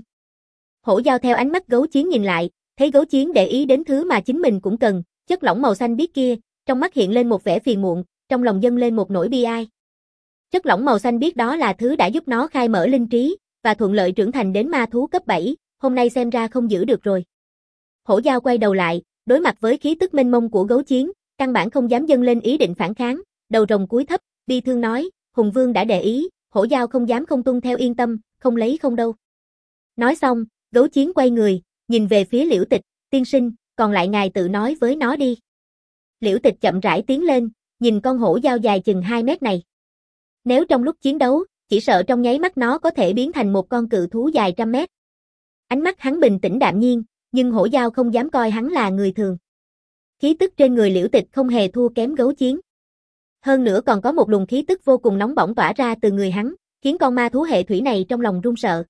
Hổ dao theo ánh mắt Gấu Chiến nhìn lại, thấy Gấu Chiến để ý đến thứ mà chính mình cũng cần, chất lỏng màu xanh biếc kia, trong mắt hiện lên một vẻ phiền muộn, trong lòng dâng lên một nỗi bi ai. Chất lỏng màu xanh biếc đó là thứ đã giúp nó khai mở linh trí, và thuận lợi trưởng thành đến ma thú cấp bảy, hôm nay xem ra không giữ được rồi. Hổ dao quay đầu lại, đối mặt với khí tức mênh mông của Gấu Chiến, căn bản không dám dâng lên ý định phản kháng, đầu rồng cúi thấp, bi thương nói, Hùng Vương đã để ý, hổ dao không dám không tuân theo yên tâm, không lấy không đâu. Nói xong, Gấu Chiến quay người, nhìn về phía Liễu Tịch, tiên sinh, còn lại ngài tự nói với nó đi. Liễu Tịch chậm rãi tiến lên, nhìn con hổ dao dài chừng hai mét này. Nếu trong lúc chiến đấu, chỉ sợ trong nháy mắt nó có thể biến thành một con cự thú dài trăm mét. Ánh mắt hắn bình tĩnh đạm nhiên, nhưng hổ dao không dám coi hắn là người thường. Khí tức trên người Liễu Tịch không hề thua kém Gấu Chiến. Hơn nữa còn có một luồng khí tức vô cùng nóng bỏng tỏa ra từ người hắn, khiến con ma thú hệ thủy này trong lòng run sợ.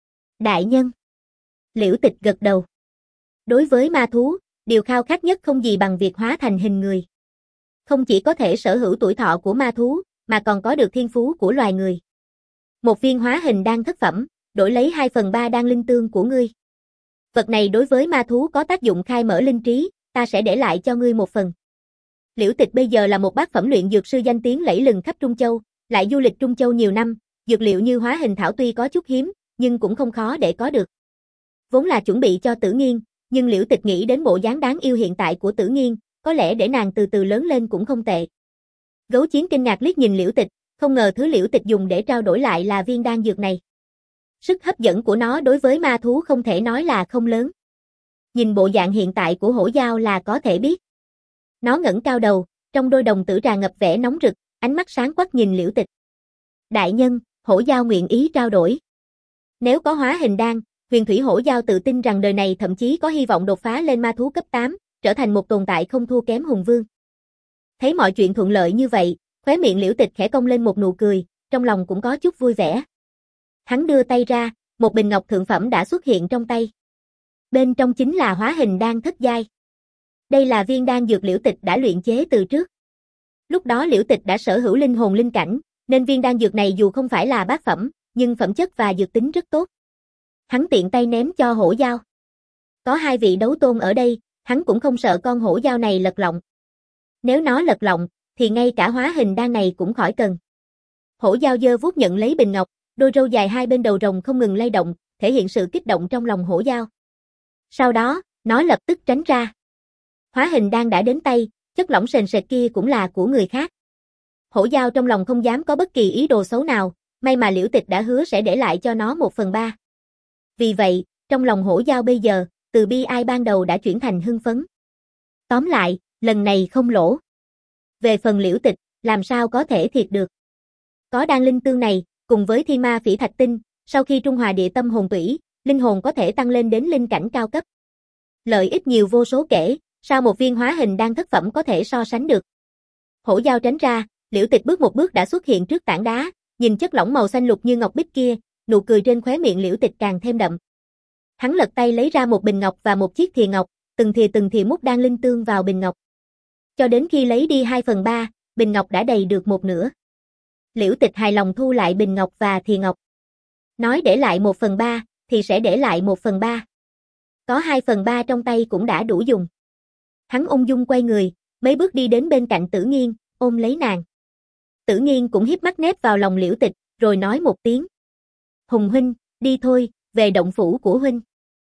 Đại nhân. Liễu Tịch gật đầu. Đối với ma thú, điều khao khát nhất không gì bằng việc hóa thành hình người. Không chỉ có thể sở hữu tuổi thọ của ma thú, mà còn có được thiên phú của loài người. Một viên hóa hình đan thất phẩm, đổi lấy hai phần ba đan linh tương của ngươi. Vật này đối với ma thú có tác dụng khai mở linh trí, ta sẽ để lại cho ngươi một phần. Liễu Tịch bây giờ là một bát phẩm luyện dược sư danh tiếng lẫy lừng khắp Trung Châu, lại du lịch Trung Châu nhiều năm, dược liệu như hóa hình thảo tuy có chút hiếm, nhưng cũng không khó để có được. Vốn là chuẩn bị cho Tử Nghiên, nhưng Liễu Tịch nghĩ đến bộ dáng đáng yêu hiện tại của Tử Nghiên, có lẽ để nàng từ từ lớn lên cũng không tệ. Gấu Chiến kinh ngạc liếc nhìn Liễu Tịch, không ngờ thứ Liễu Tịch dùng để trao đổi lại là viên đan dược này. Sức hấp dẫn của nó đối với ma thú không thể nói là không lớn. Nhìn bộ dạng hiện tại của hổ dao là có thể biết. Nó ngẩng cao đầu, trong đôi đồng tử tràn ngập vẻ nóng rực, ánh mắt sáng quắc nhìn Liễu Tịch. Đại nhân, hổ giao nguyện ý trao đổi. Nếu có hóa hình đan, huyền thủy hổ giao tự tin rằng đời này thậm chí có hy vọng đột phá lên ma thú cấp tám, trở thành một tồn tại không thua kém hùng vương. Thấy mọi chuyện thuận lợi như vậy, khóe miệng Liễu Tịch khẽ cong lên một nụ cười, trong lòng cũng có chút vui vẻ. Hắn đưa tay ra, một bình ngọc thượng phẩm đã xuất hiện trong tay. Bên trong chính là hóa hình đan thất giai. Đây là viên đan dược Liễu Tịch đã luyện chế từ trước. Lúc đó Liễu Tịch đã sở hữu linh hồn linh cảnh, nên viên đan dược này dù không phải là bát phẩm, nhưng phẩm chất và dược tính rất tốt. Hắn tiện tay ném cho hổ giao. Có hai vị đấu tôn ở đây, hắn cũng không sợ con hổ giao này lật lọng. Nếu nó lật lọng, thì ngay cả hóa hình đan này cũng khỏi cần. Hổ giao giơ vuốt nhận lấy bình ngọc, đôi râu dài hai bên đầu rồng không ngừng lay động, thể hiện sự kích động trong lòng hổ giao. Sau đó, nó lập tức tránh ra. Hóa hình đan đã đến tay, chất lỏng sền sệt kia cũng là của người khác. Hổ giao trong lòng không dám có bất kỳ ý đồ xấu nào, may mà Liễu Tịch đã hứa sẽ để lại cho nó một phần ba. Vì vậy, trong lòng hổ giao bây giờ, từ bi ai ban đầu đã chuyển thành hưng phấn. Tóm lại, lần này không lỗ. Về phần Liễu Tịch, làm sao có thể thiệt được. Có đan linh tương này, cùng với thiên ma phỉ thạch tinh, sau khi trung hòa địa tâm hồn tủy, linh hồn có thể tăng lên đến linh cảnh cao cấp. Lợi ích nhiều vô số kể, sao một viên hóa hình đan thất phẩm có thể so sánh được. Hổ giao tránh ra, Liễu Tịch bước một bước đã xuất hiện trước tảng đá, nhìn chất lỏng màu xanh lục như ngọc bích kia, nụ cười trên khóe miệng Liễu Tịch càng thêm đậm. Hắn lật tay lấy ra một bình ngọc và một chiếc thìa ngọc, từng thìa từng thìa múc đan linh tương vào bình ngọc. Cho đến khi lấy đi hai phần ba, bình ngọc đã đầy được một nửa. Liễu Tịch hài lòng thu lại bình ngọc và thìa ngọc. Nói để lại một phần ba, thì sẽ để lại một phần ba. Có hai phần ba trong tay cũng đã đủ dùng. Hắn ung dung quay người, mấy bước đi đến bên cạnh Tử Nghiên, ôm lấy nàng. Tử Nghiên cũng hiếp mắt nép vào lòng Liễu Tịch, rồi nói một tiếng. Hùng huynh, đi thôi, về động phủ của huynh.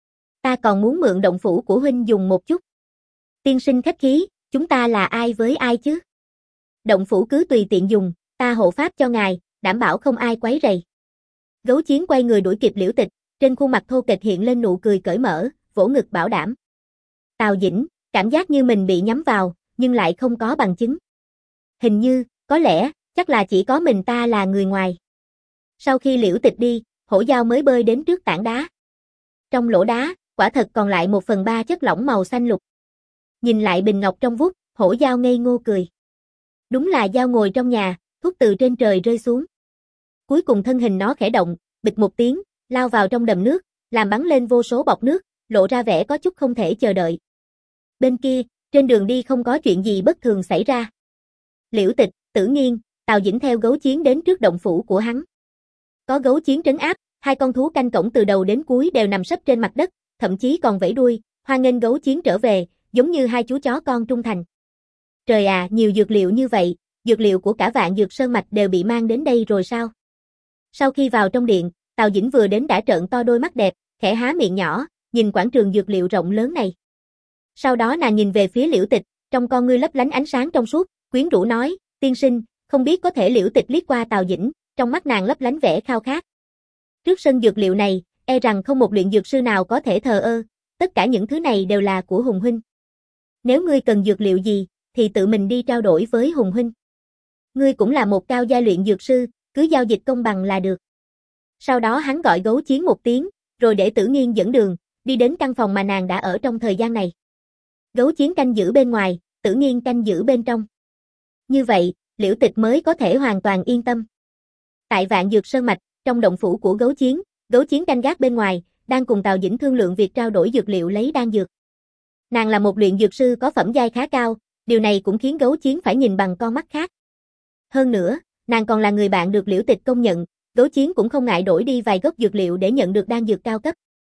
Ta còn muốn mượn động phủ của huynh dùng một chút. Tiên sinh khách khí, chúng ta là ai với ai chứ? Động phủ cứ tùy tiện dùng, ta hộ pháp cho ngài, đảm bảo không ai quấy rầy. Gấu Chiến quay người đuổi kịp Liễu Tịch, trên khuôn mặt thô kệch hiện lên nụ cười cởi mở, vỗ ngực bảo đảm. Tào Dĩnh, cảm giác như mình bị nhắm vào, nhưng lại không có bằng chứng. Hình như, có lẽ, chắc là chỉ có mình ta là người ngoài. Sau khi Liễu Tịch đi, hổ giao mới bơi đến trước tảng đá. Trong lỗ đá, quả thật còn lại một phần ba chất lỏng màu xanh lục. Nhìn lại bình ngọc trong vút, hổ giao ngây ngô cười. Đúng là giao ngồi trong nhà, thuốc từ trên trời rơi xuống. Cuối cùng thân hình nó khẽ động, bịch một tiếng, lao vào trong đầm nước, làm bắn lên vô số bọt nước, lộ ra vẻ có chút không thể chờ đợi. Bên kia, trên đường đi không có chuyện gì bất thường xảy ra. Liễu Tịch, Tử Nghiên, Tào Dĩnh theo Gấu Chiến đến trước động phủ của hắn. Có Gấu Chiến trấn áp, hai con thú canh cổng từ đầu đến cuối đều nằm sấp trên mặt đất, thậm chí còn vẫy đuôi, hoan nghênh Gấu Chiến trở về, giống như hai chú chó con trung thành. Trời à, nhiều dược liệu như vậy, dược liệu của cả Vạn Dược Sơn mạch đều bị mang đến đây rồi sao? Sau khi vào trong điện, Tào Dĩnh vừa đến đã trợn to đôi mắt đẹp, khẽ há miệng nhỏ, nhìn quảng trường dược liệu rộng lớn này. Sau đó nàng nhìn về phía Liễu Tịch, trong con ngươi lấp lánh ánh sáng trong suốt, quyến rũ nói, tiên sinh, không biết có thể. Liễu Tịch liếc qua Tào Dĩnh, trong mắt nàng lấp lánh vẻ khao khát. Trước sân dược liệu này, e rằng không một luyện dược sư nào có thể thờ ơ, tất cả những thứ này đều là của Hùng huynh. Nếu ngươi cần dược liệu gì, thì tự mình đi trao đổi với Hùng huynh. Ngươi cũng là một cao giai luyện dược sư, cứ giao dịch công bằng là được. Sau đó hắn gọi Gấu Chiến một tiếng, rồi để Tử Nghiên dẫn đường, đi đến căn phòng mà nàng đã ở trong thời gian này. Gấu Chiến canh giữ bên ngoài, Tử Nghiên canh giữ bên trong. Như vậy, Liễu Tịch mới có thể hoàn toàn yên tâm. Tại Vạn Dược Sơn mạch, trong động phủ của Gấu Chiến, Gấu Chiến canh gác bên ngoài, đang cùng Tào Dĩnh thương lượng việc trao đổi dược liệu lấy đan dược. Nàng là một luyện dược sư có phẩm giai khá cao, điều này cũng khiến Gấu Chiến phải nhìn bằng con mắt khác. Hơn nữa, nàng còn là người bạn được Liễu Tịch công nhận, Gấu Chiến cũng không ngại đổi đi vài gốc dược liệu để nhận được đan dược cao cấp.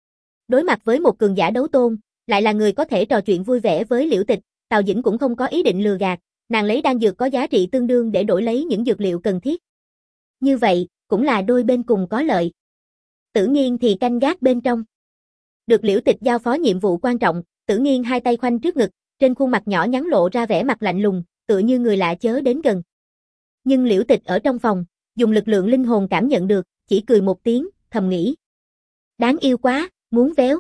Đối mặt với một cường giả đấu tôn, lại là người có thể trò chuyện vui vẻ với Liễu Tịch, Tào Dĩnh cũng không có ý định lừa gạt, nàng lấy đan dược có giá trị tương đương để đổi lấy những dược liệu cần thiết. Như vậy, cũng là đôi bên cùng có lợi. Tử Nghiên thì canh gác bên trong. Được Liễu Tịch giao phó nhiệm vụ quan trọng, Tử Nghiên hai tay khoanh trước ngực, trên khuôn mặt nhỏ nhắn lộ ra vẻ mặt lạnh lùng, tựa như người lạ chớ đến gần. Nhưng Liễu Tịch ở trong phòng, dùng lực lượng linh hồn cảm nhận được, chỉ cười một tiếng, thầm nghĩ. Đáng yêu quá, muốn véo.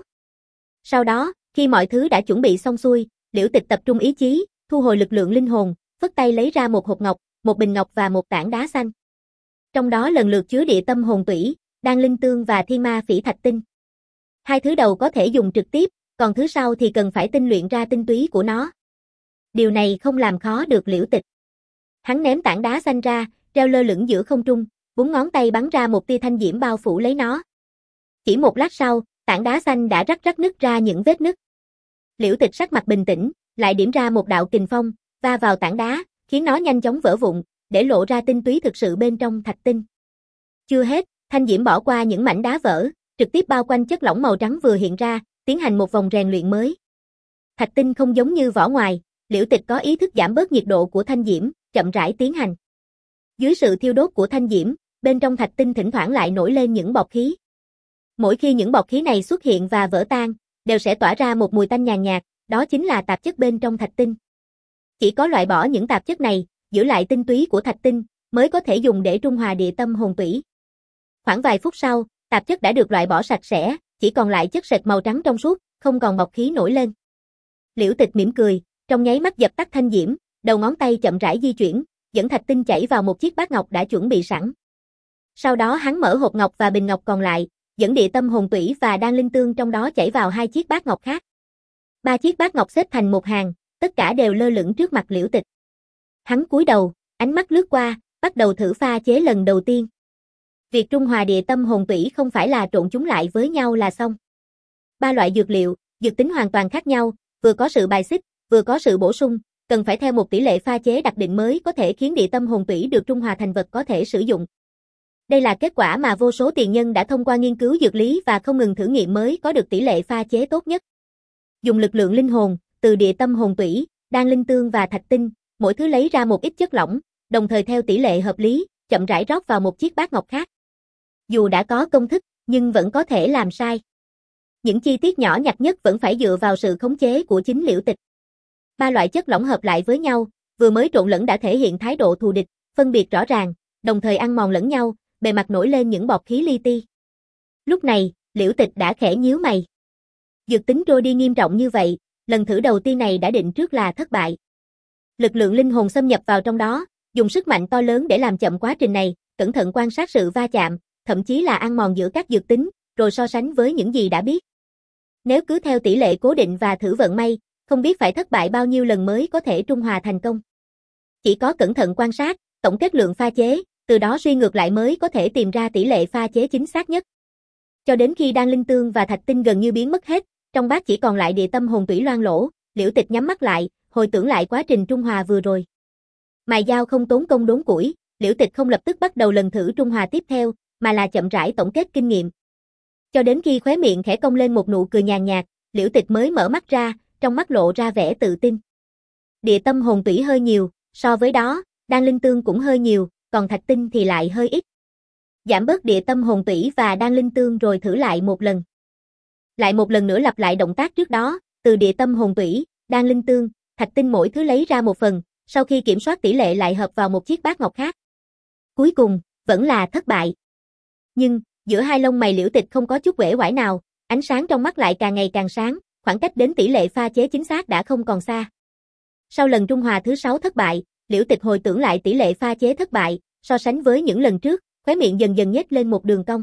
Sau đó, khi mọi thứ đã chuẩn bị xong xuôi, Liễu Tịch tập trung ý chí, thu hồi lực lượng linh hồn, phất tay lấy ra một hộp ngọc, một bình ngọc và một tảng đá xanh. trong đó lần lượt chứa địa tâm hồn tủy, đan linh tương và thiên ma phỉ thạch tinh. Hai thứ đầu có thể dùng trực tiếp, còn thứ sau thì cần phải tinh luyện ra tinh túy của nó. Điều này không làm khó được Liễu Tịch. Hắn ném tảng đá xanh ra, treo lơ lửng giữa không trung, búng ngón tay bắn ra một tia thanh diễm bao phủ lấy nó. Chỉ một lát sau, tảng đá xanh đã rắc rắc nứt ra những vết nứt. Liễu Tịch sắc mặt bình tĩnh, lại điểm ra một đạo kình phong, va vào tảng đá, khiến nó nhanh chóng vỡ vụn, để lộ ra tinh túy thực sự bên trong thạch tinh. Chưa hết, thanh diễm bỏ qua những mảnh đá vỡ, trực tiếp bao quanh chất lỏng màu trắng vừa hiện ra, tiến hành một vòng rèn luyện mới. Thạch tinh không giống như vỏ ngoài, Liễu Tịch có ý thức giảm bớt nhiệt độ của thanh diễm, chậm rãi tiến hành. Dưới sự thiêu đốt của thanh diễm, bên trong thạch tinh thỉnh thoảng lại nổi lên những bọt khí. Mỗi khi những bọt khí này xuất hiện và vỡ tan, đều sẽ tỏa ra một mùi tanh nhàn nhạt, đó chính là tạp chất bên trong thạch tinh. Chỉ có loại bỏ những tạp chất này, giữ lại tinh túy của thạch tinh, mới có thể dùng để trung hòa địa tâm hồn tủy. Khoảng vài phút sau, tạp chất đã được loại bỏ sạch sẽ, chỉ còn lại chất sệt màu trắng trong suốt, không còn bọt khí nổi lên. Liễu Tịch mỉm cười, trong nháy mắt dập tắt thanh diễm, đầu ngón tay chậm rãi di chuyển, dẫn thạch tinh chảy vào một chiếc bát ngọc đã chuẩn bị sẵn. Sau đó hắn mở hộp ngọc và bình ngọc còn lại, dẫn địa tâm hồn tủy và đan linh tương trong đó chảy vào hai chiếc bát ngọc khác. Ba chiếc bát ngọc xếp thành một hàng, tất cả đều lơ lửng trước mặt Liễu Tịch. Hắn cúi đầu, ánh mắt lướt qua, bắt đầu thử pha chế lần đầu tiên. Việc trung hòa địa tâm hồn tủy không phải là trộn chúng lại với nhau là xong. Ba loại dược liệu, dược tính hoàn toàn khác nhau, vừa có sự bài xích, vừa có sự bổ sung, cần phải theo một tỷ lệ pha chế đặc định mới có thể khiến địa tâm hồn tủy được trung hòa thành vật có thể sử dụng. Đây là kết quả mà vô số tiền nhân đã thông qua nghiên cứu dược lý và không ngừng thử nghiệm mới có được tỷ lệ pha chế tốt nhất. Dùng lực lượng linh hồn, từ địa tâm hồn tủy, đan linh tương và thạch tinh, mỗi thứ lấy ra một ít chất lỏng, đồng thời theo tỷ lệ hợp lý, chậm rãi rót vào một chiếc bát ngọc khác. Dù đã có công thức, nhưng vẫn có thể làm sai. Những chi tiết nhỏ nhặt nhất vẫn phải dựa vào sự khống chế của chính Liễu Tịch. Ba loại chất lỏng hợp lại với nhau, vừa mới trộn lẫn đã thể hiện thái độ thù địch, phân biệt rõ ràng, đồng thời ăn mòn lẫn nhau, bề mặt nổi lên những bọt khí li ti. Lúc này, Liễu Tịch đã khẽ nhíu mày. Dược tính trôi đi nghiêm trọng như vậy, lần thử đầu tiên này đã định trước là thất bại. Lực lượng linh hồn xâm nhập vào trong đó, dùng sức mạnh to lớn để làm chậm quá trình này, cẩn thận quan sát sự va chạm, thậm chí là ăn mòn giữa các dược tính, rồi so sánh với những gì đã biết. Nếu cứ theo tỷ lệ cố định và thử vận may, không biết phải thất bại bao nhiêu lần mới có thể trung hòa thành công. Chỉ có cẩn thận quan sát, tổng kết lượng pha chế, từ đó suy ngược lại mới có thể tìm ra tỷ lệ pha chế chính xác nhất. Cho đến khi đan linh tương và thạch tinh gần như biến mất hết, trong bát chỉ còn lại địa tâm hồn tủy loang lỗ, Liễu Tịch nhắm mắt lại, hồi tưởng lại quá trình trung hòa vừa rồi. Mài dao không tốn công đốn củi, Liễu Tịch không lập tức bắt đầu lần thử trung hòa tiếp theo, mà là chậm rãi tổng kết kinh nghiệm. Cho đến khi khóe miệng khẽ cong lên một nụ cười nhàn nhạt, Liễu Tịch mới mở mắt ra, trong mắt lộ ra vẻ tự tin. Địa tâm hồn tủy hơi nhiều, so với đó, đan linh tương cũng hơi nhiều, còn thạch tinh thì lại hơi ít. Giảm bớt địa tâm hồn tủy và đan linh tương rồi thử lại một lần. Lại một lần nữa lặp lại động tác trước đó, từ địa tâm hồn tủy, đan linh tương, thạch tinh mỗi thứ lấy ra một phần, sau khi kiểm soát tỷ lệ lại hợp vào một chiếc bát ngọc khác. Cuối cùng, vẫn là thất bại. Nhưng, giữa hai lông mày Liễu Tịch không có chút uể oải nào, ánh sáng trong mắt lại càng ngày càng sáng, khoảng cách đến tỷ lệ pha chế chính xác đã không còn xa. Sau lần trung hòa thứ sáu thất bại, Liễu Tịch hồi tưởng lại tỷ lệ pha chế thất bại, so sánh với những lần trước, khóe miệng dần dần nhếch lên một đường cong.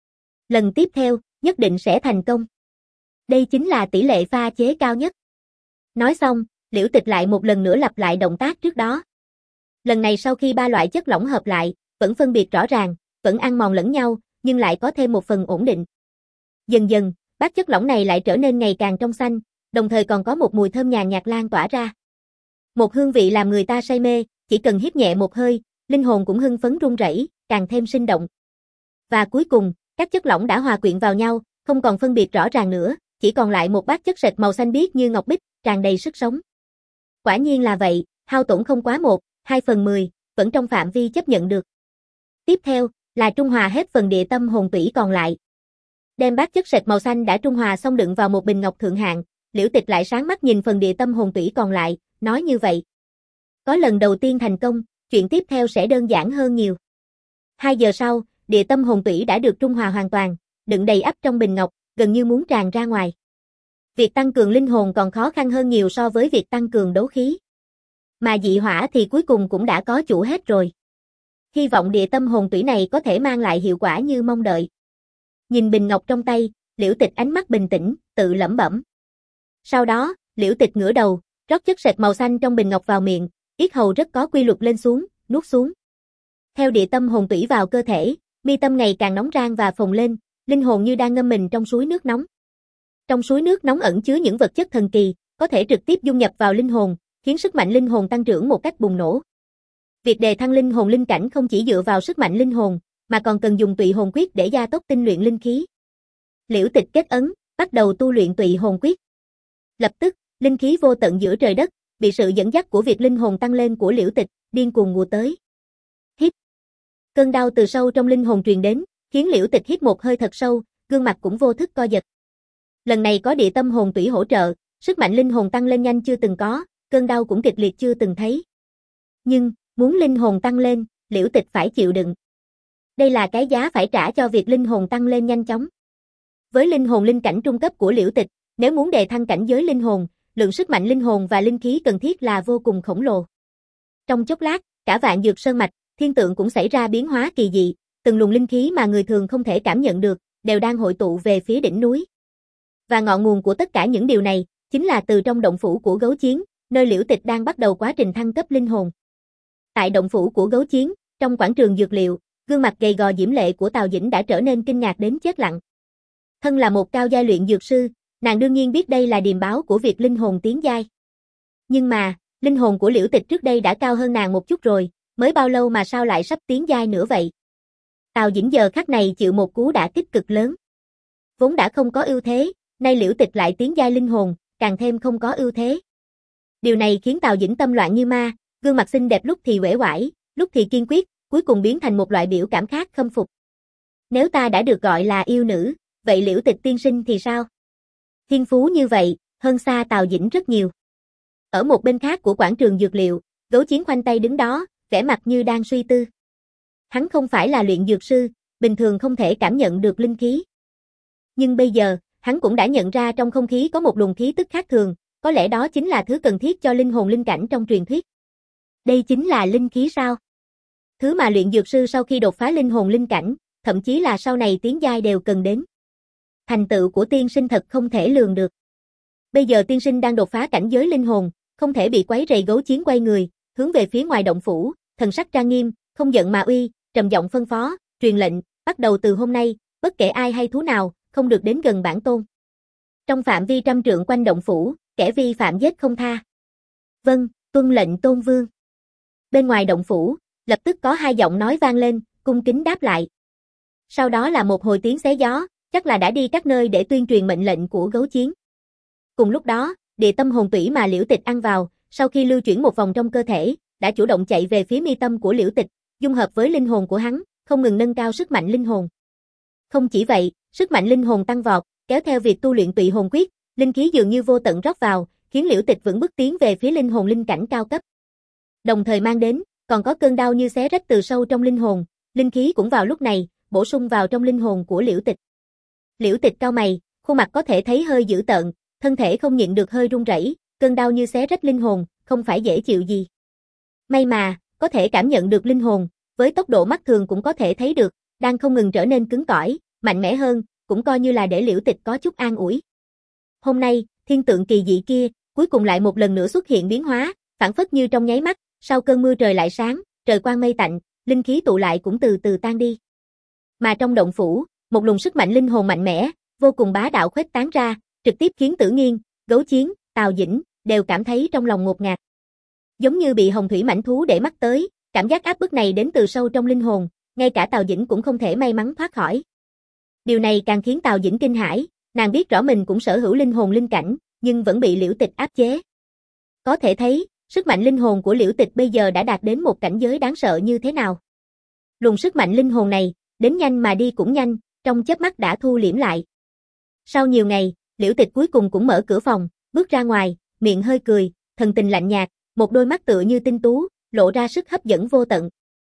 Lần tiếp theo, nhất định sẽ thành công. Đây chính là tỷ lệ pha chế cao nhất. Nói xong, Liễu Tịch lại một lần nữa lặp lại động tác trước đó. Lần này sau khi ba loại chất lỏng hợp lại, vẫn phân biệt rõ ràng, vẫn ăn mòn lẫn nhau, nhưng lại có thêm một phần ổn định. Dần dần, bát chất lỏng này lại trở nên ngày càng trong xanh, đồng thời còn có một mùi thơm nhàn nhạt lan tỏa ra. Một hương vị làm người ta say mê, chỉ cần hít nhẹ một hơi, linh hồn cũng hưng phấn run rẩy, càng thêm sinh động. Và cuối cùng, các chất lỏng đã hòa quyện vào nhau, không còn phân biệt rõ ràng nữa, chỉ còn lại một bát chất sệt màu xanh biếc như ngọc bích, tràn đầy sức sống. Quả nhiên là vậy, hao tổn không quá một, hai phần mười, vẫn trong phạm vi chấp nhận được. Tiếp theo, là trung hòa hết phần địa tâm hồn tủy còn lại. Đem bát chất sệt màu xanh đã trung hòa xong đựng vào một bình ngọc thượng hạng, Liễu Tịch lại sáng mắt nhìn phần địa tâm hồn tủy còn lại, nói như vậy. Có lần đầu tiên thành công, chuyện tiếp theo sẽ đơn giản hơn nhiều. Hai giờ sau, địa tâm hồn tủy đã được trung hòa hoàn toàn, đựng đầy ắp trong bình ngọc, gần như muốn tràn ra ngoài. Việc tăng cường linh hồn còn khó khăn hơn nhiều so với việc tăng cường đấu khí. Mà dị hỏa thì cuối cùng cũng đã có chủ hết rồi. hy vọng địa tâm hồn tủy này có thể mang lại hiệu quả như mong đợi. Nhìn bình ngọc trong tay, Liễu Tịch ánh mắt bình tĩnh, tự lẩm bẩm. Sau đó, Liễu Tịch ngửa đầu, rót chất sệt màu xanh trong bình ngọc vào miệng, yết hầu rất có quy luật lên xuống, nuốt xuống. Theo địa tâm hồn tủy vào cơ thể, mi tâm ngày càng nóng rang và phồng lên, linh hồn như đang ngâm mình trong suối nước nóng. Trong suối nước nóng ẩn chứa những vật chất thần kỳ, có thể trực tiếp dung nhập vào linh hồn, khiến sức mạnh linh hồn tăng trưởng một cách bùng nổ. Việc đề thăng linh hồn linh cảnh không chỉ dựa vào sức mạnh linh hồn, mà còn cần dùng tụy hồn quyết để gia tốc tinh luyện linh khí. Liễu Tịch kết ấn, bắt đầu tu luyện tụy hồn quyết. Lập tức, linh khí vô tận giữa trời đất, bị sự dẫn dắt của việc linh hồn tăng lên của Liễu Tịch, điên cuồng ùa tới. Hít. Cơn đau từ sâu trong linh hồn truyền đến, khiến Liễu Tịch hít một hơi thật sâu, gương mặt cũng vô thức co giật. Lần này có địa tâm hồn tủy hỗ trợ, sức mạnh linh hồn tăng lên nhanh chưa từng có, cơn đau cũng kịch liệt chưa từng thấy. Nhưng, muốn linh hồn tăng lên, Liễu Tịch phải chịu đựng. Đây là cái giá phải trả cho việc linh hồn tăng lên nhanh chóng. Với linh hồn linh cảnh trung cấp của Liễu Tịch, nếu muốn đề thăng cảnh giới linh hồn, lượng sức mạnh linh hồn và linh khí cần thiết là vô cùng khổng lồ. Trong chốc lát, cả vạn dược sơn mạch, thiên tượng cũng xảy ra biến hóa kỳ dị, từng luồng linh khí mà người thường không thể cảm nhận được, đều đang hội tụ về phía đỉnh núi. Và ngọn nguồn của tất cả những điều này, chính là từ trong động phủ của Gấu Chiến, nơi Liễu Tịch đang bắt đầu quá trình thăng cấp linh hồn. Tại động phủ của Gấu Chiến, trong quảng trường dược liệu, gương mặt gầy gò diễm lệ của Tào Dĩnh đã trở nên kinh ngạc đến chết lặng. Thân là một cao giai luyện dược sư, nàng đương nhiên biết đây là điềm báo của việc linh hồn tiến giai. Nhưng mà, linh hồn của Liễu Tịch trước đây đã cao hơn nàng một chút rồi, mới bao lâu mà sao lại sắp tiến giai nữa vậy? Tào Dĩnh giờ khắc này chịu một cú đả kích cực lớn. Vốn đã không có ưu thế, nay Liễu Tịch lại tiến giai linh hồn, càng thêm không có ưu thế. Điều này khiến Tào Dĩnh tâm loạn như ma, gương mặt xinh đẹp lúc thì uể oải, lúc thì kiên quyết, cuối cùng biến thành một loại biểu cảm khác khâm phục. Nếu ta đã được gọi là yêu nữ, vậy Liễu Tịch tiên sinh thì sao? Thiên phú như vậy, hơn xa Tào Dĩnh rất nhiều. Ở một bên khác của quảng trường dược liệu, Gấu Chiến khoanh tay đứng đó, vẻ mặt như đang suy tư. Hắn không phải là luyện dược sư, bình thường không thể cảm nhận được linh khí. Nhưng bây giờ, hắn cũng đã nhận ra trong không khí có một luồng khí tức khác thường, có lẽ đó chính là thứ cần thiết cho linh hồn linh cảnh trong truyền thuyết. Đây chính là linh khí sao? Thứ mà luyện dược sư sau khi đột phá linh hồn linh cảnh, thậm chí là sau này tiến giai đều cần đến. Thành tựu của tiên sinh thật không thể lường được. Bây giờ tiên sinh đang đột phá cảnh giới linh hồn, không thể bị quấy rầy. Gấu Chiến quay người, hướng về phía ngoài động phủ, thần sắc trang nghiêm, không giận mà uy, trầm giọng phân phó, truyền lệnh, bắt đầu từ hôm nay, bất kể ai hay thú nào, không được đến gần bản tôn. Trong phạm vi trăm trượng quanh động phủ, kẻ vi phạm giết không tha. Vâng, tuân lệnh tôn vương. Bên ngoài động phủ, lập tức có hai giọng nói vang lên, cung kính đáp lại. Sau đó là một hồi tiếng xé gió, chắc là đã đi các nơi để tuyên truyền mệnh lệnh của Gấu Chiến. Cùng lúc đó, địa tâm hồn tủy mà Liễu Tịch ăn vào, sau khi lưu chuyển một vòng trong cơ thể, đã chủ động chạy về phía mi tâm của Liễu Tịch, dung hợp với linh hồn của hắn, không ngừng nâng cao sức mạnh linh hồn. Không chỉ vậy, sức mạnh linh hồn tăng vọt, kéo theo việc tu luyện tụy hồn quyết, linh khí dường như vô tận rót vào, khiến Liễu Tịch vững bước tiến về phía linh hồn linh cảnh cao cấp. Đồng thời mang đến, còn có cơn đau như xé rách từ sâu trong linh hồn, linh khí cũng vào lúc này, bổ sung vào trong linh hồn của Liễu Tịch. Liễu Tịch cau mày, khuôn mặt có thể thấy hơi dữ tợn, thân thể không nhịn được hơi run rẩy, cơn đau như xé rách linh hồn, không phải dễ chịu gì. May mà, có thể cảm nhận được linh hồn, với tốc độ mắt thường cũng có thể thấy được, đang không ngừng trở nên cứng cỏi, mạnh mẽ hơn, cũng coi như là để Liễu Tịch có chút an ủi. Hôm nay, thiên tượng kỳ dị kia, cuối cùng lại một lần nữa xuất hiện biến hóa, phản phất như trong nháy mắt, sau cơn mưa trời lại sáng, trời quang mây tạnh, linh khí tụ lại cũng từ từ tan đi. Mà trong động phủ, một luồng sức mạnh linh hồn mạnh mẽ, vô cùng bá đạo khuếch tán ra, trực tiếp khiến Tử Nghiên, Gấu Chiến, Tào Dĩnh đều cảm thấy trong lòng ngột ngạt. Giống như bị hồng thủy mãnh thú để mắt tới, cảm giác áp bức này đến từ sâu trong linh hồn, ngay cả Tào Dĩnh cũng không thể may mắn thoát khỏi. Điều này càng khiến Tào Dĩnh kinh hãi, nàng biết rõ mình cũng sở hữu linh hồn linh cảnh, nhưng vẫn bị Liễu Tịch áp chế. Có thể thấy, sức mạnh linh hồn của Liễu Tịch bây giờ đã đạt đến một cảnh giới đáng sợ như thế nào. Luồng sức mạnh linh hồn này, đến nhanh mà đi cũng nhanh, trong chớp mắt đã thu liễm lại. Sau nhiều ngày, Liễu Tịch cuối cùng cũng mở cửa phòng, bước ra ngoài, miệng hơi cười, thần tình lạnh nhạt, một đôi mắt tựa như tinh tú, lộ ra sức hấp dẫn vô tận.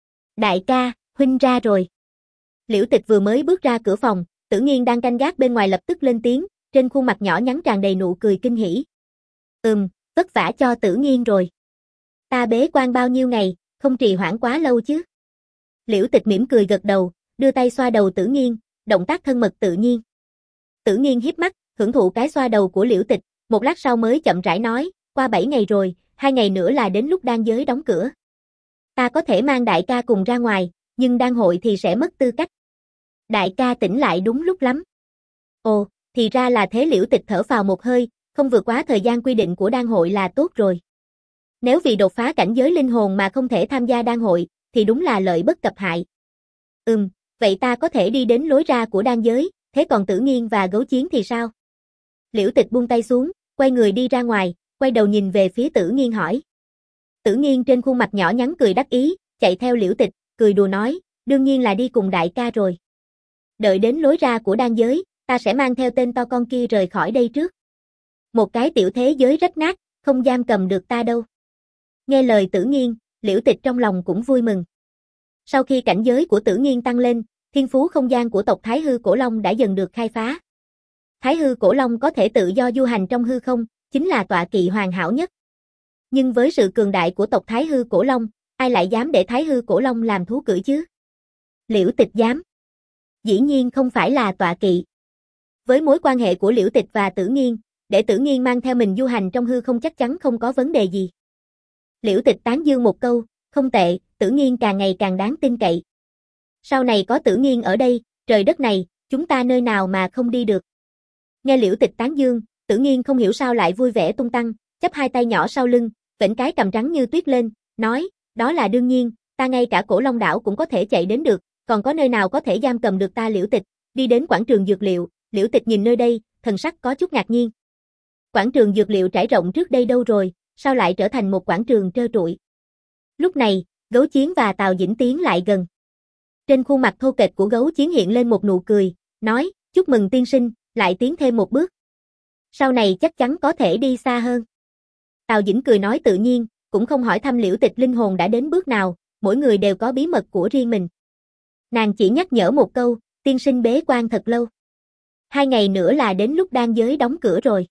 Đại ca, huynh ra rồi. Liễu Tịch vừa mới bước ra cửa phòng, Tử Nghiên đang canh gác bên ngoài lập tức lên tiếng, trên khuôn mặt nhỏ nhắn tràn đầy nụ cười kinh hỉ. Ừm, vất vả cho Tử Nghiên rồi. Ta bế quan bao nhiêu ngày, không trì hoãn quá lâu chứ. Liễu Tịch mỉm cười gật đầu, đưa tay xoa đầu Tử Nghiên, động tác thân mật tự nhiên. Tử Nghiên híp mắt, hưởng thụ cái xoa đầu của Liễu Tịch, một lát sau mới chậm rãi nói, qua bảy ngày rồi, hai ngày nữa là đến lúc đan giới đóng cửa. Ta có thể mang đại ca cùng ra ngoài, nhưng đan hội thì sẽ mất tư cách. Đại ca tỉnh lại đúng lúc lắm. Ồ, thì ra là thế. Liễu Tịch thở phào một hơi, không vượt quá thời gian quy định của đan hội là tốt rồi. Nếu vì đột phá cảnh giới linh hồn mà không thể tham gia đan hội, thì đúng là lợi bất cập hại. Ừm, vậy ta có thể đi đến lối ra của đan giới, thế còn Tử Nghiên và Gấu Chiến thì sao? Liễu Tịch buông tay xuống, quay người đi ra ngoài, quay đầu nhìn về phía Tử Nghiên hỏi. Tử Nghiên trên khuôn mặt nhỏ nhắn cười đắc ý, chạy theo Liễu Tịch, cười đùa nói, đương nhiên là đi cùng đại ca rồi. Đợi đến lối ra của đan giới, ta sẽ mang theo tên to con kia rời khỏi đây trước. Một cái tiểu thế giới rách nát, không giam cầm được ta đâu. Nghe lời Tử Nghiên, Liễu Tịch trong lòng cũng vui mừng. Sau khi cảnh giới của Tử Nghiên tăng lên, thiên phú không gian của tộc Thái Hư Cổ Long đã dần được khai phá. Thái Hư Cổ Long có thể tự do du hành trong hư không, chính là tọa kỵ hoàn hảo nhất. Nhưng với sự cường đại của tộc Thái Hư Cổ Long, ai lại dám để Thái Hư Cổ Long làm thú cưỡi chứ? Liễu Tịch dám. Dĩ nhiên không phải là tọa kỵ. Với mối quan hệ của Liễu Tịch và Tử Nghiên, để Tử Nghiên mang theo mình du hành trong hư không chắc chắn không có vấn đề gì. Liễu Tịch tán dương một câu, không tệ, Tử Nghiên càng ngày càng đáng tin cậy. Sau này có Tử Nghiên ở đây, trời đất này, chúng ta nơi nào mà không đi được. Nghe Liễu Tịch tán dương, Tử Nghiên không hiểu sao lại vui vẻ tung tăng, chắp hai tay nhỏ sau lưng, vểnh cái cằm trắng như tuyết lên, nói, đó là đương nhiên, ta ngay cả Cổ Long đảo cũng có thể chạy đến được, còn có nơi nào có thể giam cầm được ta. Liễu Tịch đi đến quảng trường dược liệu, Liễu Tịch nhìn nơi đây, thần sắc có chút ngạc nhiên. Quảng trường dược liệu trải rộng trước đây đâu rồi, sao lại trở thành một quảng trường trơ trụi? Lúc này, Gấu Chiến và Tào Dĩnh tiến lại gần. Trên khuôn mặt thô kệch của Gấu Chiến hiện lên một nụ cười, nói, chúc mừng tiên sinh, lại tiến thêm một bước. Sau này chắc chắn có thể đi xa hơn. Tào Dĩnh cười nói tự nhiên, cũng không hỏi thăm Liễu Tịch linh hồn đã đến bước nào, mỗi người đều có bí mật của riêng mình. Nàng chỉ nhắc nhở một câu, tiên sinh bế quan thật lâu. Hai ngày nữa là đến lúc đan giới đóng cửa rồi.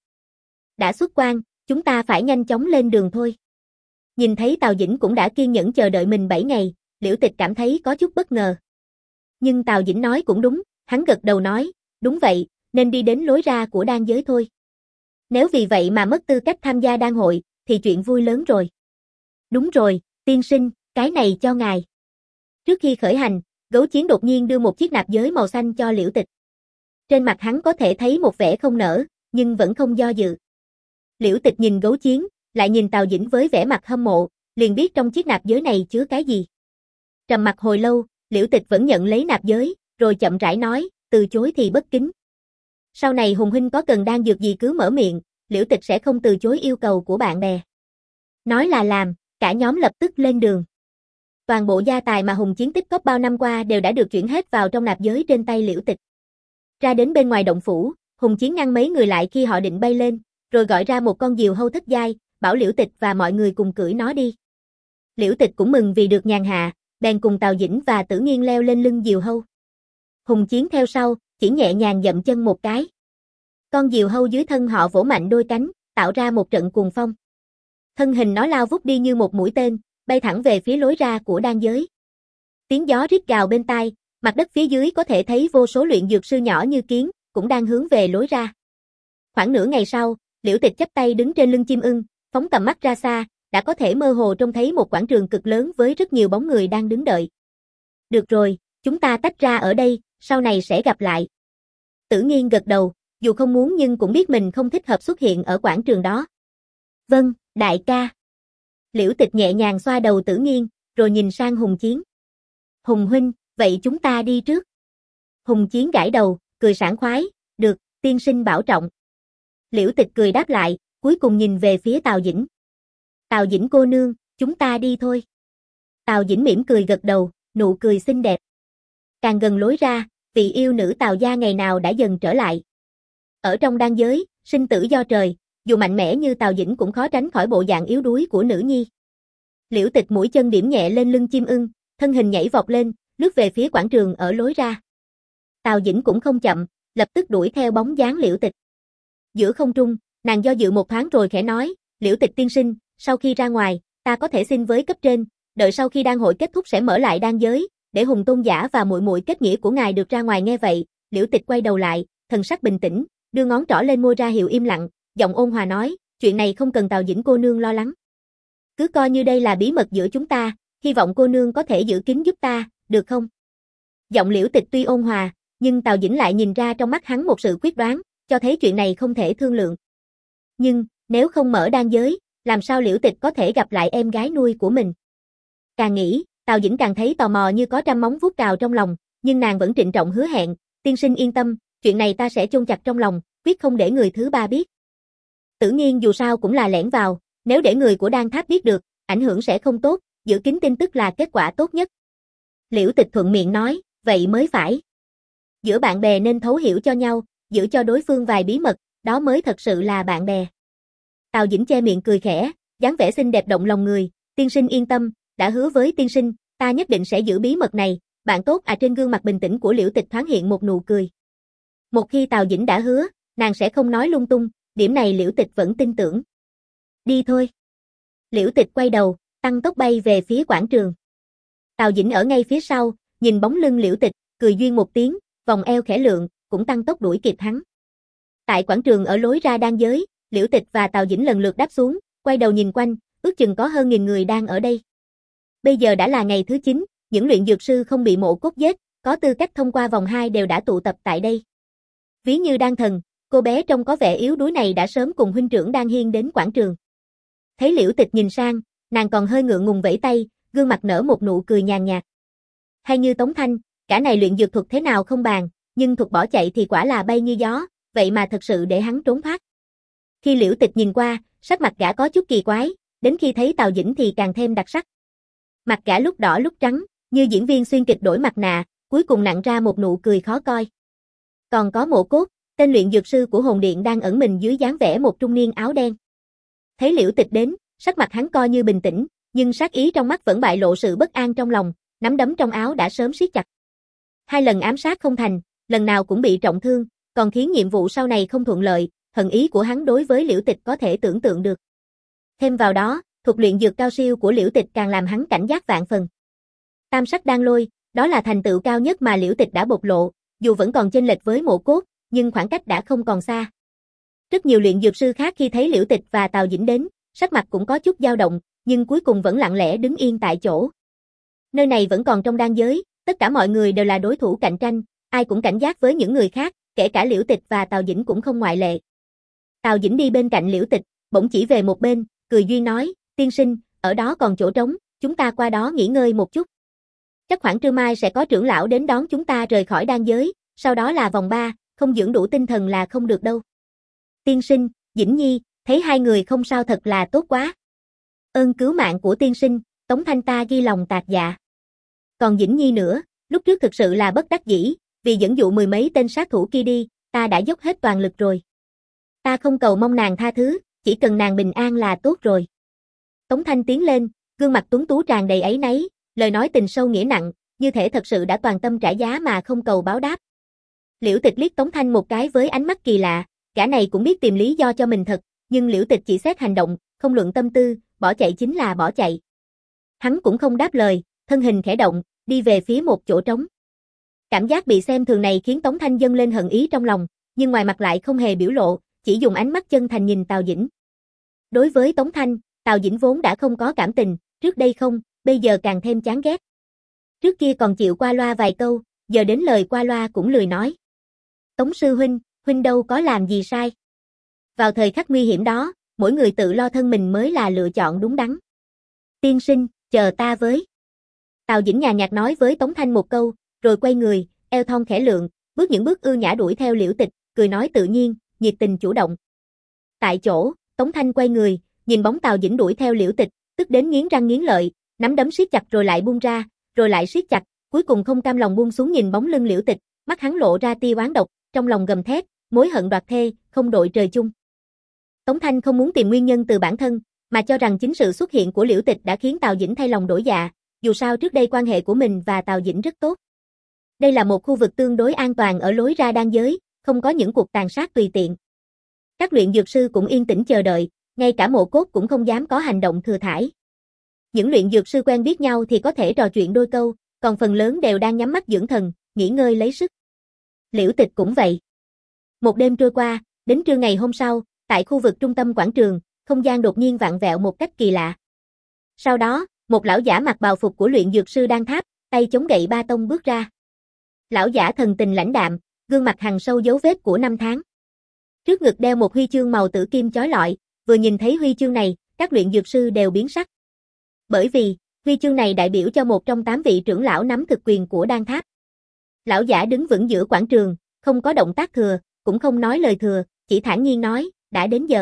Đã xuất quan, chúng ta phải nhanh chóng lên đường thôi. Nhìn thấy Tào Dĩnh cũng đã kiên nhẫn chờ đợi mình bảy ngày, Liễu Tịch cảm thấy có chút bất ngờ. Nhưng Tào Dĩnh nói cũng đúng, hắn gật đầu nói, đúng vậy, nên đi đến lối ra của đan giới thôi. Nếu vì vậy mà mất tư cách tham gia đan hội, thì chuyện vui lớn rồi. Đúng rồi, tiên sinh, cái này cho ngài. Trước khi khởi hành, Gấu Chiến đột nhiên đưa một chiếc nạp giới màu xanh cho Liễu Tịch. Trên mặt hắn có thể thấy một vẻ không nỡ, nhưng vẫn không do dự. Liễu Tịch nhìn Gấu Chiến, lại nhìn Tào Dĩnh với vẻ mặt hâm mộ, liền biết trong chiếc nạp giới này chứa cái gì. Trầm mặc hồi lâu, Liễu Tịch vẫn nhận lấy nạp giới, rồi chậm rãi nói, từ chối thì bất kính. Sau này Hùng huynh có cần đan dược gì cứ mở miệng, Liễu Tịch sẽ không từ chối yêu cầu của bạn bè. Nói là làm, cả nhóm lập tức lên đường. Toàn bộ gia tài mà Hùng Chiến tích góp bao năm qua đều đã được chuyển hết vào trong nạp giới trên tay Liễu Tịch. Ra đến bên ngoài động phủ, Hùng Chiến ngăn mấy người lại khi họ định bay lên, rồi gọi ra một con diều hâu thất giai, bảo Liễu Tịch và mọi người cùng cưỡi nó đi. Liễu Tịch cũng mừng vì được nhàn hạ, bèn cùng Tào Dĩnh và Tử Nghiên leo lên lưng diều hâu. Hùng Chiến theo sau, chỉ nhẹ nhàng dậm chân một cái. Con diều hâu dưới thân họ vỗ mạnh đôi cánh, tạo ra một trận cuồng phong. Thân hình nó lao vút đi như một mũi tên, bay thẳng về phía lối ra của đan giới. Tiếng gió rít gào bên tai, mặt đất phía dưới có thể thấy vô số luyện dược sư nhỏ như kiến, cũng đang hướng về lối ra. Khoảng nửa ngày sau, Liễu Tịch chắp tay đứng trên lưng chim ưng, phóng tầm mắt ra xa, đã có thể mơ hồ trông thấy một quảng trường cực lớn với rất nhiều bóng người đang đứng đợi. Được rồi, chúng ta tách ra ở đây, sau này sẽ gặp lại. Tử Nghiên gật đầu, dù không muốn nhưng cũng biết mình không thích hợp xuất hiện ở quảng trường đó. Vâng, đại ca. Liễu Tịch nhẹ nhàng xoa đầu Tử Nghiên, rồi nhìn sang Hùng Chiến. Hùng huynh, vậy chúng ta đi trước. Hùng Chiến gãi đầu, cười sảng khoái, được, tiên sinh bảo trọng. Liễu Tịch cười đáp lại, cuối cùng nhìn về phía Tào Dĩnh. Tào Dĩnh cô nương, chúng ta đi thôi. Tào Dĩnh mỉm cười gật đầu, nụ cười xinh đẹp. Càng gần lối ra, vị yêu nữ Tào gia ngày nào đã dần trở lại. Ở trong đan giới, sinh tử do trời, dù mạnh mẽ như Tào Dĩnh cũng khó tránh khỏi bộ dạng yếu đuối của nữ nhi. Liễu Tịch mũi chân điểm nhẹ lên lưng chim ưng, thân hình nhảy vọt lên, lướt về phía quảng trường ở lối ra. Tào Dĩnh cũng không chậm, lập tức đuổi theo bóng dáng Liễu Tịch. Giữa không trung, nàng do dự một thoáng rồi khẽ nói, Liễu Tịch tiên sinh, sau khi ra ngoài, ta có thể xin với cấp trên, đợi sau khi đan hội kết thúc sẽ mở lại đan giới, để Hùng tôn giả và muội muội kết nghĩa của ngài được ra ngoài. Nghe vậy, Liễu Tịch quay đầu lại, thần sắc bình tĩnh, đưa ngón trỏ lên môi ra hiệu im lặng, giọng ôn hòa nói, chuyện này không cần Tào Dĩnh cô nương lo lắng. Cứ coi như đây là bí mật giữa chúng ta, hy vọng cô nương có thể giữ kín giúp ta, được không? Giọng Liễu Tịch tuy ôn hòa, nhưng Tào Dĩnh lại nhìn ra trong mắt hắn một sự quyết đoán, cho thấy chuyện này không thể thương lượng. Nhưng, nếu không mở đan giới, làm sao Liễu Tịch có thể gặp lại em gái nuôi của mình? Càng nghĩ, Tào Dĩnh càng thấy tò mò như có trăm móng vuốt cào trong lòng, nhưng nàng vẫn trịnh trọng hứa hẹn, tiên sinh yên tâm, chuyện này ta sẽ chôn chặt trong lòng, quyết không để người thứ ba biết. Tử Nghiên dù sao cũng là lẻn vào, nếu để người của Đan Tháp biết được, ảnh hưởng sẽ không tốt, giữ kín tin tức là kết quả tốt nhất. Liễu Tịch thuận miệng nói, vậy mới phải. Giữa bạn bè nên thấu hiểu cho nhau, giữ cho đối phương vài bí mật, đó mới thật sự là bạn bè. Tào Dĩnh che miệng cười khẽ, dáng vẻ xinh đẹp động lòng người, tiên sinh yên tâm, đã hứa với tiên sinh, ta nhất định sẽ giữ bí mật này, bạn tốt à. Trên gương mặt bình tĩnh của Liễu Tịch thoáng hiện một nụ cười. Một khi Tào Dĩnh đã hứa, nàng sẽ không nói lung tung, điểm này Liễu Tịch vẫn tin tưởng. Đi thôi. Liễu Tịch quay đầu, tăng tốc bay về phía quảng trường. Tào Dĩnh ở ngay phía sau, nhìn bóng lưng Liễu Tịch, cười duyên một tiếng, vòng eo khẽ lượn, cũng tăng tốc đuổi kịp hắn. Tại quảng trường ở lối ra đan giới, Liễu Tịch và Tào Dĩnh lần lượt đáp xuống, quay đầu nhìn quanh, ước chừng có hơn nghìn người đang ở đây. Bây giờ đã là ngày thứ chín, những luyện dược sư không bị Mộ Cốt giết, có tư cách thông qua vòng hai đều đã tụ tập tại đây. Ví như Đan Thần, cô bé trông có vẻ yếu đuối này đã sớm cùng huynh trưởng Đan Hiên đến quảng trường. Thấy Liễu Tịch nhìn sang, nàng còn hơi ngượng ngùng vẫy tay, gương mặt nở một nụ cười nhàn nhạt. Hay như Tống Thanh, cả này luyện dược thuật thế nào không bàn, nhưng thuật bỏ chạy thì quả là bay như gió, vậy mà thật sự để hắn trốn thoát. Khi Liễu Tịch nhìn qua, sắc mặt gã có chút kỳ quái, đến khi thấy Tào Dĩnh thì càng thêm đặc sắc. Mặt gã lúc đỏ lúc trắng, như diễn viên xuyên kịch đổi mặt nạ, cuối cùng nặn ra một nụ cười khó coi. Còn có Mộ Cốt, tên luyện dược sư của hồn điện đang ẩn mình dưới dáng vẻ một trung niên áo đen. Thấy Liễu Tịch đến, sắc mặt hắn coi như bình tĩnh, nhưng sát ý trong mắt vẫn bại lộ sự bất an trong lòng, nắm đấm trong áo đã sớm siết chặt. Hai lần ám sát không thành, lần nào cũng bị trọng thương, còn khiến nhiệm vụ sau này không thuận lợi, hận ý của hắn đối với Liễu Tịch có thể tưởng tượng được. Thêm vào đó, thuật luyện dược cao siêu của Liễu Tịch càng làm hắn cảnh giác vạn phần. Tam sắc đan lôi, đó là thành tựu cao nhất mà Liễu Tịch đã bộc lộ, dù vẫn còn chênh lệch với Mộ Cốt, nhưng khoảng cách đã không còn xa. Rất nhiều luyện dược sư khác khi thấy Liễu Tịch và Tào Dĩnh đến, sắc mặt cũng có chút dao động, nhưng cuối cùng vẫn lặng lẽ đứng yên tại chỗ. Nơi này vẫn còn trong đan giới, tất cả mọi người đều là đối thủ cạnh tranh, ai cũng cảnh giác với những người khác, kể cả Liễu Tịch và Tào Dĩnh cũng không ngoại lệ. Tào Dĩnh đi bên cạnh Liễu Tịch, bỗng chỉ về một bên, cười duyên nói, tiên sinh, ở đó còn chỗ trống, chúng ta qua đó nghỉ ngơi một chút. Chắc khoảng trưa mai sẽ có trưởng lão đến đón chúng ta rời khỏi đan giới, sau đó là vòng ba, không dưỡng đủ tinh thần là không được đâu. Tiên sinh, Dĩnh Nhi, thấy hai người không sao thật là tốt quá. Ơn cứu mạng của tiên sinh, Tống Thanh ta ghi lòng tạc dạ. Còn Dĩnh Nhi nữa, lúc trước thực sự là bất đắc dĩ, vì dẫn dụ mười mấy tên sát thủ kia đi, ta đã dốc hết toàn lực rồi. Ta không cầu mong nàng tha thứ, chỉ cần nàng bình an là tốt rồi. Tống Thanh tiến lên, gương mặt tuấn tú tràn đầy áy náy, lời nói tình sâu nghĩa nặng, như thể thật sự đã toàn tâm trả giá mà không cầu báo đáp. Liễu Tịch liếc Tống Thanh một cái với ánh mắt kỳ lạ, gã này cũng biết tìm lý do cho mình thật, nhưng Liễu Tịch chỉ xét hành động, không luận tâm tư, bỏ chạy chính là bỏ chạy. Hắn cũng không đáp lời, thân hình khẽ động, đi về phía một chỗ trống. Cảm giác bị xem thường này khiến Tống Thanh dâng lên hận ý trong lòng, nhưng ngoài mặt lại không hề biểu lộ, chỉ dùng ánh mắt chân thành nhìn Tào Dĩnh. Đối với Tống Thanh, Tào Dĩnh vốn đã không có cảm tình, trước đây không, bây giờ càng thêm chán ghét. Trước kia còn chịu qua loa vài câu, giờ đến lời qua loa cũng lười nói. Tống sư huynh, huynh đâu có làm gì sai. Vào thời khắc nguy hiểm đó, mỗi người tự lo thân mình mới là lựa chọn đúng đắn. Tiên sinh, chờ ta với. Tào Dĩnh nhàn nhạt nói với Tống Thanh một câu, rồi quay người, eo thon khẽ lượn, bước những bước ưu nhã đuổi theo Liễu Tịch, cười nói tự nhiên, nhiệt tình chủ động. Tại chỗ, Tống Thanh quay người, nhìn bóng Tào Dĩnh đuổi theo Liễu Tịch, tức đến nghiến răng nghiến lợi, nắm đấm siết chặt rồi lại buông ra, rồi lại siết chặt, cuối cùng không cam lòng buông xuống nhìn bóng lưng Liễu Tịch, mắt hắn lộ ra tia oán độc, trong lòng gầm thét, mối hận đoạt thê, không đội trời chung. Tống Thanh không muốn tìm nguyên nhân từ bản thân, mà cho rằng chính sự xuất hiện của Liễu Tịch đã khiến Tào Dĩnh thay lòng đổi dạ, dù sao trước đây quan hệ của mình và Tào Dĩnh rất tốt. Đây là một khu vực tương đối an toàn ở lối ra đan giới, không có những cuộc tàn sát tùy tiện. Các luyện dược sư cũng yên tĩnh chờ đợi, ngay cả Mộ Cốt cũng không dám có hành động thừa thãi. Những luyện dược sư quen biết nhau thì có thể trò chuyện đôi câu, còn phần lớn đều đang nhắm mắt dưỡng thần, nghỉ ngơi lấy sức. Liễu Tịch cũng vậy. Một đêm trôi qua, đến trưa ngày hôm sau, tại khu vực trung tâm quảng trường, không gian đột nhiên vặn vẹo một cách kỳ lạ. Sau đó, một lão giả mặc bào phục của luyện dược sư Đan Tháp, tay chống gậy ba tông bước ra. Lão giả thần tình lãnh đạm, gương mặt hằn sâu dấu vết của năm tháng. Trước ngực đeo một huy chương màu tử kim chói lọi, vừa nhìn thấy huy chương này, các luyện dược sư đều biến sắc. Bởi vì, huy chương này đại biểu cho một trong tám vị trưởng lão nắm thực quyền của Đan Tháp. Lão giả đứng vững giữa quảng trường, không có động tác thừa, cũng không nói lời thừa, chỉ thản nhiên nói, đã đến giờ.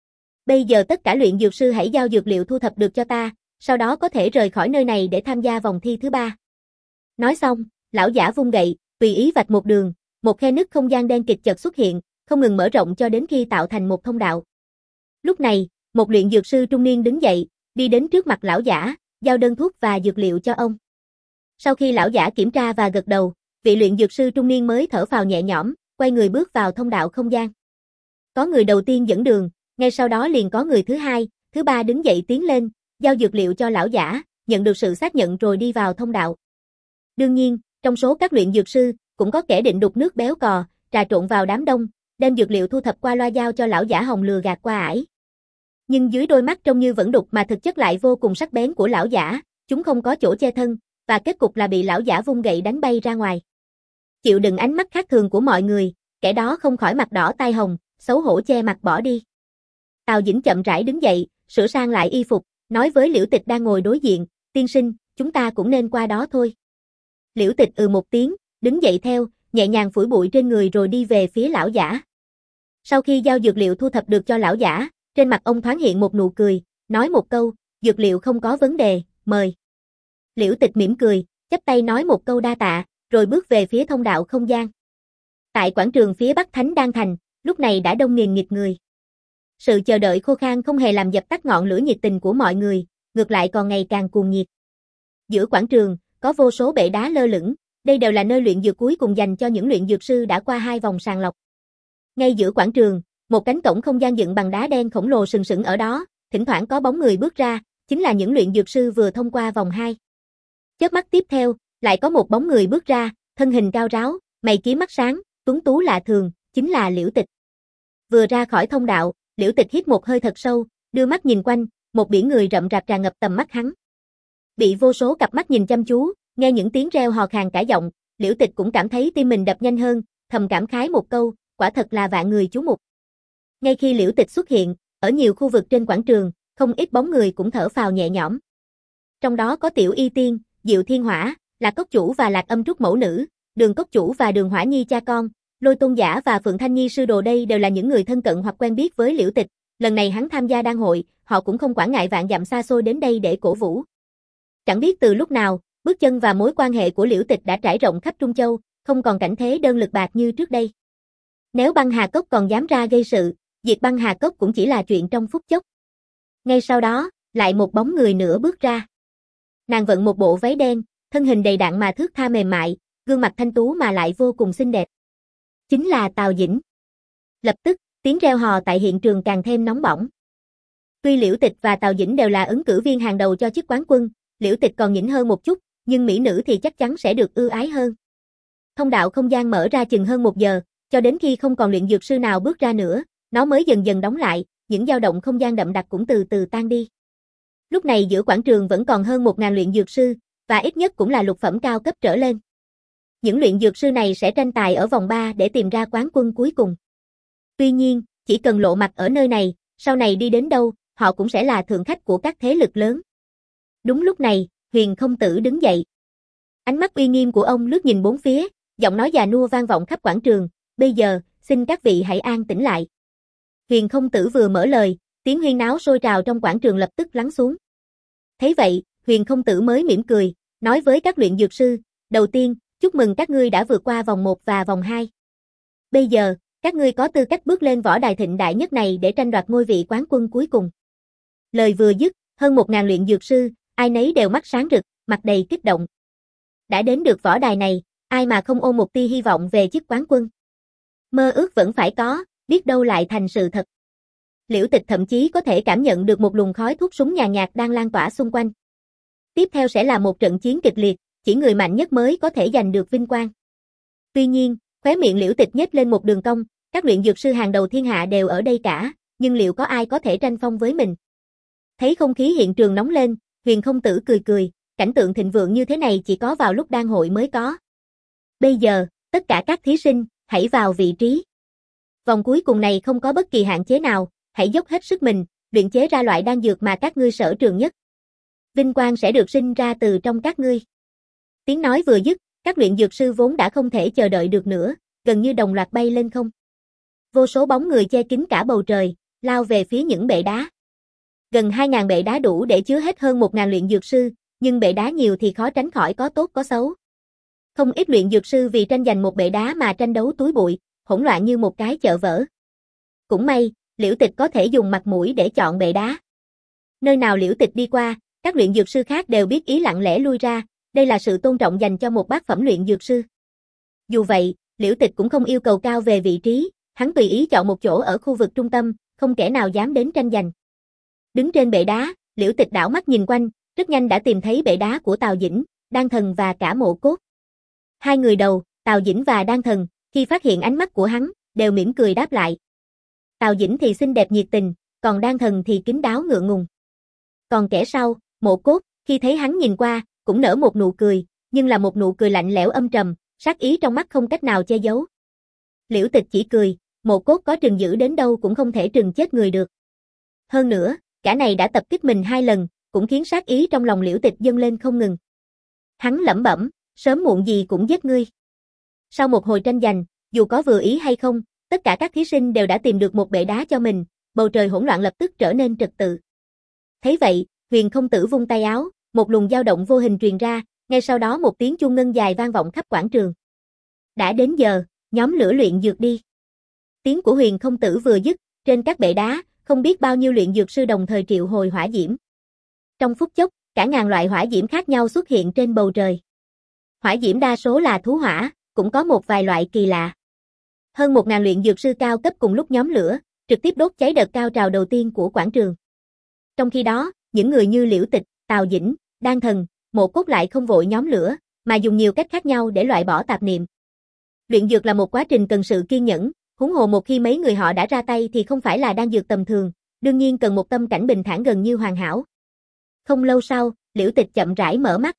Bây giờ tất cả luyện dược sư hãy giao dược liệu thu thập được cho ta, sau đó có thể rời khỏi nơi này để tham gia vòng thi thứ ba. Nói xong, lão giả vung gậy, tùy ý vạch một đường, một khe nứt không gian đen kịt chợt xuất hiện, không ngừng mở rộng cho đến khi tạo thành một thông đạo. Lúc này, một luyện dược sư trung niên đứng dậy, đi đến trước mặt lão giả, giao đơn thuốc và dược liệu cho ông. Sau khi lão giả kiểm tra và gật đầu, vị luyện dược sư trung niên mới thở phào nhẹ nhõm, quay người bước vào thông đạo không gian. Có người đầu tiên dẫn đường, ngay sau đó liền có người thứ hai, thứ ba đứng dậy tiến lên, giao dược liệu cho lão giả, nhận được sự xác nhận rồi đi vào thông đạo. Đương nhiên, trong số các luyện dược sư, cũng có kẻ định đục nước béo cò, trà trộn vào đám đông, đem dược liệu thu thập qua loa giao cho lão giả hồng lừa gạt qua ải. Nhưng dưới đôi mắt trông như vẫn đục mà thực chất lại vô cùng sắc bén của lão giả, chúng không có chỗ che thân, và kết cục là bị lão giả vung gậy đánh bay ra ngoài. Chịu đựng ánh mắt khác thường của mọi người, kẻ đó không khỏi mặt đỏ tai hồng, xấu hổ che mặt bỏ đi. Tào Dĩnh chậm rãi đứng dậy, sửa sang lại y phục, nói với Liễu Tịch đang ngồi đối diện, tiên sinh, chúng ta cũng nên qua đó thôi. Liễu Tịch ừ một tiếng, đứng dậy theo, nhẹ nhàng phủi bụi trên người rồi đi về phía lão giả. Sau khi giao dược liệu thu thập được cho lão giả, trên mặt ông thoáng hiện một nụ cười, nói một câu, dược liệu không có vấn đề, mời. Liễu Tịch mỉm cười, chắp tay nói một câu đa tạ, rồi bước về phía thông đạo không gian. Tại quảng trường phía Bắc Thánh Đan Thành, lúc này đã đông nghìn nghịt người. Sự chờ đợi khô khan không hề làm dập tắt ngọn lửa nhiệt tình của mọi người, ngược lại còn ngày càng cuồng nhiệt. Giữa quảng trường, có vô số bệ đá lơ lửng, đây đều là nơi luyện dược cuối cùng dành cho những luyện dược sư đã qua hai vòng sàng lọc. Ngay giữa quảng trường, một cánh cổng không gian dựng bằng đá đen khổng lồ sừng sững ở đó, thỉnh thoảng có bóng người bước ra, chính là những luyện dược sư vừa thông qua vòng hai. Chớp mắt tiếp theo, lại có một bóng người bước ra, thân hình cao ráo, mày kiếm mắt sáng, tuấn tú lạ thường, chính là Liễu Tịch. Vừa ra khỏi thông đạo, Liễu Tịch hít một hơi thật sâu, đưa mắt nhìn quanh, một biển người rậm rạp tràn ngập tầm mắt hắn. Bị vô số cặp mắt nhìn chăm chú, nghe những tiếng reo hò khàn cả giọng, Liễu Tịch cũng cảm thấy tim mình đập nhanh hơn, thầm cảm khái một câu, quả thật là vạn người chú mục. Ngay khi Liễu Tịch xuất hiện, ở nhiều khu vực trên quảng trường, không ít bóng người cũng thở phào nhẹ nhõm. Trong đó có Tiểu Y Tiên, Diệu Thiên Hỏa, Lạc Cốc Chủ và Lạc Âm Trúc mẫu nữ, Đường Cốc Chủ và Đường Hỏa Nhi cha con, Lôi Tôn Giả và Phượng Thanh Nhi sư đồ, đây đều là những người thân cận hoặc quen biết với Liễu Tịch. Lần này hắn tham gia đan hội, họ cũng không quản ngại vạn dặm xa xôi đến đây để cổ vũ. Chẳng biết từ lúc nào, bước chân và mối quan hệ của Liễu Tịch đã trải rộng khắp Trung Châu, không còn cảnh thế đơn lực bạc như trước đây. Nếu Băng Hà Cốc còn dám ra gây sự, diệt Băng Hà Cốc cũng chỉ là chuyện trong phút chốc. Ngay sau đó, lại một bóng người nữa bước ra. Nàng vận một bộ váy đen, thân hình đầy đặn mà thướt tha mềm mại, gương mặt thanh tú mà lại vô cùng xinh đẹp. Chính là Tào Dĩnh. Lập tức, tiếng reo hò tại hiện trường càng thêm nóng bỏng. Tuy Liễu Tịch và Tào Dĩnh đều là ứng cử viên hàng đầu cho chức quán quân, Liễu Tịch còn nhỉnh hơn một chút, nhưng mỹ nữ thì chắc chắn sẽ được ưu ái hơn. Thông đạo không gian mở ra chừng hơn một giờ, cho đến khi không còn luyện dược sư nào bước ra nữa, nó mới dần dần đóng lại, những dao động không gian đậm đặc cũng từ từ tan đi. Lúc này giữa quảng trường vẫn còn hơn một nghìn luyện dược sư, và ít nhất cũng là lục phẩm cao cấp trở lên. Những luyện dược sư này sẽ tranh tài ở vòng ba để tìm ra quán quân cuối cùng. Tuy nhiên, chỉ cần lộ mặt ở nơi này, sau này đi đến đâu, họ cũng sẽ là thượng khách của các thế lực lớn. Đúng lúc này, Huyền Không Tử đứng dậy. Ánh mắt uy nghiêm của ông lướt nhìn bốn phía, giọng nói già nua vang vọng khắp quảng trường, bây giờ, xin các vị hãy an tĩnh lại. Huyền Không Tử vừa mở lời, tiếng huyên náo sôi trào trong quảng trường lập tức lắng xuống. Thấy vậy, Huyền Không Tử mới mỉm cười, nói với các luyện dược sư, đầu tiên, chúc mừng các ngươi đã vượt qua vòng một và vòng hai. Bây giờ, các ngươi có tư cách bước lên võ đài thịnh đại nhất này để tranh đoạt ngôi vị quán quân cuối cùng. Lời vừa dứt, hơn một ngàn luyện dược sư, ai nấy đều mắt sáng rực, mặt đầy kích động. Đã đến được võ đài này, ai mà không ôm một tia hy vọng về chức quán quân. Mơ ước vẫn phải có, biết đâu lại thành sự thật. Liễu Tịch thậm chí có thể cảm nhận được một luồng khói thuốc súng nhàn nhạt đang lan tỏa xung quanh. Tiếp theo sẽ là một trận chiến kịch liệt, chỉ người mạnh nhất mới có thể giành được vinh quang. Tuy nhiên, khóe miệng Liễu Tịch nhếch lên một đường cong, các luyện dược sư hàng đầu thiên hạ đều ở đây cả, nhưng liệu có ai có thể tranh phong với mình? Thấy không khí hiện trường nóng lên, Huyền Không Tử cười cười, cảnh tượng thịnh vượng như thế này chỉ có vào lúc đan hội mới có. Bây giờ, tất cả các thí sinh, hãy vào vị trí. Vòng cuối cùng này không có bất kỳ hạn chế nào, hãy dốc hết sức mình, luyện chế ra loại đan dược mà các ngươi sở trường nhất. Vinh quang sẽ được sinh ra từ trong các ngươi. Tiếng nói vừa dứt, các luyện dược sư vốn đã không thể chờ đợi được nữa, gần như đồng loạt bay lên không. Vô số bóng người che kín cả bầu trời, lao về phía những bệ đá. Gần hai nghìn bệ đá đủ để chứa hết hơn một nghìn luyện dược sư, nhưng bệ đá nhiều thì khó tránh khỏi có tốt có xấu. Không ít luyện dược sư vì tranh giành một bệ đá mà tranh đấu túi bụi, hỗn loạn như một cái chợ vỡ. Cũng may, Liễu Tịch có thể dùng mặt mũi để chọn bệ đá. Nơi nào Liễu Tịch đi qua, các luyện dược sư khác đều biết ý lặng lẽ lui ra, đây là sự tôn trọng dành cho một bát phẩm luyện dược sư. Dù vậy, Liễu Tịch cũng không yêu cầu cao về vị trí, hắn tùy ý chọn một chỗ ở khu vực trung tâm, không kẻ nào dám đến tranh giành. Đứng trên bệ đá, Liễu Tịch đảo mắt nhìn quanh, rất nhanh đã tìm thấy bệ đá của Tào Dĩnh, Đan Thần và cả Mộ Cốt. Hai người đầu, Tào Dĩnh và Đan Thần, khi phát hiện ánh mắt của hắn, đều mỉm cười đáp lại. Tào Dĩnh thì xinh đẹp nhiệt tình, còn Đan Thần thì kín đáo ngượng ngùng. Còn kẻ sau, Mộ Cốt, khi thấy hắn nhìn qua, cũng nở một nụ cười, nhưng là một nụ cười lạnh lẽo âm trầm, sát ý trong mắt không cách nào che giấu. Liễu Tịch chỉ cười, Mộ Cốt có trừng dữ đến đâu cũng không thể trừng chết người được. Hơn nữa, cả này đã tập kích mình hai lần, cũng khiến sát ý trong lòng Liễu Tịch dâng lên không ngừng. Hắn lẩm bẩm, sớm muộn gì cũng giết ngươi. Sau một hồi tranh giành, dù có vừa ý hay không, tất cả các thí sinh đều đã tìm được một bệ đá cho mình, bầu trời hỗn loạn lập tức trở nên trật tự. Thấy vậy, Huyền Không Tử vung tay áo, một luồng dao động vô hình truyền ra, ngay sau đó một tiếng chuông ngân dài vang vọng khắp quảng trường. Đã đến giờ, nhóm lửa luyện dược đi. Tiếng của Huyền Không Tử vừa dứt, trên các bệ đá, không biết bao nhiêu luyện dược sư đồng thời triệu hồi hỏa diễm. Trong phút chốc, cả ngàn loại hỏa diễm khác nhau xuất hiện trên bầu trời. Hỏa diễm đa số là thú hỏa, cũng có một vài loại kỳ lạ. Hơn một ngàn luyện dược sư cao cấp cùng lúc nhóm lửa, trực tiếp đốt cháy đợt cao trào đầu tiên của quảng trường. Trong khi đó, những người như Liễu Tịch, Tào Dĩnh, Đan Thần, Mộ Cốt lại không vội nhóm lửa, mà dùng nhiều cách khác nhau để loại bỏ tạp niệm. Luyện dược là một quá trình cần sự kiên nhẫn, huống hồ một khi mấy người họ đã ra tay thì không phải là đan dược tầm thường, đương nhiên cần một tâm cảnh bình thản gần như hoàn hảo. Không lâu sau, Liễu Tịch chậm rãi mở mắt.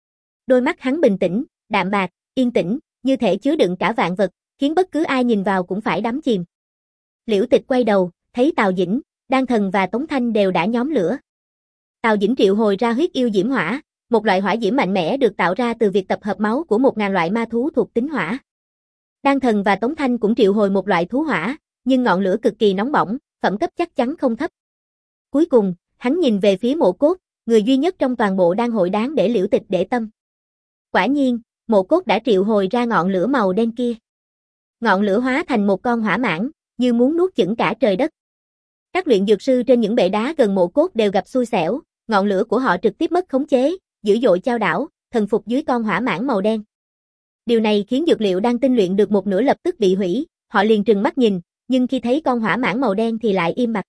Đôi mắt hắn bình tĩnh, đạm bạc, yên tĩnh, như thể chứa đựng cả vạn vật, khiến bất cứ ai nhìn vào cũng phải đắm chìm. Liễu Tịch quay đầu, thấy Tào Dĩnh, Đan Thần và Tống Thanh đều đã nhóm lửa. Tào Dĩnh triệu hồi ra huyết yêu diễm hỏa, một loại hỏa diễm mạnh mẽ được tạo ra từ việc tập hợp máu của một ngàn loại ma thú thuộc tính hỏa. Đan Thần và Tống Thanh cũng triệu hồi một loại thú hỏa, nhưng ngọn lửa cực kỳ nóng bỏng, phẩm cấp chắc chắn không thấp. Cuối cùng, hắn nhìn về phía Mộ Cốt, người duy nhất trong toàn bộ đan hội đáng để Liễu Tịch để tâm. Quả nhiên, Mộ Cốt đã triệu hồi ra ngọn lửa màu đen kia. Ngọn lửa hóa thành một con hỏa mãng, như muốn nuốt chửng cả trời đất. Các luyện dược sư trên những bệ đá gần Mộ Cốt đều gặp xui xẻo, ngọn lửa của họ trực tiếp mất khống chế, dữ dội chao đảo, thần phục dưới con hỏa mãng màu đen. Điều này khiến dược liệu đang tinh luyện được một nửa lập tức bị hủy, họ liền trừng mắt nhìn, nhưng khi thấy con hỏa mãng màu đen thì lại im bặt.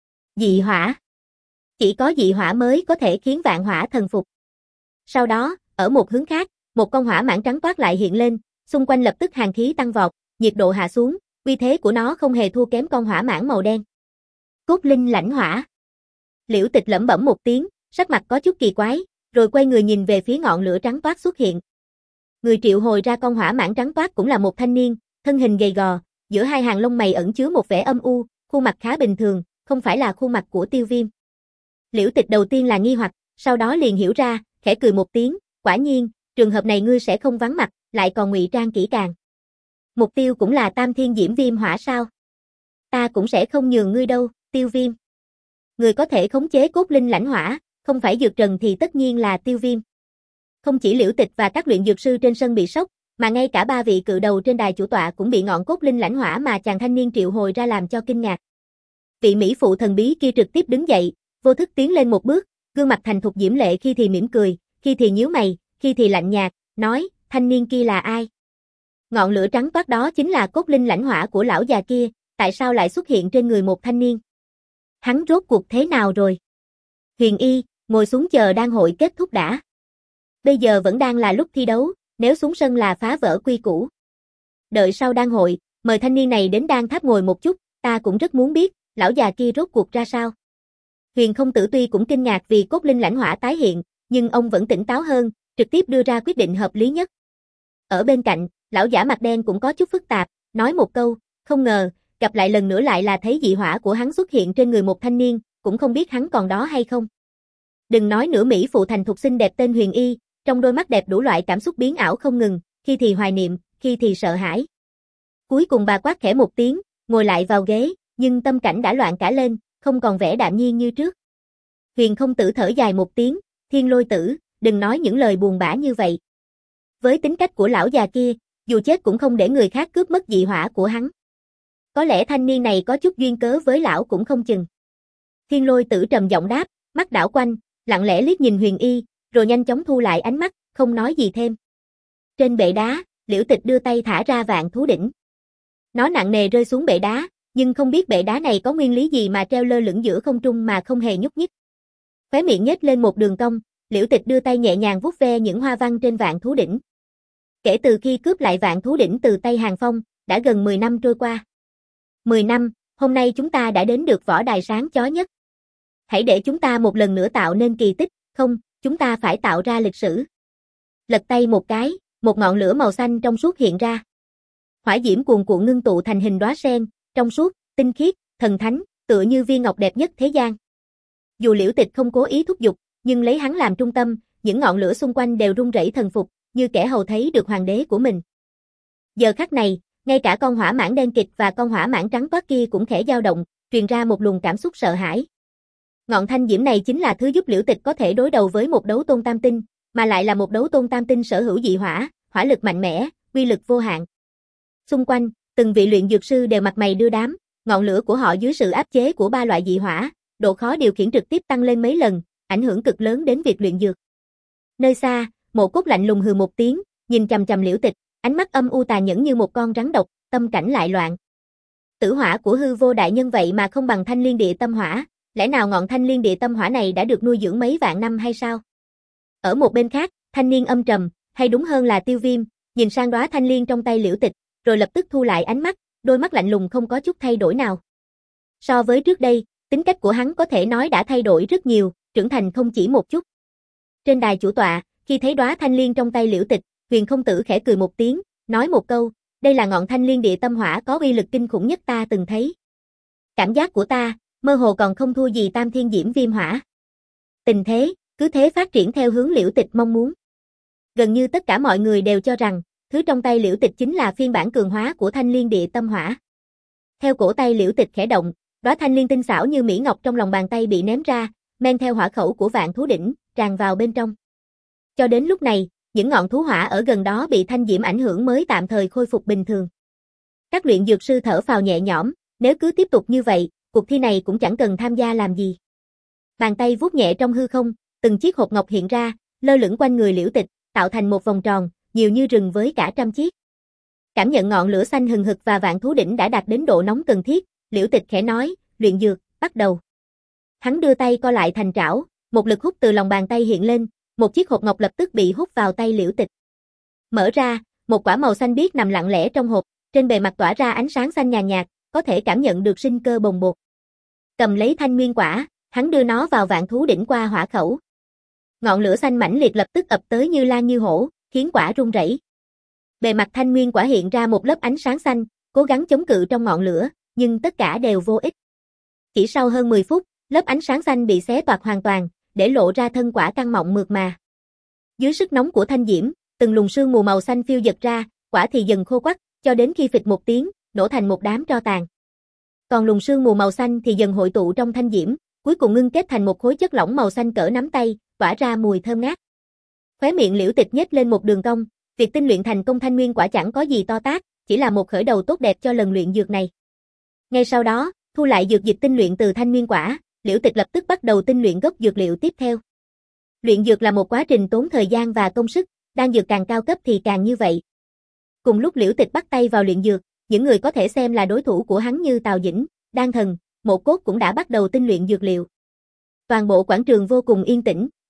Dị hỏa. Chỉ có dị hỏa mới có thể khiến vạn hỏa thần phục. Sau đó, ở một hướng khác, một con hỏa mãng trắng toát lại hiện lên, xung quanh lập tức hàn khí tăng vọt, nhiệt độ hạ xuống, uy thế của nó không hề thua kém con hỏa mãng màu đen. Cốt linh lãnh hỏa. Liễu Tịch lẩm bẩm một tiếng, sắc mặt có chút kỳ quái, rồi quay người nhìn về phía ngọn lửa trắng toát xuất hiện. Người triệu hồi ra con hỏa mãng trắng toát cũng là một thanh niên, thân hình gầy gò, giữa hai hàng lông mày ẩn chứa một vẻ âm u, khuôn mặt khá bình thường, không phải là khuôn mặt của Tiêu Viêm. Liễu Tịch đầu tiên là nghi hoặc, sau đó liền hiểu ra, khẽ cười một tiếng, quả nhiên, trường hợp này ngươi sẽ không vắng mặt, lại còn ngụy trang kỹ càng. Mục tiêu cũng là Tam Thiên Diễm Viêm hỏa sao? Ta cũng sẽ không nhường ngươi đâu, Tiêu Viêm. Người có thể khống chế cốt linh lãnh hỏa, không phải Dược Trần thì tất nhiên là Tiêu Viêm. Không chỉ Liễu Tịch và các luyện dược sư trên sân bị sốc, mà ngay cả ba vị cự đầu trên đài chủ tọa cũng bị ngọn cốt linh lãnh hỏa mà chàng thanh niên triệu hồi ra làm cho kinh ngạc. Vị mỹ phụ thần bí kia trực tiếp đứng dậy, vô thức tiến lên một bước, gương mặt thành thục diễm lệ khi thì mỉm cười, khi thì nhíu mày, khi thì lạnh nhạt, nói, thanh niên kia là ai? Ngọn lửa trắng toát đó chính là cốt linh lãnh hỏa của lão già kia, tại sao lại xuất hiện trên người một thanh niên? Hắn rốt cuộc thế nào rồi? Huyền Y, ngồi xuống chờ đan hội kết thúc đã. Bây giờ vẫn đang là lúc thi đấu, nếu xuống sân là phá vỡ quy củ. Đợi sau đan hội, mời thanh niên này đến đan tháp ngồi một chút, ta cũng rất muốn biết, lão già kia rốt cuộc ra sao. Huyền Không Tử tuy cũng kinh ngạc vì cốt linh lãnh hỏa tái hiện, nhưng ông vẫn tỉnh táo hơn, trực tiếp đưa ra quyết định hợp lý nhất. Ở bên cạnh, lão giả mặt đen cũng có chút phức tạp, nói một câu, không ngờ, gặp lại lần nữa lại là thấy dị hỏa của hắn xuất hiện trên người một thanh niên, cũng không biết hắn còn đó hay không. Đừng nói nửa Mỹ phụ thành thục xinh đẹp tên Huyền Y, trong đôi mắt đẹp đủ loại cảm xúc biến ảo không ngừng, khi thì hoài niệm, khi thì sợ hãi. Cuối cùng bà quát khẽ một tiếng, ngồi lại vào ghế, nhưng tâm cảnh đã loạn cả lên, không còn vẻ đạm nhiên như trước. Huyền Không Tử thở dài một tiếng, Thiên Lôi Tử, đừng nói những lời buồn bã như vậy. Với tính cách của lão già kia, dù chết cũng không để người khác cướp mất dị hỏa của hắn. Có lẽ thanh niên này có chút duyên cớ với lão cũng không chừng. Thiên Lôi Tử trầm giọng đáp, mắt đảo quanh, lặng lẽ liếc nhìn Huyền Y, rồi nhanh chóng thu lại ánh mắt, không nói gì thêm. Trên bệ đá, Liễu Tịch đưa tay thả ra vạn thú đỉnh. Nó nặng nề rơi xuống bệ đá, nhưng không biết bệ đá này có nguyên lý gì mà treo lơ lửng giữa không trung mà không hề nhúc nhích. Khóe miệng nhếch lên một đường cong, Liễu Tịch đưa tay nhẹ nhàng vuốt ve những hoa văn trên vạn thú đỉnh. Kể từ khi cướp lại vạn thú đỉnh từ tay Hàng Phong, đã gần mười năm trôi qua. mười năm, hôm nay chúng ta đã đến được võ đài sáng chói nhất. Hãy để chúng ta một lần nữa tạo nên kỳ tích, không, chúng ta phải tạo ra lịch sử. Lật tay một cái, một ngọn lửa màu xanh trong suốt hiện ra. Hỏa diễm cuồn cuộn ngưng tụ thành hình đóa sen, trong suốt, tinh khiết, thần thánh, tựa như viên ngọc đẹp nhất thế gian. Dù Liễu Tịch không cố ý thúc giục, nhưng lấy hắn làm trung tâm, những ngọn lửa xung quanh đều rung rẩy thần phục, như kẻ hầu thấy được hoàng đế của mình. Giờ khắc này, ngay cả con hỏa mãng đen kịt và con hỏa mãng trắng toát kia cũng khẽ dao động, truyền ra một luồng cảm xúc sợ hãi. Ngọn thanh diễm này chính là thứ giúp Liễu Tịch có thể đối đầu với một đấu tôn tam tinh, mà lại là một đấu tôn tam tinh sở hữu dị hỏa, hỏa lực mạnh mẽ, uy lực vô hạn. Xung quanh, từng vị luyện dược sư đều mặt mày đưa đám, ngọn lửa của họ dưới sự áp chế của ba loại dị hỏa, độ khó điều khiển trực tiếp tăng lên mấy lần, ảnh hưởng cực lớn đến việc luyện dược. Nơi xa, Mộ Cốt lạnh lùng hừ một tiếng, nhìn chằm chằm Liễu Tịch, ánh mắt âm u tà nhẫn như một con rắn độc, tâm cảnh lại loạn. Tử hỏa của hư vô đại nhân vậy mà không bằng thanh liên địa tâm hỏa, lẽ nào ngọn thanh liên địa tâm hỏa này đã được nuôi dưỡng mấy vạn năm hay sao? Ở một bên khác, thanh niên âm trầm, hay đúng hơn là Tiêu Viêm, nhìn sang đóa thanh liên trong tay Liễu Tịch, rồi lập tức thu lại ánh mắt, đôi mắt lạnh lùng không có chút thay đổi nào. So với trước đây, tính cách của hắn có thể nói đã thay đổi rất nhiều, trưởng thành không chỉ một chút. Trên đài chủ tọa, khi thấy đóa thanh liên trong tay Liễu Tịch, Huyền Không Tử khẽ cười một tiếng, nói một câu, đây là ngọn thanh liên địa tâm hỏa có uy lực kinh khủng nhất ta từng thấy. Cảm giác của ta, mơ hồ còn không thua gì Tam Thiên Diễm Viêm Hỏa. Tình thế, cứ thế phát triển theo hướng Liễu Tịch mong muốn. Gần như tất cả mọi người đều cho rằng, thứ trong tay Liễu Tịch chính là phiên bản cường hóa của thanh liên địa tâm hỏa. Theo cổ tay Liễu Tịch khẽ động, đóa thanh liên tinh xảo như mỹ ngọc trong lòng bàn tay bị ném ra, men theo hỏa khẩu của vạn thú đỉnh, tràn vào bên trong. Cho đến lúc này, những ngọn thú hỏa ở gần đó bị thanh diễm ảnh hưởng mới tạm thời khôi phục bình thường. Các luyện dược sư thở phào nhẹ nhõm, nếu cứ tiếp tục như vậy, cuộc thi này cũng chẳng cần tham gia làm gì. Bàn tay vuốt nhẹ trong hư không, từng chiếc hộp ngọc hiện ra, lơ lửng quanh người Liễu Tịch, tạo thành một vòng tròn, nhiều như rừng với cả trăm chiếc. Cảm nhận ngọn lửa xanh hừng hực và vạn thú đỉnh đã đạt đến độ nóng cần thiết, Liễu Tịch khẽ nói, luyện dược, bắt đầu. Hắn đưa tay co lại thành trảo, một lực hút từ lòng bàn tay hiện lên, một chiếc hộp ngọc lập tức bị hút vào tay Liễu Tịch. Mở ra, một quả màu xanh biếc nằm lặng lẽ trong hộp, trên bề mặt tỏa ra ánh sáng xanh nhàn nhạt, có thể cảm nhận được sinh cơ bồng bột. Cầm lấy thanh nguyên quả, hắn đưa nó vào vạn thú đỉnh qua hỏa khẩu. Ngọn lửa xanh mãnh liệt lập tức ập tới như lan như hổ, khiến quả rung rẩy. Bề mặt thanh nguyên quả hiện ra một lớp ánh sáng xanh, cố gắng chống cự trong ngọn lửa, nhưng tất cả đều vô ích. Chỉ sau hơn mười phút, lớp ánh sáng xanh bị xé toạc hoàn toàn, để lộ ra thân quả căng mọng mượt mà. Dưới sức nóng của thanh diễm, từng luồng sương mù màu xanh phiêu dật ra, quả thì dần khô quắt, cho đến khi phịch một tiếng, nổ thành một đám tro tàn. Còn luồng sương mù màu xanh thì dần hội tụ trong thanh diễm, cuối cùng ngưng kết thành một khối chất lỏng màu xanh cỡ nắm tay, tỏa ra mùi thơm ngát. Khóe miệng Liễu Tịch nhếch lên một đường cong, việc tinh luyện thành công thanh nguyên quả chẳng có gì to tát, chỉ là một khởi đầu tốt đẹp cho lần luyện dược này. Ngay sau đó, thu lại dược dịch tinh luyện từ thanh nguyên quả, Liễu Tịch lập tức bắt đầu tinh luyện gốc dược liệu tiếp theo. Luyện dược là một quá trình tốn thời gian và công sức, đan dược càng cao cấp thì càng như vậy. Cùng lúc Liễu Tịch bắt tay vào luyện dược, những người có thể xem là đối thủ của hắn như Tào Dĩnh, Đan Thần, Mộ Cốt cũng đã bắt đầu tinh luyện dược liệu. Toàn bộ quảng trường vô cùng yên tĩnh,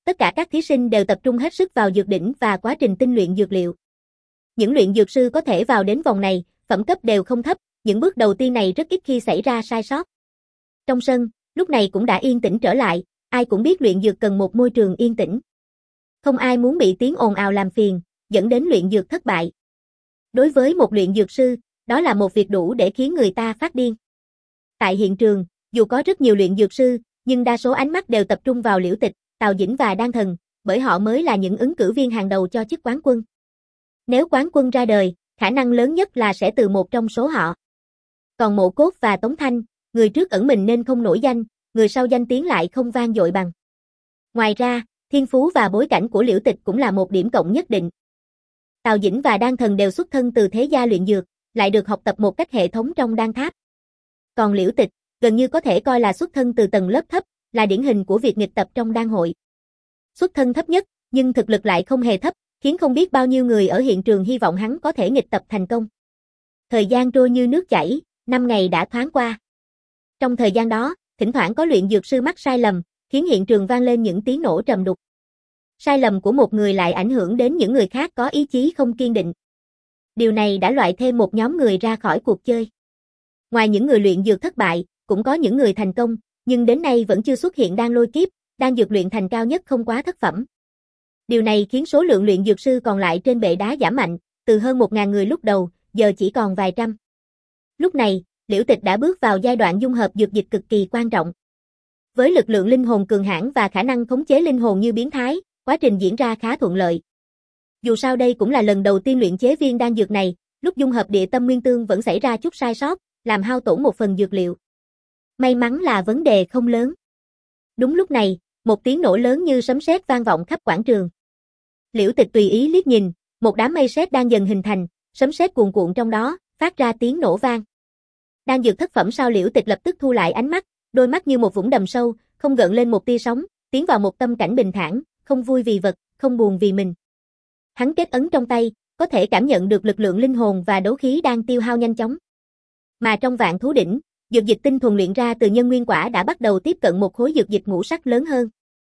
tất cả các thí sinh đều tập trung hết sức vào dược đỉnh và quá trình tinh luyện dược liệu. Những luyện dược sư có thể vào đến vòng này, phẩm cấp đều không thấp, những bước đầu tiên này rất ít khi xảy ra sai sót. Trong sân, lúc này cũng đã yên tĩnh trở lại, ai cũng biết luyện dược cần một môi trường yên tĩnh. Không ai muốn bị tiếng ồn ào làm phiền, dẫn đến luyện dược thất bại. Đối với một luyện dược sư, đó là một việc đủ để khiến người ta phát điên. Tại hiện trường, dù có rất nhiều luyện dược sư, nhưng đa số ánh mắt đều tập trung vào Liễu Tịch, Tào Dĩnh và Đan Thần, bởi họ mới là những ứng cử viên hàng đầu cho chức quán quân. Nếu quán quân ra đời, khả năng lớn nhất là sẽ từ một trong số họ. Còn Mộ Cốt và Tống Thanh, người trước ẩn mình nên không nổi danh, người sau danh tiếng lại không vang dội bằng. Ngoài ra, thiên phú và bối cảnh của Liễu Tịch cũng là một điểm cộng nhất định. Tào Dĩnh và Đan Thần đều xuất thân từ thế gia luyện dược, lại được học tập một cách hệ thống trong đan tháp. Còn Liễu Tịch, gần như có thể coi là xuất thân từ tầng lớp thấp, là điển hình của việc nghịch tập trong đan hội. Xuất thân thấp nhất, nhưng thực lực lại không hề thấp, khiến không biết bao nhiêu người ở hiện trường hy vọng hắn có thể nghịch tập thành công. Thời gian trôi như nước chảy, năm ngày đã thoáng qua. Trong thời gian đó, thỉnh thoảng có luyện dược sư mắc sai lầm, khiến hiện trường vang lên những tiếng nổ trầm đục. Sai lầm của một người lại ảnh hưởng đến những người khác có ý chí không kiên định. Điều này đã loại thêm một nhóm người ra khỏi cuộc chơi. Ngoài những người luyện dược thất bại, cũng có những người thành công, nhưng đến nay vẫn chưa xuất hiện đan lôi kiếp, đan dược luyện thành cao nhất không quá thất phẩm. Điều này khiến số lượng luyện dược sư còn lại trên bệ đá giảm mạnh, từ hơn một nghìn người lúc đầu, giờ chỉ còn vài trăm. Lúc này, Liễu Tịch đã bước vào giai đoạn dung hợp dược dịch cực kỳ quan trọng. Với lực lượng linh hồn cường hãn và khả năng khống chế linh hồn như biến thái, quá trình diễn ra khá thuận lợi. Dù sao đây cũng là lần đầu tiên luyện chế viên đan dược này, lúc dung hợp địa tâm nguyên tương vẫn xảy ra chút sai sót, làm hao tổn một phần dược liệu. May mắn là vấn đề không lớn. Đúng lúc này, một tiếng nổ lớn như sấm sét vang vọng khắp quảng trường. Liễu Tịch tùy ý liếc nhìn, một đám mây sét đang dần hình thành, sấm sét cuồn cuộn trong đó, phát ra tiếng nổ vang. Đan dược thất phẩm sao? Liễu Tịch lập tức thu lại ánh mắt, đôi mắt như một vũng đầm sâu, không gợn lên một tia sóng, tiến vào một tâm cảnh bình thản, không vui vì vật, không buồn vì mình. Hắn kết ấn trong tay, có thể cảm nhận được lực lượng linh hồn và đấu khí đang tiêu hao nhanh chóng. Mà trong Vạn Thú Đỉnh, dược dịch tinh thuần luyện ra từ nhân nguyên quả đã bắt đầu tiếp cận một khối dược dịch ngũ sắc lớn hơn.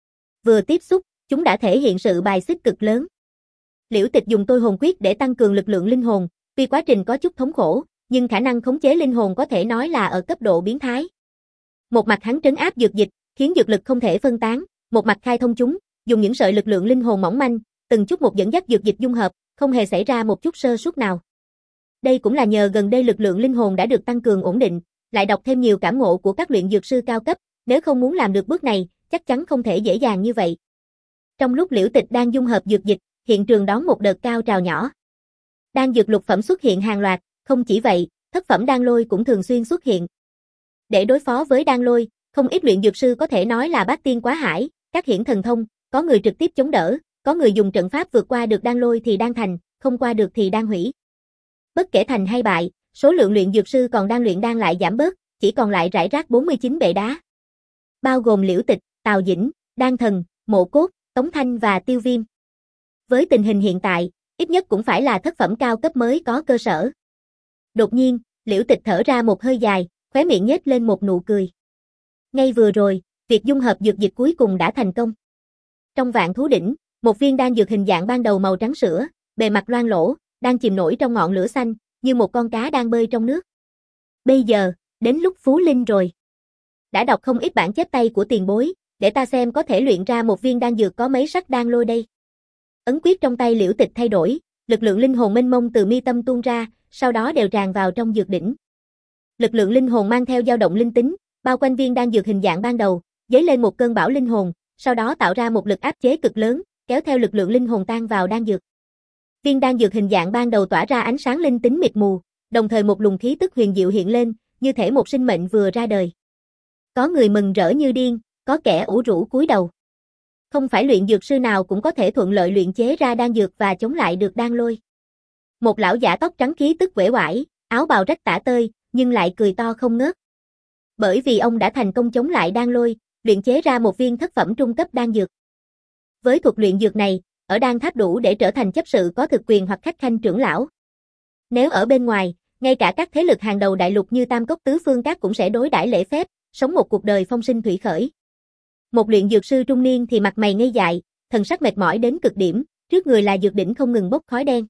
Vừa tiếp xúc, chúng đã thể hiện sự bài xích cực lớn. Liễu Tịch dùng tôi hồn quyết để tăng cường lực lượng linh hồn, tuy quá trình có chút thống khổ, nhưng khả năng khống chế linh hồn có thể nói là ở cấp độ biến thái. Một mặt hắn trấn áp dược dịch, khiến dược lực không thể phân tán, một mặt khai thông chúng, dùng những sợi lực lượng linh hồn mỏng manh, từng chút một dẫn dắt dược dịch dung hợp, không hề xảy ra một chút sơ suất nào. Đây cũng là nhờ gần đây lực lượng linh hồn đã được tăng cường ổn định, lại đọc thêm nhiều cảm ngộ của các luyện dược sư cao cấp, nếu không muốn làm được bước này, chắc chắn không thể dễ dàng như vậy. Trong lúc Liễu Tịch đang dung hợp dược dịch, hiện trường đón một đợt cao trào nhỏ. Đan dược lục phẩm xuất hiện hàng loạt, không chỉ vậy, thất phẩm đan lôi cũng thường xuyên xuất hiện. Để đối phó với đan lôi, không ít luyện dược sư có thể nói là bát tiên quá hải, các hiển thần thông, có người trực tiếp chống đỡ, có người dùng trận pháp vượt qua được đan lôi thì đan thành, không qua được thì đan hủy. Bất kể thành hay bại, số lượng luyện dược sư còn đang luyện đan lại giảm bớt, chỉ còn lại rải rác bốn mươi chín bệ đá. Bao gồm Liễu Tịch, Tào Dĩnh, Đan Thần, Mộ Cốt, Tống Thanh và Tiêu Viêm. Với tình hình hiện tại, ít nhất cũng phải là thất phẩm cao cấp mới có cơ sở. Đột nhiên, Liễu Tịch thở ra một hơi dài, khóe miệng nhếch lên một nụ cười. Ngay vừa rồi, việc dung hợp dược dịch cuối cùng đã thành công. Trong Vạn Thú Đỉnh, một viên đan dược hình dạng ban đầu màu trắng sữa, bề mặt loang lỗ, đang chìm nổi trong ngọn lửa xanh, như một con cá đang bơi trong nước. Bây giờ, đến lúc phú linh rồi. Đã đọc không ít bản chép tay của tiền bối, để ta xem có thể luyện ra một viên đan dược có mấy sắc đan lôi đây. Ấn quyết trong tay Liễu Tịch thay đổi, lực lượng linh hồn mênh mông từ mi tâm tuôn ra, sau đó đều tràn vào trong dược đỉnh. Lực lượng linh hồn mang theo dao động linh tính, bao quanh viên đan dược hình dạng ban đầu, dấy lên một cơn bão linh hồn, sau đó tạo ra một lực áp chế cực lớn, kéo theo lực lượng linh hồn tan vào đan dược. Viên đan dược hình dạng ban đầu tỏa ra ánh sáng linh tính mịt mù, đồng thời một luồng khí tức huyền diệu hiện lên, như thể một sinh mệnh vừa ra đời. Có người mừng rỡ như điên, có kẻ ủ rũ cúi đầu. Không phải luyện dược sư nào cũng có thể thuận lợi luyện chế ra đan dược và chống lại được đan lôi. Một lão giả tóc trắng khí tức uể oải, áo bào rách tả tơi, nhưng lại cười to không ngớt. Bởi vì ông đã thành công chống lại đan lôi, luyện chế ra một viên thất phẩm trung cấp đan dược. Với thuật luyện dược này, ở đan tháp đủ để trở thành chấp sự có thực quyền hoặc khách khanh trưởng lão. Nếu ở bên ngoài, ngay cả các thế lực hàng đầu đại lục như Tam Cốc Tứ Phương Các cũng sẽ đối đãi lễ phép, sống một cuộc đời phong sinh thủy khởi. Một luyện dược sư trung niên thì mặt mày ngây dại, thần sắc mệt mỏi đến cực điểm, trước người là dược đỉnh không ngừng bốc khói đen.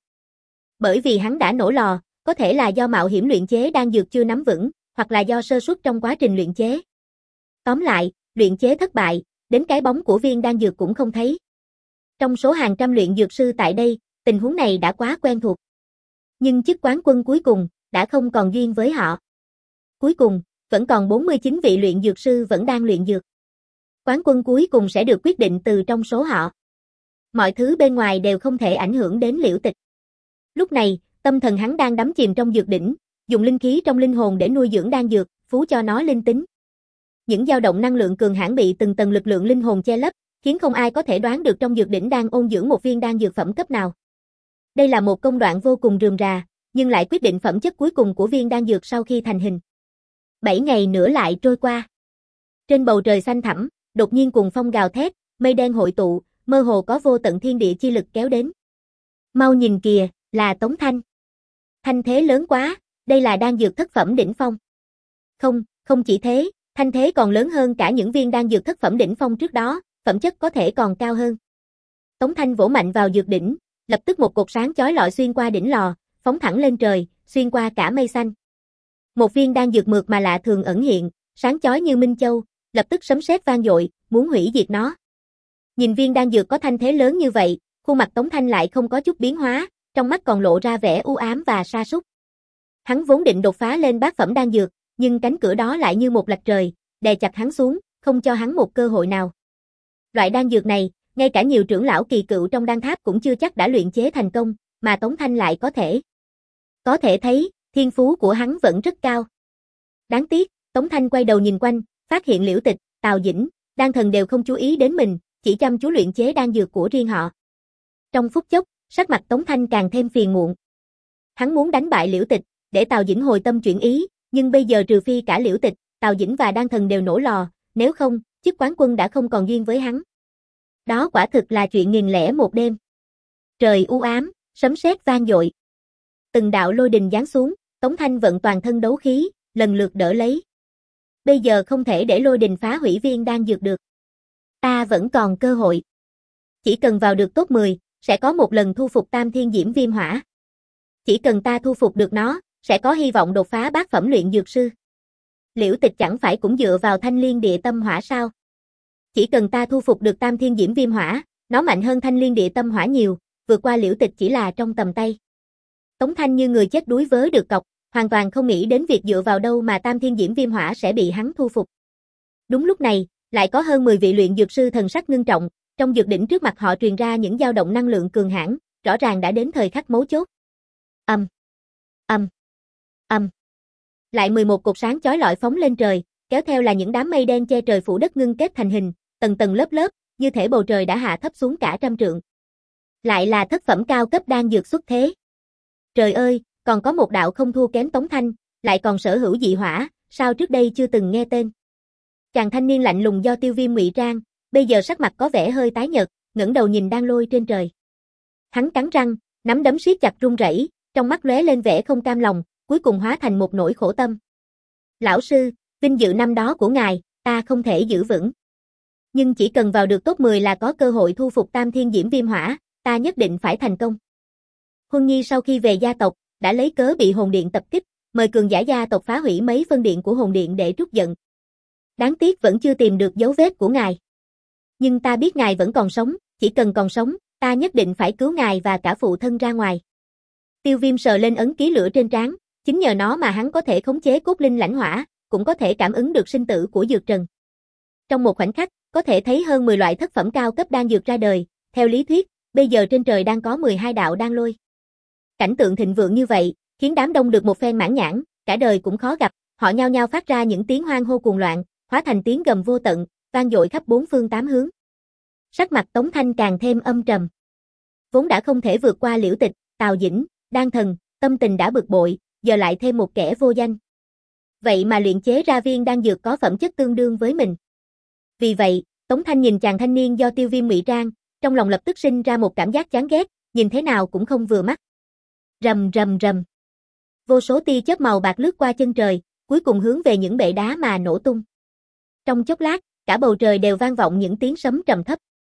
Bởi vì hắn đã nổ lò, có thể là do mạo hiểm luyện chế đan dược chưa nắm vững, hoặc là do sơ suất trong quá trình luyện chế. Tóm lại, luyện chế thất bại, đến cái bóng của viên đan dược cũng không thấy. Trong số hàng trăm luyện dược sư tại đây, tình huống này đã quá quen thuộc. Nhưng chức quán quân cuối cùng, đã không còn duyên với họ. Cuối cùng, vẫn còn bốn mươi chín vị luyện dược sư vẫn đang luyện dược. Quán quân cuối cùng sẽ được quyết định từ trong số họ. Mọi thứ bên ngoài đều không thể ảnh hưởng đến Liễu Tịch. Lúc này, tâm thần hắn đang đắm chìm trong dược đỉnh, dùng linh khí trong linh hồn để nuôi dưỡng đan dược, phú cho nó linh tính. Những dao động năng lượng cường hãn bị từng tầng lực lượng linh hồn che lấp, khiến không ai có thể đoán được trong dược đỉnh đang ôn dưỡng một viên đan dược phẩm cấp nào. Đây là một công đoạn vô cùng rườm rà, nhưng lại quyết định phẩm chất cuối cùng của viên đan dược sau khi thành hình. Bảy ngày nữa lại trôi qua. Trên bầu trời xanh thẳm, đột nhiên cuồng phong gào thét, mây đen hội tụ, mơ hồ có vô tận thiên địa chi lực kéo đến. Mau nhìn kìa, là Tống Thanh. Thanh thế lớn quá, đây là đan dược thất phẩm đỉnh phong. Không, không chỉ thế, thanh thế còn lớn hơn cả những viên đan dược thất phẩm đỉnh phong trước đó, phẩm chất có thể còn cao hơn. Tống Thanh vỗ mạnh vào dược đỉnh, lập tức một cột sáng chói lọi xuyên qua đỉnh lò, phóng thẳng lên trời, xuyên qua cả mây xanh. Một viên đan dược mượt mà lạ thường ẩn hiện, sáng chói như minh châu, lập tức sấm sét vang dội, muốn hủy diệt nó. Nhìn viên đan dược có thanh thế lớn như vậy, khuôn mặt Tống Thanh lại không có chút biến hóa, trong mắt còn lộ ra vẻ u ám và sa sút. Hắn vốn định đột phá lên bát phẩm đan dược, nhưng cánh cửa đó lại như một lạch trời, đè chặt hắn xuống, không cho hắn một cơ hội nào. Loại đan dược này, ngay cả nhiều trưởng lão kỳ cựu trong đan tháp cũng chưa chắc đã luyện chế thành công, mà Tống Thanh lại có thể. Có thể thấy, thiên phú của hắn vẫn rất cao. Đáng tiếc, Tống Thanh quay đầu nhìn quanh, phát hiện Liễu Tịch, Tào Dĩnh, Đan Thần đều không chú ý đến mình, chỉ chăm chú luyện chế đan dược của riêng họ. Trong phút chốc, sắc mặt Tống Thanh càng thêm phiền muộn. Hắn muốn đánh bại Liễu Tịch, để Tào Dĩnh hồi tâm chuyển ý, nhưng bây giờ trừ phi cả Liễu Tịch, Tào Dĩnh và Đan Thần đều nổ lò, nếu không, chức quán quân đã không còn duyên với hắn. Đó quả thực là chuyện nghìn lẻ một đêm. Trời u ám, sấm sét vang dội. Từng đạo lôi đình giáng xuống, Tống Thanh vận toàn thân đấu khí, lần lượt đỡ lấy. Bây giờ không thể để lôi đình phá hủy viên đan dược được. Ta vẫn còn cơ hội. Chỉ cần vào được top mười, sẽ có một lần thu phục Tam Thiên Diễm Viêm Hỏa. Chỉ cần ta thu phục được nó, sẽ có hy vọng đột phá bát phẩm luyện dược sư. Liễu Tịch chẳng phải cũng dựa vào Thanh Liên Địa Tâm Hỏa sao? Chỉ cần ta thu phục được Tam Thiên Diễm Viêm Hỏa, nó mạnh hơn Thanh Liên Địa Tâm Hỏa nhiều, vượt qua Liễu Tịch chỉ là trong tầm tay. Tống Thanh như người chết đuối vớ được cọc, hoàn toàn không nghĩ đến việc dựa vào đâu mà Tam Thiên Diễm Viêm Hỏa sẽ bị hắn thu phục. Đúng lúc này, lại có hơn mười vị luyện dược sư thần sắc ngưng trọng, trong dược đỉnh trước mặt họ truyền ra những dao động năng lượng cường hãn, rõ ràng đã đến thời khắc mấu chốt. Ầm, ầm, ầm. Lại mười một cột sáng chói lọi phóng lên trời, kéo theo là những đám mây đen che trời phủ đất ngưng kết thành hình, tầng tầng lớp lớp, như thể bầu trời đã hạ thấp xuống cả trăm trượng. Lại là thất phẩm cao cấp đan dược xuất thế. Trời ơi, còn có một đạo không thua kém Tống Thanh, lại còn sở hữu dị hỏa, sao trước đây chưa từng nghe tên. Chàng thanh niên lạnh lùng do Tiêu Viêm ngụy trang, bây giờ sắc mặt có vẻ hơi tái nhợt, ngẩng đầu nhìn đan lôi trên trời. Hắn cắn răng, nắm đấm siết chặt run rẩy, trong mắt lóe lên vẻ không cam lòng, cuối cùng hóa thành một nỗi khổ tâm. Lão sư, vinh dự năm đó của ngài, ta không thể giữ vững. Nhưng chỉ cần vào được top mười là có cơ hội thu phục Tam Thiên Diễm Viêm Hỏa, ta nhất định phải thành công. Huân Nhi sau khi về gia tộc, đã lấy cớ bị hồn điện tập kích, mời cường giả gia tộc phá hủy mấy phân điện của hồn điện để trút giận. Đáng tiếc vẫn chưa tìm được dấu vết của ngài. Nhưng ta biết ngài vẫn còn sống, chỉ cần còn sống, ta nhất định phải cứu ngài và cả phụ thân ra ngoài. Tiêu Viêm sờ lên ấn ký lửa trên trán, chính nhờ nó mà hắn có thể khống chế cốt linh lãnh hỏa, cũng có thể cảm ứng được sinh tử của dược trần. Trong một khoảnh khắc, có thể thấy hơn mười loại thất phẩm cao cấp đan dược ra đời, theo lý thuyết, bây giờ trên trời đang có mười hai đạo đan lôi. Cảnh tượng thịnh vượng như vậy, khiến đám đông được một phen mãn nhãn, cả đời cũng khó gặp, họ nhao nhao phát ra những tiếng hoan hô cuồng loạn, hóa thành tiếng gầm vô tận, vang dội khắp bốn phương tám hướng. Sắc mặt Tống Thanh càng thêm âm trầm. Vốn đã không thể vượt qua Liễu Tịch, Tào Dĩnh, Đan Thần, tâm tình đã bực bội, giờ lại thêm một kẻ vô danh. Vậy mà luyện chế ra viên đan dược có phẩm chất tương đương với mình. Vì vậy, Tống Thanh nhìn chàng thanh niên do Tiêu Viêm ngụy trang, trong lòng lập tức sinh ra một cảm giác chán ghét, nhìn thế nào cũng không vừa mắt. Rầm rầm rầm. Vô số tia chớp màu bạc lướt qua chân trời, cuối cùng hướng về những bệ đá mà nổ tung. Trong chốc lát, cả bầu trời đều vang vọng những tiếng sấm trầm thấp.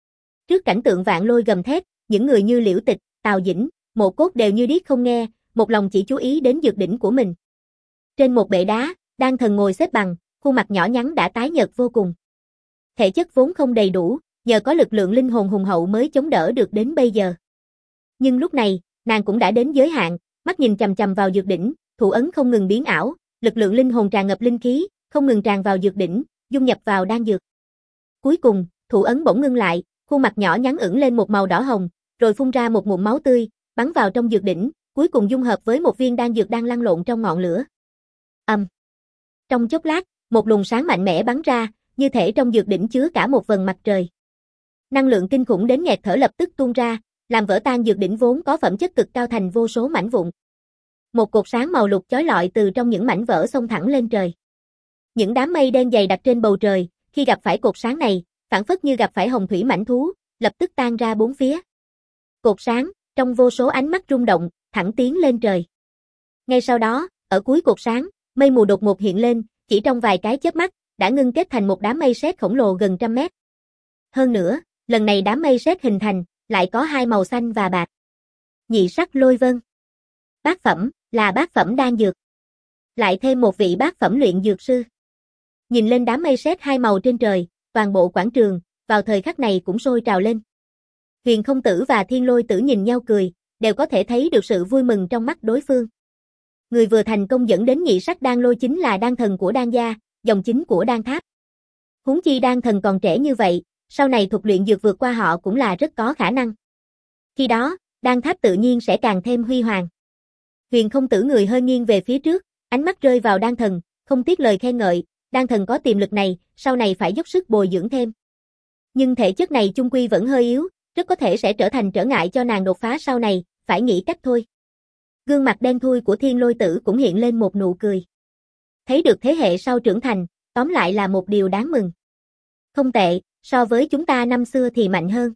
Trước cảnh tượng vạn lôi gầm thét, những người như Liễu Tịch, Tào Dĩnh, Mộ Cốt đều như điếc không nghe, một lòng chỉ chú ý đến dược đỉnh của mình. Trên một bệ đá, Đan Thần ngồi xếp bằng, khuôn mặt nhỏ nhắn đã tái nhợt vô cùng. Thể chất vốn không đầy đủ, nhờ có lực lượng linh hồn hùng hậu mới chống đỡ được đến bây giờ. Nhưng lúc này, nàng cũng đã đến giới hạn, mắt nhìn chằm chằm vào dược đỉnh, thủ ấn không ngừng biến ảo, lực lượng linh hồn tràn ngập linh khí, không ngừng tràn vào dược đỉnh, dung nhập vào đan dược. Cuối cùng, thủ ấn bỗng ngưng lại, khuôn mặt nhỏ nhắn ửng lên một màu đỏ hồng, rồi phun ra một ngụm máu tươi, bắn vào trong dược đỉnh, cuối cùng dung hợp với một viên đan dược đang lăn lộn trong ngọn lửa. Ầm. Um. Trong chốc lát, một luồng sáng mạnh mẽ bắn ra, như thể trong dược đỉnh chứa cả một vầng mặt trời. Năng lượng kinh khủng đến nghẹt thở lập tức tuôn ra, làm vỡ tan dược đỉnh vốn có phẩm chất cực cao thành vô số mảnh vụn. Một cột sáng màu lục chói lọi từ trong những mảnh vỡ xông thẳng lên trời. Những đám mây đen dày đặc trên bầu trời, khi gặp phải cột sáng này, phảng phất như gặp phải hồng thủy mãnh thú, lập tức tan ra bốn phía. Cột sáng, trong vô số ánh mắt rung động, thẳng tiến lên trời. Ngay sau đó, ở cuối cột sáng, mây mù đột ngột hiện lên, chỉ trong vài cái chớp mắt, đã ngưng kết thành một đám mây sét khổng lồ gần trăm mét. Hơn nữa, lần này đám mây sét hình thành, lại có hai màu xanh và bạc. Nhị sắc lôi vân. Bát phẩm, là bát phẩm đan dược. Lại thêm một vị bát phẩm luyện dược sư. Nhìn lên đám mây sét hai màu trên trời, toàn bộ quảng trường, vào thời khắc này cũng sôi trào lên. Huyền Không Tử và Thiên Lôi Tử nhìn nhau cười, đều có thể thấy được sự vui mừng trong mắt đối phương. Người vừa thành công dẫn đến nhị sắc đan lôi chính là đan thần của đan gia, dòng chính của đan tháp. Huống chi đan thần còn trẻ như vậy, sau này thuật luyện dược vượt qua họ cũng là rất có khả năng. Khi đó, đan tháp tự nhiên sẽ càng thêm huy hoàng. Huyền Không Tử người hơi nghiêng về phía trước, ánh mắt rơi vào đan thần, không tiếc lời khen ngợi, đan thần có tiềm lực này, sau này phải dốc sức bồi dưỡng thêm. Nhưng thể chất này chung quy vẫn hơi yếu, rất có thể sẽ trở thành trở ngại cho nàng đột phá sau này, phải nghĩ cách thôi. Gương mặt đen thui của Thiên Lôi Tử cũng hiện lên một nụ cười. Thấy được thế hệ sau trưởng thành, tóm lại là một điều đáng mừng. Không tệ, so với chúng ta năm xưa thì mạnh hơn.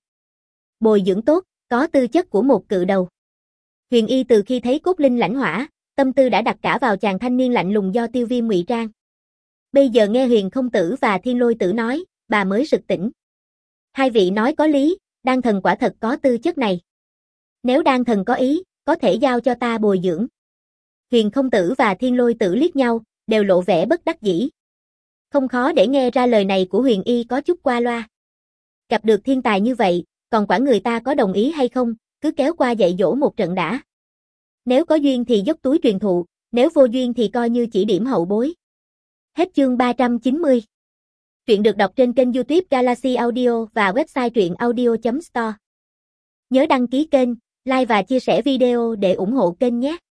Bồi dưỡng tốt, có tư chất của một cự đầu. Huyền Y từ khi thấy cốt linh lãnh hỏa, tâm tư đã đặt cả vào chàng thanh niên lạnh lùng do Tiêu Viêm ngụy trang. Bây giờ nghe Huyền Không Tử và Thiên Lôi Tử nói, bà mới sực tỉnh. Hai vị nói có lý, đan thần quả thật có tư chất này. Nếu đan thần có ý, có thể giao cho ta bồi dưỡng. Huyền Không Tử và Thiên Lôi Tử liếc nhau, đều lộ vẻ bất đắc dĩ. Không khó để nghe ra lời này của Huyền Y có chút qua loa. Gặp được thiên tài như vậy, còn quản người ta có đồng ý hay không, cứ kéo qua dạy dỗ một trận đã. Nếu có duyên thì dốc túi truyền thụ, nếu vô duyên thì coi như chỉ điểm hậu bối. Hết chương ba trăm chín mươi. Truyện được đọc trên kênh YouTube Galaxy Audio và website truyện audio chấm store. Nhớ đăng ký kênh, like và chia sẻ video để ủng hộ kênh nhé.